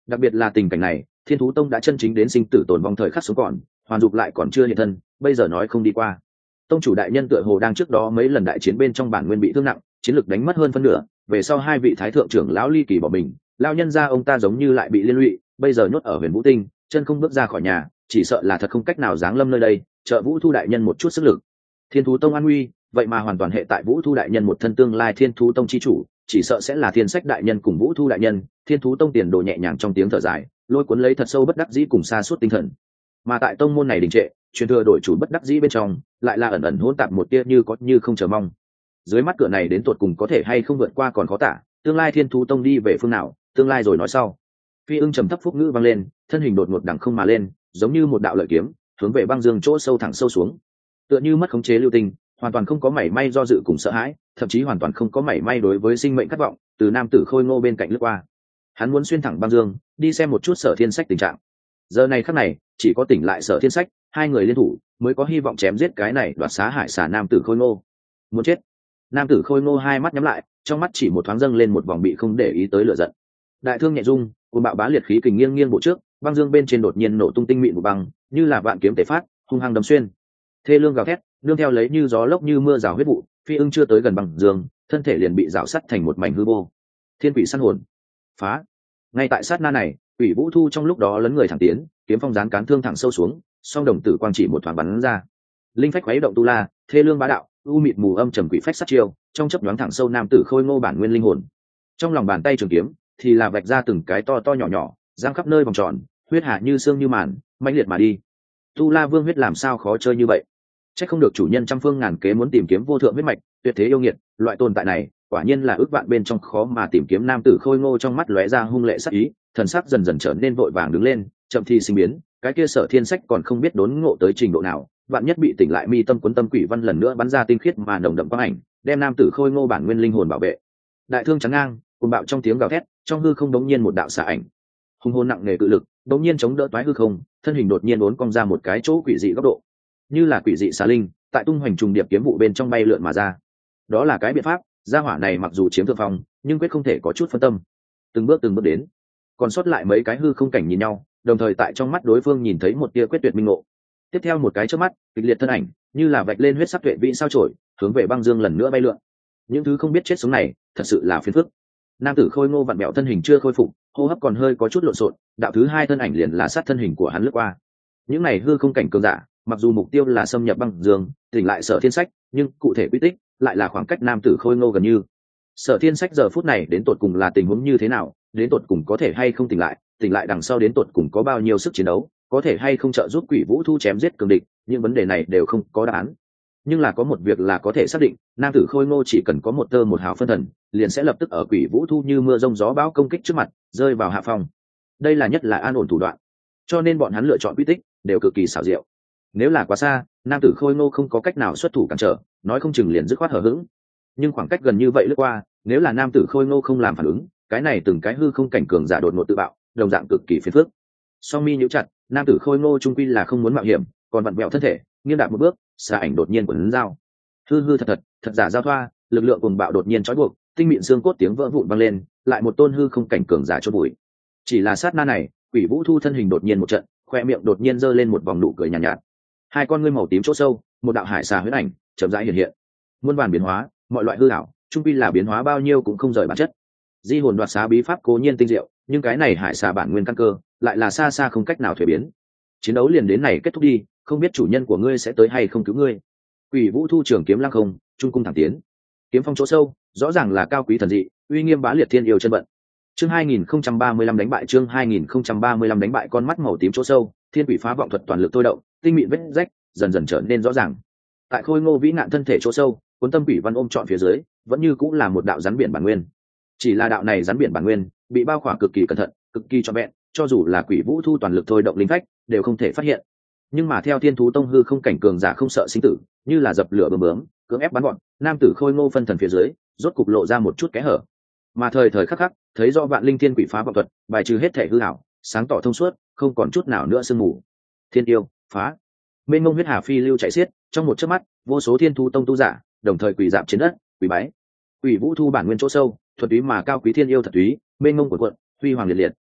Đặc biệt là tình cảnh này, Thiên Thú Tông đã chân chính đến sinh tử tồn vong thời khắc sống còn, Hoàn Dục lại còn chưa hiện thân, bây giờ nói không đi qua. Tông chủ đại nhân tựa hồ đang trước đó mấy lần đại chiến bên trong bản nguyên bị thương nặng, chiến lực đánh mất hơn phân nửa, về sau hai vị thái thượng trưởng lão ly kỳ bỏ mình, lão nhân gia ông ta giống như lại bị liên lụy, bây giờ nhốt ở Huyền Vũ Tinh, chân không bước ra khỏi nhà, chỉ sợ là thật không cách nào giáng lâm nơi đây, trợ Vũ Thu đại nhân một chút sức lực. Thiên Thú Tông an nguy, vậy mà hoàn toàn hệ tại Vũ Thu đại nhân một thân tương lai Thiên Thú Tông chi chủ, chỉ sợ sẽ là Thiên Sách đại nhân cùng Vũ Thu đại nhân. Thiên Thú Tông tiền đồ nhẹ nhàng trong tiếng thở dài, lôi cuốn lấy thật sâu bất đắc dĩ cùng xa suốt tinh thần. Mà tại tông môn này đình trệ, truyền thừa đổi chủ bất đắc dĩ bên trong, lại là ẩn ẩn hỗn tạp một tia như có như không chờ mong. Dưới mắt cửa này đến tột cùng có thể hay không vượt qua còn khó tả, tương lai Thiên Thú Tông đi về phương nào, tương lai rồi nói sau. Phi Ưng trầm thấp phúc ngữ vang lên, thân hình đột ngột đằng không mà lên, giống như một đạo lợi kiếm, hướng về băng dương chỗ sâu thẳng sâu xuống. Tựa như mất khống chế lưu tinh, hoàn toàn không có mảy may do dự cùng sợ hãi, thậm chí hoàn toàn không có mảy may đối với sinh mệnh khát vọng, từ nam tử khôi ngô bên cạnh lướt qua. Hắn muốn xuyên thẳng băng dương, đi xem một chút Sở Thiên Sách tình trạng. Giờ này khắc này, chỉ có tỉnh lại Sở Thiên Sách, hai người liên thủ mới có hy vọng chém giết cái này đoạt xá hải xà nam tử khôi ngô. Muốn chết. Nam tử khôi ngô hai mắt nhắm lại, trong mắt chỉ một thoáng dâng lên một vòng bị không để ý tới lửa giận. Đại thương nhẹ dung, cuồng bạo bá liệt khí kình nghiêng nghiêng bộ trước, băng dương bên trên đột nhiên nổ tung tinh mịn vụ băng, như là vạn kiếm tề phát, hung hăng đâm xuyên. Thê lương gào thét, nương theo lấy như gió lốc như mưa rào huyết vụ, Phi Ưng chưa tới gần băng dương, thân thể liền bị rào sắt thành một mảnh hư vô. Thiên quỷ săn hồn, phá. Ngay tại sát na này, Quỷ Vũ Thu trong lúc đó lấn người thẳng tiến, kiếm phong gián cán thương thẳng sâu xuống, song đồng tử quang chỉ một thoáng bắn ra. Linh phách khuấy động tu la, thê lương bá đạo, u mịt mù âm trầm quỷ phách sát chiêu, trong chớp nhoáng thẳng sâu nam tử khôi ngô bản nguyên linh hồn. Trong lòng bàn tay trường kiếm thì là vạch ra từng cái to to nhỏ nhỏ, giang khắp nơi vòng tròn, huyết hạ như xương như màn, mãnh liệt mà đi. Tu La Vương huyết làm sao khó chơi như vậy? Chắc không được chủ nhân trăm phương ngàn kế muốn tìm kiếm vô thượng huyết mạch, tuyệt thế yêu nghiệt, loại tồn tại này, quả nhiên là ước vạn bên trong khó mà tìm kiếm. Nam tử khôi ngô trong mắt lóe ra hung lệ sắc ý, thần sắc dần dần trở nên vội vàng đứng lên, chậm thi sinh biến, cái kia Sở Thiên Sách còn không biết đốn ngộ tới trình độ nào, vạn nhất bị tỉnh lại mi tâm cuốn tâm quỷ văn lần nữa bắn ra tinh khiết mà nồng đậm quang ảnh, đem nam tử khôi ngô bản nguyên linh hồn bảo vệ. Đại thương trắng ngang, cùng bạo trong tiếng gào thét, trong hư không đống nhiên một đạo xạ ảnh, hung hồn nặng nề cự lực, đống nhiên chống đỡ toái hư không, thân hình đột nhiên uốn cong ra một cái chỗ quỷ dị góc độ, như là quỷ dị xà linh, tại tung hoành trùng điệp kiếm vụ bên trong bay lượn mà ra. Đó là cái biện pháp, gia hỏa này mặc dù chiếm thượng phong, nhưng quyết không thể có chút phân tâm. Từng bước đến, còn sót lại mấy cái hư không cảnh nhìn nhau, đồng thời tại trong mắt đối phương nhìn thấy một tia quyết tuyệt minh ngộ. Tiếp theo một cái chớp mắt, kịch liệt thân ảnh, như là vạch lên huyết sắc tuệ vĩ sao chổi, hướng về băng dương lần nữa bay lượn. Những thứ không biết chết sống này, thật sự là phiền phức. Nam tử khôi ngô vặn bẹo thân hình chưa khôi phục, hô hấp còn hơi có chút lộn xộn, đạo thứ hai thân ảnh liền là sát thân hình của hắn lướt qua. Những này hư không cảnh cường giả, mặc dù mục tiêu là xâm nhập băng dương, tỉnh lại Sở Thiên Sách, nhưng cụ thể quy tích lại là khoảng cách nam tử khôi ngô gần như. Sở Thiên Sách giờ phút này đến tột cùng là tình huống như thế nào, đến tột cùng có thể hay không tỉnh lại đằng sau đến tột cùng có bao nhiêu sức chiến đấu, có thể hay không trợ giúp Quỷ Vũ Thu chém giết cường địch, những vấn đề này đều không có đáp án. Nhưng là có một việc là có thể xác định, nam tử khôi ngô chỉ cần có một tơ một hào phân thần, liền sẽ lập tức ở Quỷ Vũ Thu như mưa rông gió bão công kích trước mặt, rơi vào hạ phong. Đây là nhất là an ổn thủ đoạn, cho nên bọn hắn lựa chọn quy tích đều cực kỳ xảo diệu. Nếu là quá xa, nam tử khôi ngô không có cách nào xuất thủ cản trở, nói không chừng liền dứt khoát hở hững. Nhưng khoảng cách gần như vậy lướt qua, nếu là nam tử khôi ngô không làm phản ứng, cái này từng cái hư không cảnh cường giả đột ngột tự bạo, đồng dạng cực kỳ phiền phức. Song mi nhíu chặt, nam tử khôi ngô trung quy là không muốn mạo hiểm, còn vặn vẹo thân thể, nghiêng đạp một bước, xà ảnh đột nhiên quấn dao. Hư thật giả giao thoa, lực lượng cùng bạo đột nhiên trói buộc, tinh mịn xương cốt tiếng vỡ vụn vang lên, lại một tôn hư không cảnh cường giả chôn bụi. Chỉ là sát na này, Quỷ Vũ Thu thân hình đột nhiên một trận, khoe miệng đột nhiên giơ lên một vòng nụ cười nhàn nhạt. Hai con ngươi màu tím chỗ sâu, một đạo hải xà huyết ảnh chậm rãi hiện hiện. Muôn vàn biến hóa, mọi loại hư ảo, trung quy là biến hóa bao nhiêu cũng không rời bản chất. Di hồn đoạt xá bí pháp cố nhiên tinh diệu, nhưng cái này hải xà bản nguyên căn cơ lại là xa xa không cách nào thuế biến. Chiến đấu liền đến này kết thúc đi, không biết chủ nhân của ngươi sẽ tới hay không cứu ngươi. Quỷ Vũ Thu trường kiếm lăng không, trung cung thẳng tiến. Kiếm phong chỗ sâu, rõ ràng là cao quý thần dị, uy nghiêm bá liệt thiên yêu chân vận. Chương 2035 đánh bại chương 2035 đánh bại con mắt màu tím chỗ sâu, thiên quỷ phá vọng thuật toàn lực thôi động, tinh mịn vết rách dần dần trở nên rõ ràng. Tại khôi ngô vĩ nạn thân thể chỗ sâu, cuốn tâm quỷ văn ôm trọn phía dưới, vẫn như cũng là một đạo rắn biển bản nguyên. Chỉ là đạo này rắn biển bản nguyên bị bao khỏa cực kỳ cẩn thận, cực kỳ trọn vẹn, cho dù là Quỷ Vũ Thu toàn lực thôi động linh phách, đều không thể phát hiện. Nhưng mà theo Thiên Thú Tông hư không cảnh cường giả không sợ sinh tử, như là dập lửa bướm bướm, cưỡng ép bắn gọn, nam tử khôi ngô phân thần phía dưới, rốt cục lộ ra một chút kẽ hở. Mà thời thời khắc khắc, thấy rõ vạn linh thiên quỷ phá vọng thuật, bài trừ hết thể hư ảo, sáng tỏ thông suốt, không còn chút nào nữa sương mù. Thiên yêu, phá. Mênh mông huyết hà phi lưu chạy xiết, trong một chớp mắt, vô số Thiên Thú Tông tu giả, đồng thời quỳ dạp trên đất, quỳ bái. Quỷ Vũ Thu bản nguyên chỗ sâu, thuật túy mà cao quý thiên yêu thật túy, mênh mông cuộn cuộn, huy hoàng liệt liệt.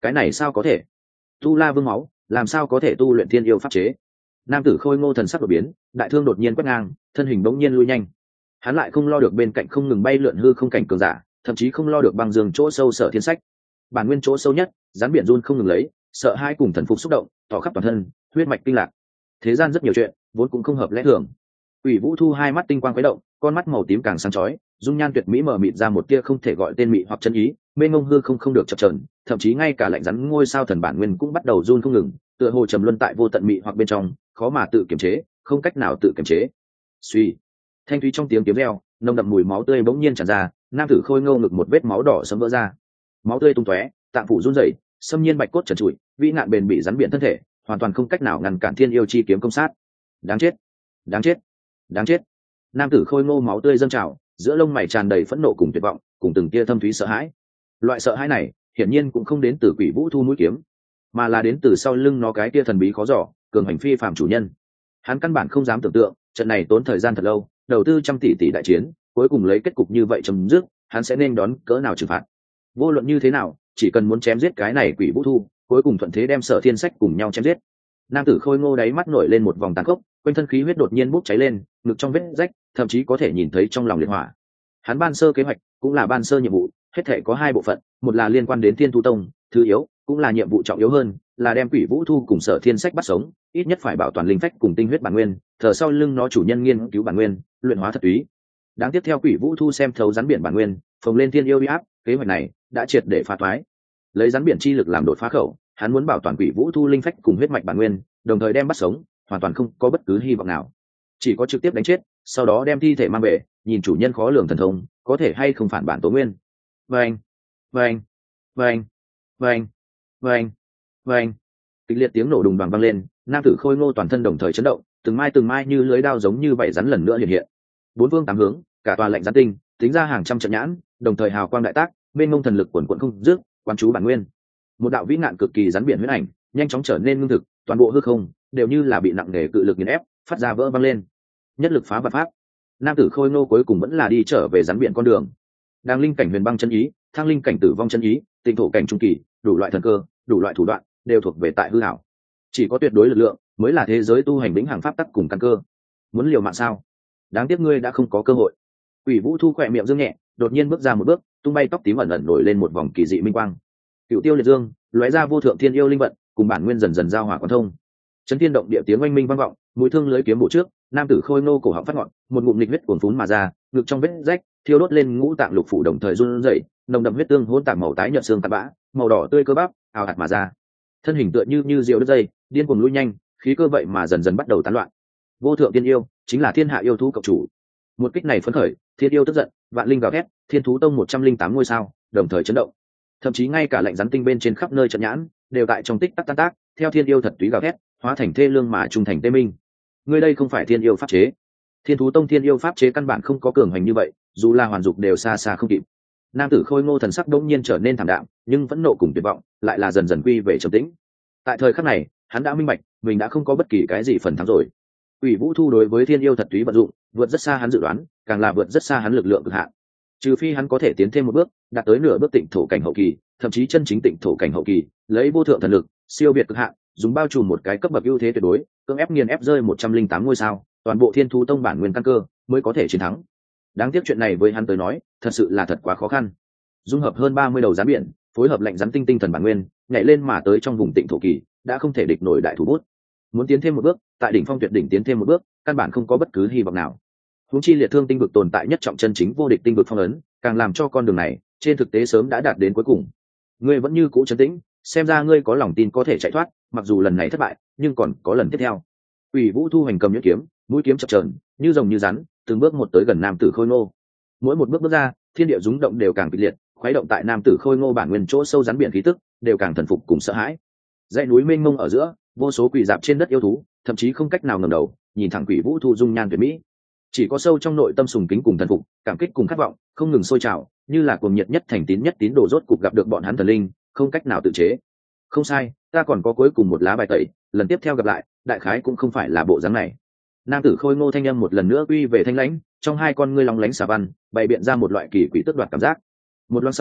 cái này sao có thể? Tu La Vương máu làm sao có thể tu luyện thiên yêu pháp chế? Nam tử khôi ngô thần sắc đột biến, đại thương đột nhiên quét ngang, thân hình bỗng nhiên lui nhanh. Hắn lại không lo được bên cạnh không ngừng bay lượn hư không cảnh cường giả, thậm chí không lo được băng dương chỗ sâu Sở Thiên Sách. Bản nguyên chỗ sâu nhất, rắn biển run không ngừng lấy, sợ hai cùng thần phục xúc động, tỏ khắp toàn thân, huyết mạch kinh lạc. Thế gian rất nhiều chuyện, vốn cũng không hợp lẽ thường. Quỷ Vũ Thu hai mắt tinh quang quấy động, con mắt màu tím càng sáng chói, dung nhan tuyệt mỹ mờ mịt ra một tia không thể gọi tên mị hoặc chân ý, mênh mông hư không được chập chờn, thậm chí ngay cả lạnh rắn ngôi sao thần bản nguyên cũng bắt đầu run không ngừng, tựa hồ trầm luân tại vô tận mị hoặc bên trong, khó mà tự kiềm chế, không cách nào tự kiềm chế. Suy, thanh thúy trong tiếng kiếm reo, nồng đậm mùi máu tươi bỗng nhiên tràn ra, nam tử khôi ngô ngực một vết máu đỏ sẫm vỡ ra, máu tươi tung tóe, tạng phủ run rẩy, xâm nhiên bạch cốt trần trụi, vĩ nạn bền bỉ rắn biển thân thể, hoàn toàn không cách nào ngăn cản thiên yêu chi kiếm công sát. Đáng chết, đáng chết, đáng chết! Nam tử khôi ngô máu tươi dâng trào, giữa lông mày tràn đầy phẫn nộ cùng tuyệt vọng, cùng từng tia thâm thúy sợ hãi. Loại sợ hãi này, hiển nhiên cũng không đến từ Quỷ Vũ Thu mũi kiếm, mà là đến từ sau lưng nó cái tia thần bí khó dò, cường hành phi phàm chủ nhân. Hắn căn bản không dám tưởng tượng, trận này tốn thời gian thật lâu, đầu tư trăm tỷ đại chiến, cuối cùng lấy kết cục như vậy chấm dứt, hắn sẽ nên đón cỡ nào trừng phạt. Vô luận như thế nào, chỉ cần muốn chém giết cái này Quỷ Vũ Thu, cuối cùng thuận thế đem Sở Thiên Sách cùng nhau chém giết. Nam tử khôi ngô đáy mắt nổi lên một vòng tàn khốc, quanh thân khí huyết đột nhiên bốc cháy lên, ngực trong vết rách, thậm chí có thể nhìn thấy trong lòng liệt hỏa. Hắn ban sơ kế hoạch cũng là ban sơ nhiệm vụ, hết thể có hai bộ phận, một là liên quan đến Thiên Thu Tông, thứ yếu cũng là nhiệm vụ trọng yếu hơn, là đem Quỷ Vũ Thu cùng Sở Thiên Sách bắt sống, ít nhất phải bảo toàn linh phách cùng tinh huyết bản nguyên, thờ sau lưng nó chủ nhân nghiên cứu bản nguyên, luyện hóa thật túy. Đáng tiếc theo Quỷ Vũ Thu xem thấu rắn biển bản nguyên, phồng lên thiên yêu uy áp, kế hoạch này đã triệt để phá toái. Lấy rắn biển chi lực làm đột phá khẩu, hắn muốn bảo toàn Quỷ Vũ Thu linh phách cùng huyết mạch bản nguyên, đồng thời đem bắt sống, hoàn toàn không có bất cứ hy vọng nào. Chỉ có trực tiếp đánh chết, sau đó đem thi thể mang về, nhìn chủ nhân khó lường thần thông có thể hay không phản bản tố nguyên. Vâng, vâng, vâng, vâng, vâng, vâng. Kịch liệt tiếng nổ đùng đoàng vang lên, nam tử khôi ngô toàn thân đồng thời chấn động, từng mai như lưới đao giống như vảy rắn lần nữa hiện hiện. Bốn phương tám hướng, cả tòa lạnh rắn tinh, tính ra hàng trăm trận nhãn, đồng thời hào quang đại tác, mênh mông thần lực quần quần không dứt, quán chú bản nguyên. Một đạo vĩ nạn cực kỳ rắn biển huyễn ảnh, nhanh chóng trở nên ngưng thực, toàn bộ hư không đều như là bị nặng nề cự lực nghiền ép, phát ra vỡ vang lên. Nhất lực phá vạn pháp. Nam tử khôi ngô cuối cùng vẫn là đi trở về rắn biển con đường. Đang linh cảnh huyền băng chân ý, thang linh cảnh tử vong chân ý, tinh thổ cảnh trung kỳ, đủ loại thần cơ, đủ loại thủ đoạn đều thuộc về tại hư ảo. Chỉ có tuyệt đối lực lượng mới là thế giới tu hành vĩnh hằng pháp tắc cùng căn cơ. Muốn liều mạng sao? Đáng tiếc ngươi đã không có cơ hội. Quỷ Vũ Thu khỏe miệng dương nhẹ, đột nhiên bước ra một bước, tung bay tóc tím ẩn ẩn nổi lên một vòng kỳ dị minh quang. Cựu tiêu liệt dương, lóe ra vô thượng thiên yêu linh vận, cùng bản nguyên dần dần giao hòa quán thông. Chấn thiên động địa tiếng oanh minh vang vọng, mũi thương lưới kiếm bổ trước, nam tử khôi ngô cổ họng phát ngọn, một ngụm nghịch huyết cuồn phún mà ra, ngực trong vết rách, thiêu đốt lên ngũ tạng lục phủ đồng thời run rẩy, nồng đậm huyết tương hỗn tạp màu tái nhợt xương tạt bã, màu đỏ tươi cơ bắp, ào ạt mà ra. Thân hình tựa như diều đứt dây, điên cuồng lui nhanh, khí cơ vậy mà dần dần bắt đầu tán loạn. Vô thượng tiên yêu, chính là thiên hạ yêu thú cộng chủ. Một kích này phấn khởi, thiên yêu tức giận, vạn linh gào thét, Thiên Thú Tông 108 ngôi sao, đồng thời chấn động. Thậm chí ngay cả lạnh rắn tinh bên trên khắp nơi trận nhãn, đều tại trong tích tắc tan tác, theo thiên yêu thật túy gào thét, hóa thành thê lương mà trung thành tê minh. Ngươi đây không phải thiên yêu pháp chế. Thiên Thú Tông thiên yêu pháp chế căn bản không có cường hành như vậy, dù là hoàn dục đều xa xa không kịp. Nam tử khôi ngô thần sắc đống nhiên trở nên thảm đạm, nhưng vẫn nộ cùng tuyệt vọng, lại là dần dần quy về trầm tĩnh. Tại thời khắc này, hắn đã minh bạch, mình đã không có bất kỳ cái gì phần thắng rồi. Quỷ Vũ Thu đối với thiên yêu thật túy vận dụng, vượt rất xa hắn dự đoán, càng là vượt rất xa hắn lực lượng cực hạn. Trừ phi hắn có thể tiến thêm một bước, đạt tới nửa bước tịnh thổ cảnh hậu kỳ, thậm chí chân chính tịnh thổ cảnh hậu kỳ, lấy vô thượng thần lực, siêu việt cực hạn, dùng bao trùm một cái cấp bậc ưu thế tuyệt đối, cưỡng ép nghiền ép rơi 108 ngôi sao, toàn bộ Thiên Thú Tông bản nguyên căn cơ, mới có thể chiến thắng. Đáng tiếc chuyện này với hắn tới nói, thật sự là thật quá khó khăn. Dung hợp hơn 30 đầu rắn biển, phối hợp lạnh rắn tinh tinh thần bản nguyên, nhảy lên mà tới trong vùng tịnh thổ kỳ, đã không thể địch nổi đại thủ bút. Muốn tiến thêm một bước, tại đỉnh phong tuyệt đỉnh tiến thêm một bước, căn bản không có bất cứ hy vọng nào. Huống chi liệt thương tinh vực tồn tại nhất trọng chân chính vô địch tinh vực phong ấn, càng làm cho con đường này trên thực tế sớm đã đạt đến cuối cùng. Ngươi vẫn như cũ trấn tĩnh, xem ra ngươi có lòng tin có thể chạy thoát, mặc dù lần này thất bại, nhưng còn có lần tiếp theo. Quỷ Vũ Thu hành cầm nhuyễn kiếm, mũi kiếm chập chờn, như rồng như rắn, từng bước một tới gần nam tử khôi ngô. Mỗi một bước bước ra, thiên địa rúng động đều càng kịch liệt, khuấy động tại nam tử khôi ngô bản nguyên chỗ sâu rắn biển khí tức, đều càng thần phục cùng sợ hãi. Dãy núi mênh mông ở giữa, vô số quỷ dạp trên đất yêu thú, thậm chí không cách nào ngẩng đầu, nhìn thẳng Quỷ Vũ Thu dung nhan tuyệt mỹ. Chỉ có sâu trong nội tâm sùng kính cùng thần phục, cảm kích cùng khát vọng, không ngừng sôi trào, như là cuồng nhiệt nhất thành tín nhất tín đồ rốt cục gặp được bọn hắn thần linh, không cách nào tự chế. Không sai, ta còn có cuối cùng một lá bài tẩy, lần tiếp theo gặp lại, đại khái cũng không phải là bộ dáng này. Nam tử khôi ngô thanh âm một lần nữa quy về thanh lãnh, trong hai con ngươi long lánh xà văn, bày biện ra một loại kỳ quỷ tức đoạt cảm giác. Một loan sau,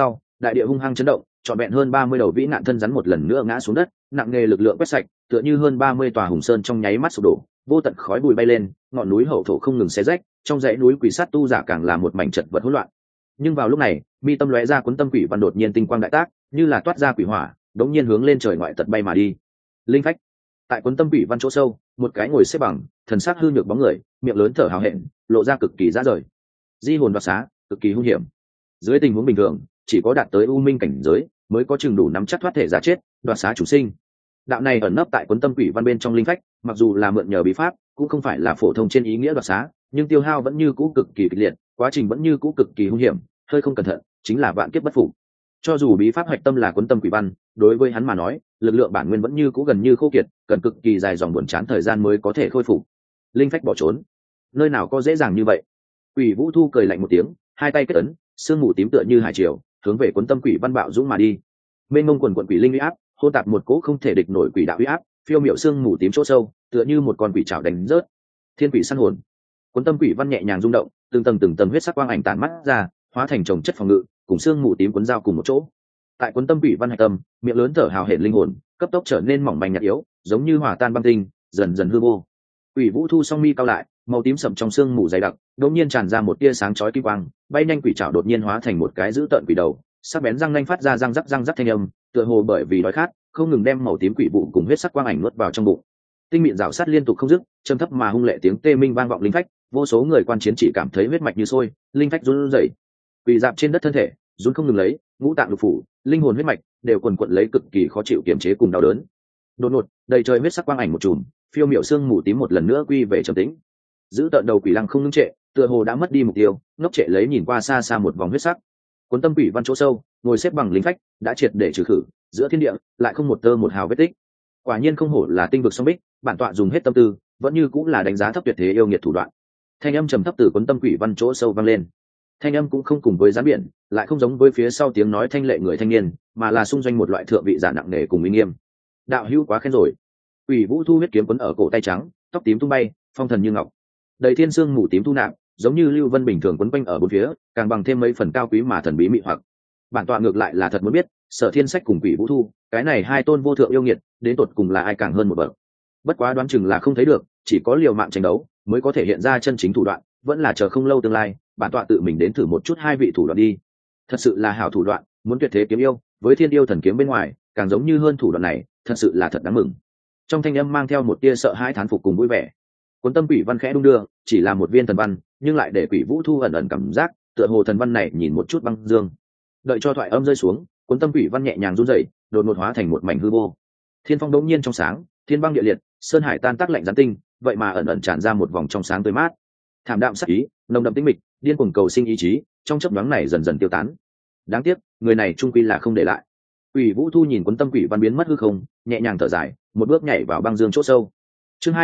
đại địa hung hăng chấn động, trọn vẹn hơn 30 đầu vĩ nạn thân rắn một lần nữa ngã xuống đất, nặng nề lực lượng quét sạch, tựa như hơn 30 tòa hùng sơn trong nháy mắt sụp đổ, vô tận khói bụi bay lên, ngọn núi hậu thổ không ngừng xé rách, trong dãy núi quỷ sát tu giả càng là một mảnh chật vật hỗn loạn. Nhưng vào lúc này, mi tâm lóe ra cuốn tâm quỷ văn đột nhiên tinh quang đại tác, như là toát ra quỷ hỏa, đống nhiên hướng lên trời ngoại tật bay mà đi. Linh phách. Tại cuốn tâm quỷ văn chỗ sâu, một cái ngồi xếp bằng, thần sắc hư nhược bóng người, miệng lớn thở hào hẹn, lộ ra cực kỳ dã rời. Di hồn đoạt xá, cực kỳ hung hiểm. Dưới tình huống bình thường, chỉ có đạt tới u minh cảnh giới mới có chừng đủ nắm chắc thoát thể giả chết, đoạt xá chủ sinh. Đạo này ẩn nấp tại cuốn tâm quỷ văn bên trong linh phách, mặc dù là mượn nhờ bí pháp, cũng không phải là phổ thông trên ý nghĩa đoạt xá, nhưng tiêu hao vẫn như cũ cực kỳ kịch liệt, quá trình vẫn như cũ cực kỳ hung hiểm, hơi không cẩn thận chính là vạn kiếp bất phục. Cho dù bí pháp hạch tâm là cuốn tâm quỷ văn, đối với hắn mà nói, lực lượng bản nguyên vẫn như cũ gần như khô kiệt, cần cực kỳ dài dòng buồn chán thời gian mới có thể khôi phục. Linh phách bỏ trốn, nơi nào có dễ dàng như vậy? Quỷ Vũ Thu cười lạnh một tiếng, hai tay kết ấn, sương mù tím tựa như hải triều, hướng về cuốn tâm quỷ văn bạo dũng mà đi. Mênh mông quần quần quỷ linh uy áp, hôn tạp một cỗ không thể địch nổi quỷ đạo uy áp, phiêu miệu sương mù tím chỗ sâu, tựa như một con quỷ chảo đánh rớt. Thiên quỷ săn hồn. Cuốn tâm quỷ văn nhẹ nhàng rung động, từng tầng huyết sắc quang ảnh tản mắt ra, hóa thành chồng chất phòng ngự, cùng sương mù tím cuốn dao cùng một chỗ. Tại cuốn tâm quỷ văn hạch tâm, miệng lớn thở hào hển linh hồn, cấp tốc trở nên mỏng manh nhạt yếu, giống như hỏa tan băng tinh, dần dần hư vô. Quỷ Vũ Thu song mi cao lại, màu tím sậm trong sương mù dày đặc, đột nhiên tràn ra một tia sáng chói kim quang, bay nhanh quỷ trảo đột nhiên hóa thành một cái dữ tợn quỷ đầu, sắc bén răng nanh phát ra răng rắc thanh âm, tựa hồ bởi vì đói khát, không ngừng đem màu tím quỷ vụ cùng huyết sắc quang ảnh nuốt vào trong bụng. Tinh mịn rào sát liên tục không dứt, trầm thấp mà hung lệ tiếng tê minh vang vọng linh phách, vô số người quan chiến chỉ cảm thấy huyết mạch như sôi, linh phách run rẩy, quỳ dạp trên đất thân thể, run không ngừng lấy, ngũ tạng lục phủ, linh hồn huyết mạch đều quần quật lấy cực kỳ khó chịu kiềm chế cùng đau đớn. Đột ngột, đầy trời huyết sắc quang ảnh một chùm, phiêu miểu sương mù tím một lần nữa quy về trầm tĩnh. Giữ tợn đầu quỷ lăng không ngưng trệ, tựa hồ đã mất đi mục tiêu, ngốc trệ lấy nhìn qua xa xa một vòng huyết sắc. Cuốn tâm quỷ văn chỗ sâu, ngồi xếp bằng linh phách, đã triệt để trừ khử, giữa thiên địa lại không một tơ một hào vết tích. Quả nhiên không hổ là tinh vực song bích, bản tọa dùng hết tâm tư, vẫn như cũng là đánh giá thấp tuyệt thế yêu nghiệt thủ đoạn. Thanh âm trầm thấp từ cuốn tâm quỷ văn chỗ sâu vang lên. Thanh âm cũng không cùng với gián biển, lại không giống với phía sau tiếng nói thanh lệ người thanh niên, mà là xung doanh một loại thượng vị giả nặng nề cùng uy nghiêm. Đạo hữu quá khen rồi. Quỷ Vũ Thu huyết kiếm quấn ở cổ tay trắng, tóc tím tung bay, phong thần như ngọc. Đầy thiên sương mù tím thu nạp, giống như lưu vân bình thường quấn quanh ở bốn phía, càng bằng thêm mấy phần cao quý mà thần bí mị hoặc. Bản tọa ngược lại là thật muốn biết, Sở Thiên Sách cùng Quỷ Vũ Thu, cái này hai tôn vô thượng yêu nghiệt, đến tột cùng là ai càng hơn một bậc. Bất quá đoán chừng là không thấy được, chỉ có liều mạng tranh đấu mới có thể hiện ra chân chính thủ đoạn, vẫn là chờ không lâu tương lai, bản tọa tự mình đến thử một chút hai vị thủ đoạn đi. Thật sự là hảo thủ đoạn, muốn tuyệt thế kiếm yêu, với thiên yêu thần kiếm bên ngoài, càng giống như hơn thủ đoạn này, thật sự là thật đáng mừng. Trong thanh âm mang theo một tia sợ hãi thán phục cùng vui vẻ. Cuốn tâm quỷ văn khẽ đung đưa, chỉ là một viên thần văn, nhưng lại để Quỷ Vũ Thu ẩn ẩn cảm giác, tựa hồ thần văn này nhìn một chút băng dương. Đợi cho thoại âm rơi xuống, cuốn tâm quỷ văn nhẹ nhàng run rẩy, đột ngột hóa thành một mảnh hư vô. Thiên phong đống nhiên trong sáng, thiên băng địa liệt, sơn hải tan tác lạnh gián tinh, vậy mà ẩn ẩn tràn ra một vòng trong sáng tươi mát. Thảm đạm sắc ý, nồng đậm tĩnh mịch, điên cuồng cầu sinh ý chí, trong chớp nhoáng này dần dần tiêu tán. Đáng tiếc, người này trung quy là không để lại. Quỷ Vũ Thu nhìn cuốn tâm quỷ văn biến mất hư không, nhẹ nhàng thở dài, một bước nhảy vào băng dương chỗ sâu. Chương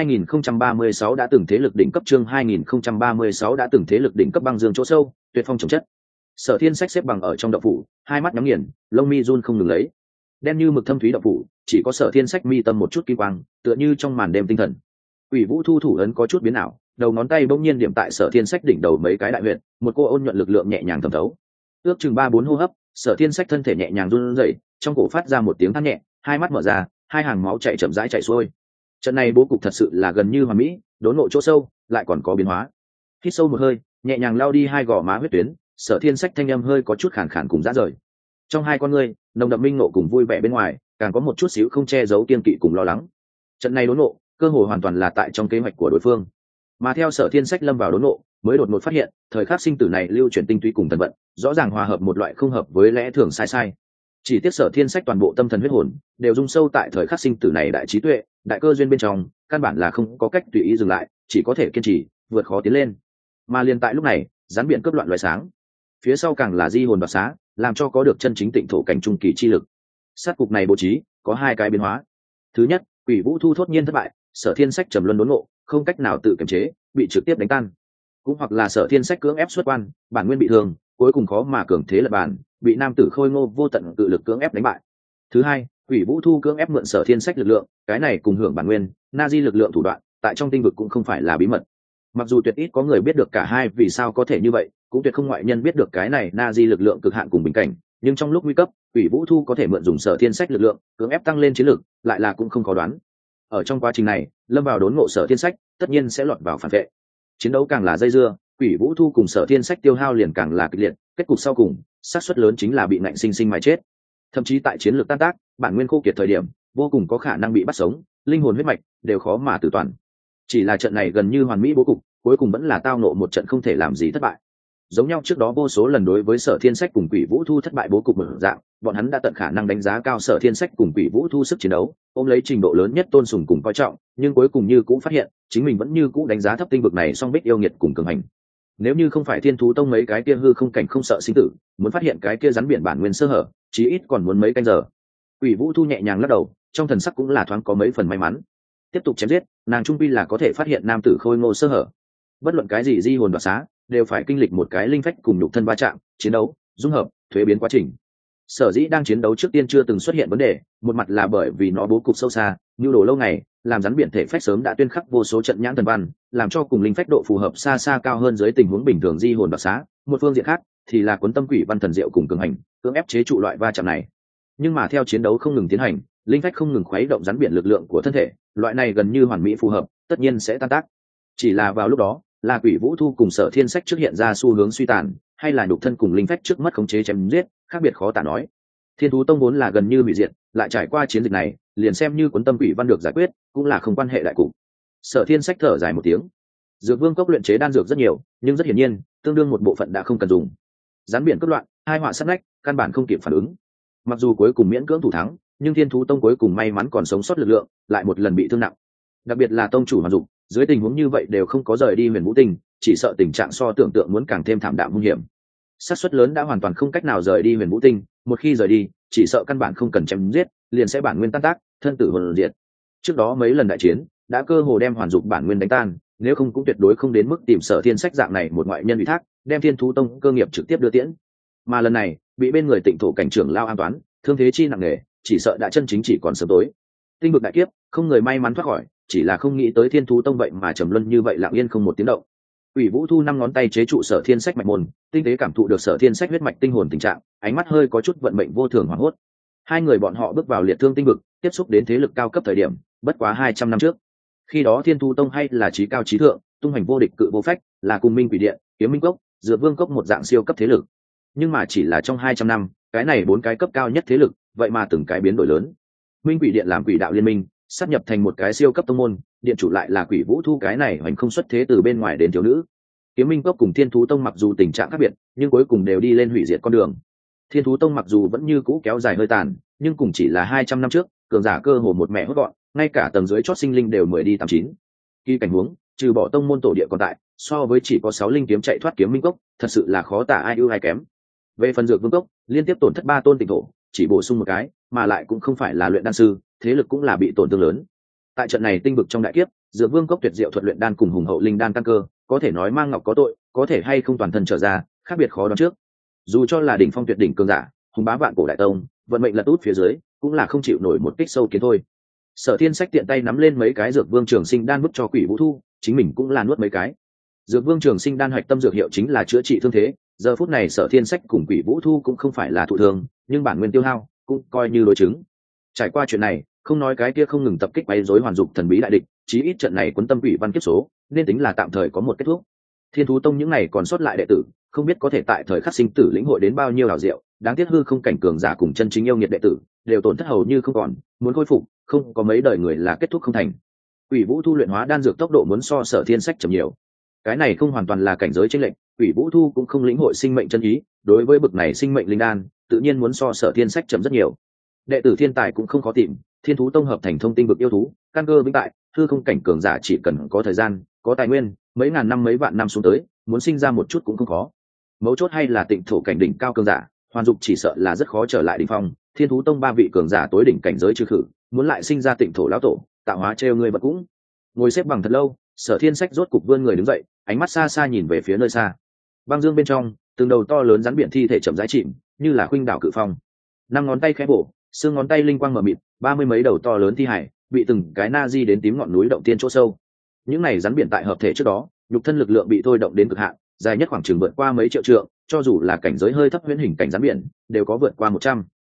2036 đã từng thế lực đỉnh cấp, chương 2036 đã từng thế lực đỉnh cấp băng dương chỗ sâu, tuyệt phong trồng chất. Sở Thiên Sách xếp bằng ở trong động phủ, hai mắt nhắm nghiền, lông mi run không ngừng lấy. Đen như mực thâm thúy động phủ, chỉ có Sở Thiên Sách mi tâm một chút kim quang, tựa như trong màn đêm tinh thần. Quỷ Vũ Thu thủ ấn có chút biến ảo, đầu ngón tay bỗng nhiên điểm tại Sở Thiên Sách đỉnh đầu mấy cái đại huyệt, một cô ôn nhuận lực lượng nhẹ nhàng thẩm thấu. Ước chừng 3-4 hô hấp, Sở Thiên Sách thân thể nhẹ nhàng run rẩy, trong cổ phát ra một tiếng than nhẹ, hai mắt mở ra, hai hàng máu chảy chậm rãi chảy xuôi. Trận này bố cục thật sự là gần như hoàn mỹ, đốn ngộ chỗ sâu lại còn có biến hóa. Hít sâu một hơi, nhẹ nhàng lao đi hai gò má huyết tuyến, Sở Thiên Sách thanh âm hơi có chút khàn khàn cùng rã rời. Trong hai con ngươi, nồng đậm minh nộ cùng vui vẻ bên ngoài, càng có một chút xíu không che giấu kiên kỵ cùng lo lắng. Trận này đốn ngộ, cơ hội hoàn toàn là tại trong kế hoạch của đối phương. Mà theo Sở Thiên Sách lâm vào đốn ngộ, mới đột ngột phát hiện, thời khắc sinh tử này lưu chuyển tinh túy cùng thần vận, rõ ràng hòa hợp một loại không hợp với lẽ thường sai. Chỉ tiếc Sở Thiên Sách toàn bộ tâm thần huyết hồn đều dung sâu tại thời khắc sinh tử này đại trí tuệ, đại cơ duyên bên trong, căn bản là không có cách tùy ý dừng lại, chỉ có thể kiên trì, vượt khó tiến lên. Mà liền tại lúc này, gián biển cướp loạn loại sáng, phía sau càng là di hồn đoạt xá, làm cho có được chân chính tịnh thổ cảnh trung kỳ chi lực. Sát cục này bố trí có hai cái biến hóa. Thứ nhất, Quỷ Vũ Thu thốt nhiên thất bại, Sở Thiên Sách trầm luân đốn ngộ, không cách nào tự kiềm chế, bị trực tiếp đánh tan. Cũng hoặc là Sở Thiên Sách cưỡng ép xuất quan, bản nguyên bị thương, cuối cùng khó mà cường thế lập bản, bị nam tử khôi ngô vô tận tự lực cưỡng ép đánh bại. Thứ hai, Quỷ Vũ Thu cưỡng ép mượn Sở Thiên Sách lực lượng, cái này cùng hưởng bản nguyên, na di lực lượng thủ đoạn, tại trong tinh vực cũng không phải là bí mật. Mặc dù tuyệt ít có người biết được cả hai vì sao có thể như vậy, cũng tuyệt không ngoại nhân biết được cái này na di lực lượng cực hạn cùng bình cảnh, nhưng trong lúc nguy cấp Quỷ Vũ Thu có thể mượn dùng Sở Thiên Sách lực lượng cưỡng ép tăng lên chiến lực, lại là cũng không khó đoán. Ở trong quá trình này lâm vào đốn ngộ Sở Thiên Sách tất nhiên sẽ lọt vào phản vệ. Chiến đấu càng là dây dưa, Quỷ Vũ Thu cùng Sở Thiên Sách tiêu hao liền càng là kịch liệt, kết cục sau cùng xác suất lớn chính là bị ngạnh sinh sinh mà chết. Thậm chí tại chiến lược tan tác, bản nguyên khô kiệt thời điểm vô cùng có khả năng bị bắt sống, linh hồn huyết mạch đều khó mà tử toàn. Chỉ là trận này gần như hoàn mỹ bố cục, cuối cùng vẫn là tao nộ một trận không thể làm gì thất bại. Giống nhau trước đó vô số lần đối với Sở Thiên Sách cùng Quỷ Vũ Thu thất bại bố cục mở dạng, bọn hắn đã tận khả năng đánh giá cao Sở Thiên Sách cùng Quỷ Vũ Thu sức chiến đấu, ôm lấy trình độ lớn nhất tôn sùng cùng coi trọng, nhưng cuối cùng như cũng phát hiện chính mình vẫn như cũ đánh giá thấp tinh vực này song bích yêu nghiệt cùng cường hành. Nếu như không phải Thiên Thú Tông mấy cái kia hư không cảnh không sợ sinh tử, muốn phát hiện cái kia rắn biển bản nguyên sơ hở, chí ít còn muốn mấy canh giờ. Quỷ Vũ Thu nhẹ nhàng lắc đầu, trong thần sắc cũng là thoáng có mấy phần may mắn. Tiếp tục chém giết, nàng trung quy là có thể phát hiện nam tử khôi ngô sơ hở. Bất luận cái gì di hồn đoạt xá, đều phải kinh lịch một cái linh phách cùng nhục thân va chạm, chiến đấu, dung hợp, thuế biến quá trình. Sở dĩ đang chiến đấu trước tiên chưa từng xuất hiện vấn đề, một mặt là bởi vì nó bố cục sâu xa, nhu đồ lâu ngày, làm rắn biển thể phách sớm đã tuyên khắc vô số trận nhãn thần văn, làm cho cùng linh phách độ phù hợp xa xa cao hơn dưới tình huống bình thường di hồn đoạt xá. Một phương diện khác thì là cuốn tâm quỷ văn thần diệu cùng cường hành, cưỡng ép chế trụ loại va chạm này. Nhưng mà theo chiến đấu không ngừng tiến hành, linh phách không ngừng khuấy động rắn biển lực lượng của thân thể, loại này gần như hoàn mỹ phù hợp, tất nhiên sẽ tan tác. Chỉ là vào lúc đó, là Quỷ Vũ Thu cùng Sở Thiên Sách trước hiện ra xu hướng suy tàn, hay là nhục thân cùng linh phách trước mất khống chế chém giết, khác biệt khó tả nói. Thiên Thú Tông vốn là gần như bị diệt, lại trải qua chiến dịch này, liền xem như cuốn tâm quỷ văn được giải quyết, cũng là không quan hệ đại cục. Sở Thiên Sách thở dài một tiếng. Dược Vương cốc luyện chế đan dược rất nhiều, nhưng rất hiển nhiên, tương đương một bộ phận đã không cần dùng. Rắn biển cướp loạn, hai họa sát nách, căn bản không kịp phản ứng. Mặc dù cuối cùng miễn cưỡng thủ thắng, nhưng Thiên Thú Tông cuối cùng may mắn còn sống sót lực lượng, lại một lần bị thương nặng. Đặc biệt là tông chủ Hoàn Dục, dưới tình huống như vậy đều không có rời đi Huyền Vũ Tinh, chỉ sợ tình trạng so tưởng tượng muốn càng thêm thảm đạm nguy hiểm. Xác suất lớn đã hoàn toàn không cách nào rời đi Huyền Vũ Tinh, một khi rời đi, chỉ sợ căn bản không cần chém giết, liền sẽ bản nguyên tan tác, thân tử hồn diệt. Trước đó mấy lần đại chiến, đã cơ hồ đem Hoàn Dục bản nguyên đánh tan, nếu không cũng tuyệt đối không đến mức tìm Sở Thiên Sách dạng này một ngoại nhân ủy thác, đem Thiên Thú Tông cơ nghiệp trực tiếp đưa tiễn. Mà lần này, bị bên người Tịnh Thổ cảnh trưởng lao an toán, thương thế chi nặng nề, chỉ sợ đã chân chính chỉ còn sớm tối. Tinh vực đại kiếp, không người may mắn thoát khỏi, chỉ là không nghĩ tới Thiên Thú Tông vậy mà trầm luân như vậy lặng yên không một tiếng động. Quỷ Vũ Thu 5 ngón tay chế trụ Sở Thiên Sách mạch môn, tinh tế cảm thụ được Sở Thiên Sách huyết mạch tinh hồn tình trạng, ánh mắt hơi có chút vận mệnh vô thường hoảng hốt. Hai người bọn họ bước vào liệt thương tinh vực, tiếp xúc đến thế lực cao cấp thời điểm, bất quá 200 năm trước. Khi đó Thiên Thú Tông hay là chí cao chí thượng, tung hành vô địch cự vô phách, là cùng Minh Quỷ Điện, Kiếm Minh Cốc, Dược Vương Cốc một dạng siêu cấp thế lực. Nhưng mà chỉ là trong 200 năm, cái này 4 cái cấp cao nhất thế lực, vậy mà từng cái biến đổi lớn. Minh Quỷ Điện làm Quỷ Đạo Liên Minh, sát nhập thành một cái siêu cấp tông môn, điện chủ lại là Quỷ Vũ Thu cái này hoành không xuất thế từ bên ngoài đến thiếu nữ. Kiếm Minh Cốc cùng Thiên Thú Tông mặc dù tình trạng khác biệt, nhưng cuối cùng đều đi lên hủy diệt con đường. Thiên Thú Tông mặc dù vẫn như cũ kéo dài hơi tàn, nhưng cùng chỉ là 200 năm trước, cường giả cơ hồ một mẹ hốt gọn, ngay cả tầng dưới chót sinh linh đều mười đi 89. Khi cảnh huống, trừ bỏ tông môn tổ địa còn tại, so với chỉ có 6 linh kiếm chạy thoát Kiếm Minh Cốc, thật sự là khó tả ai ưu ai kém. Về phần Dược Vương Cốc, liên tiếp tổn thất 3 tôn Tịnh Thổ, chỉ bổ sung một cái, mà lại cũng không phải là luyện đan sư, thế lực cũng là bị tổn thương lớn. Tại trận này tinh vực trong đại kiếp, Dược Vương Cốc tuyệt diệu thuật luyện đan cùng hùng hậu linh đan căn cơ, có thể nói mang ngọc có tội, có thể hay không toàn thân trở ra, khác biệt khó đoán trước. Dù cho là đỉnh phong tuyệt đỉnh cường giả, hùng bá vạn cổ đại tông, vận mệnh lật út phía dưới, cũng là không chịu nổi một kích sâu kiến thôi. Sở Thiên Sách tiện tay nắm lên mấy cái Dược Vương Trường Sinh đan vứt cho Quỷ Vũ Thu, chính mình cũng là nuốt mấy cái. Dược Vương Trường Sinh đan hoạch tâm dược hiệu chính là chữa trị thương thế, giờ phút này Sở Thiên Sách cùng Quỷ Vũ Thu cũng không phải là thụ thương, nhưng bản nguyên tiêu hao cũng coi như đối chứng. Trải qua chuyện này, không nói cái kia không ngừng tập kích quấy rối Hoàn Dục thần bí đại địch, chí ít trận này cuốn tâm quỷ văn kiếp số, nên tính là tạm thời có một kết thúc. Thiên Thú Tông những ngày còn sót lại đệ tử, không biết có thể tại thời khắc sinh tử lĩnh hội đến bao nhiêu hảo diệu, đáng tiếc hư không cảnh cường giả cùng chân chính yêu nghiệt đệ tử, đều tổn thất hầu như không còn, muốn khôi phục, không có mấy đời người là kết thúc không thành. Quỷ Vũ Thu luyện hóa đan dược tốc độ muốn so Sở Thiên Sách chậm nhiều. Cái này không hoàn toàn là cảnh giới chênh lệch, Quỷ Vũ Thu cũng không lĩnh hội sinh mệnh chân ý, đối với bực này sinh mệnh linh đan, tự nhiên muốn so Sở Thiên Sách chậm rất nhiều. Đệ tử thiên tài cũng không khó tìm, Thiên Thú Tông hợp thành thông tinh vực yêu thú, căn cơ vững tại, hư không cảnh cường giả chỉ cần có thời gian, có tài nguyên, mấy ngàn năm mấy vạn năm xuống tới, muốn sinh ra một chút cũng không khó. Mấu chốt hay là Tịnh Thổ cảnh đỉnh cao cường giả, Hoàn Dục chỉ sợ là rất khó trở lại đỉnh phong, Thiên Thú Tông 3 vị cường giả tối đỉnh cảnh giới trừ khử, muốn lại sinh ra Tịnh Thổ lão tổ, tạo hóa trêu người bật cũng. Ngồi xếp bằng thật lâu, Sở Thiên Sách rốt cục vươn người đứng dậy, ánh mắt xa xa nhìn về phía nơi xa. Băng dương bên trong, từng đầu to lớn rắn biển thi thể chậm rãi chìm, như là khuynh đảo cự phong. 5 ngón tay khẽ bổ, xương ngón tay linh quang mở mịt, 30 mấy đầu to lớn thi hải, bị từng cái na di đến tím ngọn núi động tiên chỗ sâu. Những này rắn biển tại hợp thể trước đó, nhục thân lực lượng bị thôi động đến cực hạn, dài nhất khoảng chừng vượt qua mấy triệu trượng, cho dù là cảnh giới hơi thấp huyễn hình cảnh rắn biển đều có vượt qua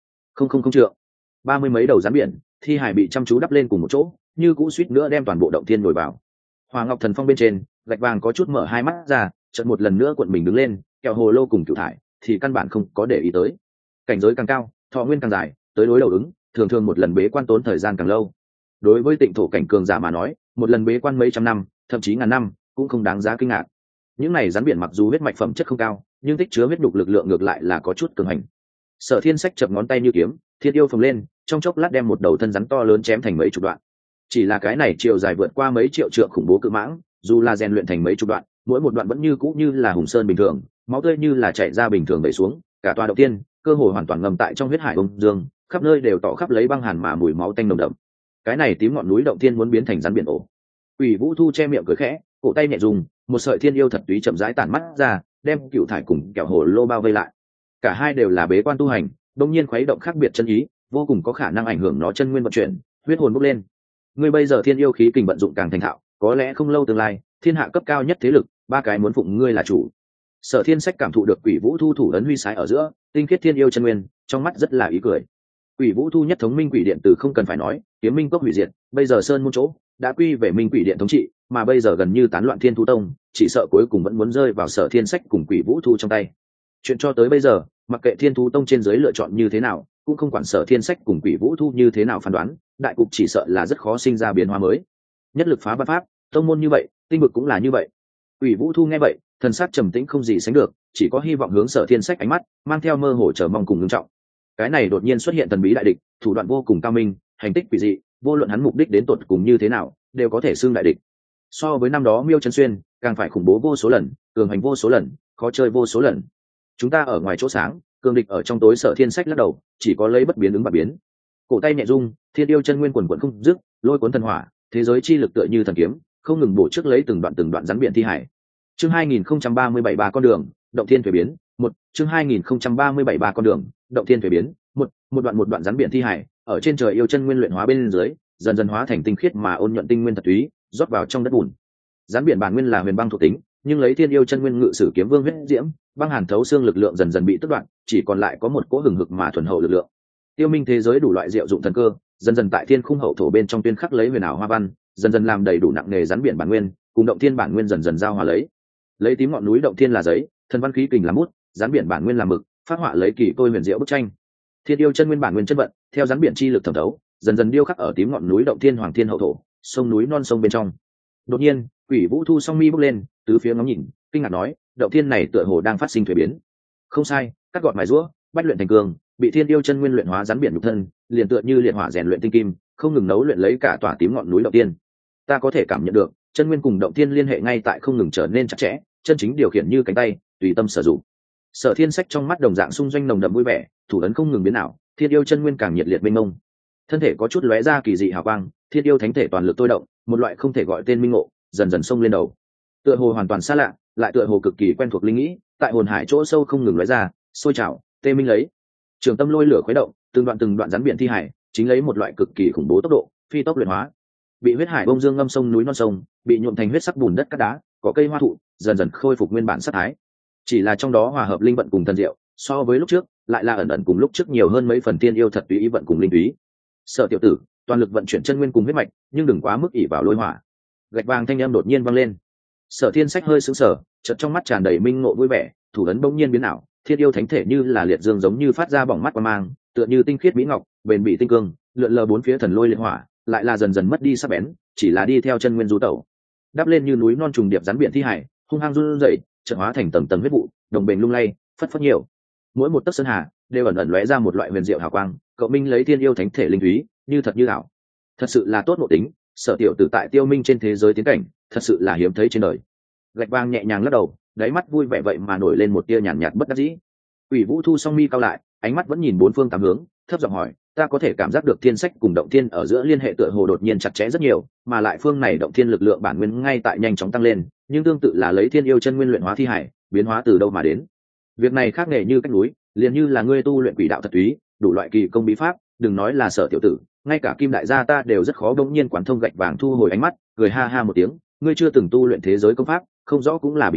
100 trượng. 30 mấy đầu rắn biển thi hài bị chăm chú đắp lên cùng một chỗ, như cũ suýt nữa đem toàn bộ động thiên nổi vào. Hoa Ngọc Thần Phong bên trên, Gạch Vàng có chút mở hai mắt ra, chợt một lần nữa cuộn mình đứng lên, kẹo hồ lô cùng cửu thải thì căn bản không có để ý tới. Cảnh giới càng cao, thọ nguyên càng dài, tới đối đầu ứng, thường thường một lần bế quan tốn thời gian càng lâu. Đối với Tịnh thổ cảnh cường giả mà nói, một lần bế quan mấy trăm năm, thậm chí ngàn năm, cũng không đáng giá kinh ngạc. Những này rắn biển mặc dù huyết mạch phẩm chất không cao, nhưng tích chứa huyết đục lực lượng ngược lại là có chút cường hành. Sở Thiên Sách chập ngón tay như kiếm, thiên yêu phồng lên, trong chốc lát đem một đầu thân rắn to lớn chém thành mấy chục đoạn. Chỉ là cái này chiều dài vượt qua mấy triệu trượng khủng bố cự mãng, dù là rèn luyện thành mấy chục đoạn, mỗi một đoạn vẫn như cũ như là hùng sơn bình thường, máu tươi như là chảy ra bình thường vẩy xuống, cả tòa động tiên cơ hội hoàn toàn ngầm tại trong huyết hải ông dương, khắp nơi đều tỏ khắp lấy băng hàn mà mùi máu tanh nồng đậm. Cái này tím ngọn núi động tiên muốn biến thành rắn biển ổ. Quỷ Vũ Thu che miệng cười khẽ, cổ tay nhẹ dùng, một sợi thiên yêu thật túy chậm rãi tản mắt ra, đem cựu thải cùng kẹo hồ lô bao vây lại. Cả hai đều là bế quan tu hành, đột nhiên khuấy động khác biệt chân ý, vô cùng có khả năng ảnh hưởng nó chân nguyên vận chuyển, huyết hồn bốc lên. Ngươi bây giờ thiên yêu khí kình vận dụng càng thành thạo, có lẽ không lâu tương lai, thiên hạ cấp cao nhất thế lực, ba cái muốn phụng ngươi là chủ. Sở Thiên Sách cảm thụ được Quỷ Vũ Thu thủ ấn huy sái ở giữa, tinh khiết thiên yêu chân nguyên, trong mắt rất là ý cười. Quỷ Vũ Thu nhất thống Minh Quỷ Điện từ không cần phải nói, Kiếm Minh Cốc hủy diệt, bây giờ sơn môn chỗ đã quy về Minh Quỷ Điện thống trị, mà bây giờ gần như tán loạn Thiên Thú Tông, chỉ sợ cuối cùng vẫn muốn rơi vào Sở Thiên Sách cùng Quỷ Vũ Thu trong tay. Chuyện cho tới bây giờ, mặc kệ Thiên Thú Tông trên dưới lựa chọn như thế nào, cũng không quản Sở Thiên Sách cùng Quỷ Vũ Thu như thế nào phán đoán, đại cục chỉ sợ là rất khó sinh ra biến hóa mới. Nhất lực phá văn pháp, tông môn như vậy, tinh vực cũng là như vậy. Quỷ Vũ Thu nghe vậy, thần sắc trầm tĩnh không gì sánh được, chỉ có hy vọng hướng Sở Thiên Sách ánh mắt mang theo mơ hồ chờ mong cùng ngưng trọng. Cái này đột nhiên xuất hiện thần bí đại địch, thủ đoạn vô cùng cao minh, hành tích quỷ dị, vô luận hắn mục đích đến tột cùng như thế nào, đều có thể xưng đại địch. So với năm đó Miêu Trấn Xuyên, càng phải khủng bố vô số lần, cường hành vô số lần, khó chơi vô số lần. Chúng ta ở ngoài chỗ sáng, cường địch ở trong tối. Sở Thiên Sách lắc đầu, chỉ có lấy bất biến ứng và biến. Cổ tay nhẹ rung, thiên yêu chân nguyên quần quần không dứt, lôi cuốn thần hỏa, thế giới chi lực tựa như thần kiếm, không ngừng bổ trước lấy từng đoạn rắn biển thi hải. Chương 2037 ba con đường, động thiên thủy biến, một chương 2037 ba con đường, động thiên thủy biến, một đoạn rắn biển thi hải, ở trên trời yêu chân nguyên luyện hóa bên dưới, dần dần hóa thành tinh khiết mà ôn nhuận tinh nguyên thật túy, rót vào trong đất bùn. Rắn biển bản nguyên là huyền băng thuộc tính, nhưng lấy thiên yêu chân nguyên ngự sử kiếm vương huyết diễm, băng hàn thấu xương lực lượng dần dần bị tước đoạn, chỉ còn lại có một cỗ hừng hực mà thuần hậu lực lượng. Tiêu minh thế giới đủ loại diệu dụng thần cơ, dần dần tại thiên khung hậu thổ bên trong tuyên khắc lấy huyền ảo hoa văn, dần dần làm đầy đủ nặng nghề rắn biển bản nguyên, cùng động thiên bản nguyên dần dần giao hòa lấy tím ngọn núi động thiên là giấy, thần văn khí kình làm bút, rắn biển bản nguyên là mực, phát họa lấy kỳ tôi huyền diệu bức tranh. Thiên yêu chân nguyên bản nguyên chân vận, theo rắn biển chi lực thẩm thấu, dần dần điêu khắc ở tím ngọn núi động thiên hoàng thiên hậu thổ, sông núi non sông bên trong. Đột nhiên, Quỷ Vũ Thu song mi bốc lên, tứ phía ngắm nhìn, kinh ngạc nói, động thiên này tựa hồ đang phát sinh thủy biến. Không sai, cắt gọt mài rũa, bách luyện thành cường, bị thiên yêu chân nguyên luyện hóa rắn biển nhục thân, liền tựa như liệt hỏa rèn luyện tinh kim, không ngừng nấu luyện lấy cả tòa tím ngọn núi động thiên. Ta có thể cảm nhận được, chân nguyên cùng động thiên liên hệ ngay tại không ngừng trở nên chặt chẽ, chân chính điều khiển như cánh tay, tùy tâm sử dụng. Sở Thiên Sách trong mắt đồng dạng xung doanh nồng đậm vui vẻ, thủ ấn không ngừng biến ảo, thiên yêu chân nguyên càng nhiệt liệt mênh mông. Thân thể có chút lóe ra kỳ dị hào quang, thiên yêu thánh thể toàn lực tôi động, một loại không thể gọi tên minh ngộ, dần dần xông lên đầu. Tựa hồ hoàn toàn xa lạ, lại tựa hồ cực kỳ quen thuộc linh nghĩ, tại hồn hải chỗ sâu không ngừng lóe ra, sôi trào, tê minh lấy. Trường tâm lôi lửa khuấy động, từng đoạn rắn biển thi hải, chính lấy một loại cực kỳ khủng bố tốc độ, phi tốc luyện hóa. Bị huyết hải bông dương ngâm sông núi non sông, bị nhuộm thành huyết sắc bùn đất cát đá, có cây hoa thụ, dần dần khôi phục nguyên bản sắc thái. Chỉ là trong đó hòa hợp linh vận cùng thần diệu, so với lúc trước, lại là ẩn ẩn cùng lúc trước nhiều hơn mấy phần tiên yêu thật tùy ý vận cùng linh túy. Sở tiểu tử, toàn lực vận chuyển chân nguyên cùng huyết mạch, nhưng đừng quá mức ỷ vào lôi hỏa. Gạch vàng thanh âm đột nhiên vang lên. Sở Thiên Sách hơi sững sờ, chợt trong mắt tràn đầy minh ngộ vui vẻ, thủ ấn bỗng nhiên biến ảo, thiên yêu thánh thể như là liệt dương giống như phát ra bỏng mắt qua mang, tựa như tinh khiết mỹ ngọc, bền bỉ tinh cương, lượn lờ bốn phía thần lôi liệt hỏa, lại là dần dần mất đi sắc bén, chỉ là đi theo chân nguyên du tẩu, đắp lên như núi non trùng điệp rắn biển thi hải, hung hăng run rẩy, chợt hóa thành tầng tầng huyết vụ, đồng bền lung lay, phất phất nhiều. Mỗi một tấc sơn hà đều ẩn ẩn lóe ra một loại huyền diệu hào quang, cậu minh lấy thiên yêu thánh thể linh thúy, như thật như ảo. Thật sự là tốt nội tính, Sở tiểu tử tại Tiêu Minh trên thế giới tiến cảnh, thật sự là hiếm thấy trên đời. Gạch vàng nhẹ nhàng lắc đầu, đáy mắt vui vẻ vậy mà nổi lên một tia nhàn nhạt bất đắc dĩ. Quỷ Vũ Thu song mi cao lại, ánh mắt vẫn nhìn bốn phương tám hướng, thấp giọng hỏi, ta có thể cảm giác được thiên sách cùng động thiên ở giữa liên hệ tựa hồ đột nhiên chặt chẽ rất nhiều, mà lại phương này động thiên lực lượng bản nguyên ngay tại nhanh chóng tăng lên, nhưng tương tự là lấy thiên yêu chân nguyên luyện hóa thi hải, biến hóa từ đâu mà đến. Việc này khác nghề như cách núi, liền như là ngươi tu luyện quỷ đạo thật túy, đủ loại kỳ công bí pháp, đừng nói là Sở tiểu tử, ngay cả Kim đại gia ta đều rất khó bỗng nhiên quán thông. Gạch vàng thu hồi ánh mắt, cười ha ha một tiếng, ngươi chưa từng tu luyện thế giới công pháp, không rõ cũng là bình thường,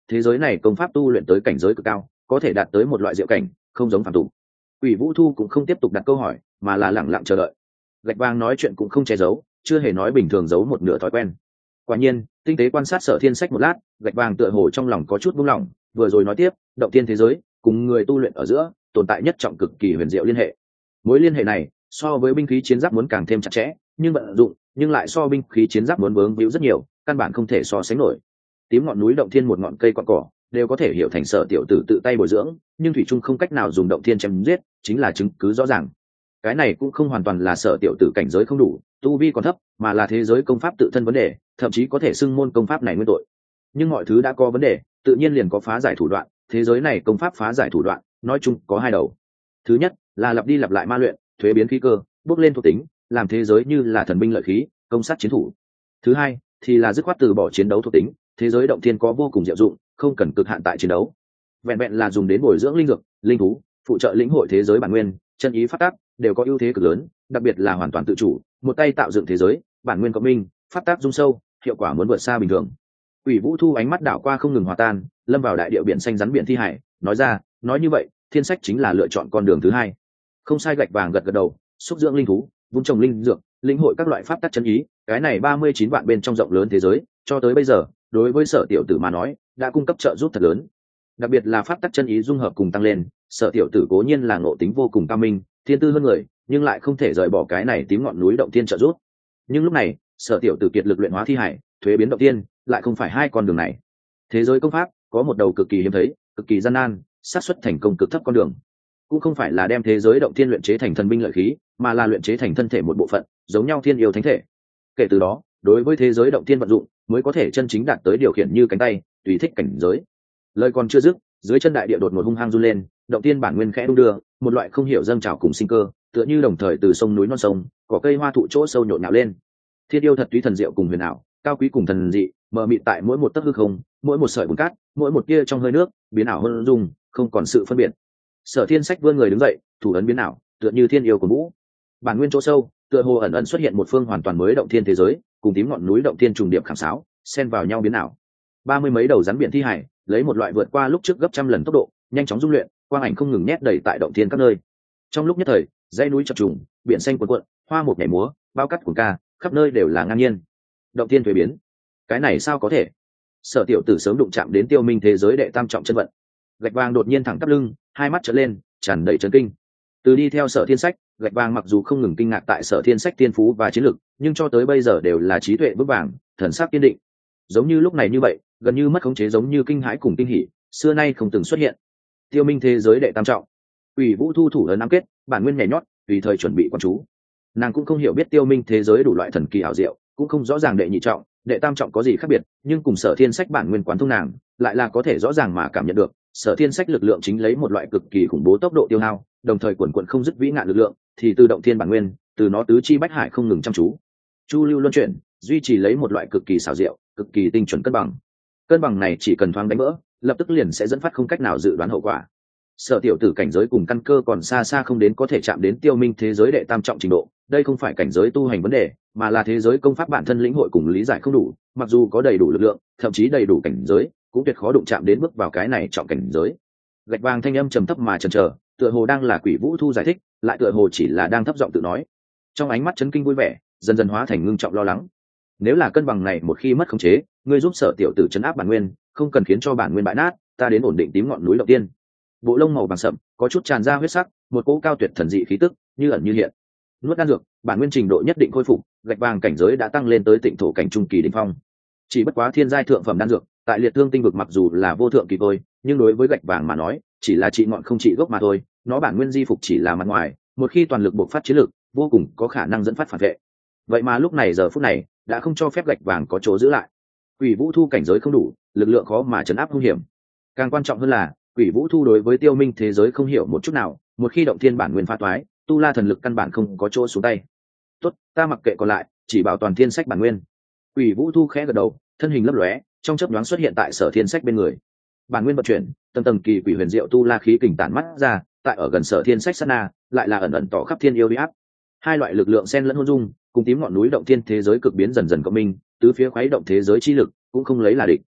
thế giới này công pháp tu luyện tới cảnh giới cực cao, có thể đạt tới một loại diệu cảnh, không giống phàm tục. Quỷ Vũ Thu cũng không tiếp tục đặt câu hỏi, mà là lẳng lặng chờ đợi. Gạch vàng nói chuyện cũng không che giấu, chưa hề nói bình thường giấu một nửa thói quen. Quả nhiên, tinh tế quan sát Sở Thiên Sách một lát, gạch vàng tựa hồ trong lòng có chút buông lỏng, vừa rồi nói tiếp, động tiên thế giới cùng người tu luyện ở giữa tồn tại nhất trọng cực kỳ huyền diệu liên hệ. Mối liên hệ này so với binh khí chiến giáp muốn càng thêm chặt chẽ, nhưng vận dụng nhưng lại so binh khí chiến giáp muốn vướng víu rất nhiều, căn bản không thể so sánh nổi. Tím ngọn núi động thiên một ngọn cây cọn cỏ đều có thể hiểu thành Sở tiểu tử tự tay bồi dưỡng, nhưng thủy trung không cách nào dùng động thiên chém giết, chính là chứng cứ rõ ràng. Cái này cũng không hoàn toàn là Sở tiểu tử cảnh giới không đủ, tu vi còn thấp, mà là thế giới công pháp tự thân vấn đề, thậm chí có thể xưng môn công pháp này nguyên tội. Nhưng mọi thứ đã có vấn đề, tự nhiên liền có phá giải thủ đoạn, thế giới này công pháp phá giải thủ đoạn nói chung có hai đầu. Thứ nhất là lặp đi lặp lại ma luyện, thuế biến khí cơ, bước lên thuộc tính, làm thế giới như là thần binh lợi khí, công sát chiến thủ. Thứ hai thì là dứt khoát từ bỏ chiến đấu thuộc tính, thế giới động thiên có vô cùng diệu dụng, không cần cực hạn tại chiến đấu, vẹn vẹn là dùng đến bồi dưỡng linh dược, linh thú, phụ trợ lĩnh hội thế giới bản nguyên, chân ý phát tác đều có ưu thế cực lớn, đặc biệt là hoàn toàn tự chủ, một tay tạo dựng thế giới, bản nguyên cộng minh, phát tác dung sâu, hiệu quả muốn vượt xa bình thường. Quỷ Vũ Thu ánh mắt đảo qua không ngừng hòa tan, lâm vào đại địa biển xanh rắn biển thi hải, nói ra, nói như vậy, Thiên Sách chính là lựa chọn con đường thứ hai. Không sai. Gạch vàng gật gật đầu, xúc dưỡng linh thú, vun trồng linh dược, lĩnh hội các loại pháp tắc chân ý, cái này 39 vạn bên trong rộng lớn thế giới, cho tới bây giờ, đối với Sở tiểu tử mà nói, đã cung cấp trợ giúp thật lớn. Đặc biệt là pháp tắc chân ý dung hợp cùng tăng lên, Sở tiểu tử cố nhiên là ngộ tính vô cùng cao minh, thiên tư hơn người, nhưng lại không thể rời bỏ cái này tím ngọn núi động thiên trợ giúp. Nhưng lúc này, Sở tiểu tử kiệt lực luyện hóa thi hải, thuế biến động thiên, lại không phải hai con đường này. Thế giới công pháp có một đầu cực kỳ hiếm thấy, cực kỳ gian nan, xác suất thành công cực thấp con đường, cũng không phải là đem thế giới động thiên luyện chế thành thần binh lợi khí, mà là luyện chế thành thân thể một bộ phận, giống nhau thiên yêu thánh thể. Kể từ đó, đối với thế giới động thiên vận dụng, mới có thể chân chính đạt tới điều khiển như cánh tay, tùy thích cảnh giới. Lời còn chưa dứt, dưới chân đại địa đột ngột hung hăng run lên, động thiên bản nguyên khẽ đung đưa, một loại không hiểu dâng trào cùng sinh cơ, tựa như đồng thời từ sông núi non sông, cỏ cây hoa thụ chỗ sâu nhộn nhạo lên. Thiên yêu thật túy thần diệu cùng huyền ảo, cao quý cùng thần dị, mờ mịt tại mỗi một tấc hư không, mỗi một sợi bùn cát, mỗi một tia trong hơi nước, biến ảo hơn dung, không còn sự phân biệt. Sở Thiên Sách vươn người đứng dậy, thủ ấn biến ảo, tựa như thiên yêu của vũ. Bản nguyên chỗ sâu, tựa hồ ẩn ẩn xuất hiện một phương hoàn toàn mới động thiên thế giới, cùng tím ngọn núi động thiên trùng điệp khảm sáo, xen vào nhau biến ảo. 30 mấy đầu rắn biển thi hải, lấy một loại vượt qua lúc trước gấp trăm lần tốc độ, nhanh chóng dung luyện, quang ảnh không ngừng nhét đầy tại động thiên các nơi. Trong lúc nhất thời, dãy núi chập trùng, biển xanh cuộn cuộn, hoa một nhảy múa, bao cát cuồng ca, khắp nơi đều là ngang nhiên. Động thiên thuế biến, cái này sao có thể? Sở tiểu tử sớm đụng chạm đến tiêu minh thế giới đệ tam trọng chân vận. Gạch vàng đột nhiên thẳng tắp lưng, hai mắt trợn lên, tràn đầy chấn kinh. Từ đi theo Sở Thiên Sách, Gạch vàng mặc dù không ngừng kinh ngạc tại Sở Thiên Sách tiên phú và chiến lực, nhưng cho tới bây giờ đều là trí tuệ vững vàng, thần sắc kiên định. Giống như lúc này như vậy, gần như mất khống chế, giống như kinh hãi cùng kinh hỉ, xưa nay không từng xuất hiện. Tiêu minh thế giới đệ tam trọng, Quỷ Vũ Thu thủ ấn nắm kết, bản nguyên nhảy nhót, tùy thời chuẩn bị quan chú. Nàng cũng không hiểu biết tiêu minh thế giới đủ loại thần kỳ ảo diệu, cũng không rõ ràng đệ nhị trọng, đệ tam trọng có gì khác biệt, nhưng cùng Sở Thiên Sách bản nguyên quán thông nàng, lại là có thể rõ ràng mà cảm nhận được, Sở Thiên Sách lực lượng chính lấy một loại cực kỳ khủng bố tốc độ tiêu hao, đồng thời quần quần không dứt vĩ ngạn lực lượng, thì từ động thiên bản nguyên, từ nó tứ chi bách hải không ngừng chăm chú. Chu lưu luân chuyển, duy trì lấy một loại cực kỳ xảo diệu, cực kỳ tinh chuẩn cân bằng. Cân bằng này chỉ cần thoáng đánh vỡ, lập tức liền sẽ dẫn phát không cách nào dự đoán hậu quả. Sở tiểu tử cảnh giới cùng căn cơ còn xa xa không đến có thể chạm đến tiêu minh thế giới đệ tam trọng trình độ, đây không phải cảnh giới tu hành vấn đề, mà là thế giới công pháp bản thân lĩnh hội cùng lý giải không đủ, mặc dù có đầy đủ lực lượng, thậm chí đầy đủ cảnh giới, cũng tuyệt khó đụng chạm đến bước vào cái này trọng cảnh giới. Gạch vàng thanh âm trầm thấp mà chần chờ, tựa hồ đang là Quỷ Vũ Thu giải thích, lại tựa hồ chỉ là đang thấp giọng tự nói. Trong ánh mắt chấn kinh vui vẻ, dần dần hóa thành ngưng trọng lo lắng. Nếu là cân bằng này một khi mất khống chế, ngươi giúp Sở tiểu tử trấn áp bản nguyên, không cần khiến cho bản nguyên bại nát, ta đến ổn định tím ngọn núi đầu tiên. Bộ lông màu vàng sậm, có chút tràn ra huyết sắc, một cỗ cao tuyệt thần dị khí tức, như ẩn như hiện. Nuốt đan dược, bản nguyên trình độ nhất định khôi phục, Gạch vàng cảnh giới đã tăng lên tới tịnh thổ cảnh trung kỳ đỉnh phong. Chỉ bất quá thiên giai thượng phẩm đan dược, tại liệt thương tinh vực mặc dù là vô thượng kỳ thôi, nhưng đối với Gạch vàng mà nói, chỉ là trị ngọn không trị gốc mà thôi, nó bản nguyên di phục chỉ là mặt ngoài, một khi toàn lực bộc phát chiến lực, vô cùng có khả năng dẫn phát phản vệ. Vậy mà lúc này giờ phút này, đã không cho phép Gạch vàng có chỗ giữ lại. Quỷ Vũ Thu cảnh giới không đủ, lực lượng khó mà trấn áp hung hiểm. Càng quan trọng hơn là, Quỷ Vũ Thu đối với tiêu minh thế giới không hiểu một chút nào, một khi động thiên bản nguyên phá toái, tu la thần lực căn bản không có chỗ xuống tay. Tốt, ta mặc kệ còn lại, chỉ bảo toàn thiên sách bản nguyên. Quỷ Vũ Thu khẽ gật đầu, thân hình lấp lóe, trong chớp nhoáng xuất hiện tại Sở Thiên Sách bên người. Bản nguyên vận chuyển, tầng tầng kỳ quỷ huyền diệu tu la khí kình tản mắt ra, tại ở gần Sở Thiên Sách sát na, lại là ẩn ẩn tỏ khắp thiên yêu uy áp. Hai loại lực lượng xen lẫn hôn dung, cùng tím ngọn núi động thiên thế giới cực biến dần dần cộng minh, tứ phía khuấy động thế giới chi lực, cũng không lấy là địch.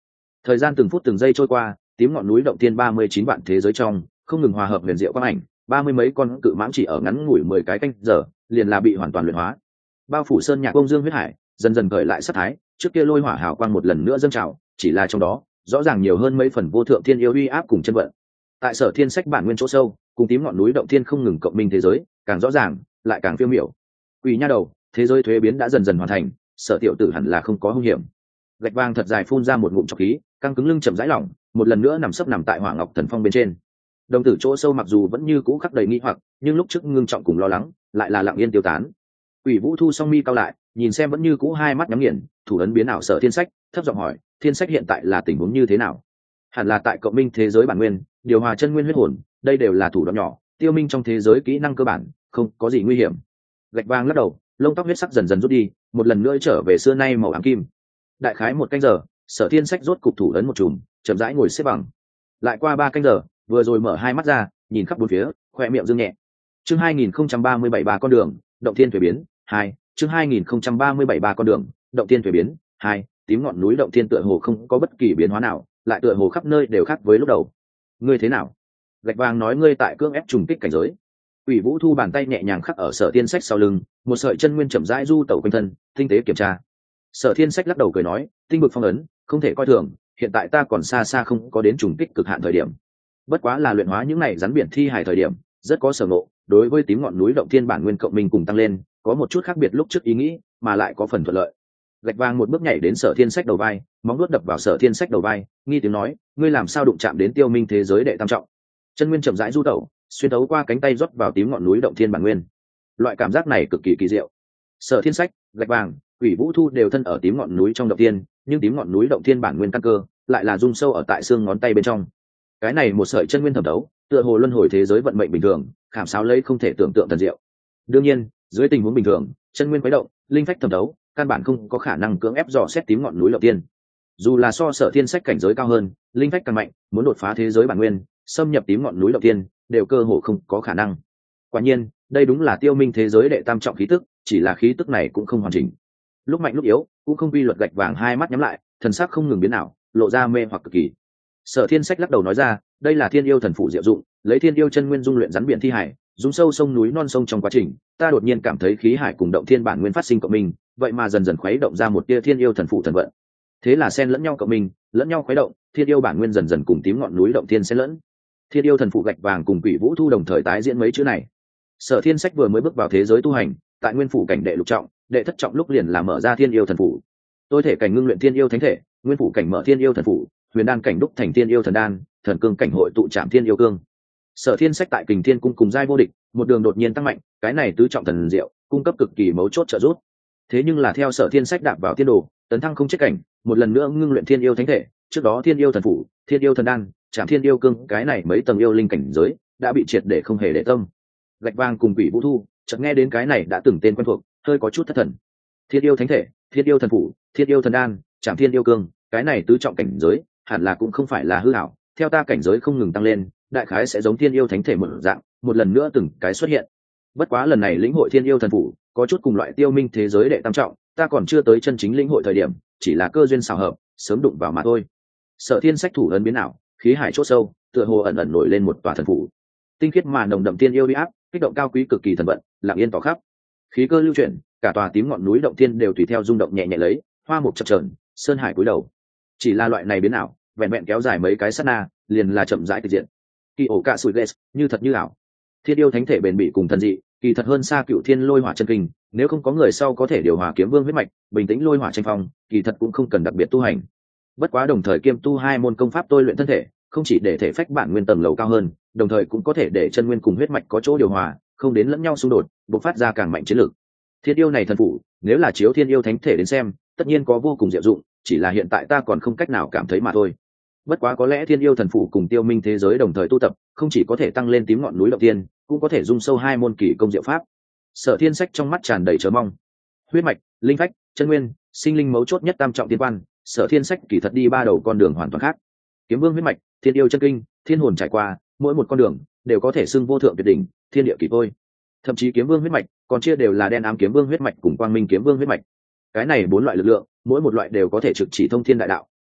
Thời gian từng phút từng giây trôi qua, tím ngọn núi động tiên 39 vạn thế giới trong không ngừng hòa hợp huyền diệu quang ảnh, 30 mấy con cự mãng chỉ ở ngắn ngủi 10 cái canh giờ liền là bị hoàn toàn luyện hóa. Bao phủ sơn nhạc bông dương huyết hải dần dần cởi lại sát thái, trước kia lôi hỏa hào quang một lần nữa dâng trào, chỉ là trong đó rõ ràng nhiều hơn mấy phần vô thượng thiên yêu uy áp cùng chân vận. Tại Sở Thiên Sách bản nguyên chỗ sâu, cùng tím ngọn núi động thiên không ngừng cộng minh thế giới, càng rõ ràng, lại càng phiêu miểu. Quỷ nha đầu, thế giới thuế biến đã dần dần hoàn thành, Sở tiểu tử hẳn là không có hung hiểm. Gạch vàng thật dài phun ra một ngụm trọc khí, căng cứng lưng chậm rãi lỏng, một lần nữa nằm sấp nằm tại Hỏa Ngọc Thần Phong bên trên. Đồng tử chỗ sâu mặc dù vẫn như cũ khắc đầy nghi hoặc, nhưng lúc trước ngưng trọng cùng lo lắng, lại là lặng yên tiêu tán. Quỷ Vũ Thu song mi cao lại, nhìn xem vẫn như cũ hai mắt nhắm nghiền, thủ ấn biến ảo Sở Thiên Sách, thấp giọng hỏi, Thiên Sách hiện tại là tình huống như thế nào? Hẳn là tại cộng minh thế giới bản nguyên, điều hòa chân nguyên huyết hồn, đây đều là thủ đoạn nhỏ, tiêu minh trong thế giới kỹ năng cơ bản, không có gì nguy hiểm. Gạch vàng lắc đầu, lông tóc huyết sắc dần dần rút đi, một lần nữa trở về xưa nay màu ám kim. Đại khái một canh giờ, Sở Thiên Sách rốt cục thủ ấn một chùm, chậm rãi ngồi xếp bằng. Lại qua 3 canh giờ, vừa rồi mở hai mắt ra, nhìn khắp bốn phía, khoe miệng dương nhẹ. Chương 2037 ba con đường, động thiên thủy biến 2, chương 2037 ba con đường, động thiên thủy biến 2, tím ngọn núi động thiên tựa hồ không có bất kỳ biến hóa nào, lại tựa hồ khắp nơi đều khác với lúc đầu. Ngươi thế nào? Gạch vàng nói ngươi tại cưỡng ép trùng kích cảnh giới. Quỷ Vũ Thu bàn tay nhẹ nhàng khắc ở Sở Thiên Sách sau lưng, một sợi chân nguyên chậm rãi du tẩu quanh thân, tinh tế kiểm tra. Sở Thiên Sách lắc đầu cười nói, tinh vực phong ấn, không thể coi thường, hiện tại ta còn xa xa không có đến trùng kích cực hạn thời điểm. Bất quá là luyện hóa những này rắn biển thi hài thời điểm, rất có sở ngộ, đối với tím ngọn núi động thiên bản nguyên cộng minh cùng tăng lên, có một chút khác biệt lúc trước ý nghĩ, mà lại có phần thuận lợi. Gạch vàng một bước nhảy đến Sở Thiên Sách đầu vai, móng vuốt đập vào Sở Thiên Sách đầu vai, nghi tiếng nói, ngươi làm sao đụng chạm đến tiêu minh thế giới đệ tam trọng? Chân nguyên chậm rãi du tẩu, xuyên thấu qua cánh tay rót vào tím ngọn núi động thiên bản nguyên. Loại cảm giác này cực kỳ kỳ diệu. Sở Thiên Sách, Gạch vàng, Quỷ Vũ Thu đều thân ở tím ngọn núi trong động thiên, nhưng tím ngọn núi động thiên bản nguyên căn cơ lại là dung sâu ở tại xương ngón tay bên trong. Cái này một sợi chân nguyên thẩm đấu, tựa hồ luân hồi thế giới vận mệnh bình thường, khảm sáo lấy không thể tưởng tượng thần diệu. Đương nhiên, dưới tình huống bình thường, chân nguyên khuấy động, linh phách thẩm đấu, căn bản không có khả năng cưỡng ép dò xét tím ngọn núi động thiên. Dù là so Sở Thiên Sách cảnh giới cao hơn, linh phách càng mạnh, muốn đột phá thế giới bản nguyên, xâm nhập tím ngọn núi động thiên, đều cơ hồ không có khả năng. Quả nhiên, đây đúng là tiêu minh thế giới đệ tam trọng khí tức, chỉ là khí tức này cũng không hoàn chỉnh. Lúc mạnh lúc yếu, cũng không quy luật. Gạch vàng hai mắt nhắm lại, thần sắc không ngừng biến ảo, lộ ra mê hoặc cực kỳ. Sở Thiên Sách lắc đầu nói ra, đây là thiên yêu thần phụ diệu dụng, lấy thiên yêu chân nguyên dung luyện rắn biển thi hải, dung sâu sông núi non sông trong quá trình, ta đột nhiên cảm thấy khí hải cùng động thiên bản nguyên phát sinh cộng minh, vậy mà dần dần khuấy động ra một tia thiên yêu thần phụ thần vận. Thế là xen lẫn nhau cộng minh, lẫn nhau khuấy động, thiên yêu bản nguyên dần dần cùng tím ngọn núi động thiên xen lẫn. Thiên yêu thần phụ Gạch vàng cùng Quỷ Vũ Thu đồng thời tái diễn mấy chữ này. Sở Thiên Sách vừa mới bước vào thế giới tu hành, tại nguyên phủ cảnh đệ lục trọng, đệ thất trọng lúc liền là mở ra thiên yêu thần phụ. Tôi thể cảnh ngưng luyện thiên yêu thánh thể, nguyên phủ cảnh mở thiên yêu thần phụ, huyền đan cảnh đúc thành thiên yêu thần đan, thần cương cảnh hội tụ chạm thiên yêu cương. Sở Thiên Sách tại Kình Thiên cung cùng giai vô địch, một đường đột nhiên tăng mạnh, cái này tứ trọng thần diệu, cung cấp cực kỳ mấu chốt trợ giúp. Thế nhưng là theo Sở Thiên Sách đạp vào thiên đồ, tấn thăng không chết cảnh, một lần nữa ngưng luyện thiên yêu thánh thể, trước đó thiên yêu thần phụ, thiên yêu thần đan, chạm thiên yêu cương, cái này mấy tầng yêu linh cảnh giới đã bị triệt để không hề để tâm. Gạch vàng cùng Quỷ Vũ Thu chợt nghe đến cái này đã từng tên quen thuộc, hơi có chút thất thần. Thiên yêu thánh thể, thiên yêu thần phụ, thiên yêu thần đan, chạm thiên yêu cương, cái này tứ trọng cảnh giới hẳn là cũng không phải là hư ảo, theo ta cảnh giới không ngừng tăng lên, đại khái sẽ giống thiên yêu thánh thể một dạng, một lần nữa từng cái xuất hiện. Bất quá lần này lĩnh hội thiên yêu thần phụ, có chút cùng loại tiêu minh thế giới đệ tam trọng, ta còn chưa tới chân chính lĩnh hội thời điểm, chỉ là cơ duyên xảo hợp, sớm đụng vào mà thôi. Sở Thiên Sách thủ ấn biến ảo, khí hải chốt sâu, tựa hồ ẩn ẩn nổi lên một tòa thần phụ. Tinh khiết mà nồng đậm thiên yêu uy áp, kích động cao quý cực kỳ thần vận, lặng yên tỏ khắp. Khí cơ lưu chuyển, cả tòa tím ngọn núi động thiên đều tùy theo rung động nhẹ nhẹ lấy, hoa mục chập chờn, sơn hải cúi đầu. Chỉ là loại này biến ảo, vẹn vẹn kéo dài mấy cái sát na, liền là chậm rãi thực diện. Kỳ ổ cả sủi ghét, như thật như ảo. Thiên yêu thánh thể bền bỉ cùng thần dị, kỳ thật hơn xa cựu thiên lôi hỏa chân kinh, nếu không có người sau có thể điều hòa kiếm vương huyết mạch, bình tĩnh lôi hỏa tranh phong, kỳ thật cũng không cần đặc biệt tu hành. Bất quá đồng thời kiêm tu hai môn công pháp tôi luyện thân thể, không chỉ để thể phách bản nguyên tầng lầu cao hơn, đồng thời cũng có thể để chân nguyên cùng huyết mạch có chỗ điều hòa, không đến lẫn nhau xung đột, bộc phát ra càng mạnh chiến lược. Thiên yêu này thần phụ, nếu là chiếu thiên yêu thánh thể đến xem, tất nhiên có vô cùng diệu dụng, chỉ là hiện tại ta còn không cách nào cảm thấy mà thôi. Bất quá có lẽ thiên yêu thần phụ cùng tiêu minh thế giới đồng thời tu tập, không chỉ có thể tăng lên tím ngọn núi động tiên, cũng có thể dung sâu hai môn kỳ công diệu pháp. Sở Thiên Sách trong mắt tràn đầy chờ mong. Huyết mạch, linh phách, chân nguyên, sinh linh mấu chốt nhất tam trọng tiên quan, Sở Thiên Sách kỳ thật đi ba đầu con đường hoàn toàn khác. Kiếm vương huyết mạch, thiên yêu chân kinh, thiên hồn trải qua, mỗi một con đường đều có thể xưng vô thượng tuyệt đỉnh, thiên địa kỳ tôi. Thậm chí kiếm vương huyết mạch còn chia đều là đen ám kiếm vương huyết mạch cùng quang minh kiếm vương huyết mạch. Cái này bốn loại lực lượng, mỗi một loại đều có thể trực chỉ thông thiên đại đạo,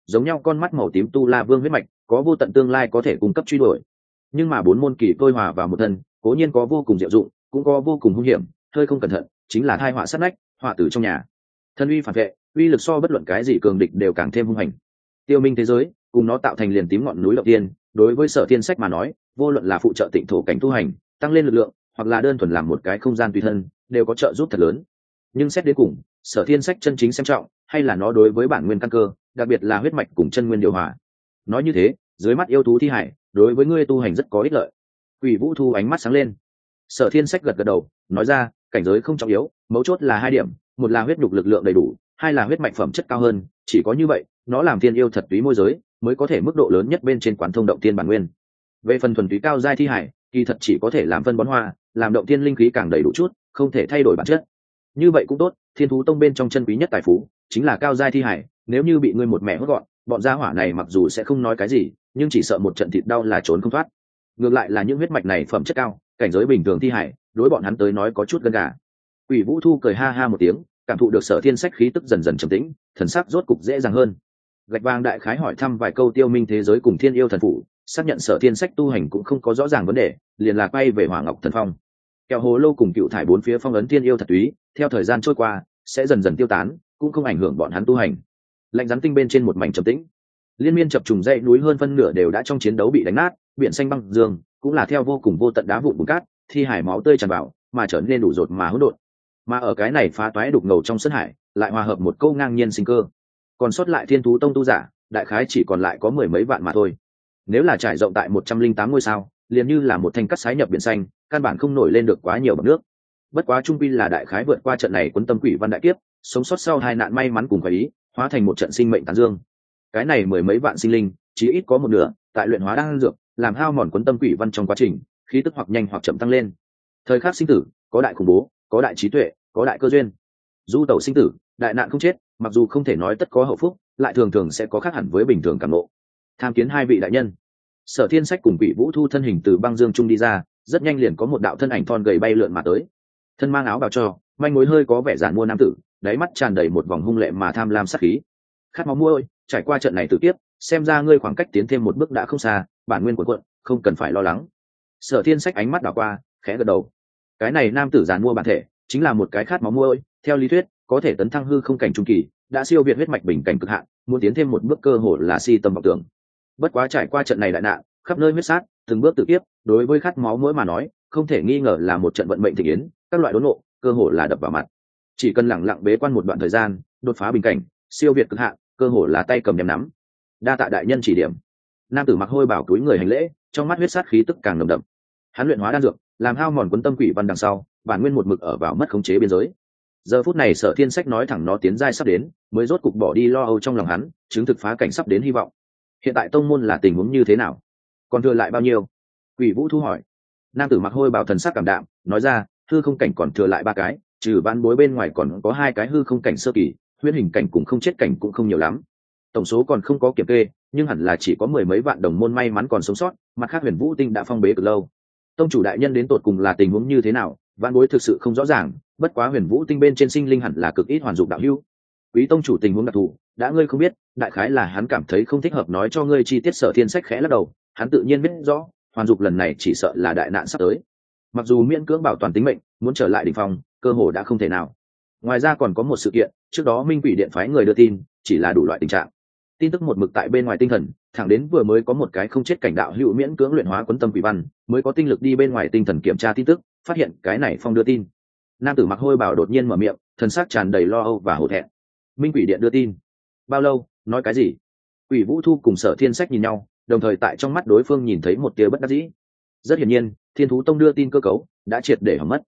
giống nhau con mắt màu tím tu la vương huyết mạch có vô tận tương lai có thể cung cấp truy đuổi, nhưng mà bốn môn kỳ tôi hòa vào một thân cố nhiên có vô cùng diệu dụng, cũng có vô cùng hung hiểm, hơi không cẩn thận chính là thai họa sát nách, họa tử trong nhà. Thân uy phản vệ, uy lực so bất luận cái gì cường địch đều càng thêm hung hành. Tiêu minh thế giới cùng nó tạo thành liền tím ngọn núi đầu tiên, đối với Sở Thiên Sách mà nói, vô luận là phụ trợ tịnh thổ cảnh tu hành, tăng lên lực lượng, hoặc là đơn thuần làm một cái không gian tùy thân, đều có trợ giúp thật lớn. Nhưng xét đến cùng, Sở Thiên Sách chân chính xem trọng, hay là nó đối với bản nguyên căn cơ, đặc biệt là huyết mạch cùng chân nguyên điều hòa. Nói như thế, dưới mắt yêu thú thi hải, đối với ngươi tu hành rất có ích lợi. Quỷ Vũ Thu ánh mắt sáng lên. Sở Thiên Sách gật gật đầu, nói ra, cảnh giới không trọng yếu, mấu chốt là hai điểm, một là huyết nhục lực lượng đầy đủ, hai là huyết mạch phẩm chất cao hơn, chỉ có như vậy, nó làm tiên yêu thật túy môi giới, mới có thể mức độ lớn nhất bên trên quán thông động tiên bản nguyên. Về phần thuần túy cao giai thi hải, kỳ thật chỉ có thể làm phân bón hoa, làm động tiên linh khí càng đầy đủ chút, không thể thay đổi bản chất. Như vậy cũng tốt, Thiên Thú Tông bên trong chân quý nhất tài phú, chính là cao giai thi hải, nếu như bị ngươi một mẹ hốt gọn, bọn gia hỏa này mặc dù sẽ không nói cái gì, nhưng chỉ sợ một trận thịt đau là trốn không thoát. Ngược lại là những huyết mạch này phẩm chất cao, cảnh giới bình thường thi hải, đối bọn hắn tới nói có chút gân gà. Quỷ Vũ Thu cười ha ha một tiếng, cảm thụ được Sở Thiên Sách khí tức dần dần trầm tĩnh, thần sắc rốt cục dễ dàng hơn. Gạch vàng đại khái hỏi thăm vài câu Tiêu Minh thế giới cùng Thiên Yêu thần phủ, xác nhận Sở Thiên Sách tu hành cũng không có rõ ràng vấn đề, liền là quay về Hỏa Ngọc Thần Phong. Kẹo hồ lô cùng cựu thải bốn phía phong ấn Thiên Yêu thật túy, theo thời gian trôi qua sẽ dần dần tiêu tán, cũng không ảnh hưởng bọn hắn tu hành. Lạnh rắn tinh bên trên một mảnh trầm tĩnh, liên miên chập trùng dãy núi hơn phân nửa đều đã trong chiến đấu bị đánh nát, biển xanh băng dương cũng là theo vô cùng vô tận đá vụn bùn cát, thi hải máu tươi tràn vào, mà trở nên đủ rột mà hỗn độn. Mà ở cái này phá toái đục ngầu trong sân hải, lại hòa hợp một câu ngang nhiên sinh cơ. Còn sót lại Thiên Thú Tông tu giả, đại khái chỉ còn lại có mười mấy vạn mà thôi. Nếu là trải rộng tại 108 ngôi sao, liền như là một thanh cắt sái nhập biển xanh, căn bản không nổi lên được quá nhiều bọt nước. Bất quá trung quy là đại khái vượt qua trận này quấn tâm quỷ văn đại kiếp, sống sót sau hai nạn may mắn cùng phải ý, hóa thành một trận sinh mệnh tán dương. Cái này mười mấy vạn sinh linh, chí ít có một nửa tại luyện hóa đan dược, làm hao mòn quấn tâm quỷ văn trong quá trình, khí tức hoặc nhanh hoặc chậm tăng lên. Thời khắc sinh tử, có đại khủng bố, có đại trí tuệ, có đại cơ duyên. Du tẩu sinh tử, đại nạn không chết, mặc dù không thể nói tất có hậu phúc, lại thường thường sẽ có khác hẳn với bình thường cảm ngộ. Tham kiến hai vị đại nhân. Sở Thiên Sách cùng Quỷ Vũ Thu thân hình từ băng dương trung đi ra, rất nhanh liền có một đạo thân ảnh thon gầy bay lượn mà tới. Thân mang áo bào cho, manh mối hơi có vẻ giản mua nam tử, đáy mắt tràn đầy một vòng hung lệ mà tham lam sát khí. Khát máu môi, trải qua trận này tử tiếp, xem ra ngươi khoảng cách tiến thêm một bước đã không xa, bản nguyên của quận, không cần phải lo lắng. Sở Thiên Sách ánh mắt đảo qua, khẽ gật đầu. Cái này nam tử giản mua bản thể, chính là một cái khát máu môi, theo lý thuyết, có thể tấn thăng hư không cảnh trung kỳ, đã siêu việt huyết mạch bình cảnh cực hạn, muốn tiến thêm một bước cơ hội là si tâm vọng tưởng. Bất quá trải qua trận này đại nạn, khắp nơi huyết sát, từng bước tự tiếp, đối với khát máu mũi mà nói, không thể nghi ngờ là một trận vận mệnh thịnh yến, các loại đốn ngộ, cơ hội là đập vào mặt. Chỉ cần lặng lặng bế quan một đoạn thời gian, đột phá bình cảnh, siêu việt cực hạn, cơ hội là tay cầm nhắm nắm. Đa tạ đại nhân chỉ điểm. Nam tử mặc hôi bảo túi người hành lễ, trong mắt huyết sát khí tức càng nồng đậm. Hắn luyện hóa đan dược, làm hao mòn quấn tâm quỷ văn đằng sau, bản nguyên một mực ở vào mất khống chế biên giới. Giờ phút này Sở Thiên Sách nói thẳng nó tiến giai sắp đến, mới rốt cục bỏ đi lo âu trong lòng hắn, chứng thực phá cảnh sắp đến hy vọng. Hiện tại tông môn là tình huống như thế nào? Còn thừa lại bao nhiêu? Quỷ Vũ Thu hỏi. Nam tử mặc hôi bào thần sắc cảm đạm, nói ra, hư không cảnh còn thừa lại 3 cái, trừ bán bối bên ngoài còn có 2 cái hư không cảnh sơ kỳ, huyễn hình cảnh cũng không chết cảnh cũng không nhiều lắm. Tổng số còn không có kiểm kê, nhưng hẳn là chỉ có mười mấy vạn đồng môn may mắn còn sống sót, mặt khác Huyền Vũ Tinh đã phong bế từ lâu. Tông chủ đại nhân đến tột cùng là tình huống như thế nào, vạn bối thực sự không rõ ràng, bất quá Huyền Vũ Tinh bên trên sinh linh hẳn là cực ít hoàn dụng đạo hữu. Quý tông chủ tình huống đặc thù, đã ngươi không biết, đại khái là hắn cảm thấy không thích hợp nói cho ngươi chi tiết. Sở Thiên Sách khẽ lắc đầu, hắn tự nhiên biết rõ, hoàn dục lần này chỉ sợ là đại nạn sắp tới. Mặc dù miễn cưỡng bảo toàn tính mệnh, muốn trở lại đỉnh phong, cơ hồ đã không thể nào. Ngoài ra còn có một sự kiện, trước đó Minh Quỷ Điện phái người đưa tin, chỉ là đủ loại tình trạng. Tin tức một mực tại bên ngoài tinh thần, thẳng đến vừa mới có một cái không chết cảnh đạo hữu miễn cưỡng luyện hóa quấn tâm quỷ văn, mới có tinh lực đi bên ngoài tinh thần kiểm tra tin tức, phát hiện cái này phong đưa tin. Nam tử mặc hôi bào đột nhiên mở miệng, thần sắc tràn đầy lo âu và hổ thẹn. Minh Quỷ Điện đưa tin? Bao lâu, nói cái gì? Quỷ Vũ Thu cùng Sở Thiên Sách nhìn nhau, đồng thời tại trong mắt đối phương nhìn thấy một tia bất đắc dĩ. Rất hiển nhiên, Thiên Thú Tông đưa tin cơ cấu đã triệt để hỏng mất.